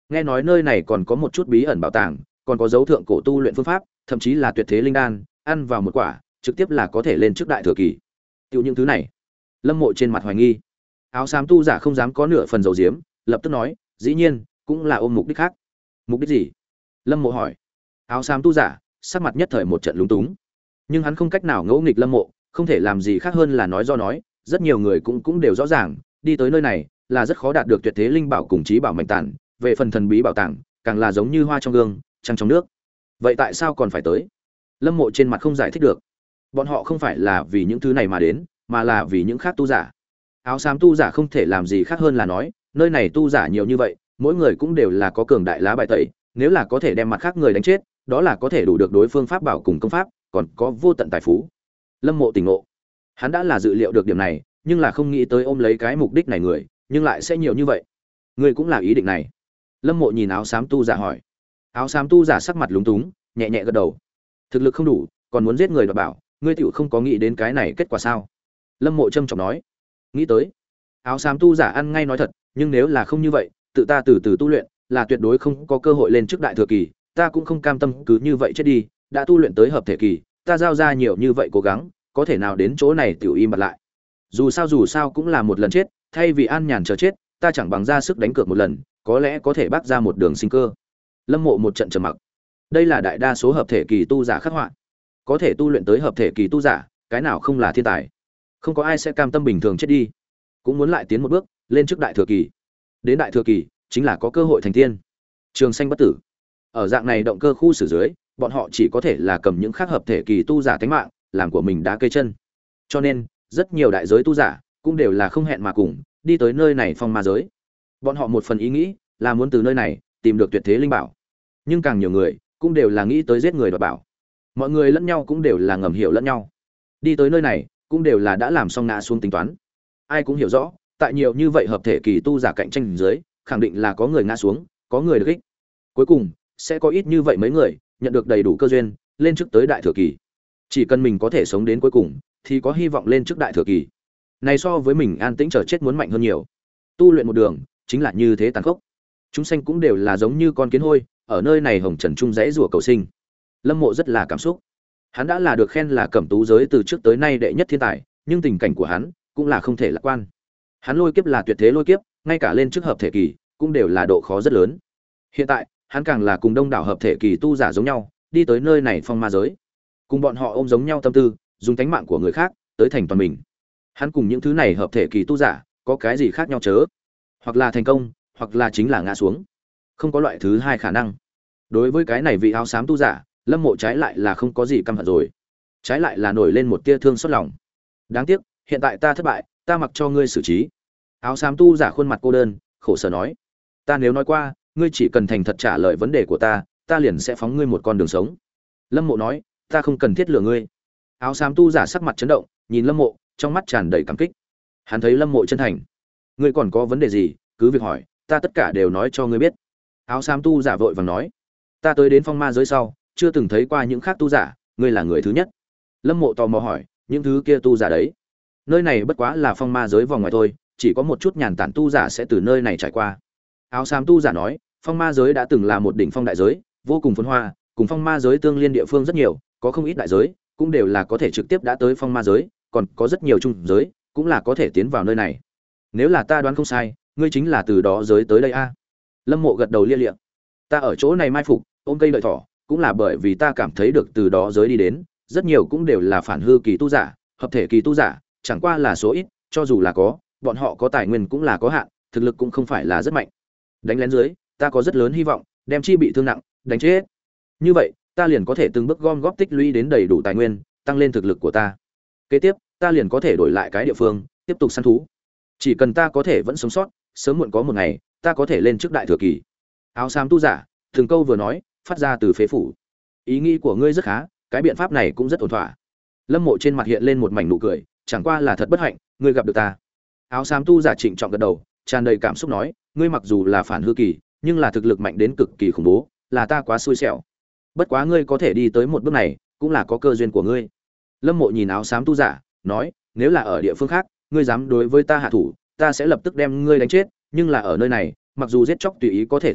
Nghe nói nơi này còn có một chút bí ẩn bảo tàng, còn có dấu thượng cổ tu luyện phương pháp, thậm chí là tuyệt thế linh đan, ăn vào một quả, trực tiếp là có thể lên trước đại thừa kỳ. Tiêu những thứ này, Lâm Mộ trên mặt hoài nghi. Áo xám tu giả không dám có nửa phần dầu diếm, lập tức nói, dĩ nhiên, cũng là ôm mục đích khác. Mục đích gì? Lâm Mộ hỏi. Áo xám tu giả sắc mặt nhất thời một trận lúng túng, nhưng hắn không cách nào ngẫu nghịch Lâm Mộ, không thể làm gì khác hơn là nói do nói, rất nhiều người cũng cũng đều rõ ràng, đi tới nơi này là rất khó đạt được tuyệt thế linh bảo cùng chí bảo mạnh tàn, về phần thần bí bảo tàng, càng là giống như hoa trong gương, trăng trong nước. Vậy tại sao còn phải tới? Lâm Mộ trên mặt không giải thích được. Bọn họ không phải là vì những thứ này mà đến, mà là vì những khác tu giả. Áo xám tu giả không thể làm gì khác hơn là nói, nơi này tu giả nhiều như vậy, mỗi người cũng đều là có cường đại lá bài tẩy, nếu là có thể đem mặt khác người đánh chết, đó là có thể đủ được đối phương pháp bảo cùng công pháp, còn có vô tận tài phú. Lâm Mộ tỉnh ngộ. Hắn đã là dự liệu được điểm này, nhưng là không nghĩ tới ôm lấy cái mục đích này người, nhưng lại sẽ nhiều như vậy. Người cũng là ý định này? Lâm Mộ nhìn áo xám tu giả hỏi. Áo xám tu giả sắc mặt lúng túng, nhẹ nhẹ gật đầu. Thực lực không đủ, còn muốn giết người đoạt bảo, ngươi tiểu không có nghĩ đến cái này kết quả sao? Lâm Mộ trầm trọng nói. Nghĩ tới. Áo xám tu giả ăn ngay nói thật, nhưng nếu là không như vậy, tự ta từ từ tu luyện, là tuyệt đối không có cơ hội lên trước đại thừa kỳ, ta cũng không cam tâm cứ như vậy chết đi, đã tu luyện tới hợp thể kỳ, ta giao ra nhiều như vậy cố gắng, có thể nào đến chỗ này tiểu im bặt lại. Dù sao dù sao cũng là một lần chết, thay vì an nhàn chờ chết, ta chẳng bằng ra sức đánh cược một lần, có lẽ có thể bác ra một đường sinh cơ. Lâm Mộ một trận trầm mặc. Đây là đại đa số hợp thể kỳ tu giả khắc họa. Có thể tu luyện tới hợp thể kỳ tu giả, cái nào không là thiên tài. Không có ai sẽ cam tâm bình thường chết đi, cũng muốn lại tiến một bước, lên trước đại thừa kỳ. Đến đại thừa kỳ, chính là có cơ hội thành tiên. Trường sanh bất tử. Ở dạng này động cơ khu xử dưới, bọn họ chỉ có thể là cầm những khác hợp thể kỳ tu giả tánh mạng, làm của mình đá cây chân. Cho nên, rất nhiều đại giới tu giả cũng đều là không hẹn mà cùng đi tới nơi này phong ma giới. Bọn họ một phần ý nghĩ là muốn từ nơi này tìm được tuyệt thế linh bảo, nhưng càng nhiều người cũng đều là nghĩ tới giết người đoạt bảo. Mọi người lẫn nhau cũng đều là ngầm hiểu lẫn nhau, đi tới nơi này cũng đều là đã làm xong ngã xuống tính toán. Ai cũng hiểu rõ, tại nhiều như vậy hợp thể kỳ tu giả cạnh tranh dưới, khẳng định là có người ngã xuống, có người được ích. Cuối cùng sẽ có ít như vậy mấy người nhận được đầy đủ cơ duyên, lên trước tới đại thừa kỳ. Chỉ cần mình có thể sống đến cuối cùng, thì có hy vọng lên trước đại thừa kỳ. Này so với mình an tĩnh chờ chết muốn mạnh hơn nhiều. Tu luyện một đường chính là như thế tàn khốc. Chúng sanh cũng đều là giống như con kiến hôi, ở nơi này hồng trần trung rẽ rủa cầu sinh. Lâm Mộ rất là cảm xúc. Hắn đã là được khen là cẩm tú giới từ trước tới nay đệ nhất thiên tài, nhưng tình cảnh của hắn cũng là không thể lạc quan. Hắn lôi kiếp là tuyệt thế lôi kiếp, ngay cả lên trước hợp thể kỳ cũng đều là độ khó rất lớn. Hiện tại, hắn càng là cùng đông đảo hợp thể kỳ tu giả giống nhau, đi tới nơi này phong ma giới. Cùng bọn họ ôm giống nhau tâm tư, dùng tánh mạng của người khác tới thành toàn mình. Hắn cùng những thứ này hợp thể kỳ tu giả có cái gì khác nhau chớ? Hoặc là thành công, hoặc là chính là ngã xuống. Không có loại thứ hai khả năng. Đối với cái này vị áo xám tu giả, Lâm Mộ trái lại là không có gì căm hận rồi. Trái lại là nổi lên một tia thương xót lòng. Đáng tiếc, hiện tại ta thất bại, ta mặc cho ngươi xử trí. Áo xám tu giả khuôn mặt cô đơn, khổ sở nói: "Ta nếu nói qua, ngươi chỉ cần thành thật trả lời vấn đề của ta, ta liền sẽ phóng ngươi một con đường sống." Lâm Mộ nói: "Ta không cần thiết lừa ngươi." Áo xám tu giả sắc mặt chấn động, nhìn Lâm Mộ, trong mắt tràn đầy cảm kích. Hắn thấy Lâm Mộ chân thành. "Ngươi còn có vấn đề gì, cứ việc hỏi, ta tất cả đều nói cho ngươi biết." Áo xám tu giả vội vàng nói: "Ta tới đến phong ma giới sau, chưa từng thấy qua những khác tu giả, ngươi là người thứ nhất." Lâm Mộ tò mò hỏi: "Những thứ kia tu giả đấy?" Nơi này bất quá là phong ma giới vòng ngoài thôi, chỉ có một chút nhàn tản tu giả sẽ từ nơi này trải qua. Áo xám tu giả nói: "Phong ma giới đã từng là một đỉnh phong đại giới, vô cùng phồn hoa, cùng phong ma giới tương liên địa phương rất nhiều, có không ít đại giới, cũng đều là có thể trực tiếp đã tới phong ma giới, còn có rất nhiều trung giới, cũng là có thể tiến vào nơi này. Nếu là ta đoán không sai, ngươi chính là từ đó giới tới đây a?" Lâm Mộ gật đầu lia lịa. "Ta ở chỗ này mai phục, ôm cây đợi thỏ, cũng là bởi vì ta cảm thấy được từ đó giới đi đến, rất nhiều cũng đều là phản hư kỳ tu giả, hợp thể kỳ tu giả, chẳng qua là số ít, cho dù là có, bọn họ có tài nguyên cũng là có hạn, thực lực cũng không phải là rất mạnh. Đánh lén dưới, ta có rất lớn hy vọng đem chi bị thương nặng, đánh chết. Như vậy, ta liền có thể từng bước gom góp tích lũy đến đầy đủ tài nguyên, tăng lên thực lực của ta. Kế tiếp, ta liền có thể đổi lại cái địa phương, tiếp tục săn thú. Chỉ cần ta có thể vẫn sống sót, sớm muộn có một ngày, ta có thể lên trước đại thừa kỳ." Áo xám tu giả, từng câu vừa nói, phát ra từ phế phủ. "Ý nghĩ của ngươi rất khá, cái biện pháp này cũng rất ổn thỏa." Lâm Mộ trên mặt hiện lên một mảnh nụ cười, "Chẳng qua là thật bất hạnh, ngươi gặp được ta." Áo xám tu giả trịnh trọng gật đầu, tràn đầy cảm xúc nói: "Ngươi mặc dù là phản hư kỳ, nhưng là thực lực mạnh đến cực kỳ khủng bố, là ta quá xui xẻo. Bất quá ngươi có thể đi tới một bước này, cũng là có cơ duyên của ngươi." Lâm Mộ nhìn áo xám tu giả, nói: "Nếu là ở địa phương khác, ngươi dám đối với ta hạ thủ, ta sẽ lập tức đem ngươi đánh chết, nhưng là ở nơi này, mặc dù giết chóc tùy ý có thể thấy được,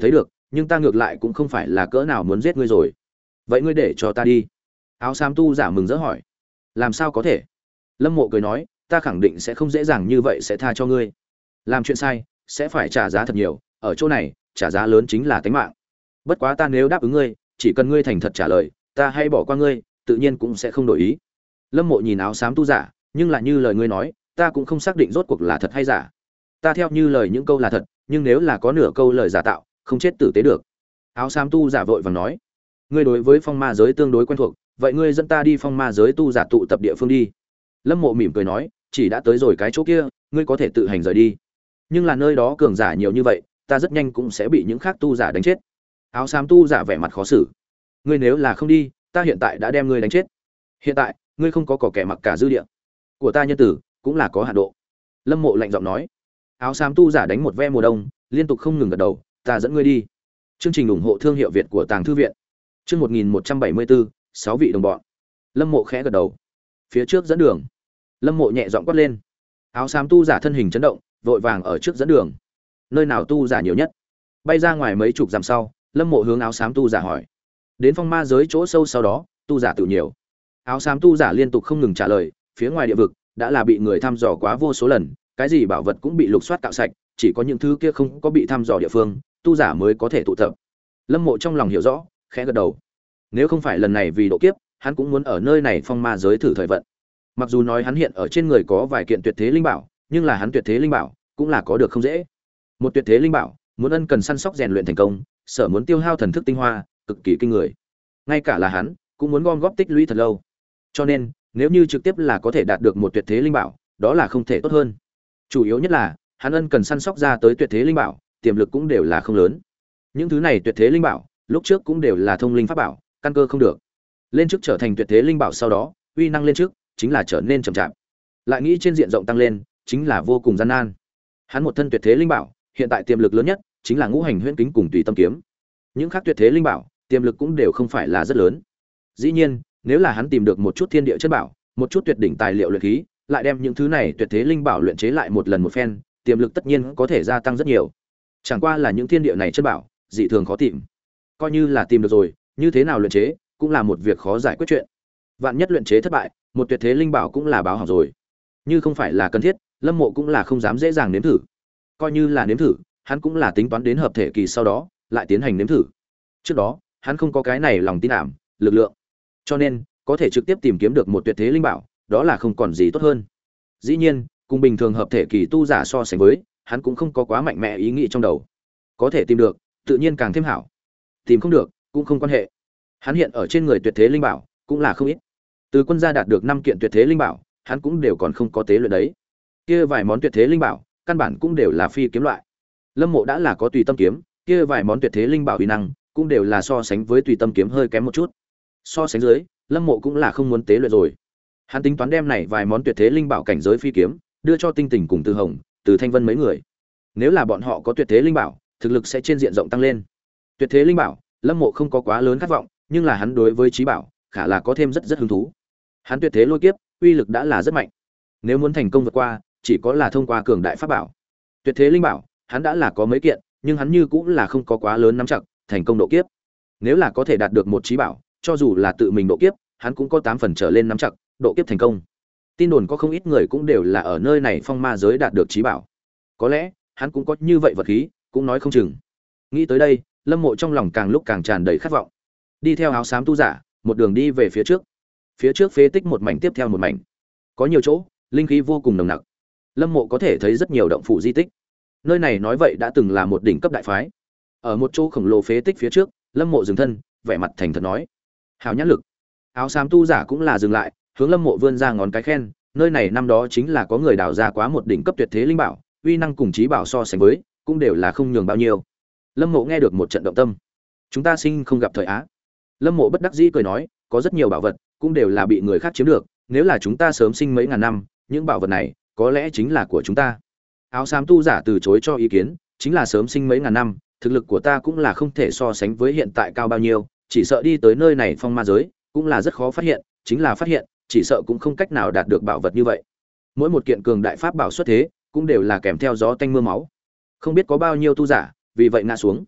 nhưng ta ngược lại cũng không phải là cỡ nào muốn giết ngươi rồi. Vậy ngươi để cho ta đi. Áo xám tu giả mừng rỡ hỏi. Làm sao có thể? Lâm Mộ cười nói, ta khẳng định sẽ không dễ dàng như vậy sẽ tha cho ngươi. Làm chuyện sai sẽ phải trả giá thật nhiều, ở chỗ này trả giá lớn chính là tính mạng. Bất quá ta nếu đáp ứng ngươi, chỉ cần ngươi thành thật trả lời, ta hay bỏ qua ngươi, tự nhiên cũng sẽ không đổi ý. Lâm Mộ nhìn áo xám tu giả, nhưng lại như lời ngươi nói, ta cũng không xác định rốt cuộc là thật hay giả. Ta theo như lời những câu là thật, nhưng nếu là có nửa câu lời giả tạo, không chết tử tế được. Áo xám tu giả vội vàng nói, ngươi đối với phong ma giới tương đối quen thuộc, vậy ngươi dẫn ta đi phong ma giới tu giả tụ tập địa phương đi. Lâm Mộ mỉm cười nói, chỉ đã tới rồi cái chỗ kia, ngươi có thể tự hành rời đi. Nhưng là nơi đó cường giả nhiều như vậy, ta rất nhanh cũng sẽ bị những khác tu giả đánh chết. Áo xám tu giả vẻ mặt khó xử. Ngươi nếu là không đi, ta hiện tại đã đem ngươi đánh chết. Hiện tại, ngươi không có cỏ kẻ mặc cả dư địa của ta nhân tử, cũng là có hạn độ. Lâm Mộ lạnh giọng nói. Áo xám tu giả đánh một ve mùa đông, liên tục không ngừng gật đầu, ta dẫn ngươi đi. Chương trình ủng hộ thương hiệu Việt của Tàng Thư viện. Chương một nghìn một trăm bảy mươi bốn, sáu vị đồng bọn. Lâm Mộ khẽ gật đầu. Phía trước dẫn đường. Lâm Mộ nhẹ giọng quát lên. Áo xám tu giả thân hình chấn động, vội vàng ở trước dẫn đường. Nơi nào tu giả nhiều nhất? Bay ra ngoài mấy chục dặm sau, Lâm Mộ hướng áo xám tu giả hỏi. Đến phong ma giới chỗ sâu sau đó, tu giả tự nhiều. Áo xám tu giả liên tục không ngừng trả lời, phía ngoài địa vực đã là bị người thăm dò quá vô số lần, cái gì bảo vật cũng bị lục soát cạo sạch, chỉ có những thứ kia không có bị thăm dò địa phương, tu giả mới có thể tụ tập. Lâm Mộ trong lòng hiểu rõ, khẽ gật đầu. Nếu không phải lần này vì độ kiếp, hắn cũng muốn ở nơi này phong ma giới thử thời vận. Mặc dù nói hắn hiện ở trên người có vài kiện tuyệt thế linh bảo, nhưng là hắn tuyệt thế linh bảo cũng là có được không dễ. Một tuyệt thế linh bảo, muốn ân cần săn sóc rèn luyện thành công, sở muốn tiêu hao thần thức tinh hoa, cực kỳ kinh người. Ngay cả là hắn, cũng muốn gom góp tích lũy thật lâu. Cho nên, nếu như trực tiếp là có thể đạt được một tuyệt thế linh bảo, đó là không thể tốt hơn. Chủ yếu nhất là, hắn ân cần săn sóc ra tới tuyệt thế linh bảo, tiềm lực cũng đều là không lớn. Những thứ này tuyệt thế linh bảo, lúc trước cũng đều là thông linh pháp bảo, căn cơ không được. Lên trước trở thành tuyệt thế linh bảo sau đó, uy năng lên trước, chính là trở nên chậm chạp. Lại nghĩ trên diện rộng tăng lên, chính là vô cùng gian nan. Hắn một thân tuyệt thế linh bảo, hiện tại tiềm lực lớn nhất chính là ngũ hành huyễn kính cùng tùy tâm kiếm. Những khác tuyệt thế linh bảo, tiềm lực cũng đều không phải là rất lớn. Dĩ nhiên, nếu là hắn tìm được một chút thiên địa chân bảo, một chút tuyệt đỉnh tài liệu luyện khí, lại đem những thứ này tuyệt thế linh bảo luyện chế lại một lần một phen, tiềm lực tất nhiên có thể gia tăng rất nhiều. Chẳng qua là những thiên địa này chân bảo, dị thường khó tìm. Coi như là tìm được rồi, như thế nào luyện chế, cũng là một việc khó giải quyết chuyện. Vạn nhất luyện chế thất bại, một tuyệt thế linh bảo cũng là báo hỏng rồi. Như không phải là cần thiết, Lâm Mộ cũng là không dám dễ dàng nếm thử. Coi như là nếm thử, hắn cũng là tính toán đến hợp thể kỳ sau đó, lại tiến hành nếm thử. Trước đó, hắn không có cái này lòng tin ảm, lực lượng. Cho nên, có thể trực tiếp tìm kiếm được một tuyệt thế linh bảo, đó là không còn gì tốt hơn. Dĩ nhiên, cùng bình thường hợp thể kỳ tu giả so sánh với, hắn cũng không có quá mạnh mẽ ý nghĩ trong đầu. Có thể tìm được, tự nhiên càng thêm hảo. Tìm không được, cũng không quan hệ. Hắn hiện ở trên người tuyệt thế linh bảo, cũng là không ít. Từ quân gia đạt được năm kiện tuyệt thế linh bảo, hắn cũng đều còn không có tế luyện đấy. Kia vài món tuyệt thế linh bảo, căn bản cũng đều là phi kiếm loại. Lâm Mộ đã là có tùy tâm kiếm, kia vài món tuyệt thế linh bảo uy năng, cũng đều là so sánh với tùy tâm kiếm hơi kém một chút. So sánh dưới, Lâm Mộ cũng là không muốn tế luyện rồi. Hắn tính toán đem này vài món tuyệt thế linh bảo cảnh giới phi kiếm, đưa cho Tinh Tình cùng Từ Hồng, Từ Thanh Vân mấy người. Nếu là bọn họ có tuyệt thế linh bảo, thực lực sẽ trên diện rộng tăng lên. Tuyệt thế linh bảo, Lâm Mộ không có quá lớn khát vọng, nhưng là hắn đối với trí bảo, khả là có thêm rất rất hứng thú. Hắn tuyệt thế lôi kiếp, uy lực đã là rất mạnh. Nếu muốn thành công vượt qua, chỉ có là thông qua cường đại pháp bảo. Tuyệt thế linh bảo, hắn đã là có mấy kiện, nhưng hắn như cũng là không có quá lớn nắm chặt thành công độ kiếp. Nếu là có thể đạt được một trí bảo, cho dù là tự mình độ kiếp, hắn cũng có tám phần trở lên nắm chặt độ kiếp thành công. Tin đồn có không ít người cũng đều là ở nơi này phong ma giới đạt được trí bảo. Có lẽ, hắn cũng có như vậy vật khí, cũng nói không chừng. Nghĩ tới đây, Lâm Mộ trong lòng càng lúc càng tràn đầy khát vọng. Đi theo áo xám tu giả, một đường đi về phía trước. Phía trước phế tích một mảnh tiếp theo một mảnh. Có nhiều chỗ, linh khí vô cùng nồng nặc. Lâm Mộ có thể thấy rất nhiều động phủ di tích. Nơi này nói vậy đã từng là một đỉnh cấp đại phái. Ở một chỗ khổng lồ phế tích phía trước, Lâm Mộ dừng thân, vẻ mặt thành thật nói: "Hảo nhãn lực." Áo xám tu giả cũng là dừng lại, hướng Lâm Mộ vươn ra ngón cái khen, nơi này năm đó chính là có người đào ra quá một đỉnh cấp tuyệt thế linh bảo, uy năng cùng chí bảo so sánh với, cũng đều là không nhường bao nhiêu. Lâm Mộ nghe được một trận động tâm. Chúng ta sinh không gặp thời á. Lâm Mộ bất đắc dĩ cười nói, có rất nhiều bảo vật, cũng đều là bị người khác chiếm được, nếu là chúng ta sớm sinh mấy ngàn năm, những bảo vật này có lẽ chính là của chúng ta. Áo xám tu giả từ chối cho ý kiến, chính là sớm sinh mấy ngàn năm, thực lực của ta cũng là không thể so sánh với hiện tại cao bao nhiêu, chỉ sợ đi tới nơi này phong ma giới, cũng là rất khó phát hiện, chính là phát hiện, chỉ sợ cũng không cách nào đạt được bảo vật như vậy. Mỗi một kiện cường đại pháp bảo xuất thế, cũng đều là kèm theo gió tanh mưa máu. Không biết có bao nhiêu tu giả, vì vậy ngã xuống.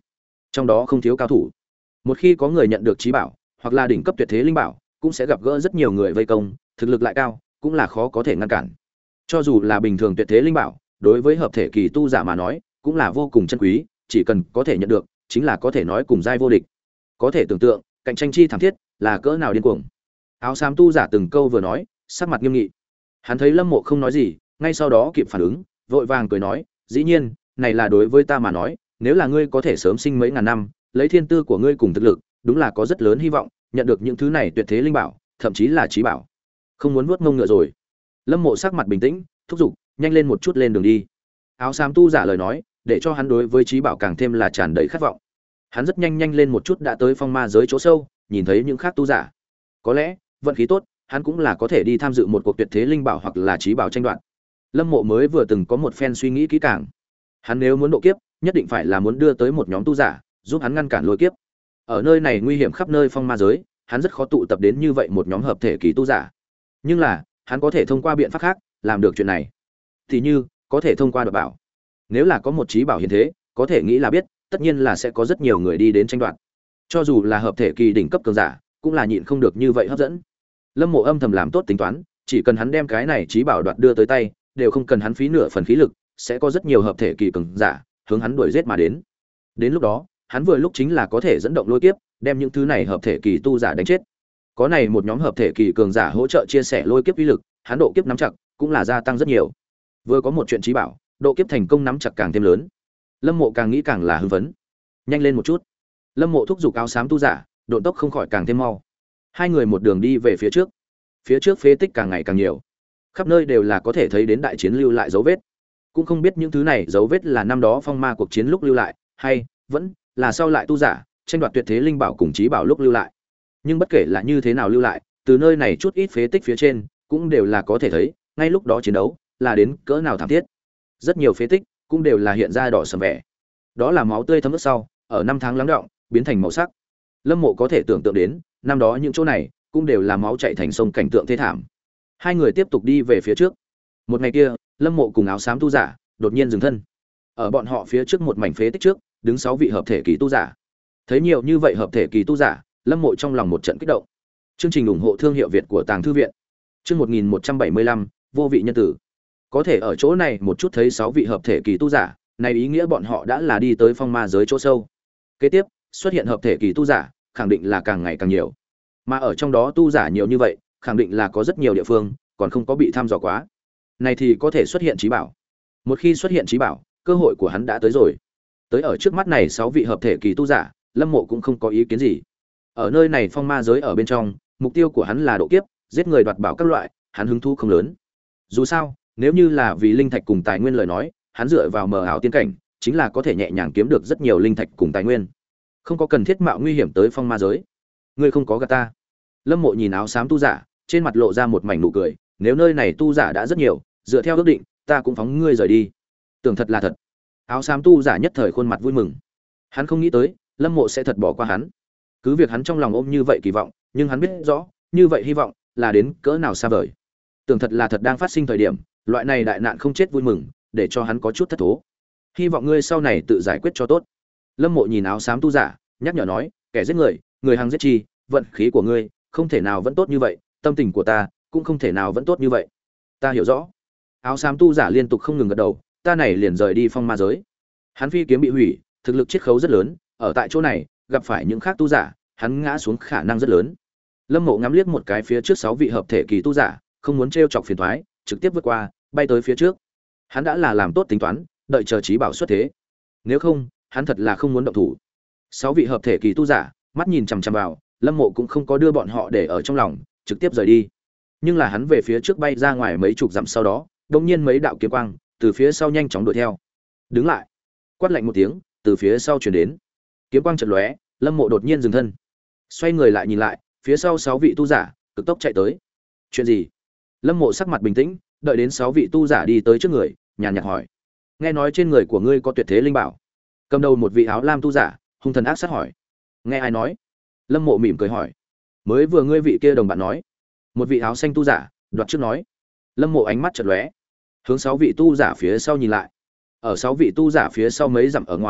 trong đó không thiếu cao thủ. Một khi có người nhận được trí bảo hoặc là đỉnh cấp tuyệt thế linh bảo, cũng sẽ gặp gỡ rất nhiều người vây công, thực lực lại cao, cũng là khó có thể ngăn cản. Cho dù là bình thường tuyệt thế linh bảo, đối với hợp thể kỳ tu giả mà nói, cũng là vô cùng chân quý, chỉ cần có thể nhận được, chính là có thể nói cùng giai vô địch. Có thể tưởng tượng, cạnh tranh chi thảm thiết, là cỡ nào điên cuồng. Áo xám tu giả từng câu vừa nói, sắc mặt nghiêm nghị. Hắn thấy Lâm Mộ không nói gì, ngay sau đó kịp phản ứng, vội vàng cười nói, dĩ nhiên, này là đối với ta mà nói, nếu là ngươi có thể sớm sinh mấy ngàn năm, lấy thiên tư của ngươi cùng thực lực, đúng là có rất lớn hy vọng nhận được những thứ này tuyệt thế linh bảo, thậm chí là trí bảo. Không muốn vuốt ngông ngựa rồi. Lâm Mộ sắc mặt bình tĩnh, thúc giục, nhanh lên một chút lên đường đi. Áo xám tu giả lời nói, để cho hắn đối với trí bảo càng thêm là tràn đầy khát vọng. Hắn rất nhanh nhanh lên một chút đã tới phong ma giới chỗ sâu, nhìn thấy những khác tu giả. Có lẽ, vận khí tốt, hắn cũng là có thể đi tham dự một cuộc tuyệt thế linh bảo hoặc là trí bảo tranh đoạt. Lâm Mộ mới vừa từng có một phen suy nghĩ kỹ càng. Hắn nếu muốn độ kiếp, nhất định phải là muốn đưa tới một nhóm tu giả, giúp hắn ngăn cản lôi kiếp. Ở nơi này nguy hiểm khắp nơi phong ma giới, hắn rất khó tụ tập đến như vậy một nhóm hợp thể kỳ tu giả. Nhưng là, hắn có thể thông qua biện pháp khác làm được chuyện này. Thì như, có thể thông qua đoạt bảo. Nếu là có một trí bảo hiện thế, có thể nghĩ là biết, tất nhiên là sẽ có rất nhiều người đi đến tranh đoạt. Cho dù là hợp thể kỳ đỉnh cấp cường giả, cũng là nhịn không được như vậy hấp dẫn. Lâm Mộ âm thầm làm tốt tính toán, chỉ cần hắn đem cái này trí bảo đoạt đưa tới tay, đều không cần hắn phí nửa phần khí lực, sẽ có rất nhiều hợp thể kỳ cường giả hướng hắn đuổi giết mà đến. Đến lúc đó, hắn vừa lúc chính là có thể dẫn động lôi kiếp, đem những thứ này hợp thể kỳ tu giả đánh chết. Có này một nhóm hợp thể kỳ cường giả hỗ trợ chia sẻ lôi kiếp uy lực, hắn độ kiếp nắm chặt cũng là gia tăng rất nhiều. Vừa có một chuyện trí bảo, độ kiếp thành công nắm chặt càng thêm lớn. Lâm Mộ càng nghĩ càng là hưng phấn. Nhanh lên một chút. Lâm Mộ thúc giục áo xám tu giả, độ tốc không khỏi càng thêm mau. Hai người một đường đi về phía trước. Phía trước phế tích càng ngày càng nhiều, khắp nơi đều là có thể thấy đến đại chiến lưu lại dấu vết. Cũng không biết những thứ này dấu vết là năm đó phong ma cuộc chiến lúc lưu lại, hay vẫn là sau lại tu giả tranh đoạt tuyệt thế linh bảo cùng trí bảo lúc lưu lại. Nhưng bất kể là như thế nào lưu lại, từ nơi này chút ít phế tích phía trên cũng đều là có thể thấy, ngay lúc đó chiến đấu là đến cỡ nào thảm thiết. Rất nhiều phế tích cũng đều là hiện ra đỏ sầm vẻ. Đó là máu tươi thấm ướt sau, ở năm tháng lắng đọng, biến thành màu sắc. Lâm Mộ có thể tưởng tượng đến, năm đó những chỗ này cũng đều là máu chảy thành sông, cảnh tượng thê thảm. Hai người tiếp tục đi về phía trước. Một ngày kia, Lâm Mộ cùng áo xám tu giả đột nhiên dừng thân. Ở bọn họ phía trước một mảnh phế tích trước, đứng sáu vị hợp thể kỳ tu giả. Thấy nhiều như vậy hợp thể kỳ tu giả, Lâm Mộ trong lòng một trận kích động. Chương trình ủng hộ thương hiệu Việt của Tàng Thư viện. Chương một nghìn một trăm bảy mươi lăm, vô vị nhân tử. Có thể ở chỗ này một chút thấy sáu vị hợp thể kỳ tu giả, này ý nghĩa bọn họ đã là đi tới phong ma giới chỗ sâu. Kế tiếp, xuất hiện hợp thể kỳ tu giả, khẳng định là càng ngày càng nhiều. Mà ở trong đó tu giả nhiều như vậy, khẳng định là có rất nhiều địa phương còn không có bị thăm dò quá. Này thì có thể xuất hiện trí bảo. Một khi xuất hiện trí bảo, cơ hội của hắn đã tới rồi. Tới ở trước mắt này sáu vị hợp thể kỳ tu giả, Lâm Mộ cũng không có ý kiến gì. Ở nơi này phong ma giới ở bên trong, mục tiêu của hắn là độ kiếp, giết người đoạt bảo các loại, hắn hứng thú không lớn. Dù sao, nếu như là vì linh thạch cùng tài nguyên lời nói, hắn dựa vào mờ ảo tiên cảnh, chính là có thể nhẹ nhàng kiếm được rất nhiều linh thạch cùng tài nguyên. Không có cần thiết mạo nguy hiểm tới phong ma giới. Ngươi không có gạt ta. Lâm Mộ nhìn áo xám tu giả, trên mặt lộ ra một mảnh nụ cười, nếu nơi này tu giả đã rất nhiều, dựa theo ước định, ta cũng phóng ngươi rời đi. Tưởng thật là thật. Áo xám tu giả nhất thời khuôn mặt vui mừng. Hắn không nghĩ tới, Lâm Mộ sẽ thật bỏ qua hắn. Cứ việc hắn trong lòng ôm như vậy kỳ vọng, nhưng hắn biết rõ, như vậy hy vọng là đến cỡ nào xa vời. Tưởng thật là thật đang phát sinh thời điểm, loại này đại nạn không chết vui mừng, để cho hắn có chút thất thố. Hy vọng ngươi sau này tự giải quyết cho tốt. Lâm Mộ nhìn áo xám tu giả, nhắc nhở nói, kẻ giết người, người hàng giết chi, vận khí của ngươi không thể nào vẫn tốt như vậy, tâm tình của ta cũng không thể nào vẫn tốt như vậy. Ta hiểu rõ. Áo xám tu giả liên tục không ngừng gật đầu, ta này liền rời đi phong ma giới. Hắn phi kiếm bị hủy, thực lực chiết khấu rất lớn, ở tại chỗ này gặp phải những khác tu giả, hắn ngã xuống khả năng rất lớn. Lâm Mộ ngắm liếc một cái phía trước sáu vị hợp thể kỳ tu giả, không muốn trêu chọc phiền toái, trực tiếp vượt qua, bay tới phía trước. Hắn đã là làm tốt tính toán, đợi chờ trí bảo xuất thế. Nếu không, hắn thật là không muốn động thủ. Sáu vị hợp thể kỳ tu giả, mắt nhìn chằm chằm vào, Lâm Mộ cũng không có đưa bọn họ để ở trong lòng, trực tiếp rời đi. Nhưng là hắn về phía trước bay ra ngoài mấy chục dặm sau đó, đột nhiên mấy đạo kiếm quang từ phía sau nhanh chóng đuổi theo. Đứng lại! Quát lạnh một tiếng, từ phía sau truyền đến. Kiếm quang chợt lóe, Lâm Mộ đột nhiên dừng thân. Xoay người lại nhìn lại, phía sau sáu vị tu giả cực tốc chạy tới. Chuyện gì? Lâm Mộ sắc mặt bình tĩnh, đợi đến sáu vị tu giả đi tới trước người, nhàn nhạt hỏi: nghe nói trên người của ngươi có tuyệt thế linh bảo? Cầm đầu một vị áo lam tu giả hung thần ác sát hỏi. Nghe ai nói? Lâm Mộ mỉm cười hỏi. Mới vừa ngươi vị kia đồng bạn nói. Một vị áo xanh tu giả đoạt trước nói. Lâm Mộ ánh mắt chợt lóe, hướng sáu vị tu giả phía sau nhìn lại. Ở sáu vị tu giả phía sau mấy dặm ở ngoài,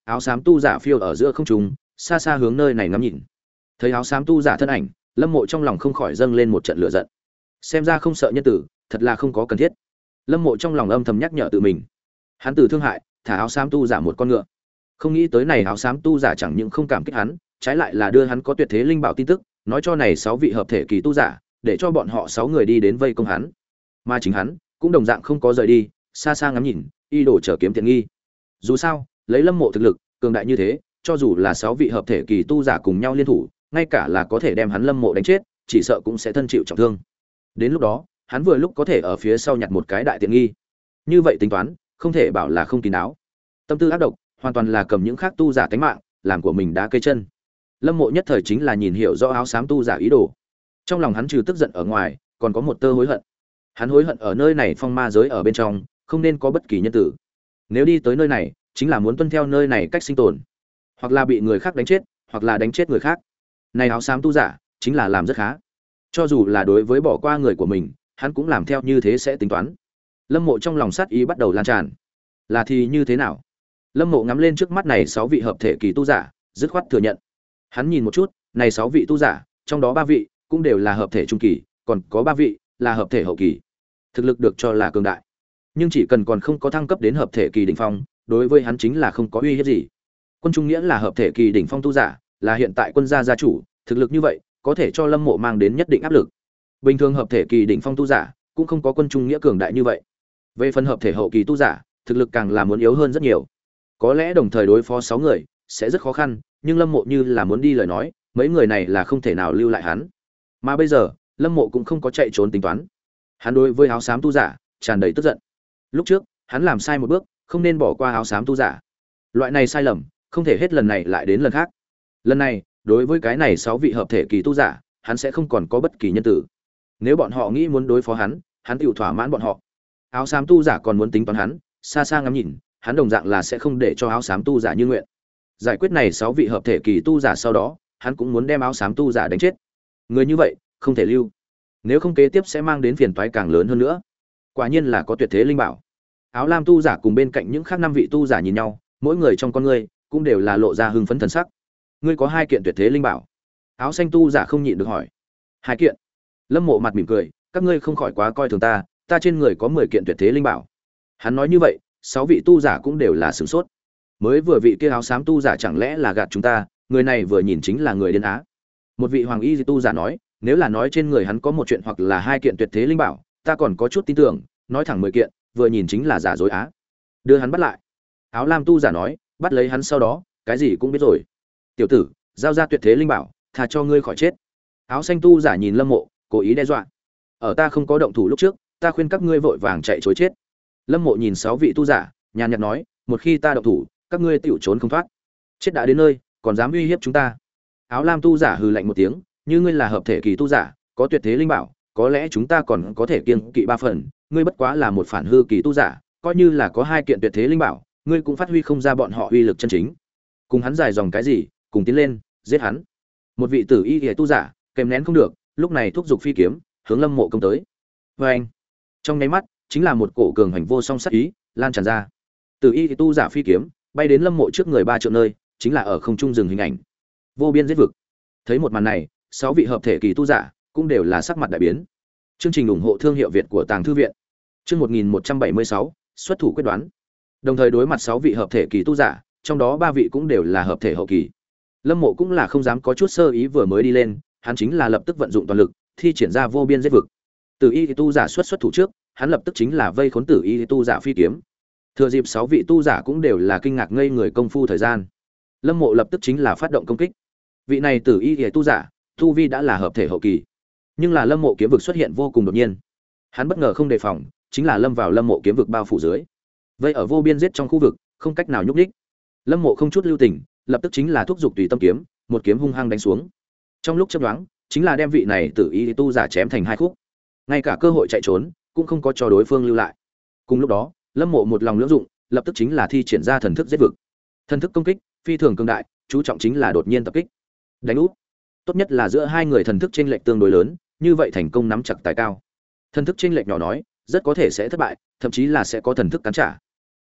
áo xám tu giả phiêu ở giữa không trung, xa xa hướng nơi này ngắm nhìn. Thấy áo xám tu giả thân ảnh, Lâm Mộ trong lòng không khỏi dâng lên một trận lửa giận. Xem ra không sợ nhân tử, thật là không có cần thiết. Lâm Mộ trong lòng âm thầm nhắc nhở tự mình. Hắn từ thương hại, thả áo xám tu giả một con ngựa. Không nghĩ tới này áo xám tu giả chẳng những không cảm kích hắn, trái lại là đưa hắn có tuyệt thế linh bảo tin tức, nói cho này sáu vị hợp thể kỳ tu giả, để cho bọn họ sáu người đi đến vây công hắn. Mà chính hắn cũng đồng dạng không có rời đi, xa xa ngắm nhìn, y đồ chờ kiếm tiện nghi. Dù sao, lấy Lâm Mộ thực lực cường đại như thế, cho dù là sáu vị hợp thể kỳ tu giả cùng nhau liên thủ, ngay cả là có thể đem hắn Lâm Mộ đánh chết, chỉ sợ cũng sẽ thân chịu trọng thương. Đến lúc đó, hắn vừa lúc có thể ở phía sau nhặt một cái đại tiện nghi. Như vậy tính toán, không thể bảo là không kín đáo. Tâm tư ác độc, hoàn toàn là cầm những khác tu giả tánh mạng, làm của mình đá cây chân. Lâm Mộ nhất thời chính là nhìn hiểu rõ áo xám tu giả ý đồ. Trong lòng hắn trừ tức giận ở ngoài, còn có một tơ hối hận. Hắn hối hận ở nơi này phong ma giới ở bên trong, không nên có bất kỳ nhân tử. Nếu đi tới nơi này, chính là muốn tuân theo nơi này cách sinh tồn, hoặc là bị người khác đánh chết, hoặc là đánh chết người khác. Này áo xám tu giả, chính là làm rất khá. Cho dù là đối với bỏ qua người của mình, hắn cũng làm theo như thế sẽ tính toán. Lâm Mộ trong lòng sát ý bắt đầu lan tràn. Là thì như thế nào? Lâm Mộ ngắm lên trước mắt này sáu vị hợp thể kỳ tu giả, dứt khoát thừa nhận. Hắn nhìn một chút, này sáu vị tu giả, trong đó ba vị cũng đều là hợp thể trung kỳ, còn có ba vị là hợp thể hậu kỳ. Thực lực được cho là cường đại. Nhưng chỉ cần còn không có thăng cấp đến hợp thể kỳ đỉnh phong, đối với hắn chính là không có uy hiếp gì. Quân Trung Nghĩa là hợp thể kỳ đỉnh phong tu giả, là hiện tại quân gia gia chủ, thực lực như vậy, có thể cho Lâm Mộ mang đến nhất định áp lực. Bình thường hợp thể kỳ đỉnh phong tu giả, cũng không có Quân Trung Nghĩa cường đại như vậy. Về phần hợp thể hậu kỳ tu giả, thực lực càng là muốn yếu hơn rất nhiều. Có lẽ đồng thời đối phó sáu người sẽ rất khó khăn, nhưng Lâm Mộ như là muốn đi lời nói, mấy người này là không thể nào lưu lại hắn. Mà bây giờ, Lâm Mộ cũng không có chạy trốn tính toán. Hắn đối với áo xám tu giả tràn đầy tức giận. Lúc trước, hắn làm sai một bước, không nên bỏ qua áo xám tu giả. Loại này sai lầm, không thể hết lần này lại đến lần khác. Lần này, đối với cái này sáu vị hợp thể kỳ tu giả, hắn sẽ không còn có bất kỳ nhân tử. Nếu bọn họ nghĩ muốn đối phó hắn, hắn tự thỏa mãn bọn họ. Áo xám tu giả còn muốn tính toán hắn, xa xa ngắm nhìn, hắn đồng dạng là sẽ không để cho áo xám tu giả như nguyện. Giải quyết này sáu vị hợp thể kỳ tu giả sau đó, hắn cũng muốn đem áo xám tu giả đánh chết. Người như vậy, không thể lưu. Nếu không kế tiếp sẽ mang đến phiền toái càng lớn hơn nữa. Quả nhiên là có tuyệt thế linh bảo. Áo lam tu giả cùng bên cạnh những khác năm vị tu giả nhìn nhau, mỗi người trong con ngươi cũng đều là lộ ra hưng phấn thần sắc. Ngươi có hai kiện tuyệt thế linh bảo. Áo xanh tu giả không nhịn được hỏi. Hai kiện? Lâm Mộ mặt mỉm cười, các ngươi không khỏi quá coi thường ta, ta trên người có mười kiện tuyệt thế linh bảo. Hắn nói như vậy, sáu vị tu giả cũng đều là sửng sốt. Mới vừa vị kia áo xám tu giả chẳng lẽ là gạt chúng ta, người này vừa nhìn chính là người điên á. Một vị hoàng y tu giả nói, nếu là nói trên người hắn có một chuyện hoặc là hai kiện tuyệt thế linh bảo, ta còn có chút tin tưởng, nói thẳng mười kiện, vừa nhìn chính là giả dối á. Đưa hắn bắt lại. Áo lam tu giả nói, bắt lấy hắn sau đó, cái gì cũng biết rồi. Tiểu tử, giao ra tuyệt thế linh bảo, tha cho ngươi khỏi chết. Áo xanh tu giả nhìn Lâm Mộ, cố ý đe dọa. Ở ta không có động thủ lúc trước, ta khuyên các ngươi vội vàng chạy trối chết. Lâm Mộ nhìn sáu vị tu giả, nhàn nhạt nói, một khi ta động thủ, các ngươi tiểu trốn không thoát. Chết đã đến nơi, còn dám uy hiếp chúng ta. Áo lam tu giả hừ lạnh một tiếng, như ngươi là hợp thể kỳ tu giả, có tuyệt thế linh bảo, có lẽ chúng ta còn có thể kiêng kỵ ba phần, ngươi bất quá là một phản hư kỳ tu giả, coi như là có hai kiện tuyệt thế linh bảo, ngươi cũng phát huy không ra bọn họ uy lực chân chính. Cùng hắn dài dòng cái gì, cùng tiến lên, giết hắn. Một vị tử y kỳ tu giả, kèm nén không được, lúc này thúc giục phi kiếm, hướng Lâm Mộ công tới. Và anh, trong nháy mắt, chính là một cổ cường hành vô song sát ý lan tràn ra. Tử y tu giả phi kiếm bay đến Lâm Mộ trước người ba trượng nơi, chính là ở không trung dừng hình ảnh. Vô biên giết vực. Thấy một màn này, sáu vị hợp thể kỳ tu giả cũng đều là sắc mặt đại biến. Chương trình ủng hộ thương hiệu Việt của Tàng Thư viện. Chương một nghìn một trăm bảy mươi sáu, xuất thủ quyết đoán. Đồng thời đối mặt sáu vị hợp thể kỳ tu giả, trong đó ba vị cũng đều là hợp thể hậu kỳ. Lâm Mộ cũng là không dám có chút sơ ý, vừa mới đi lên, hắn chính là lập tức vận dụng toàn lực, thi triển ra vô biên giết vực. Tử y tu giả xuất xuất thủ trước, hắn lập tức chính là vây khốn tử y tu giả phi kiếm. Thừa dịp sáu vị tu giả cũng đều là kinh ngạc ngây người công phu thời gian, Lâm Mộ lập tức chính là phát động công kích. Vị này tử y tu giả, tu vi đã là hợp thể hậu kỳ, nhưng là Lâm Mộ kiếm vực xuất hiện vô cùng đột nhiên. Hắn bất ngờ không đề phòng, chính là lâm vào Lâm Mộ kiếm vực bao phủ dưới. Vây ở vô biên giết trong khu vực, không cách nào nhúc nhích. Lâm Mộ không chút lưu tình, lập tức chính là thúc giục tùy tâm kiếm, một kiếm hung hăng đánh xuống. Trong lúc chớp nhoáng, chính là đem vị này tử y tu giả chém thành hai khúc. Ngay cả cơ hội chạy trốn cũng không có cho đối phương lưu lại. Cùng lúc đó, Lâm Mộ một lòng lưỡng dụng, lập tức chính là thi triển ra thần thức giết vực. Thần thức công kích phi thường cường đại, chú trọng chính là đột nhiên tập kích. Đánh úp. Tốt nhất là giữa hai người thần thức chênh lệch tương đối lớn, như vậy thành công nắm chặt tài cao. Thần thức chênh lệch nhỏ nói, rất có thể sẽ thất bại, thậm chí là sẽ có thần thức cắn trả.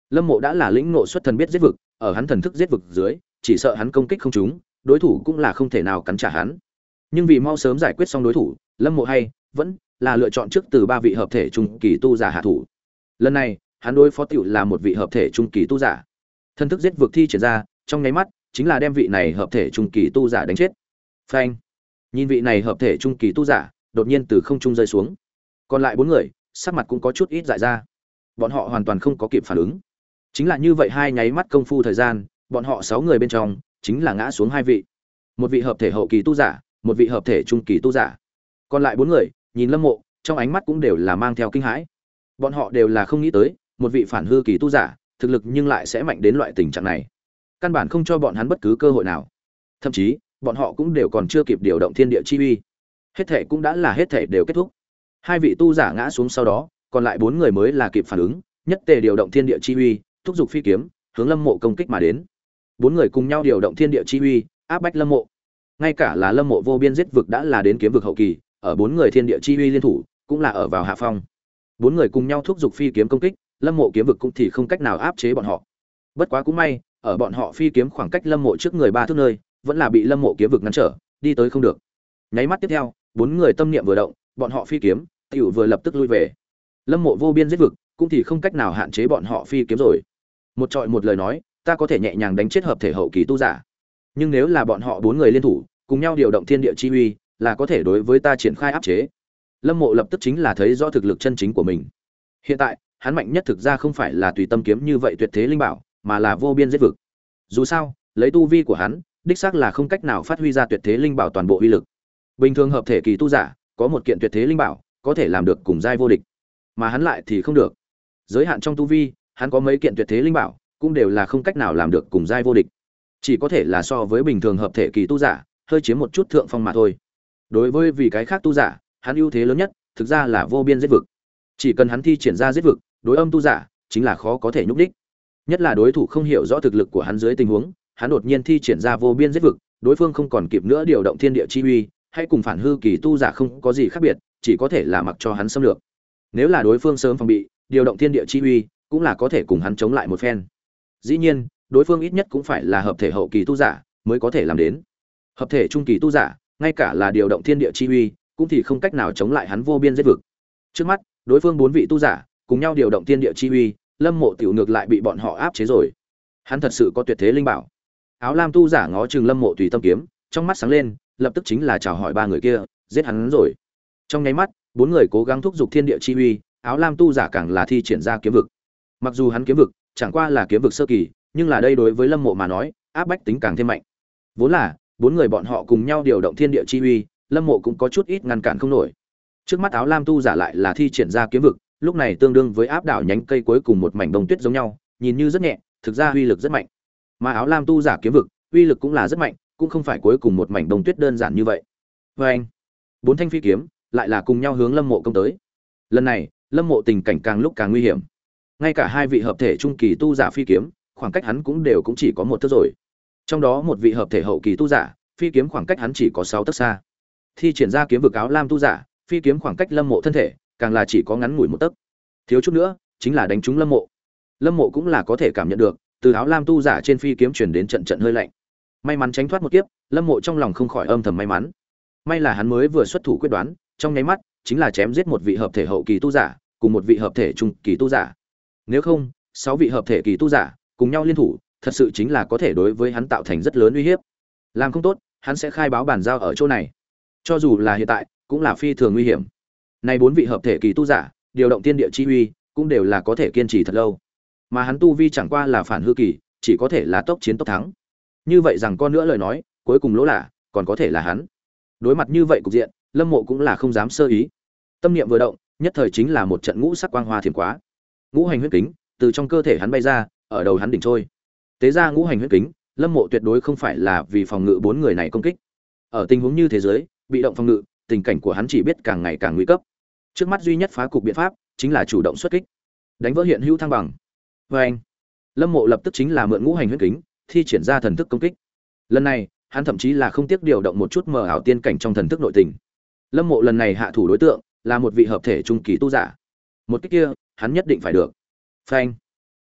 Lâm Mộ đã là lĩnh ngộ xuất thần biết giết vực, ở hắn thần thức giết vực dưới, chỉ sợ hắn công kích không trúng, đối thủ cũng là không thể nào cắn trả hắn. Nhưng vì mau sớm giải quyết xong đối thủ, Lâm Mộ hay vẫn là lựa chọn trước từ ba vị hợp thể trung kỳ tu giả hạ thủ. Lần này, hắn đối phó tiểu là một vị hợp thể trung kỳ tu giả. Thần thức giết vực thi triển ra, trong nháy mắt, chính là đem vị này hợp thể trung kỳ tu giả đánh chết. Phanh! Nhìn vị này hợp thể trung kỳ tu giả, đột nhiên từ không trung rơi xuống. Còn lại bốn người, sắc mặt cũng có chút ít dại ra. Bọn họ hoàn toàn không có kịp phản ứng. Chính là như vậy hai nháy mắt công phu thời gian, bọn họ sáu người bên trong, chính là ngã xuống hai vị. Một vị hợp thể hậu kỳ tu giả, một vị hợp thể trung kỳ tu giả. Còn lại bốn người, nhìn Lâm Mộ, trong ánh mắt cũng đều là mang theo kinh hãi. Bọn họ đều là không nghĩ tới, một vị phản hư kỳ tu giả, thực lực nhưng lại sẽ mạnh đến loại tình trạng này. Căn bản không cho bọn hắn bất cứ cơ hội nào. Thậm chí, bọn họ cũng đều còn chưa kịp điều động thiên địa chi uy. Hết thể cũng đã là hết thể đều kết thúc. Hai vị tu giả ngã xuống sau đó, còn lại bốn người mới là kịp phản ứng, nhất tề điều động thiên địa chi uy, thúc giục phi kiếm, hướng Lâm Mộ công kích mà đến. Bốn người cùng nhau điều động thiên địa chi uy, áp bách Lâm Mộ. Ngay cả là Lâm Mộ vô biên giết vực đã là đến kiếm vực hậu kỳ, ở bốn người thiên địa chi uy liên thủ, cũng là ở vào hạ phong. Bốn người cùng nhau thúc giục phi kiếm công kích, Lâm Mộ kiếm vực cũng thì không cách nào áp chế bọn họ. Bất quá cũng may, ở bọn họ phi kiếm khoảng cách Lâm Mộ trước người ba thước nơi, vẫn là bị Lâm Mộ kiếm vực ngăn trở, đi tới không được. Nháy mắt tiếp theo, bốn người tâm niệm vừa động, bọn họ phi kiếm, tiểu vừa lập tức lui về. Lâm Mộ vô biên giết vực, cũng thì không cách nào hạn chế bọn họ phi kiếm rồi. Một trọi một lời nói, ta có thể nhẹ nhàng đánh chết hợp thể hậu kỳ tu giả. Nhưng nếu là bọn họ bốn người liên thủ, cùng nhau điều động thiên địa chi uy, là có thể đối với ta triển khai áp chế. Lâm Mộ lập tức chính là thấy rõ thực lực chân chính của mình. Hiện tại, hắn mạnh nhất thực ra không phải là tùy tâm kiếm như vậy tuyệt thế linh bảo, mà là vô biên giết vực. Dù sao, lấy tu vi của hắn, đích xác là không cách nào phát huy ra tuyệt thế linh bảo toàn bộ uy lực. Bình thường hợp thể kỳ tu giả, có một kiện tuyệt thế linh bảo, có thể làm được cùng giai vô địch, mà hắn lại thì không được. Giới hạn trong tu vi, hắn có mấy kiện tuyệt thế linh bảo, cũng đều là không cách nào làm được cùng giai vô địch. Chỉ có thể là so với bình thường hợp thể kỳ tu giả, hơi chiếm một chút thượng phong mà thôi. Đối với vì cái khác tu giả, hắn ưu thế lớn nhất, thực ra là vô biên giết vực. Chỉ cần hắn thi triển ra giết vực, đối âm tu giả chính là khó có thể nhúc đích. Nhất là đối thủ không hiểu rõ thực lực của hắn dưới tình huống, hắn đột nhiên thi triển ra vô biên giết vực, đối phương không còn kịp nữa điều động thiên địa chi uy, hay cùng phản hư kỳ tu giả không có gì khác biệt, chỉ có thể là mặc cho hắn xâm lược. Nếu là đối phương sớm phòng bị, điều động thiên địa chi uy, cũng là có thể cùng hắn chống lại một phen. Dĩ nhiên, đối phương ít nhất cũng phải là hợp thể hậu kỳ tu giả mới có thể làm đến. Hợp thể trung kỳ tu giả, ngay cả là điều động thiên địa chi uy, cũng thì không cách nào chống lại hắn vô biên giết vực. Trước mắt, đối phương bốn vị tu giả cùng nhau điều động thiên địa chi uy, Lâm Mộ tiểu ngược lại bị bọn họ áp chế rồi. Hắn thật sự có tuyệt thế linh bảo. Áo lam tu giả ngó chừng Lâm Mộ tùy tâm kiếm, trong mắt sáng lên, lập tức chính là chào hỏi ba người kia, giết hắn rồi. Trong nháy mắt, bốn người cố gắng thúc giục thiên địa chi uy, áo lam tu giả càng là thi triển ra kiếm vực. Mặc dù hắn kiếm vực chẳng qua là kiếm vực sơ kỳ, nhưng là đây đối với Lâm Mộ mà nói, áp bách tính càng thêm mạnh. Vốn là bốn người bọn họ cùng nhau điều động thiên địa chi uy, Lâm Mộ cũng có chút ít ngăn cản không nổi. Trước mắt áo lam tu giả lại là thi triển ra kiếm vực, lúc này tương đương với áp đảo nhánh cây cuối cùng một mảnh đông tuyết giống nhau, nhìn như rất nhẹ, thực ra uy lực rất mạnh. Mà áo lam tu giả kiếm vực, uy lực cũng là rất mạnh, cũng không phải cuối cùng một mảnh đông tuyết đơn giản như vậy. Và anh, bốn thanh phi kiếm lại là cùng nhau hướng Lâm Mộ công tới. Lần này, Lâm Mộ tình cảnh càng lúc càng nguy hiểm. Ngay cả hai vị hợp thể trung kỳ tu giả phi kiếm, khoảng cách hắn cũng đều cũng chỉ có một thước rồi. Trong đó một vị hợp thể hậu kỳ tu giả, phi kiếm khoảng cách hắn chỉ có sáu tấc xa. Thi triển ra kiếm vực áo lam tu giả, phi kiếm khoảng cách Lâm Mộ thân thể, càng là chỉ có ngắn ngủi một tấc. Thiếu chút nữa, chính là đánh trúng Lâm Mộ. Lâm Mộ cũng là có thể cảm nhận được, từ áo lam tu giả trên phi kiếm truyền đến trận trận hơi lạnh. May mắn tránh thoát một kiếp, Lâm Mộ trong lòng không khỏi âm thầm may mắn. May là hắn mới vừa xuất thủ quyết đoán, trong nháy mắt chính là chém giết một vị hợp thể hậu kỳ tu giả, cùng một vị hợp thể trung kỳ tu giả. Nếu không, sáu vị hợp thể kỳ tu giả cùng nhau liên thủ, thật sự chính là có thể đối với hắn tạo thành rất lớn uy hiếp. Làm không tốt, hắn sẽ khai báo bàn giao ở chỗ này. Cho dù là hiện tại, cũng là phi thường nguy hiểm. Nay bốn vị hợp thể kỳ tu giả, điều động tiên địa chi uy, cũng đều là có thể kiên trì thật lâu. Mà hắn tu vi chẳng qua là phản hư kỳ, chỉ có thể là tốc chiến tốc thắng. Như vậy rằng con nữa lời nói, cuối cùng lỗ lạ, còn có thể là hắn. Đối mặt như vậy cục diện, Lâm Mộ cũng là không dám sơ ý. Tâm niệm vừa động, nhất thời chính là một trận ngũ sắc quang hoa thiểm quá. Ngũ hành huyết kính từ trong cơ thể hắn bay ra, ở đầu hắn đỉnh trôi. Tế ra ngũ hành huyết kính, Lâm Mộ tuyệt đối không phải là vì phòng ngự bốn người này công kích. Ở tình huống như thế giới, bị động phòng ngự, tình cảnh của hắn chỉ biết càng ngày càng nguy cấp. Trước mắt duy nhất phá cục biện pháp chính là chủ động xuất kích, đánh vỡ hiện hữu thăng bằng. Và anh, Lâm Mộ lập tức chính là mượn ngũ hành huyết kính, thi triển ra thần thức công kích. Lần này, hắn thậm chí là không tiếc điều động một chút mờ ảo tiên cảnh trong thần thức nội tình. Lâm Mộ lần này hạ thủ đối tượng là một vị hợp thể trung kỳ tu giả. Một kích kia, hắn nhất định phải được. Phanh.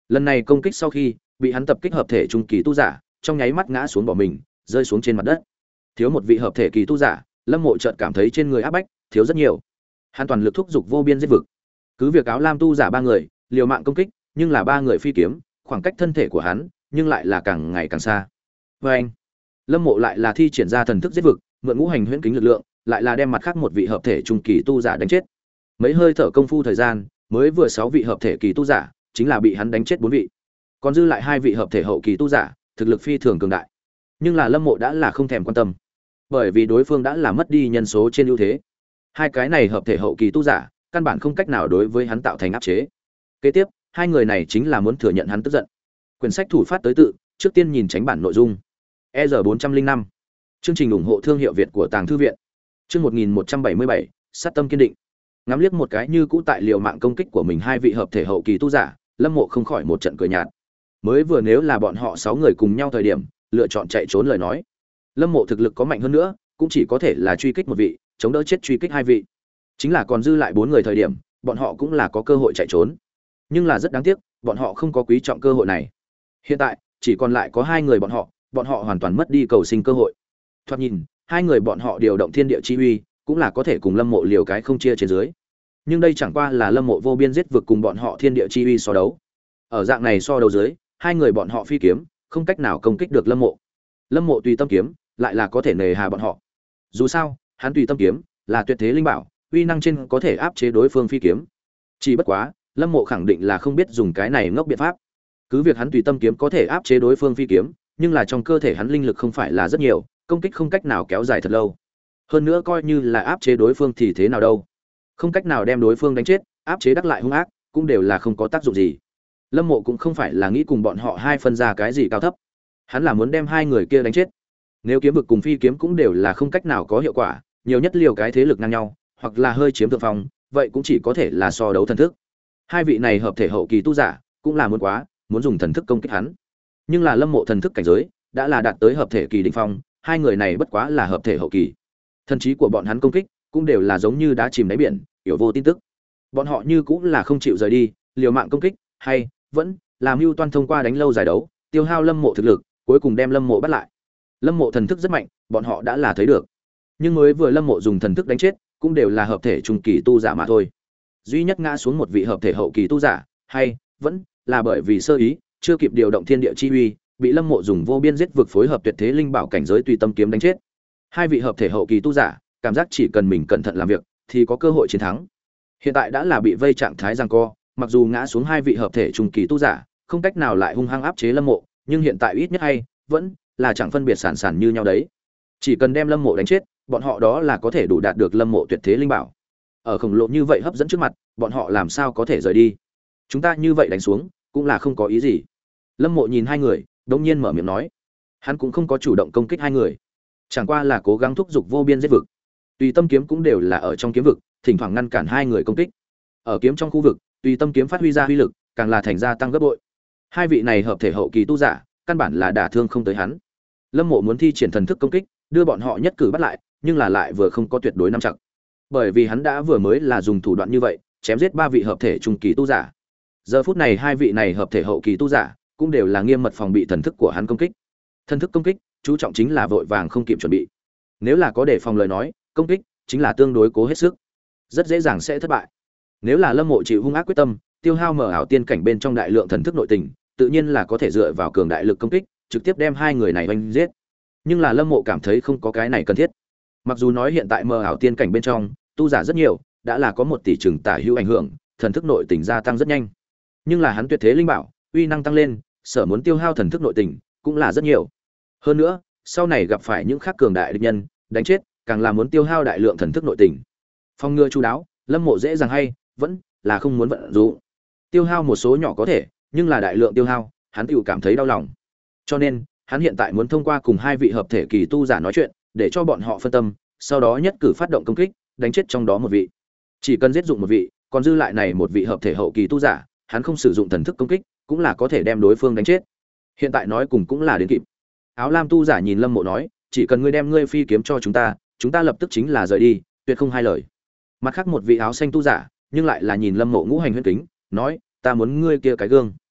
Lần này công kích sau khi bị hắn tập kích hợp thể trung kỳ tu giả, trong nháy mắt ngã xuống bỏ mình, rơi xuống trên mặt đất. Thiếu một vị hợp thể kỳ tu giả, Lâm Mộ chợt cảm thấy trên người áp bách thiếu rất nhiều. Hắn toàn lực thúc giục vô biên giết vực. Cứ việc áo lam tu giả ba người liều mạng công kích, nhưng là ba người phi kiếm, khoảng cách thân thể của hắn nhưng lại là càng ngày càng xa. Và anh, Lâm Mộ lại là thi triển ra thần thức giết vực, mượn ngũ hành huyễn kính lực lượng, lại là đem mặt khác một vị hợp thể trung kỳ tu giả đánh chết. Mấy hơi thở công phu thời gian, mới vừa sáu vị hợp thể kỳ tu giả, chính là bị hắn đánh chết bốn vị. Còn dư lại hai vị hợp thể hậu kỳ tu giả, thực lực phi thường cường đại. Nhưng là Lâm Mộ đã là không thèm quan tâm, bởi vì đối phương đã là mất đi nhân số trên ưu thế. Hai cái này hợp thể hậu kỳ tu giả, căn bản không cách nào đối với hắn tạo thành áp chế. Kế tiếp, hai người này chính là muốn thừa nhận hắn tức giận. Quyển sách thủ phát tới tự, trước tiên nhìn tránh bản nội dung. E R bốn trăm linh năm. Chương trình ủng hộ thương hiệu Việt của Tàng thư viện. Chương một nghìn một trăm bảy mươi bảy, sát tâm kiên định. Ngắm liếc một cái như cũ tại liều mạng công kích của mình hai vị hợp thể hậu kỳ tu giả, Lâm Mộ không khỏi một trận cười nhạt. Mới vừa nếu là bọn họ sáu người cùng nhau thời điểm, lựa chọn chạy trốn lời nói, Lâm Mộ thực lực có mạnh hơn nữa, cũng chỉ có thể là truy kích một vị, chống đỡ chết truy kích hai vị. Chính là còn dư lại bốn người thời điểm, bọn họ cũng là có cơ hội chạy trốn. Nhưng là rất đáng tiếc, bọn họ không có quý trọng cơ hội này. Hiện tại, chỉ còn lại có hai người bọn họ, bọn họ hoàn toàn mất đi cầu sinh cơ hội. Thoạt nhìn, hai người bọn họ điều động thiên địa chi uy, cũng là có thể cùng Lâm Mộ liều cái không chia trên dưới. Nhưng đây chẳng qua là Lâm Mộ vô biên giết vực cùng bọn họ thiên địa chi uy so đấu. Ở dạng này so đấu dưới, hai người bọn họ phi kiếm, không cách nào công kích được Lâm Mộ. Lâm Mộ tùy tâm kiếm, lại là có thể nề hà bọn họ. Dù sao, hắn tùy tâm kiếm là tuyệt thế linh bảo, uy năng trên có thể áp chế đối phương phi kiếm. Chỉ bất quá, Lâm Mộ khẳng định là không biết dùng cái này ngốc biện pháp. Cứ việc hắn tùy tâm kiếm có thể áp chế đối phương phi kiếm, nhưng là trong cơ thể hắn linh lực không phải là rất nhiều, công kích không cách nào kéo dài thật lâu. Hơn nữa coi như là áp chế đối phương thì thế nào đâu? Không cách nào đem đối phương đánh chết, áp chế đắc lại hung ác, cũng đều là không có tác dụng gì. Lâm Mộ cũng không phải là nghĩ cùng bọn họ hai phân ra cái gì cao thấp. Hắn là muốn đem hai người kia đánh chết. Nếu kiếm vực cùng phi kiếm cũng đều là không cách nào có hiệu quả, nhiều nhất liều cái thế lực ngang nhau, hoặc là hơi chiếm thượng phong, vậy cũng chỉ có thể là so đấu thần thức. Hai vị này hợp thể hậu kỳ tu giả, cũng là muốn quá, muốn dùng thần thức công kích hắn. Nhưng là Lâm Mộ thần thức cảnh giới đã là đạt tới hợp thể kỳ đỉnh phong, hai người này bất quá là hợp thể hậu kỳ. Thần trí của bọn hắn công kích cũng đều là giống như đá chìm đáy biển, hiểu vô tin tức. Bọn họ như cũng là không chịu rời đi, liều mạng công kích, hay vẫn làm mưu toan thông qua đánh lâu giải đấu, tiêu hao Lâm Mộ thực lực, cuối cùng đem Lâm Mộ bắt lại. Lâm Mộ thần thức rất mạnh, bọn họ đã là thấy được. Nhưng mới vừa Lâm Mộ dùng thần thức đánh chết, cũng đều là hợp thể trung kỳ tu giả mà thôi. Duy nhất ngã xuống một vị hợp thể hậu kỳ tu giả, hay vẫn là bởi vì sơ ý, chưa kịp điều động thiên địa chi uy, bị Lâm Mộ dùng vô biên giết vực phối hợp tuyệt thế linh bảo cảnh giới tùy tâm kiếm đánh chết. Hai vị hợp thể hậu kỳ tu giả, cảm giác chỉ cần mình cẩn thận làm việc thì có cơ hội chiến thắng. Hiện tại đã là bị vây trạng thái giằng co, mặc dù ngã xuống hai vị hợp thể trung kỳ tu giả, không cách nào lại hung hăng áp chế Lâm Mộ, nhưng hiện tại ít nhất hay vẫn là chẳng phân biệt sản sản như nhau đấy. Chỉ cần đem Lâm Mộ đánh chết, bọn họ đó là có thể đủ đạt được Lâm Mộ tuyệt thế linh bảo. Ở khổng lồ như vậy hấp dẫn trước mặt, bọn họ làm sao có thể rời đi? Chúng ta như vậy đánh xuống, cũng là không có ý gì. Lâm Mộ nhìn hai người, đống nhiên mở miệng nói. Hắn cũng không có chủ động công kích hai người, chẳng qua là cố gắng thúc giục vô biên giết vực. Tùy tâm kiếm cũng đều là ở trong kiếm vực, thỉnh thoảng ngăn cản hai người công kích. Ở kiếm trong khu vực, tùy tâm kiếm phát huy ra uy lực, càng là thành ra tăng gấp bội. Hai vị này hợp thể hậu kỳ tu giả, căn bản là đả thương không tới hắn. Lâm Mộ muốn thi triển thần thức công kích, đưa bọn họ nhất cử bắt lại, nhưng là lại vừa không có tuyệt đối nắm chặt. Bởi vì hắn đã vừa mới là dùng thủ đoạn như vậy, chém giết ba vị hợp thể trung kỳ tu giả. Giờ phút này hai vị này hợp thể hậu kỳ tu giả, cũng đều là nghiêm mật phòng bị thần thức của hắn công kích. Thần thức công kích, chú trọng chính là vội vàng không kịp chuẩn bị. Nếu là có đề phòng lời nói, công kích chính là tương đối cố hết sức, rất dễ dàng sẽ thất bại. Nếu là Lâm Mộ chịu hung ác quyết tâm, tiêu hao mở ảo tiên cảnh bên trong đại lượng thần thức nội tình, tự nhiên là có thể dựa vào cường đại lực công kích, trực tiếp đem hai người này oanh giết. Nhưng là Lâm Mộ cảm thấy không có cái này cần thiết. Mặc dù nói hiện tại mờ ảo tiên cảnh bên trong, tu giả rất nhiều, đã là có một tỷ trừng tả hữu ảnh hưởng, thần thức nội tình gia tăng rất nhanh. Nhưng là hắn tuyệt thế linh bảo, uy năng tăng lên, sở muốn tiêu hao thần thức nội tình cũng là rất nhiều. Hơn nữa, sau này gặp phải những khác cường đại địch nhân, đánh chết, càng là muốn tiêu hao đại lượng thần thức nội tình. Phong ngừa chu đáo, Lâm Mộ dễ dàng hay vẫn là không muốn vận dụng. Tiêu hao một số nhỏ có thể, nhưng là đại lượng tiêu hao, hắn tự cảm thấy đau lòng. Cho nên, hắn hiện tại muốn thông qua cùng hai vị hợp thể kỳ tu giả nói chuyện, để cho bọn họ phân tâm, sau đó nhất cử phát động công kích, đánh chết trong đó một vị. Chỉ cần giết dụng một vị, còn dư lại này một vị hợp thể hậu kỳ tu giả, hắn không sử dụng thần thức công kích, cũng là có thể đem đối phương đánh chết. Hiện tại nói cùng cũng là đến kịp. Áo lam tu giả nhìn Lâm Mộ nói, chỉ cần ngươi đem ngươi phi kiếm cho chúng ta, chúng ta lập tức chính là rời đi, tuyệt không hai lời. Mặt khác một vị áo xanh tu giả, nhưng lại là nhìn Lâm Mộ ngũ hành huyễn kính, nói, ta muốn ngươi kia cái gương.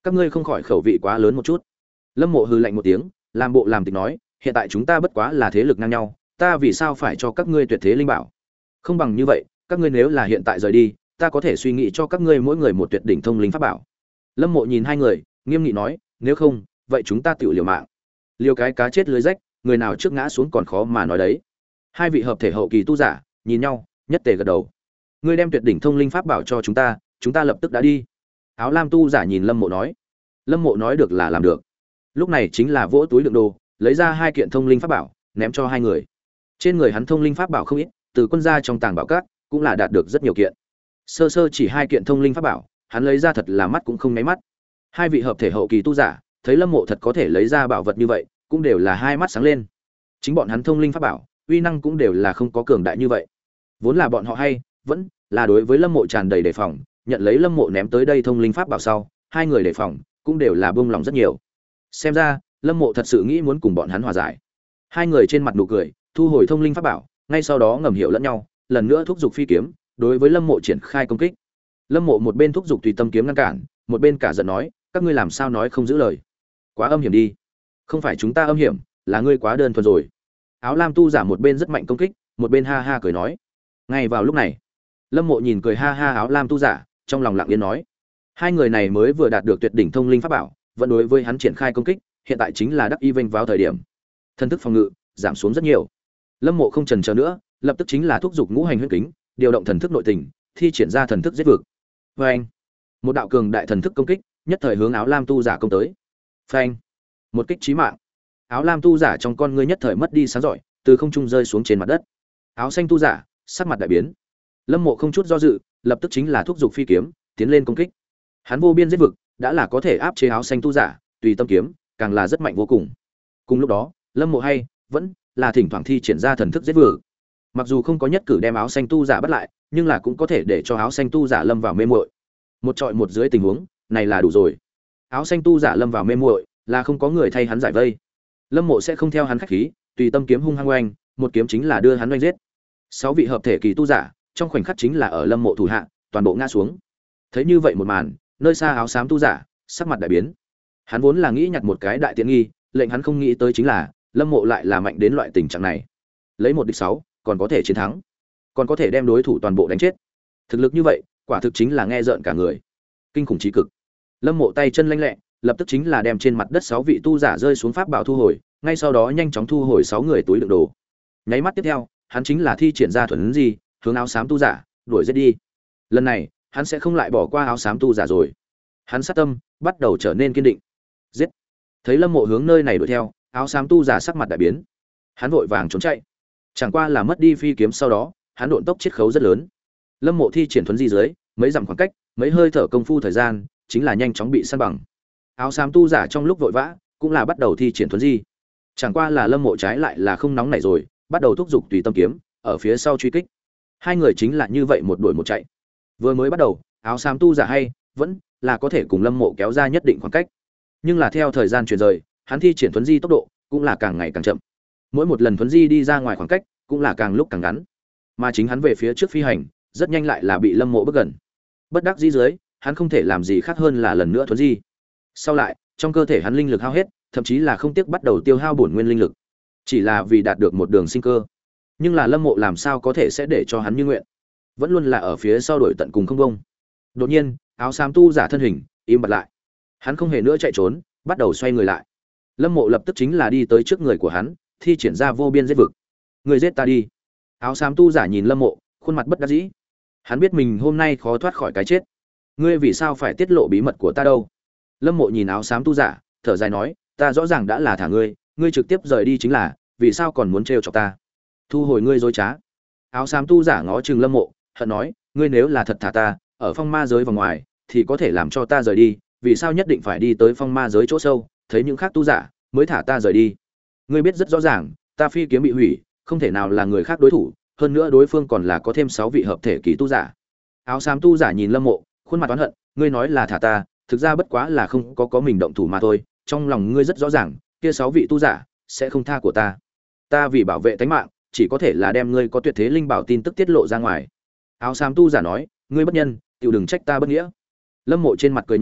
các ngươi không khỏi khẩu vị quá lớn một chút. Lâm Mộ hừ lạnh một tiếng, làm bộ làm tịch nói, hiện tại chúng ta bất quá là thế lực ngang nhau, ta vì sao phải cho các ngươi tuyệt thế linh bảo? Không bằng như vậy, các ngươi nếu là hiện tại rời đi, ta có thể suy nghĩ cho các ngươi mỗi người một tuyệt đỉnh thông linh pháp bảo. Lâm Mộ nhìn hai người, nghiêm nghị nói, nếu không, vậy chúng ta tự liều mạng. Liều cái cá chết lưới rách, người nào trước ngã xuống còn khó mà nói đấy. Hai vị hợp thể hậu kỳ tu giả nhìn nhau, nhất tề gật đầu. Ngươi đem tuyệt đỉnh thông linh pháp bảo cho chúng ta, chúng ta lập tức đã đi. Áo lam tu giả nhìn Lâm Mộ nói. Lâm Mộ nói được là làm được. Lúc này chính là vỗ túi đựng đồ, lấy ra hai kiện thông linh pháp bảo, ném cho hai người. Trên người hắn thông linh pháp bảo không ít, từ quân gia trong tàng bảo các cũng là đạt được rất nhiều kiện. Sơ sơ chỉ hai kiện thông linh pháp bảo, hắn lấy ra thật là mắt cũng không nháy mắt. Hai vị hợp thể hậu kỳ tu giả, thấy Lâm Mộ thật có thể lấy ra bảo vật như vậy, cũng đều là hai mắt sáng lên. Chính bọn hắn thông linh pháp bảo, uy năng cũng đều là không có cường đại như vậy. Vốn là bọn họ hay, vẫn là đối với Lâm Mộ tràn đầy đề phòng, nhận lấy Lâm Mộ ném tới đây thông linh pháp bảo sau, hai người đề phòng cũng đều là buông lòng rất nhiều. Xem ra, Lâm Mộ thật sự nghĩ muốn cùng bọn hắn hòa giải. Hai người trên mặt nụ cười, thu hồi thông linh pháp bảo, ngay sau đó ngầm hiểu lẫn nhau, lần nữa thúc giục phi kiếm, đối với Lâm Mộ triển khai công kích. Lâm Mộ một bên thúc giục tùy tâm kiếm ngăn cản, một bên cả giận nói, các ngươi làm sao nói không giữ lời? Quá âm hiểm đi. Không phải chúng ta âm hiểm, là ngươi quá đơn thuần rồi. Áo lam tu giả một bên rất mạnh công kích, một bên ha ha cười nói. Ngay vào lúc này, Lâm Mộ nhìn cười ha ha áo lam tu giả, trong lòng lặng yên nói, hai người này mới vừa đạt được tuyệt đỉnh thông linh pháp bảo, vẫn đối với hắn triển khai công kích, hiện tại chính là đắc y vênh vào thời điểm. Thân thức phòng ngự giảm xuống rất nhiều. Lâm Mộ không chần chờ nữa, lập tức chính là thúc giục ngũ hành huyết kính, điều động thần thức nội tình, thi triển ra thần thức giết vực. Phanh! Một đạo cường đại thần thức công kích, nhất thời hướng áo lam tu giả công tới. Phanh! Một kích chí mạng. Áo lam tu giả trong con ngươi nhất thời mất đi sáng rọi, từ không trung rơi xuống trên mặt đất. Áo xanh tu giả sắc mặt đại biến. Lâm Mộ không chút do dự, lập tức chính là thúc giục phi kiếm, tiến lên công kích. Hắn vô biên giết vực, đã là có thể áp chế áo xanh tu giả, tùy tâm kiếm, càng là rất mạnh vô cùng. Cùng lúc đó, Lâm Mộ hay vẫn là thỉnh thoảng thi triển ra thần thức giết vực. Mặc dù không có nhất cử đem áo xanh tu giả bắt lại, nhưng là cũng có thể để cho áo xanh tu giả lâm vào mê muội. Một trọi một dưới tình huống, này là đủ rồi. Áo xanh tu giả lâm vào mê muội, là không có người thay hắn giải vây. Lâm Mộ sẽ không theo hắn khách khí, tùy tâm kiếm hung hăng oanh, một kiếm chính là đưa hắn oanh giết. Sáu vị hợp thể kỳ tu giả, trong khoảnh khắc chính là ở Lâm Mộ thủ hạ, toàn bộ ngã xuống. Thấy như vậy một màn, nơi xa áo xám tu giả, sắc mặt đại biến. Hắn vốn là nghĩ nhặt một cái đại tiện nghi, lệnh hắn không nghĩ tới chính là Lâm Mộ lại là mạnh đến loại tình trạng này. Lấy một địch sáu, còn có thể chiến thắng, còn có thể đem đối thủ toàn bộ đánh chết. Thực lực như vậy, quả thực chính là nghe rợn cả người. Kinh khủng chí cực. Lâm Mộ tay chân lanh lẹ, lập tức chính là đem trên mặt đất sáu vị tu giả rơi xuống pháp bảo thu hồi, ngay sau đó nhanh chóng thu hồi sáu người túi đựng đồ. Nháy mắt tiếp theo, hắn chính là thi triển ra thuần gì, hướng áo xám tu giả đuổi giết đi. Lần này, hắn sẽ không lại bỏ qua áo xám tu giả rồi. Hắn sát tâm bắt đầu trở nên kiên định. Giết! Thấy Lâm Mộ hướng nơi này đuổi theo, áo xám tu giả sắc mặt đại biến. Hắn vội vàng trốn chạy. Chẳng qua là mất đi phi kiếm sau đó, hắn độn tốc chiết khấu rất lớn. Lâm Mộ thi triển thuần di dưới, mấy dặm khoảng cách, mấy hơi thở công phu thời gian, chính là nhanh chóng bị săn bằng. Áo xám tu giả trong lúc vội vã, cũng là bắt đầu thi triển thuần di. Chẳng qua là Lâm Mộ trái lại là không nóng nảy rồi, bắt đầu thúc giục tùy tâm kiếm, ở phía sau truy kích. Hai người chính là như vậy một đuổi một chạy. Vừa mới bắt đầu, áo xám tu giả hay vẫn là có thể cùng Lâm Mộ kéo ra nhất định khoảng cách. Nhưng là theo thời gian chuyển rời, hắn thi triển thuần di tốc độ cũng là càng ngày càng chậm. Mỗi một lần thuần di đi ra ngoài khoảng cách, cũng là càng lúc càng ngắn. Mà chính hắn về phía trước phi hành, rất nhanh lại là bị Lâm Mộ bước gần. Bất đắc dĩ dưới, hắn không thể làm gì khác hơn là lần nữa thuần di. Sau lại, trong cơ thể hắn linh lực hao hết, thậm chí là không tiếc bắt đầu tiêu hao bổn nguyên linh lực, chỉ là vì đạt được một đường sinh cơ. Nhưng là Lâm Mộ làm sao có thể sẽ để cho hắn như nguyện, vẫn luôn là ở phía sau đuổi tận cùng không bông. Đột nhiên, áo xám tu giả thân hình im bặt lại, hắn không hề nữa chạy trốn, bắt đầu xoay người lại. Lâm Mộ lập tức chính là đi tới trước người của hắn, thi triển ra vô biên giết vực. Người giết ta đi! Áo xám tu giả nhìn Lâm Mộ, khuôn mặt bất đắc dĩ. Hắn biết mình hôm nay khó thoát khỏi cái chết. Ngươi vì sao phải tiết lộ bí mật của ta đâu? Lâm Mộ nhìn áo xám tu giả, thở dài nói, ta rõ ràng đã là thả ngươi, ngươi trực tiếp rời đi chính là, vì sao còn muốn trêu chọc ta? Thu hồi ngươi dối trá. Áo xám tu giả ngó chừng Lâm Mộ, hận nói, ngươi nếu là thật thả ta, ở phong ma giới vào ngoài, thì có thể làm cho ta rời đi, vì sao nhất định phải đi tới phong ma giới chỗ sâu, thấy những khác tu giả mới thả ta rời đi? Ngươi biết rất rõ ràng, ta phi kiếm bị hủy, không thể nào là người khác đối thủ, hơn nữa đối phương còn là có thêm sáu vị hợp thể kỳ tu giả. Áo xám tu giả nhìn Lâm Mộ, khuôn mặt oán hận, ngươi nói là thả ta, thực ra bất quá là không có có mình động thủ mà thôi, trong lòng ngươi rất rõ ràng, kia sáu vị tu giả sẽ không tha của ta. Ta vì bảo vệ tính mạng, chỉ có thể là đem ngươi có tuyệt thế linh bảo tin tức tiết lộ ra ngoài. Áo xám tu giả nói, ngươi bất nhân, tiểu đừng trách ta bất nghĩa. Lâm Mộ trên mặt cười nhạt,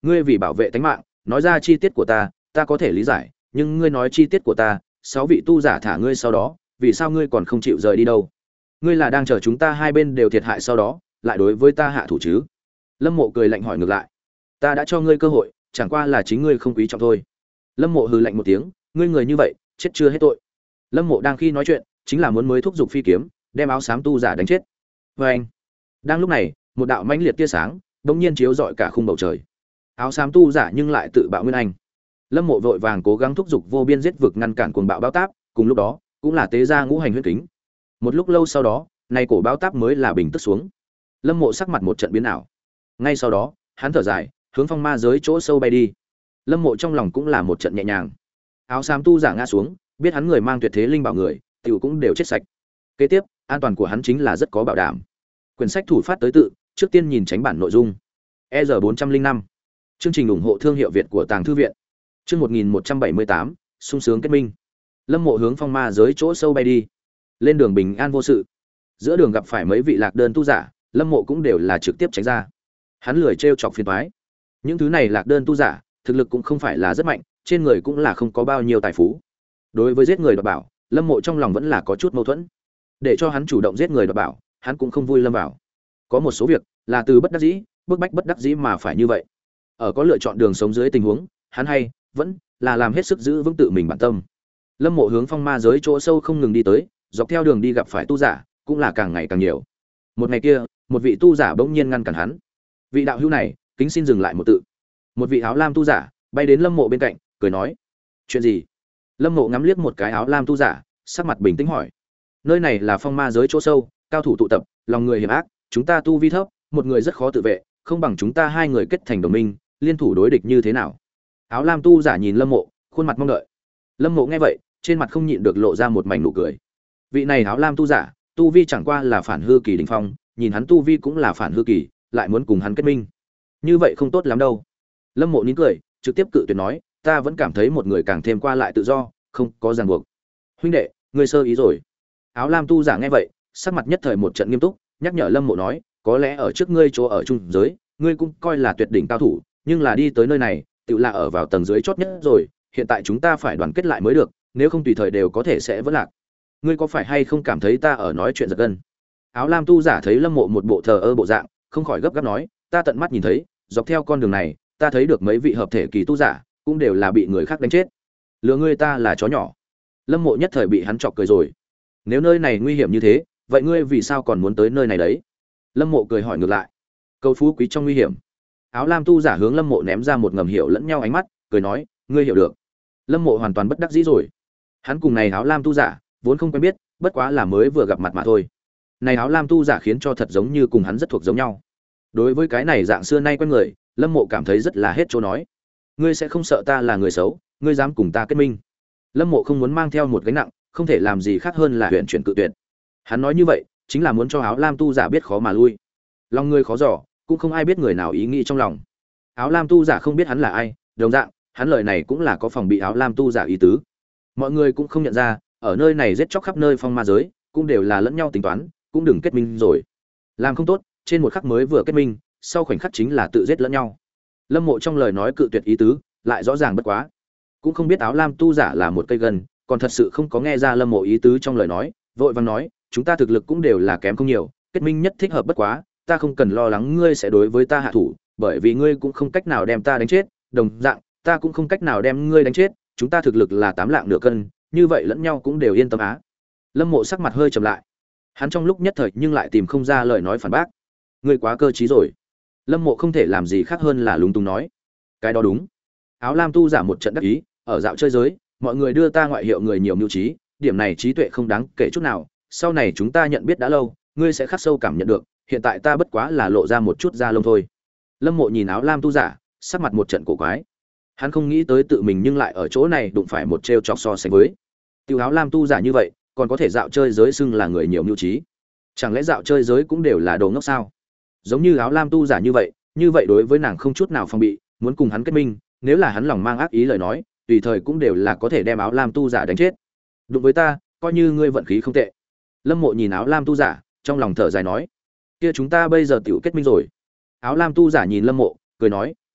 ngươi vì bảo vệ tính mạng nói ra chi tiết của ta ta có thể lý giải, nhưng ngươi nói chi tiết của ta sáu vị tu giả thả ngươi sau đó vì sao ngươi còn không chịu rời đi đâu? Ngươi là đang chờ chúng ta hai bên đều thiệt hại sau đó lại đối với ta hạ thủ chứ? Lâm Mộ cười lạnh hỏi ngược lại. Ta đã cho ngươi cơ hội, chẳng qua là chính ngươi không quý trọng thôi. Lâm Mộ hừ lạnh một tiếng, ngươi người như vậy chết chưa hết tội. Lâm Mộ đang khi nói chuyện chính là muốn mới thúc giục phi kiếm đem áo xám tu giả đánh chết. Và anh đang lúc này một đạo mãnh liệt tia sáng bỗng nhiên chiếu rọi cả khung bầu trời. Áo xám tu giả nhưng lại tự bạo nguyên anh. Lâm Mộ vội vàng cố gắng thúc giục vô biên giết vực ngăn cản cuồng bạo báo táp, cùng lúc đó cũng là tế ra ngũ hành huyết kính. Một lúc lâu sau đó, nay cổ báo táp mới là bình tức xuống. Lâm Mộ sắc mặt một trận biến ảo. Ngay sau đó, hắn thở dài, hướng phong ma giới chỗ sâu bay đi. Lâm Mộ trong lòng cũng là một trận nhẹ nhàng. Áo xám tu giả ngã xuống, biết hắn người mang tuyệt thế linh bảo người, tiểu cũng đều chết sạch. Kế tiếp, an toàn của hắn chính là rất có bảo đảm. Quyển sách thủ phát tới tự, trước tiên nhìn tránh bản nội dung. E R bốn trăm linh năm. Chương trình ủng hộ thương hiệu Việt của Tàng thư viện. Chương một nghìn một trăm bảy mươi tám, sung sướng kết minh. Lâm Mộ hướng phong ma giới chỗ sâu bay đi. Lên đường bình an vô sự. Giữa đường gặp phải mấy vị lạc đơn tu giả, Lâm Mộ cũng đều là trực tiếp tránh ra. Hắn lười trêu chọc phiền toái. Những thứ này lạc đơn tu giả, thực lực cũng không phải là rất mạnh, trên người cũng là không có bao nhiêu tài phú. Đối với giết người đoạt bảo, Lâm Mộ trong lòng vẫn là có chút mâu thuẫn. Để cho hắn chủ động giết người đoạt bảo, hắn cũng không vui lâm vào. Có một số việc là từ bất đắc dĩ, bức bách bất đắc dĩ mà phải như vậy. Ở có lựa chọn đường sống dưới tình huống, hắn hay vẫn là làm hết sức giữ vững tự mình bản tâm. Lâm Mộ hướng phong ma giới chỗ sâu không ngừng đi tới, dọc theo đường đi gặp phải tu giả, cũng là càng ngày càng nhiều. Một ngày kia, một vị tu giả bỗng nhiên ngăn cản hắn. Vị đạo hữu này, kính xin dừng lại một tự. Một vị áo lam tu giả bay đến Lâm Mộ bên cạnh, cười nói: "Chuyện gì?" Lâm Mộ ngắm liếc một cái áo lam tu giả, sắc mặt bình tĩnh hỏi: "Nơi này là phong ma giới chỗ sâu, cao thủ tụ tập, lòng người hiểm ác, chúng ta tu vi thấp, một người rất khó tự vệ, không bằng chúng ta hai người kết thành đồng minh, liên thủ đối địch như thế nào?" Áo lam tu giả nhìn Lâm Mộ, khuôn mặt mong đợi. Lâm Mộ nghe vậy, trên mặt không nhịn được lộ ra một mảnh nụ cười. Vị này áo lam tu giả, tu vi chẳng qua là phản hư kỳ đỉnh phong, nhìn hắn tu vi cũng là phản hư kỳ, lại muốn cùng hắn kết minh, như vậy không tốt lắm đâu. Lâm Mộ nín cười, trực tiếp cự tuyệt nói: "Ta vẫn cảm thấy một người càng thêm qua lại tự do, không có ràng buộc." "Huynh đệ, ngươi sơ ý rồi." Áo lam tu giả nghe vậy, sắc mặt nhất thời một trận nghiêm túc, nhắc nhở Lâm Mộ nói: "Có lẽ ở trước ngươi chỗ ở trung giới, ngươi cũng coi là tuyệt đỉnh cao thủ, nhưng là đi tới nơi này, tự là ở vào tầng dưới chót nhất rồi, hiện tại chúng ta phải đoàn kết lại mới được, nếu không tùy thời đều có thể sẽ vỡ lạc. Ngươi có phải hay không cảm thấy ta ở nói chuyện giật gân?" Áo lam tu giả thấy Lâm Mộ một bộ thờ ơ bộ dạng, không khỏi gấp gáp nói: "Ta tận mắt nhìn thấy, dọc theo con đường này, ta thấy được mấy vị hợp thể kỳ tu giả, cũng đều là bị người khác đánh chết. Lừa ngươi ta là chó nhỏ." Lâm Mộ nhất thời bị hắn chọc cười rồi. "Nếu nơi này nguy hiểm như thế, vậy ngươi vì sao còn muốn tới nơi này đấy?" Lâm Mộ cười hỏi ngược lại. "Câu phú quý trong nguy hiểm." Áo lam tu giả hướng Lâm Mộ ném ra một ngầm hiểu lẫn nhau ánh mắt, cười nói: "Ngươi hiểu được." Lâm Mộ hoàn toàn bất đắc dĩ rồi. Hắn cùng này áo lam tu giả vốn không quen biết, bất quá là mới vừa gặp mặt mà thôi. Này áo lam tu giả khiến cho thật giống như cùng hắn rất thuộc giống nhau. Đối với cái này dạng xưa nay quen người, Lâm Mộ cảm thấy rất là hết chỗ nói. "Ngươi sẽ không sợ ta là người xấu, ngươi dám cùng ta kết minh?" Lâm Mộ không muốn mang theo một gánh nặng, không thể làm gì khác hơn là huyền chuyển cự tuyệt. Hắn nói như vậy, chính là muốn cho áo lam tu giả biết khó mà lui. Lòng người khó dò, cũng không ai biết người nào ý nghĩ trong lòng. Áo lam tu giả không biết hắn là ai, đồng dạng, hắn lời này cũng là có phòng bị áo lam tu giả ý tứ. Mọi người cũng không nhận ra, ở nơi này giết chóc khắp nơi phong ma giới, cũng đều là lẫn nhau tính toán, cũng đừng kết minh rồi. Làm không tốt, trên một khắc mới vừa kết minh, sau khoảnh khắc chính là tự giết lẫn nhau. Lâm Mộ trong lời nói cự tuyệt ý tứ, lại rõ ràng bất quá. Cũng không biết áo lam tu giả là một cây gân, còn thật sự không có nghe ra Lâm Mộ ý tứ trong lời nói, vội vàng nói: "Chúng ta thực lực cũng đều là kém không nhiều, kết minh nhất thích hợp bất quá, ta không cần lo lắng ngươi sẽ đối với ta hạ thủ, bởi vì ngươi cũng không cách nào đem ta đánh chết, đồng dạng, ta cũng không cách nào đem ngươi đánh chết, chúng ta thực lực là tám lạng nửa cân, như vậy lẫn nhau cũng đều yên tâm á." Lâm Mộ sắc mặt hơi trầm lại. Hắn trong lúc nhất thời nhưng lại tìm không ra lời nói phản bác. "Ngươi quá cơ trí rồi." Lâm Mộ không thể làm gì khác hơn là lúng túng nói: "Cái đó đúng." Áo lam tu giả một trận đắc ý, ở dạo chơi giới, mọi người đưa ta ngoại hiệu người nhiều mưu trí, điểm này trí tuệ không đáng kể chút nào, sau này chúng ta nhận biết đã lâu, ngươi sẽ khắc sâu cảm nhận được, hiện tại ta bất quá là lộ ra một chút da lông thôi. Lâm Mộ nhìn áo lam tu giả, sắc mặt một trận cổ quái. Hắn không nghĩ tới tự mình nhưng lại ở chỗ này đụng phải một trêu chọc so sánh với. Tiêu áo lam tu giả như vậy, còn có thể dạo chơi giới xưng là người nhiều mưu trí. Chẳng lẽ dạo chơi giới cũng đều là đồ ngốc sao? Giống như áo lam tu giả như vậy, như vậy đối với nàng không chút nào phòng bị, muốn cùng hắn kết minh, nếu là hắn lòng mang ác ý lời nói, tùy thời cũng đều là có thể đem áo lam tu giả đánh chết. Đụng với ta, coi như ngươi vận khí không tệ. Lâm Mộ nhìn áo lam tu giả, trong lòng thở dài nói: "Kia chúng ta bây giờ tiểu kết minh rồi." Áo lam tu giả nhìn Lâm Mộ, cười nói: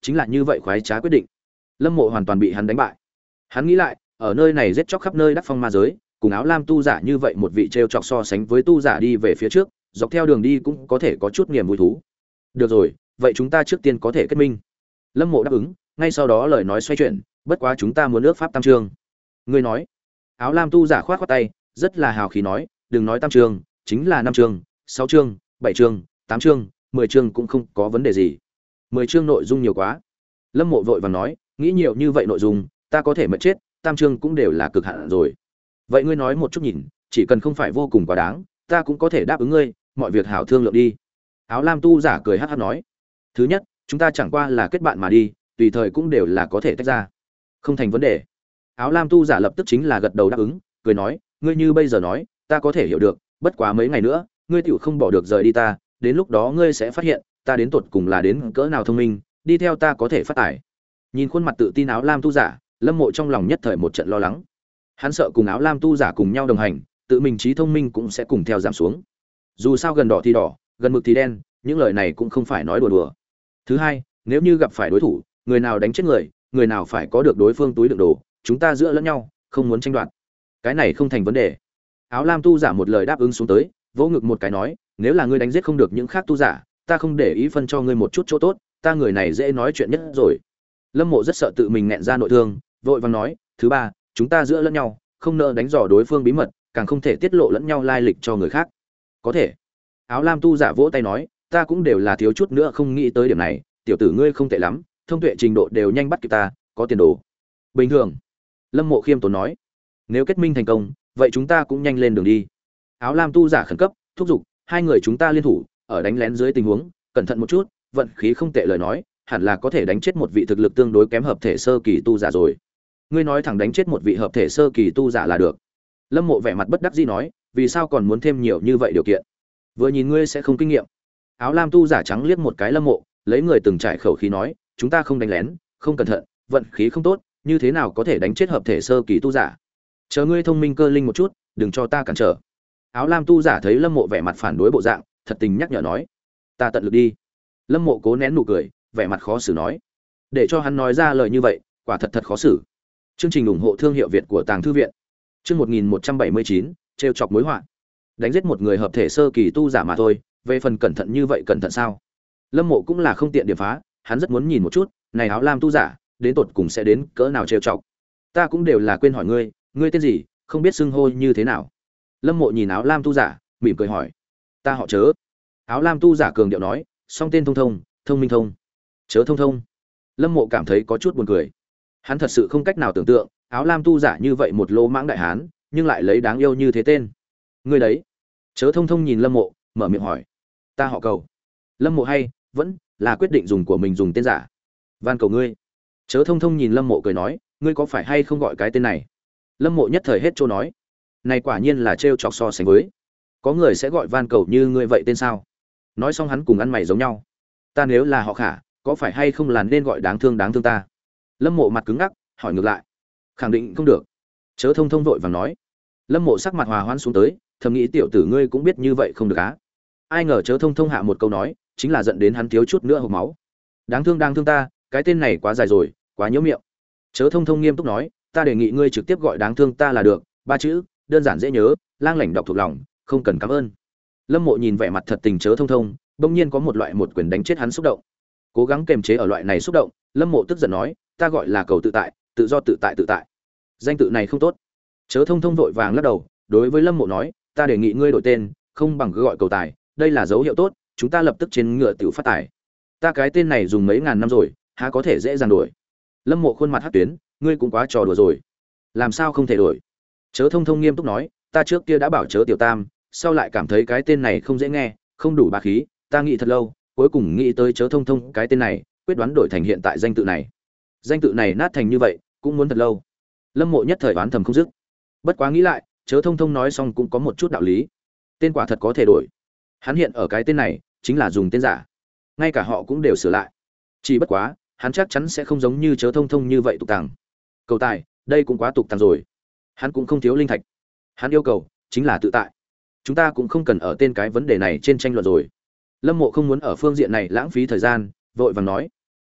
chính là như vậy khoái trá quyết định. Lâm Mộ hoàn toàn bị hắn đánh bại. Hắn nghĩ lại, ở nơi này giết chóc khắp nơi đắc phong ma giới, cùng áo lam tu giả như vậy một vị trêu chọc so sánh với tu giả đi về phía trước, dọc theo đường đi cũng có thể có chút niềm vui thú. Được rồi, vậy chúng ta trước tiên có thể kết minh. Lâm Mộ đáp ứng, ngay sau đó lời nói xoay chuyển, bất quá chúng ta muốn ước pháp tam chương. Ngươi nói? Áo lam tu giả khoát khoát tay, rất là hào khí nói, đừng nói tam chương, chính là năm chương, sáu chương, bảy chương, tám chương, mười chương cũng không có vấn đề gì. Mười chương nội dung nhiều quá. Lâm Mộ vội vàng nói, nghĩ nhiều như vậy nội dung, ta có thể mệt chết, tam chương cũng đều là cực hạn rồi. Vậy ngươi nói một chút nhìn, chỉ cần không phải vô cùng quá đáng, ta cũng có thể đáp ứng ngươi, mọi việc hảo thương lượng đi. Áo lam tu giả cười hắc hắc nói, thứ nhất, chúng ta chẳng qua là kết bạn mà đi, tùy thời cũng đều là có thể tách ra, không thành vấn đề. Áo lam tu giả lập tức chính là gật đầu đáp ứng, cười nói, ngươi như bây giờ nói, ta có thể hiểu được, bất quá mấy ngày nữa, ngươi tiểu không bỏ được rời đi ta, đến lúc đó ngươi sẽ phát hiện, ta đến tột cùng là đến cỡ nào thông minh, đi theo ta có thể phát tài. Nhìn khuôn mặt tự tin áo lam tu giả, Lâm Mộ trong lòng nhất thời một trận lo lắng. Hắn sợ cùng áo lam tu giả cùng nhau đồng hành, tự mình trí thông minh cũng sẽ cùng theo giảm xuống. Dù sao gần đỏ thì đỏ, gần mực thì đen, những lời này cũng không phải nói đùa đùa. Thứ hai, nếu như gặp phải đối thủ, người nào đánh chết người, người nào phải có được đối phương túi đựng đồ, chúng ta giữa lẫn nhau, không muốn tranh đoạt. Cái này không thành vấn đề. Áo lam tu giả một lời đáp ứng xuống tới, vỗ ngực một cái nói, nếu là ngươi đánh giết không được những khác tu giả, ta không để ý phân cho ngươi một chút chỗ tốt, ta người này dễ nói chuyện nhất rồi. Lâm Mộ rất sợ tự mình nghẹn ra nội thương, vội vàng nói, thứ ba, chúng ta giữa lẫn nhau, không nỡ đánh dò đối phương bí mật, càng không thể tiết lộ lẫn nhau lai lịch cho người khác. Có thể. Áo lam tu giả vỗ tay nói, ta cũng đều là thiếu chút nữa không nghĩ tới điểm này, tiểu tử ngươi không tệ lắm, thông tuệ trình độ đều nhanh bắt kịp ta, có tiền đồ. Bình thường. Lâm Mộ khiêm tốn nói, nếu kết minh thành công, vậy chúng ta cũng nhanh lên đường đi. Áo lam tu giả khẩn cấp thúc giục, hai người chúng ta liên thủ, ở đánh lén dưới tình huống, cẩn thận một chút, vận khí không tệ lời nói, hẳn là có thể đánh chết một vị thực lực tương đối kém hợp thể sơ kỳ tu giả rồi. Ngươi nói thẳng đánh chết một vị hợp thể sơ kỳ tu giả là được. Lâm Mộ vẻ mặt bất đắc dĩ nói, vì sao còn muốn thêm nhiều như vậy điều kiện? Vừa nhìn ngươi sẽ không kinh nghiệm. Áo lam tu giả trắng liếc một cái Lâm Mộ, lấy người từng trải khẩu khí nói, chúng ta không đánh lén, không cẩn thận, vận khí không tốt, như thế nào có thể đánh chết hợp thể sơ kỳ tu giả? Chờ ngươi thông minh cơ linh một chút, đừng cho ta cản trở. Áo lam tu giả thấy Lâm Mộ vẻ mặt phản đối bộ dạng, thật tình nhắc nhở nói, ta tận lực đi. Lâm Mộ cố nén nụ cười, vẻ mặt khó xử nói, để cho hắn nói ra lời như vậy, quả thật thật khó xử. Chương trình ủng hộ thương hiệu Việt của Tàng Thư viện. Chương một nghìn một trăm bảy mươi chín, trêu chọc mối họa. Đánh giết một người hợp thể sơ kỳ tu giả mà thôi, về phần cẩn thận như vậy cẩn thận sao? Lâm Mộ cũng là không tiện điểm phá, hắn rất muốn nhìn một chút, này áo lam tu giả, đến tột cùng sẽ đến cỡ nào trêu chọc. Ta cũng đều là quên hỏi ngươi, ngươi tên gì, không biết xưng hô như thế nào. Lâm Mộ nhìn áo lam tu giả, mỉm cười hỏi, ta họ Chớ. Áo lam tu giả cường điệu nói, song tên thông thông, thông minh thông. Chớ thông thông. Lâm Mộ cảm thấy có chút buồn cười. Hắn thật sự không cách nào tưởng tượng, áo lam tu giả như vậy một lô mãng đại hán, nhưng lại lấy đáng yêu như thế tên. Ngươi đấy? Chớ thông thông nhìn Lâm Mộ, mở miệng hỏi. Ta họ Cầu. Lâm Mộ hay, vẫn là quyết định dùng của mình dùng tên giả. Van cầu ngươi. Chớ thông thông nhìn Lâm Mộ cười nói, ngươi có phải hay không gọi cái tên này? Lâm Mộ nhất thời hết chỗ nói. Này quả nhiên là trêu chọc so sánh với. Có người sẽ gọi van cầu như ngươi vậy tên sao? Nói xong hắn cùng ăn mày giống nhau. Ta nếu là họ Khả, có phải hay không là nên gọi đáng thương đáng thương ta? Lâm Mộ mặt cứng ngắc, hỏi ngược lại. Khẳng định không được. Chớ thông thông vội vàng nói. Lâm Mộ sắc mặt hòa hoãn xuống tới, thầm nghĩ tiểu tử ngươi cũng biết như vậy không được á. Ai ngờ Chớ thông thông hạ một câu nói, chính là giận đến hắn thiếu chút nữa hộc máu. Đáng thương đáng thương ta, cái tên này quá dài rồi, quá nhiễu miệng. Chớ thông thông nghiêm túc nói, ta đề nghị ngươi trực tiếp gọi đáng thương ta là được, ba chữ, đơn giản dễ nhớ, lang lảnh đọc thuộc lòng, không cần cảm ơn. Lâm Mộ nhìn vẻ mặt thật tình Chớ thông thông, bỗng nhiên có một loại một quyền đánh chết hắn xúc động. Cố gắng kềm chế ở loại này xúc động, Lâm Mộ tức giận nói, ta gọi là Cầu tự tại, tự do tự tại tự tại. Danh tự này không tốt. Chớ thông thông vội vàng lắc đầu, đối với Lâm Mộ nói, ta đề nghị ngươi đổi tên, không bằng cứ gọi Cầu Tài, đây là dấu hiệu tốt, chúng ta lập tức trên ngựa tiểu phát tài. Ta cái tên này dùng mấy ngàn năm rồi, há có thể dễ dàng đổi. Lâm Mộ khuôn mặt hắc tuyến, ngươi cũng quá trò đùa rồi. Làm sao không thể đổi? Chớ thông thông nghiêm túc nói, ta trước kia đã bảo Chớ tiểu tam, sau lại cảm thấy cái tên này không dễ nghe, không đủ bá khí, ta nghĩ thật lâu, cuối cùng nghĩ tới Chớ thông thông cái tên này, quyết đoán đổi thành hiện tại danh tự này. Danh tự này nát thành như vậy, cũng muốn thật lâu. Lâm Mộ nhất thời oán thầm không dứt. Bất quá nghĩ lại, Chớ thông thông nói xong cũng có một chút đạo lý. Tên quả thật có thể đổi. Hắn hiện ở cái tên này, chính là dùng tên giả. Ngay cả họ cũng đều sửa lại. Chỉ bất quá, hắn chắc chắn sẽ không giống như Chớ thông thông như vậy tục tàng. Cầu tài, đây cũng quá tục tàng rồi. Hắn cũng không thiếu linh thạch. Hắn yêu cầu chính là tự tại. Chúng ta cũng không cần ở tên cái vấn đề này trên tranh luận rồi. Lâm Mộ không muốn ở phương diện này lãng phí thời gian, vội vàng nói.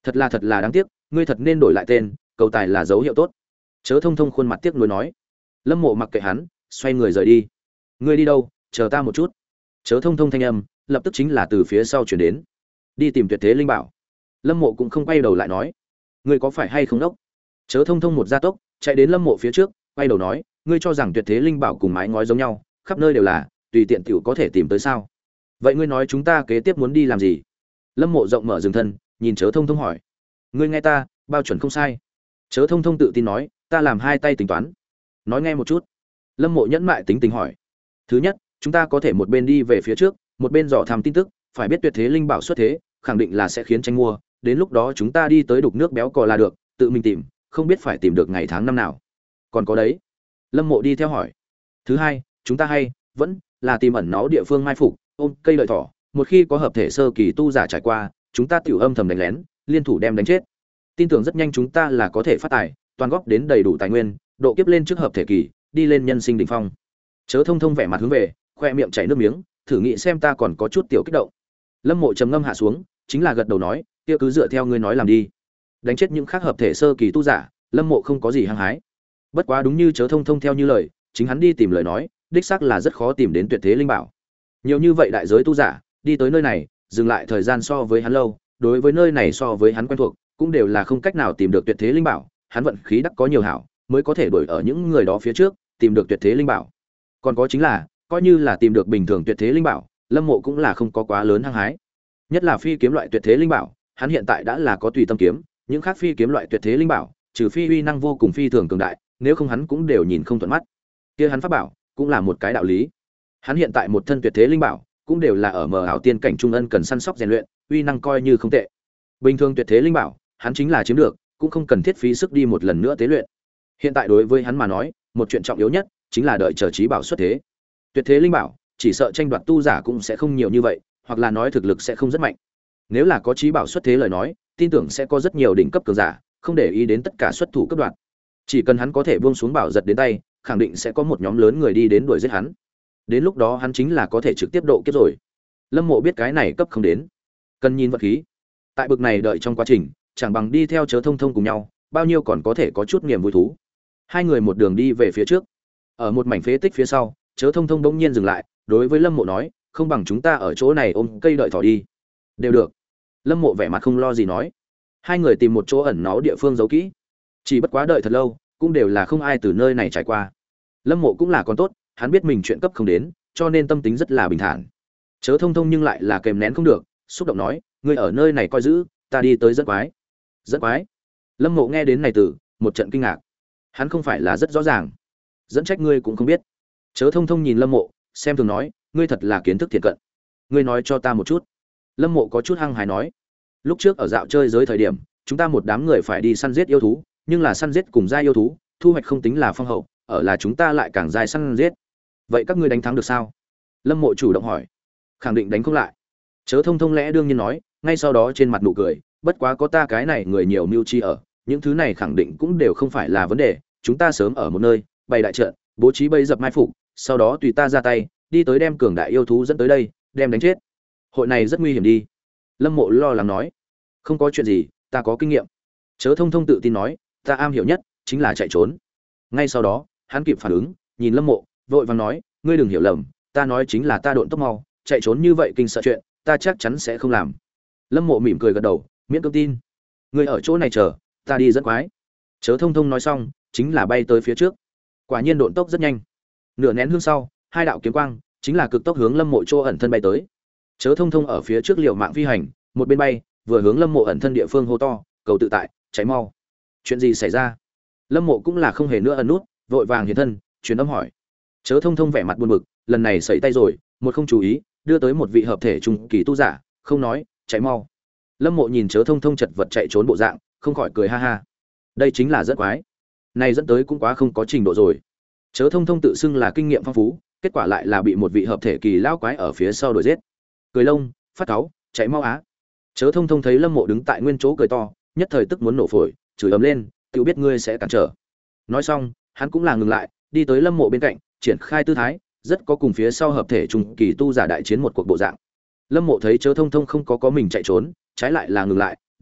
Thật là thật là đáng tiếc, ngươi thật nên đổi lại tên, cầu tài là dấu hiệu tốt. Chớ Thông Thông khuôn mặt tiếc nuối nói. Lâm Mộ mặc kệ hắn, xoay người rời đi. Ngươi đi đâu? Chờ ta một chút. Chớ Thông Thông thanh âm lập tức chính là từ phía sau chuyển đến. Đi tìm Tuyệt Thế Linh Bảo. Lâm Mộ cũng không quay đầu lại nói, ngươi có phải hay không đốc? Chớ Thông Thông một gia tốc chạy đến Lâm Mộ phía trước, quay đầu nói, ngươi cho rằng Tuyệt Thế Linh Bảo cùng mái ngói giống nhau, khắp nơi đều là, tùy tiện tiểu có thể tìm tới sao? Vậy ngươi nói chúng ta kế tiếp muốn đi làm gì? Lâm Mộ rộng mở dừng thân, nhìn Chớ Thông Thông hỏi. Ngươi nghe ta, bao chuẩn không sai. Chớ Thông Thông tự tin nói, ta làm hai tay tính toán. Nói nghe một chút. Lâm Mộ nhẫn mại tính tình hỏi. Thứ nhất, chúng ta có thể một bên đi về phía trước, một bên dò thăm tin tức, phải biết Tuyệt Thế Linh Bảo xuất thế, khẳng định là sẽ khiến tranh mua, đến lúc đó chúng ta đi tới đục nước béo cò là được, tự mình tìm, không biết phải tìm được ngày tháng năm nào. Còn có đấy. Lâm Mộ đi theo hỏi. Thứ hai, chúng ta hay vẫn là tìm ẩn náu địa phương mai phục, ôm cây lợi thỏ, một khi có hợp thể sơ kỳ tu giả trải qua, chúng ta tiểu âm thầm đánh lén, liên thủ đem đánh chết. Tin tưởng rất nhanh chúng ta là có thể phát tài, toàn góp đến đầy đủ tài nguyên, độ kiếp lên trước hợp thể kỳ, đi lên nhân sinh đỉnh phong. Chớ Thông Thông vẻ mặt hướng về, khoe miệng chảy nước miếng, thử nghĩ xem ta còn có chút tiểu kích động. Lâm Mộ trầm ngâm hạ xuống, chính là gật đầu nói, kia cứ dựa theo ngươi nói làm đi. Đánh chết những khác hợp thể sơ kỳ tu giả, Lâm Mộ không có gì hăng hái. Bất quá đúng như Chớ Thông Thông theo như lời, chính hắn đi tìm lời nói, đích xác là rất khó tìm đến Tuyệt Thế Linh Bảo. Nhiều như vậy đại giới tu giả, đi tới nơi này, dừng lại thời gian so với hắn lâu, đối với nơi này so với hắn quen thuộc, cũng đều là không cách nào tìm được Tuyệt Thế Linh Bảo, hắn vận khí đắc có nhiều hảo, mới có thể đuổi ở những người đó phía trước, tìm được Tuyệt Thế Linh Bảo. Còn có chính là, coi như là tìm được bình thường Tuyệt Thế Linh Bảo, Lâm Mộ cũng là không có quá lớn hăng hái. Nhất là phi kiếm loại Tuyệt Thế Linh Bảo, hắn hiện tại đã là có tùy tâm kiếm, những khác phi kiếm loại Tuyệt Thế Linh Bảo, trừ phi uy năng vô cùng phi thường cường đại, nếu không hắn cũng đều nhìn không thuận mắt. Kia hắn pháp bảo, cũng là một cái đạo lý. Hắn hiện tại một thân Tuyệt Thế Linh Bảo, cũng đều là ở mờ ảo tiên cảnh trung ân cần săn sóc rèn luyện, uy năng coi như không tệ. Bình thường Tuyệt Thế Linh Bảo, hắn chính là chiếm được, cũng không cần thiết phí sức đi một lần nữa tế luyện. Hiện tại đối với hắn mà nói, một chuyện trọng yếu nhất chính là đợi chờ trí bảo xuất thế. Tuyệt Thế Linh Bảo, chỉ sợ tranh đoạt tu giả cũng sẽ không nhiều như vậy, hoặc là nói thực lực sẽ không rất mạnh. Nếu là có trí bảo xuất thế lời nói, tin tưởng sẽ có rất nhiều đỉnh cấp cường giả, không để ý đến tất cả xuất thủ cấp đoạt. Chỉ cần hắn có thể buông xuống bảo giật đến tay, khẳng định sẽ có một nhóm lớn người đi đến đuổi giết hắn. Đến lúc đó hắn chính là có thể trực tiếp độ kiếp rồi. Lâm Mộ biết cái này cấp không đến, cần nhìn vật khí. Tại bực này đợi trong quá trình, chẳng bằng đi theo Chớ Thông Thông cùng nhau, bao nhiêu còn có thể có chút niềm vui thú. Hai người một đường đi về phía trước. Ở một mảnh phế tích phía sau, Chớ Thông Thông bỗng nhiên dừng lại, đối với Lâm Mộ nói, không bằng chúng ta ở chỗ này ôm cây đợi thỏ đi. Đều được. Lâm Mộ vẻ mặt không lo gì nói. Hai người tìm một chỗ ẩn náu địa phương giấu kỹ. Chỉ bất quá đợi thật lâu, cũng đều là không ai từ nơi này trải qua. Lâm Mộ cũng là con tốt, hắn biết mình chuyện cấp không đến, cho nên tâm tính rất là bình thản. Chớ Thông Thông nhưng lại là kềm nén không được, xúc động nói, ngươi ở nơi này coi giữ, ta đi tới dẫn quái. Dẫn quái? Lâm Mộ nghe đến này từ, một trận kinh ngạc. Hắn không phải là rất rõ ràng. Dẫn trách ngươi cũng không biết. Chớ Thông Thông nhìn Lâm Mộ, xem thường nói, ngươi thật là kiến thức thiện cận. Ngươi nói cho ta một chút. Lâm Mộ có chút hăng hái nói, lúc trước ở dạo chơi giới thời điểm, chúng ta một đám người phải đi săn giết yêu thú, nhưng là săn giết cùng giai yêu thú, thu hoạch không tính là phong hậu, ở là chúng ta lại càng giai săn giết. Vậy các ngươi đánh thắng được sao? Lâm Mộ chủ động hỏi. Khẳng định đánh không lại. Chớ Thông Thông lẽ đương nhiên nói, ngay sau đó trên mặt nụ cười, bất quá có ta cái này người nhiều mưu chi ở, những thứ này khẳng định cũng đều không phải là vấn đề, chúng ta sớm ở một nơi, bày đại trận, bố trí bẫy dập mai phục, sau đó tùy ta ra tay, đi tới đem cường đại yêu thú dẫn tới đây, đem đánh chết. Hội này rất nguy hiểm đi. Lâm Mộ lo lắng nói. Không có chuyện gì, ta có kinh nghiệm. Chớ Thông Thông tự tin nói, ta am hiểu nhất chính là chạy trốn. Ngay sau đó, hắn kịp phản ứng, nhìn Lâm Mộ, vội vàng nói, ngươi đừng hiểu lầm, ta nói chính là ta độn tốc mau, chạy trốn như vậy kinh sợ chuyện, ta chắc chắn sẽ không làm. Lâm Mộ mỉm cười gật đầu, miễn cưỡng tin. Ngươi ở chỗ này chờ, ta đi dẫn quái. Chớ Thông Thông nói xong, chính là bay tới phía trước. Quả nhiên độn tốc rất nhanh. Nửa nén hương sau, hai đạo kiếm quang chính là cực tốc hướng Lâm Mộ chỗ ẩn thân bay tới. Chớ Thông Thông ở phía trước liều mạng phi hành, một bên bay, vừa hướng Lâm Mộ ẩn thân địa phương hô to, cầu tự tại, cháy mau. Chuyện gì xảy ra? Lâm Mộ cũng là không hề nữa ẩn nút, vội vàng hiện thân, truyền âm hỏi. Chớ Thông Thông vẻ mặt buồn bực, lần này sẩy tay rồi, một không chú ý, đưa tới một vị hợp thể trung kỳ tu giả, không nói, cháy mau. Lâm Mộ nhìn Chớ Thông Thông chật vật chạy trốn bộ dạng, không khỏi cười ha ha. Đây chính là rất quái. Này dẫn tới cũng quá không có trình độ rồi. Chớ Thông Thông tự xưng là kinh nghiệm phong phú, kết quả lại là bị một vị hợp thể kỳ lão quái ở phía sau đuổi giết. Cười lông, phát cáu, chạy mau á. Chớ Thông Thông thấy Lâm Mộ đứng tại nguyên chỗ cười to, nhất thời tức muốn nổ phổi, chửi ầm lên, tự biết ngươi sẽ cản trở. Nói xong, hắn cũng là ngừng lại, đi tới Lâm Mộ bên cạnh, triển khai tư thái, rất có cùng phía sau hợp thể trung kỳ tu giả đại chiến một cuộc bộ dạng. Lâm Mộ thấy Chớ Thông Thông không có có mình chạy trốn, trái lại là ngừng lại,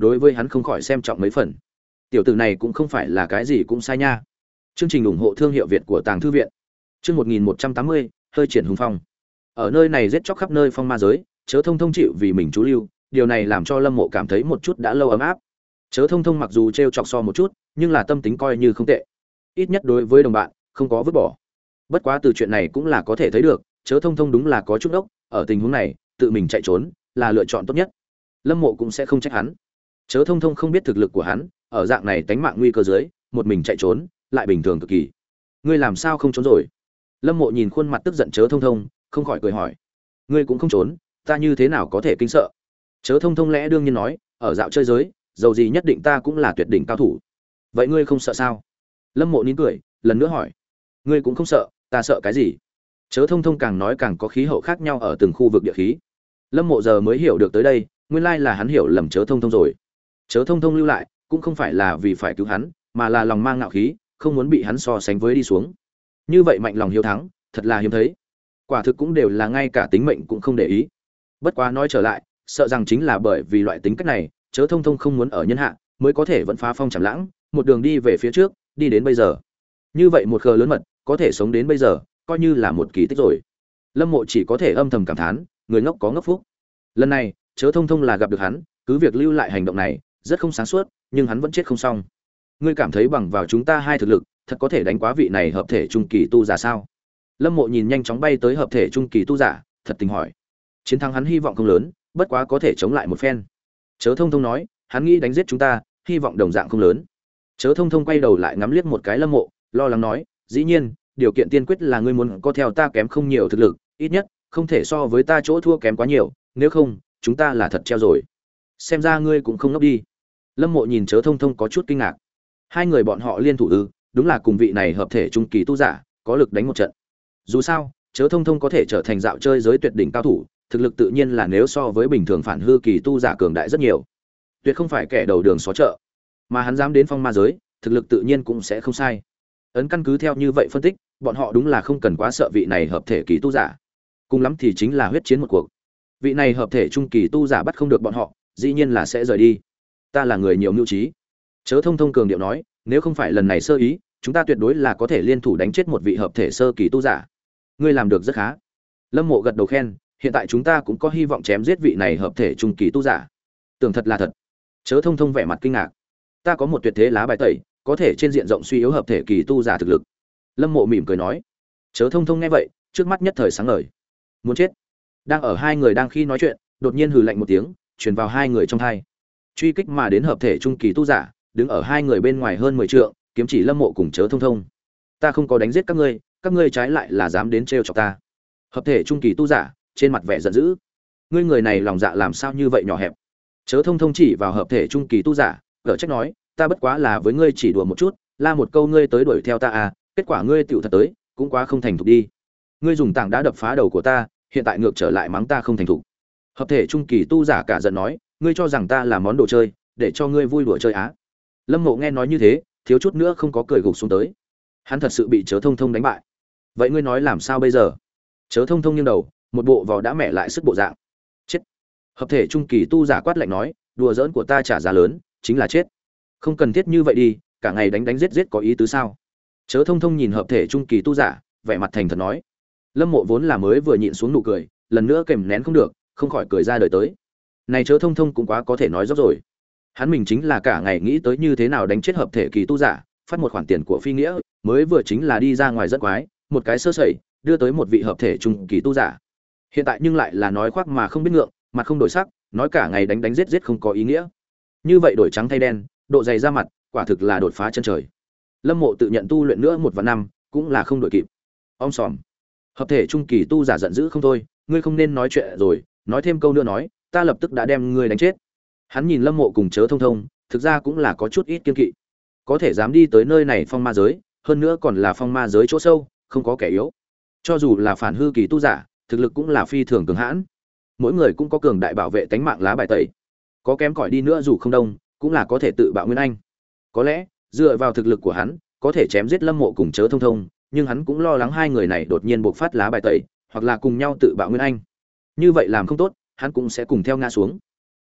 đối với hắn không khỏi xem trọng mấy phần. Tiểu tử này cũng không phải là cái gì cũng sai nha. Chương trình ủng hộ thương hiệu Việt của Tàng Thư viện. Chương một nghìn một trăm tám mươi, hơi triển hùng phong. Ở nơi này giết chóc khắp nơi phong ma giới, Chớ Thông Thông chịu vì mình chú lưu, điều này làm cho Lâm Mộ cảm thấy một chút đã lâu ấm áp. Chớ Thông Thông mặc dù trêu chọc so một chút, nhưng là tâm tính coi như không tệ. Ít nhất đối với đồng bạn, không có vứt bỏ. Bất quá từ chuyện này cũng là có thể thấy được, Chớ Thông Thông đúng là có chút ốc, ở tình huống này, tự mình chạy trốn là lựa chọn tốt nhất. Lâm Mộ cũng sẽ không trách hắn. Chớ Thông Thông không biết thực lực của hắn, ở dạng này tánh mạng nguy cơ dưới, một mình chạy trốn, lại bình thường cực kỳ. Ngươi làm sao không trốn rồi? Lâm Mộ nhìn khuôn mặt tức giận Chớ Thông Thông, không khỏi cười hỏi. Ngươi cũng không trốn, ta như thế nào có thể kinh sợ? Chớ Thông Thông lẽ đương nhiên nói, ở dạo chơi giới, dầu gì nhất định ta cũng là tuyệt đỉnh cao thủ. Vậy ngươi không sợ sao? Lâm Mộ nín cười, lần nữa hỏi. Ngươi cũng không sợ, ta sợ cái gì? Chớ Thông Thông càng nói càng có khí hậu khác nhau ở từng khu vực địa khí. Lâm Mộ giờ mới hiểu được tới đây, nguyên lai là hắn hiểu lầm Chớ Thông Thông rồi. Chớ Thông Thông lưu lại, cũng không phải là vì phải cứu hắn, mà là lòng mang ngạo khí, không muốn bị hắn so sánh với đi xuống. Như vậy mạnh lòng hiếu thắng, thật là hiếm thấy. Quả thực cũng đều là ngay cả tính mệnh cũng không để ý. Bất quá nói trở lại, sợ rằng chính là bởi vì loại tính cách này, Chớ Thông Thông không muốn ở nhân hạ, mới có thể vẫn phá phong trảm lãng, một đường đi về phía trước, đi đến bây giờ. Như vậy một khờ lớn mật, có thể sống đến bây giờ, coi như là một kỳ tích rồi. Lâm Mộ chỉ có thể âm thầm cảm thán, người ngốc có ngốc phúc. Lần này, Chớ Thông Thông là gặp được hắn, cứ việc lưu lại hành động này, rất không sáng suốt, nhưng hắn vẫn chết không xong. Ngươi cảm thấy bằng vào chúng ta hai thực lực, thật có thể đánh quá vị này hợp thể trung kỳ tu giả sao? Lâm Mộ nhìn nhanh chóng bay tới hợp thể trung kỳ tu giả, thật tình hỏi. Chiến thắng hắn hy vọng không lớn, bất quá có thể chống lại một phen. Chớ Thông Thông nói, hắn nghĩ đánh giết chúng ta, hy vọng đồng dạng không lớn. Chớ Thông Thông quay đầu lại ngắm liếc một cái Lâm Mộ, lo lắng nói, dĩ nhiên, điều kiện tiên quyết là ngươi muốn có theo ta kém không nhiều thực lực, ít nhất không thể so với ta chỗ thua kém quá nhiều, nếu không, chúng ta là thật treo rồi. Xem ra ngươi cũng không ngốc đi. Lâm Mộ nhìn Chớ Thông Thông có chút kinh ngạc. Hai người bọn họ liên thủ ư? Đúng là cùng vị này hợp thể trung kỳ tu giả, có lực đánh một trận. Dù sao, Chớ Thông Thông có thể trở thành dạo chơi giới tuyệt đỉnh cao thủ, thực lực tự nhiên là nếu so với bình thường phản hư kỳ tu giả cường đại rất nhiều. Tuyệt không phải kẻ đầu đường xó chợ, mà hắn dám đến phong ma giới, thực lực tự nhiên cũng sẽ không sai. Ấn căn cứ theo như vậy phân tích, bọn họ đúng là không cần quá sợ vị này hợp thể kỳ tu giả. Cùng lắm thì chính là huyết chiến một cuộc. Vị này hợp thể trung kỳ tu giả bắt không được bọn họ, dĩ nhiên là sẽ rời đi. Ta là người nhiều mưu trí. Chớ Thông Thông cường điệu nói, nếu không phải lần này sơ ý, chúng ta tuyệt đối là có thể liên thủ đánh chết một vị hợp thể sơ kỳ tu giả. Ngươi làm được rất khá. Lâm Mộ gật đầu khen, hiện tại chúng ta cũng có hy vọng chém giết vị này hợp thể trung kỳ tu giả. Tưởng thật là thật. Chớ Thông Thông vẻ mặt kinh ngạc. Ta có một tuyệt thế lá bài tẩy, có thể trên diện rộng suy yếu hợp thể kỳ tu giả thực lực. Lâm Mộ mỉm cười nói. Chớ Thông Thông nghe vậy, trước mắt nhất thời sáng ngời. Muốn chết. Đang ở hai người đang khi nói chuyện, đột nhiên hừ lạnh một tiếng, truyền vào hai người trong tai. Truy kích mà đến hợp thể trung kỳ tu giả, đứng ở hai người bên ngoài hơn mười trượng, kiếm chỉ Lâm Mộ cùng Chớ Thông Thông. Ta không có đánh giết các ngươi, các ngươi trái lại là dám đến trêu chọc ta. Hợp thể trung kỳ tu giả, trên mặt vẻ giận dữ. Ngươi người này lòng dạ làm sao như vậy nhỏ hẹp? Chớ Thông Thông chỉ vào hợp thể trung kỳ tu giả, gở trách nói, ta bất quá là với ngươi chỉ đùa một chút, la một câu ngươi tới đuổi theo ta à, kết quả ngươi tựu thật tới, cũng quá không thành thục đi. Ngươi dùng tảng đá đập phá đầu của ta, hiện tại ngược trở lại mắng ta không thành thục. Hợp thể trung kỳ tu giả cả giận nói, ngươi cho rằng ta là món đồ chơi, để cho ngươi vui đùa chơi á? Lâm Mộ nghe nói như thế, thiếu chút nữa không có cười gục xuống tới. Hắn thật sự bị Chớ Thông Thông đánh bại. Vậy ngươi nói làm sao bây giờ? Chớ Thông Thông nghiêng đầu, một bộ vào đã mẹ lại sức bộ dạng. Chết. Hợp thể trung kỳ tu giả quát lạnh nói, đùa giỡn của ta trả giá lớn, chính là chết. Không cần thiết như vậy đi, cả ngày đánh đánh giết giết có ý tứ sao? Chớ Thông Thông nhìn hợp thể trung kỳ tu giả, vẻ mặt thành thật nói. Lâm Mộ vốn là mới vừa nhịn xuống nụ cười, lần nữa kềm nén không được, không khỏi cười ra đời tới. Này Chớ Thông Thông cũng quá có thể nói dốc rồi. Hắn mình chính là cả ngày nghĩ tới như thế nào đánh chết hợp thể kỳ tu giả, phát một khoản tiền của phi nghĩa, mới vừa chính là đi ra ngoài rất quái, một cái sơ sẩy, đưa tới một vị hợp thể trung kỳ tu giả. Hiện tại nhưng lại là nói khoác mà không biết ngượng, mặt không đổi sắc, nói cả ngày đánh đánh giết giết không có ý nghĩa. Như vậy đổi trắng thay đen, độ dày ra mặt, quả thực là đột phá chân trời. Lâm Mộ tự nhận tu luyện nữa một vạn năm, cũng là không đổi kịp. Om sòm. Hợp thể trung kỳ tu giả giận dữ không thôi, ngươi không nên nói chuyện rồi, nói thêm câu nữa nói, ta lập tức đã đem ngươi đánh chết. Hắn nhìn Lâm Mộ cùng Chớ Thông Thông, thực ra cũng là có chút ít kiên kỵ. Có thể dám đi tới nơi này phong ma giới, hơn nữa còn là phong ma giới chỗ sâu, không có kẻ yếu. Cho dù là phản hư kỳ tu giả, thực lực cũng là phi thường cường hãn. Mỗi người cũng có cường đại bảo vệ tánh mạng lá bài tẩy. Có kém cỏi đi nữa dù không đông, cũng là có thể tự bạo nguyên anh. Có lẽ, dựa vào thực lực của hắn, có thể chém giết Lâm Mộ cùng Chớ Thông Thông, nhưng hắn cũng lo lắng hai người này đột nhiên bộc phát lá bài tẩy, hoặc là cùng nhau tự bạo nguyên anh. Như vậy làm không tốt, hắn cũng sẽ cùng theo ngã xuống.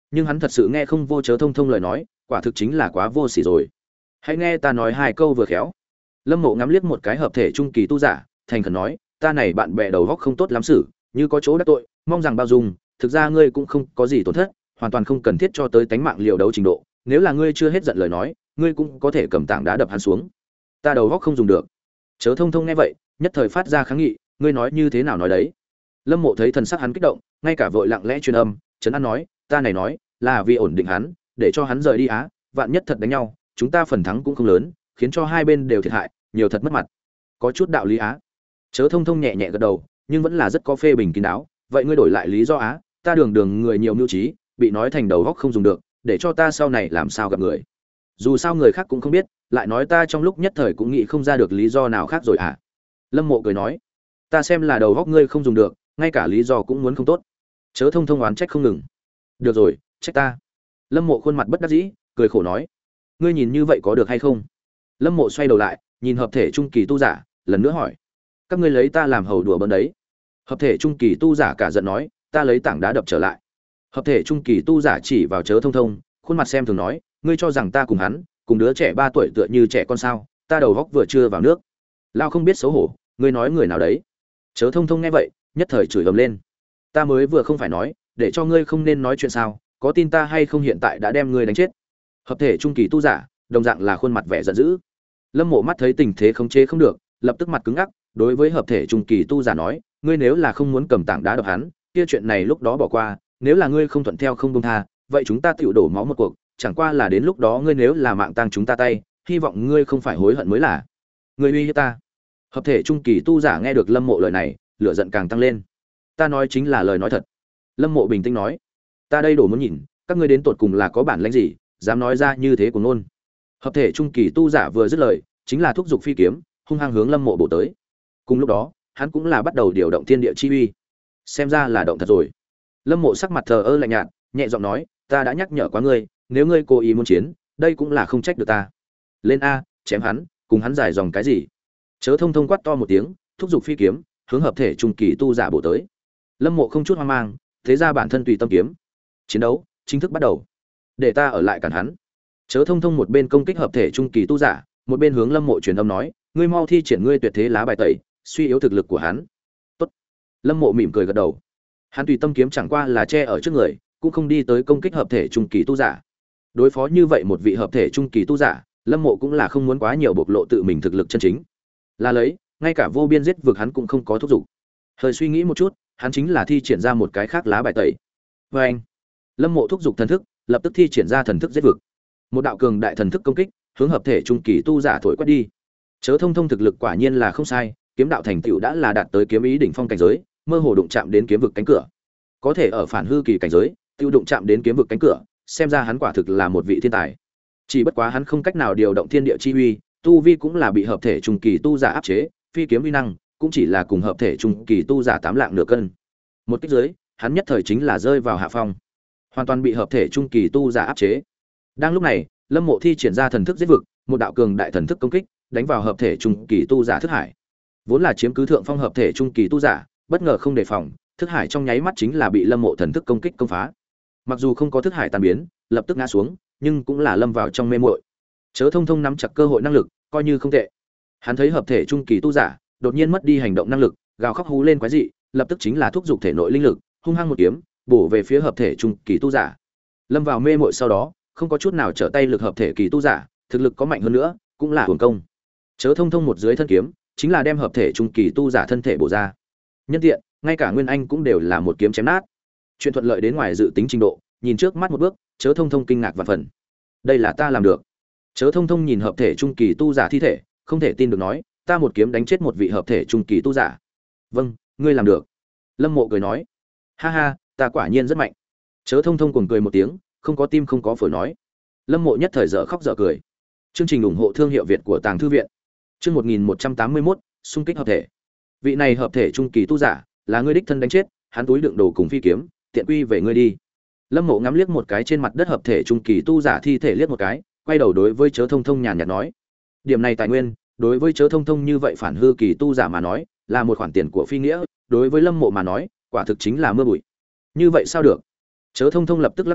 nhưng hắn thật sự nghe không vô Chớ Thông Thông lời nói, quả thực chính là quá vô sỉ rồi. Hãy nghe ta nói hai câu vừa khéo. Lâm Mộ ngắm liếc một cái hợp thể trung kỳ tu giả, thành khẩn nói, ta này bạn bè đầu góc không tốt lắm xử, như có chỗ đắc tội, mong rằng bao dung, thực ra ngươi cũng không có gì tổn thất, hoàn toàn không cần thiết cho tới tánh mạng liều đấu trình độ, nếu là ngươi chưa hết giận lời nói, ngươi cũng có thể cầm tảng đá đập hắn xuống. Ta đầu góc không dùng được. Chớ Thông Thông nghe vậy, nhất thời phát ra kháng nghị, ngươi nói như thế nào nói đấy? Lâm Mộ thấy thần sắc hắn kích động, ngay cả vội lặng lẽ truyền âm, trấn an nói, ta này nói, là vì ổn định hắn, để cho hắn rời đi á, vạn nhất thật đánh nhau, chúng ta phần thắng cũng không lớn, khiến cho hai bên đều thiệt hại, nhiều thật mất mặt. Có chút đạo lý á. Chớ Thông Thông nhẹ nhẹ gật đầu, nhưng vẫn là rất có phê bình kín đáo, vậy ngươi đổi lại lý do á, ta đường đường người nhiều mưu trí, bị nói thành đầu góc không dùng được, để cho ta sau này làm sao gặp người. Dù sao người khác cũng không biết, lại nói ta trong lúc nhất thời cũng nghĩ không ra được lý do nào khác rồi à. Lâm Mộ cười nói, ta xem là đầu góc ngươi không dùng được, ngay cả lý do cũng muốn không tốt. Chớ Thông Thông oán trách không ngừng. Được rồi, trách ta. Lâm Mộ khuôn mặt bất đắc dĩ, cười khổ nói, ngươi nhìn như vậy có được hay không? Lâm Mộ xoay đầu lại, nhìn hợp thể trung kỳ tu giả, lần nữa hỏi, các ngươi lấy ta làm hầu đùa bỡn đấy? Hợp thể trung kỳ tu giả cả giận nói, ta lấy tảng đá đập trở lại. Hợp thể trung kỳ tu giả chỉ vào Chớ Thông Thông, khuôn mặt xem thường nói, ngươi cho rằng ta cùng hắn, cùng đứa trẻ ba tuổi tựa như trẻ con sao? Ta đầu góc vừa chưa vào nước. Lao không biết xấu hổ, ngươi nói người nào đấy? Chớ Thông Thông nghe vậy, nhất thời chửi ầm lên, ta mới vừa không phải nói, để cho ngươi không nên nói chuyện sao? Có tin ta hay không hiện tại đã đem ngươi đánh chết. Hợp thể trung kỳ tu giả, đồng dạng là khuôn mặt vẻ giận dữ. Lâm Mộ mắt thấy tình thế khống chế không được, lập tức mặt cứng ngắc, đối với hợp thể trung kỳ tu giả nói, ngươi nếu là không muốn cầm tảng đá đập hắn, kia chuyện này lúc đó bỏ qua, nếu là ngươi không thuận theo không buông tha, vậy chúng ta tiểu đổ máu một cuộc, chẳng qua là đến lúc đó ngươi nếu là mạng tang chúng ta tay, hy vọng ngươi không phải hối hận mới là. Ngươi uy hiếp ta. Hợp thể trung kỳ tu giả nghe được Lâm Mộ lời này, lửa giận càng tăng lên. Ta nói chính là lời nói thật. Lâm Mộ bình tĩnh nói, ta đây đổ muốn nhìn, các ngươi đến tột cùng là có bản lĩnh gì, dám nói ra như thế của nôn. Hợp thể trung kỳ tu giả vừa dứt lời, chính là thúc giục phi kiếm, hung hăng hướng Lâm Mộ bổ tới. Cùng lúc đó, hắn cũng là bắt đầu điều động thiên địa chi uy. Xem ra là động thật rồi. Lâm Mộ sắc mặt thờ ơ lạnh nhạt, nhẹ giọng nói, ta đã nhắc nhở quá ngươi, nếu ngươi cố ý muốn chiến, đây cũng là không trách được ta. Lên a, chém hắn, cùng hắn giải dòng cái gì? Chớ Thông Thông quát to một tiếng, thúc giục phi kiếm, hướng hợp thể trung kỳ tu giả bổ tới. Lâm Mộ không chút hoang mang, thế ra bản thân tùy tâm kiếm. Chiến đấu chính thức bắt đầu. Để ta ở lại cản hắn. Chớ Thông Thông một bên công kích hợp thể trung kỳ tu giả, một bên hướng Lâm Mộ truyền âm nói, ngươi mau thi triển ngươi tuyệt thế lá bài tẩy, suy yếu thực lực của hắn. Tốt. Lâm Mộ mỉm cười gật đầu. Hắn tùy tâm kiếm chẳng qua là che ở trước người, cũng không đi tới công kích hợp thể trung kỳ tu giả. Đối phó như vậy một vị hợp thể trung kỳ tu giả, Lâm Mộ cũng là không muốn quá nhiều bộc lộ tự mình thực lực chân chính. Là lấy, ngay cả vô biên giết vực hắn cũng không có thúc giục. Hơi suy nghĩ một chút, hắn chính là thi triển ra một cái khác lá bài tẩy. Và anh, Lâm Mộ thúc giục thần thức, lập tức thi triển ra thần thức giết vực. Một đạo cường đại thần thức công kích, hướng hợp thể trung kỳ tu giả thổi quét đi. Chớ Thông Thông thực lực quả nhiên là không sai, kiếm đạo thành tựu đã là đạt tới kiếm ý đỉnh phong cảnh giới, mơ hồ đụng chạm đến kiếm vực cánh cửa. Có thể ở phản hư kỳ cảnh giới, tiêu đụng chạm đến kiếm vực cánh cửa, xem ra hắn quả thực là một vị thiên tài. Chỉ bất quá hắn không cách nào điều động thiên địa chi uy, tu vi cũng là bị hợp thể trung kỳ tu giả áp chế, phi kiếm uy năng cũng chỉ là cùng hợp thể trung kỳ tu giả tám lạng nửa cân. Một kích dưới, hắn nhất thời chính là rơi vào hạ phong, hoàn toàn bị hợp thể trung kỳ tu giả áp chế. Đang lúc này, Lâm Mộ thi triển ra thần thức giết vực, một đạo cường đại thần thức công kích, đánh vào hợp thể trung kỳ tu giả thức hải. Vốn là chiếm cứ thượng phong hợp thể trung kỳ tu giả, bất ngờ không đề phòng, thức hải trong nháy mắt chính là bị Lâm Mộ thần thức công kích công phá. Mặc dù không có thức hải tan biến, lập tức ngã xuống, nhưng cũng là lâm vào trong mê muội. Chớ Thông Thông nắm chặt cơ hội năng lực, coi như không tệ. Hắn thấy hợp thể trung kỳ tu giả đột nhiên mất đi hành động năng lực, gào khóc hú lên quái dị, lập tức chính là thúc giục thể nội linh lực, hung hăng một kiếm, bổ về phía hợp thể trung kỳ tu giả. Lâm vào mê muội sau đó, không có chút nào trở tay lực hợp thể kỳ tu giả, thực lực có mạnh hơn nữa, cũng là hưởng công. Chớ Thông Thông một dưới thân kiếm, chính là đem hợp thể trung kỳ tu giả thân thể bổ ra. Nhân tiện, ngay cả Nguyên Anh cũng đều là một kiếm chém nát. Chuyện thuận lợi đến ngoài dự tính trình độ, nhìn trước mắt một bước, Chớ Thông Thông kinh ngạc vạn phần. Đây là ta làm được. Chớ Thông Thông nhìn hợp thể trung kỳ tu giả thi thể, không thể tin được nói, ta một kiếm đánh chết một vị hợp thể trung kỳ tu giả. Vâng, ngươi làm được. Lâm Mộ cười nói, ha ha, ta quả nhiên rất mạnh. Chớ Thông Thông cuồng cười một tiếng, không có tim không có phổi nói. Lâm Mộ nhất thời dở khóc dở cười. Chương trình ủng hộ thương hiệu Việt của Tàng Thư viện. Chương một nghìn một trăm tám mươi mốt, xung kích hợp thể. Vị này hợp thể trung kỳ tu giả, là ngươi đích thân đánh chết, hắn túi đựng đồ cùng phi kiếm, tiện quy về ngươi đi. Lâm Mộ ngắm liếc một cái trên mặt đất hợp thể trung kỳ tu giả thi thể liếc một cái, quay đầu đối với Chớ Thông Thông nhàn nhạt nói, điểm này tài nguyên, đối với Chớ Thông Thông như vậy phản hư kỳ tu giả mà nói, là một khoản tiền của phi nghĩa, đối với Lâm Mộ mà nói, quả thực chính là mưa bụi. Như vậy sao được? Chớ Thông Thông lập tức lắc đầu,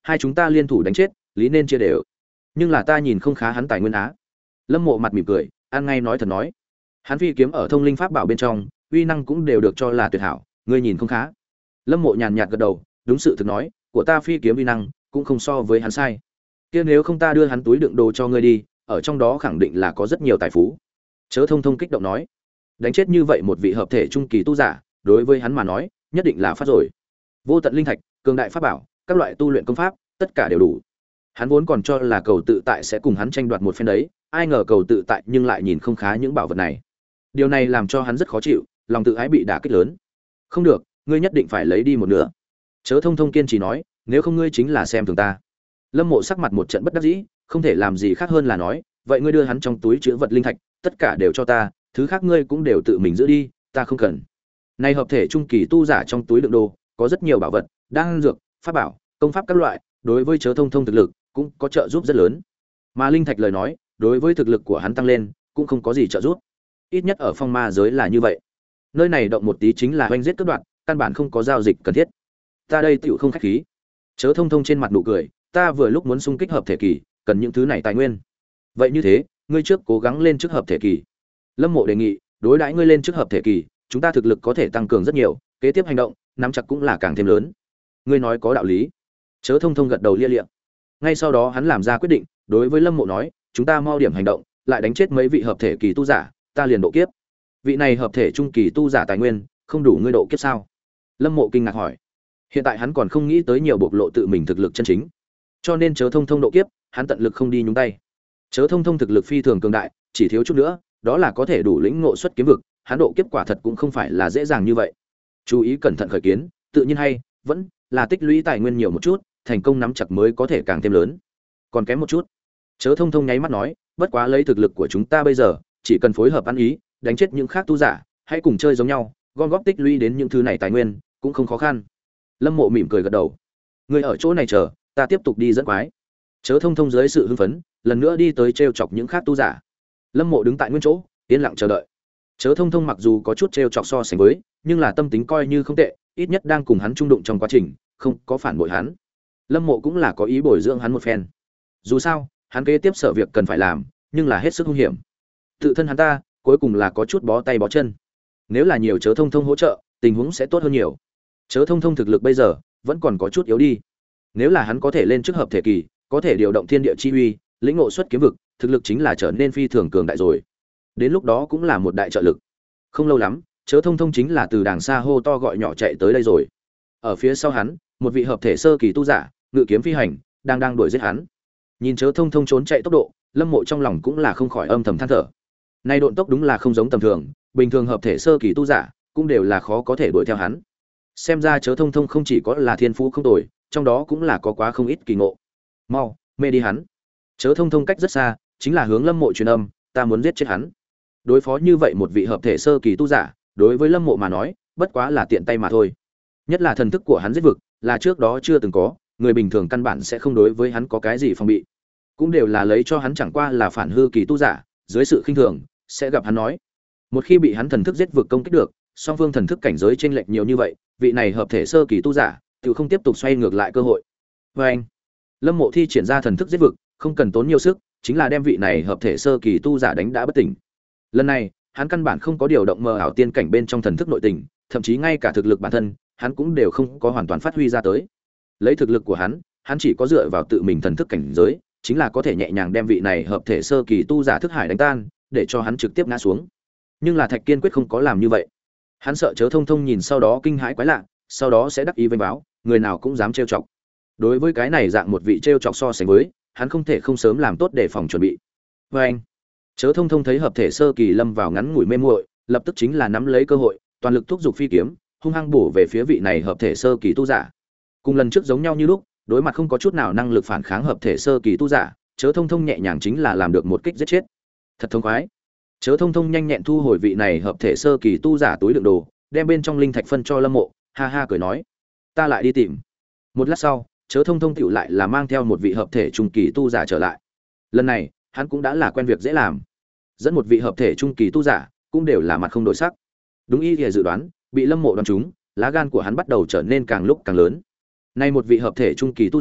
hai chúng ta liên thủ đánh chết lý nên chia đều, nhưng là ta nhìn không khá hắn tài nguyên á. Lâm Mộ mặt mỉm cười, ăn ngay nói thật nói, hắn phi kiếm ở thông linh pháp bảo bên trong uy năng cũng đều được cho là tuyệt hảo, ngươi nhìn không khá. Lâm Mộ nhàn nhạt gật đầu, đúng sự thực nói, của ta phi kiếm uy năng cũng không so với hắn sai. Kia nếu không ta đưa hắn túi đựng đồ cho ngươi đi, ở trong đó khẳng định là có rất nhiều tài phú. Chớ Thông Thông kích động nói, đánh chết như vậy một vị hợp thể trung kỳ tu giả, đối với hắn mà nói, nhất định là phát rồi. Vô tận linh thạch, cường đại pháp bảo, các loại tu luyện công pháp, tất cả đều đủ. Hắn vốn còn cho là Cầu Tự Tại sẽ cùng hắn tranh đoạt một phen đấy, ai ngờ Cầu Tự Tại nhưng lại nhìn không khá những bảo vật này. Điều này làm cho hắn rất khó chịu, lòng tự ái bị đả kích lớn. Không được, ngươi nhất định phải lấy đi một nửa. Chớ Thông Thông kiên trì nói, nếu không ngươi chính là xem thường ta. Lâm Mộ sắc mặt một trận bất đắc dĩ, không thể làm gì khác hơn là nói, vậy ngươi đưa hắn trong túi chứa vật linh thạch, tất cả đều cho ta, thứ khác ngươi cũng đều tự mình giữ đi, ta không cần. Này hợp thể trung kỳ tu giả trong túi đựng đồ, có rất nhiều bảo vật, đan dược, pháp bảo, công pháp các loại, đối với Chớ Thông Thông thực lực cũng có trợ giúp rất lớn. Mà linh thạch lời nói, đối với thực lực của hắn tăng lên, cũng không có gì trợ giúp. Ít nhất ở phong ma giới là như vậy. Nơi này động một tí chính là oanh giết cướp đoạt, căn bản không có giao dịch cần thiết. Ta đây tựu không khách khí. Chớ Thông Thông trên mặt nụ cười, ta vừa lúc muốn xung kích hợp thể kỳ, cần những thứ này tài nguyên. Vậy như thế, ngươi trước cố gắng lên trước hợp thể kỳ. Lâm Mộ đề nghị, đối đãi ngươi lên trước hợp thể kỳ, chúng ta thực lực có thể tăng cường rất nhiều, kế tiếp hành động, nắm chặt cũng là càng thêm lớn. Ngươi nói có đạo lý. Chớ Thông Thông gật đầu lia lịa. Ngay sau đó hắn làm ra quyết định, đối với Lâm Mộ nói, chúng ta mau điểm hành động, lại đánh chết mấy vị hợp thể kỳ tu giả, ta liền độ kiếp. Vị này hợp thể trung kỳ tu giả tài nguyên, không đủ ngươi độ kiếp sao? Lâm Mộ kinh ngạc hỏi. Hiện tại hắn còn không nghĩ tới nhiều bộc lộ tự mình thực lực chân chính, cho nên Chớ Thông Thông độ kiếp, hắn tận lực không đi nhúng tay. Chớ Thông Thông thực lực phi thường cường đại, chỉ thiếu chút nữa, đó là có thể đủ lĩnh ngộ xuất kiếm vực, hắn độ kiếp quả thật cũng không phải là dễ dàng như vậy. Chú ý cẩn thận khởi kiến, tự nhiên hay, vẫn là tích lũy tài nguyên nhiều một chút, thành công nắm chặt mới có thể càng thêm lớn. Còn kém một chút. Chớ Thông Thông nháy mắt nói, bất quá lấy thực lực của chúng ta bây giờ, chỉ cần phối hợp ăn ý, đánh chết những khác tu giả, hãy cùng chơi giống nhau, gom góp tích lũy đến những thứ này tài nguyên, cũng không khó khăn. Lâm Mộ mỉm cười gật đầu. Người ở chỗ này chờ, ta tiếp tục đi dẫn quái. Chớ Thông Thông dưới sự hưng phấn, lần nữa đi tới trêu chọc những khác tu giả. Lâm Mộ đứng tại nguyên chỗ, yên lặng chờ đợi. Chớ Thông Thông mặc dù có chút trêu chọc so sánh với, nhưng là tâm tính coi như không tệ, ít nhất đang cùng hắn trung đụng trong quá trình, không có phản bội hắn. Lâm Mộ cũng là có ý bồi dưỡng hắn một phen. Dù sao, hắn kế tiếp sở việc cần phải làm, nhưng là hết sức hung hiểm. Tự thân hắn ta, cuối cùng là có chút bó tay bó chân. Nếu là nhiều Chớ Thông Thông hỗ trợ, tình huống sẽ tốt hơn nhiều. Chớ Thông Thông thực lực bây giờ vẫn còn có chút yếu đi. Nếu là hắn có thể lên trước hợp thể kỳ, có thể điều động thiên địa chi uy, lĩnh ngộ xuất kiếm vực, thực lực chính là trở nên phi thường cường đại rồi. Đến lúc đó cũng là một đại trợ lực. Không lâu lắm, Chớ Thông Thông chính là từ đàng xa hô to gọi nhỏ chạy tới đây rồi. Ở phía sau hắn, một vị hợp thể sơ kỳ tu giả, ngự kiếm phi hành, đang đang đuổi giết hắn. Nhìn Chớ Thông Thông trốn chạy tốc độ, Lâm Mộ trong lòng cũng là không khỏi âm thầm than thở. Nay độn tốc đúng là không giống tầm thường, bình thường hợp thể sơ kỳ tu giả cũng đều là khó có thể đuổi theo hắn. Xem ra Chớ Thông Thông không chỉ có là thiên phú không tồi, trong đó cũng là có quá không ít kỳ ngộ. Mau, mê đi hắn. Chớ Thông Thông cách rất xa, chính là hướng Lâm Mộ truyền âm, ta muốn giết chết hắn. Đối phó như vậy một vị hợp thể sơ kỳ tu giả, đối với Lâm Mộ mà nói, bất quá là tiện tay mà thôi. Nhất là thần thức của hắn giết vực, là trước đó chưa từng có, người bình thường căn bản sẽ không đối với hắn có cái gì phòng bị. Cũng đều là lấy cho hắn chẳng qua là phản hư kỳ tu giả, dưới sự khinh thường, sẽ gặp hắn nói. Một khi bị hắn thần thức giết vực công kích được, song phương thần thức cảnh giới chênh lệch nhiều như vậy, vị này hợp thể sơ kỳ tu giả, tự không tiếp tục xoay ngược lại cơ hội. Và anh, Lâm Mộ thi triển ra thần thức giết vực, không cần tốn nhiều sức, chính là đem vị này hợp thể sơ kỳ tu giả đánh đã bất tỉnh. Lần này, hắn căn bản không có điều động mờ ảo tiên cảnh bên trong thần thức nội tình, thậm chí ngay cả thực lực bản thân, hắn cũng đều không có hoàn toàn phát huy ra tới. Lấy thực lực của hắn, hắn chỉ có dựa vào tự mình thần thức cảnh giới, chính là có thể nhẹ nhàng đem vị này hợp thể sơ kỳ tu giả thức hải đánh tan, để cho hắn trực tiếp ngã xuống. Nhưng là Thạch Kiên quyết không có làm như vậy. Hắn sợ Chớ Thông Thông nhìn sau đó kinh hãi quái lạ, sau đó sẽ đắc ý vênh báo, người nào cũng dám trêu chọc. Đối với cái này dạng một vị trêu chọc so sánh với, hắn không thể không sớm làm tốt để phòng chuẩn bị. Và anh, Chớ Thông Thông thấy hợp thể sơ kỳ lâm vào ngắn ngủi mê muội, lập tức chính là nắm lấy cơ hội, toàn lực thúc giục phi kiếm, hung hăng bổ về phía vị này hợp thể sơ kỳ tu giả. Cùng lần trước giống nhau như lúc, đối mặt không có chút nào năng lực phản kháng hợp thể sơ kỳ tu giả, Chớ Thông Thông nhẹ nhàng chính là làm được một kích giết chết. Thật thông khoái. Chớ Thông Thông nhanh nhẹn thu hồi vị này hợp thể sơ kỳ tu giả túi đựng đồ, đem bên trong linh thạch phân cho Lâm Mộ, ha ha cười nói, ta lại đi tìm. Một lát sau, Chớ Thông Thông tựu lại là mang theo một vị hợp thể trung kỳ tu giả trở lại. Lần này, hắn cũng đã là quen việc dễ làm. Dẫn một vị hợp thể trung kỳ tu giả, cũng đều là mặt không đổi sắc. Đúng y thì dự đoán, bị Lâm Mộ đoán trúng, lá gan của hắn bắt đầu trở nên càng lúc càng lớn. Nay một vị hợp thể trung kỳ tu giả,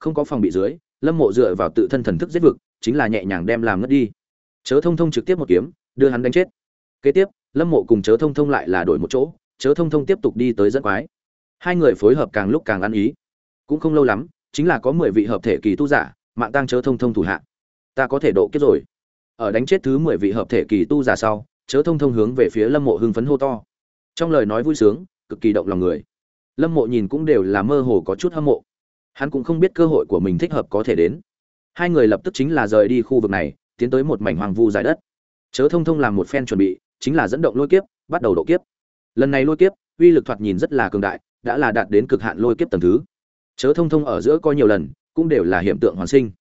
không có phòng bị dưới, Lâm Mộ dựa vào tự thân thần thức giết vực, chính là nhẹ nhàng đem làm ngất đi. Chớ Thông Thông trực tiếp một kiếm, đưa hắn đánh chết. Kế tiếp, Lâm Mộ cùng Chớ Thông Thông lại là đổi một chỗ, Chớ Thông Thông tiếp tục đi tới dẫn quái. Hai người phối hợp càng lúc càng ăn ý. Cũng không lâu lắm, chính là có mười vị hợp thể kỳ tu giả, mạng tăng Chớ Thông Thông thủ hạ. Ta có thể độ kiếp rồi. Ở đánh chết thứ mười vị hợp thể kỳ tu giả sau, Chớ Thông Thông hướng về phía Lâm Mộ hưng phấn hô to. Trong lời nói vui sướng, cực kỳ động lòng người. Lâm Mộ nhìn cũng đều là mơ hồ có chút hâm mộ. Hắn cũng không biết cơ hội của mình thích hợp có thể đến. Hai người lập tức chính là rời đi khu vực này, tiến tới một mảnh hoang vu dải đất. Chớ Thông Thông làm một phen chuẩn bị, chính là dẫn động lôi kiếp, bắt đầu độ kiếp. Lần này lôi kiếp, uy lực thoạt nhìn rất là cường đại, đã là đạt đến cực hạn lôi kiếp tầng thứ. Chớ Thông Thông ở giữa có nhiều lần, cũng đều là hiện tượng hoàn sinh.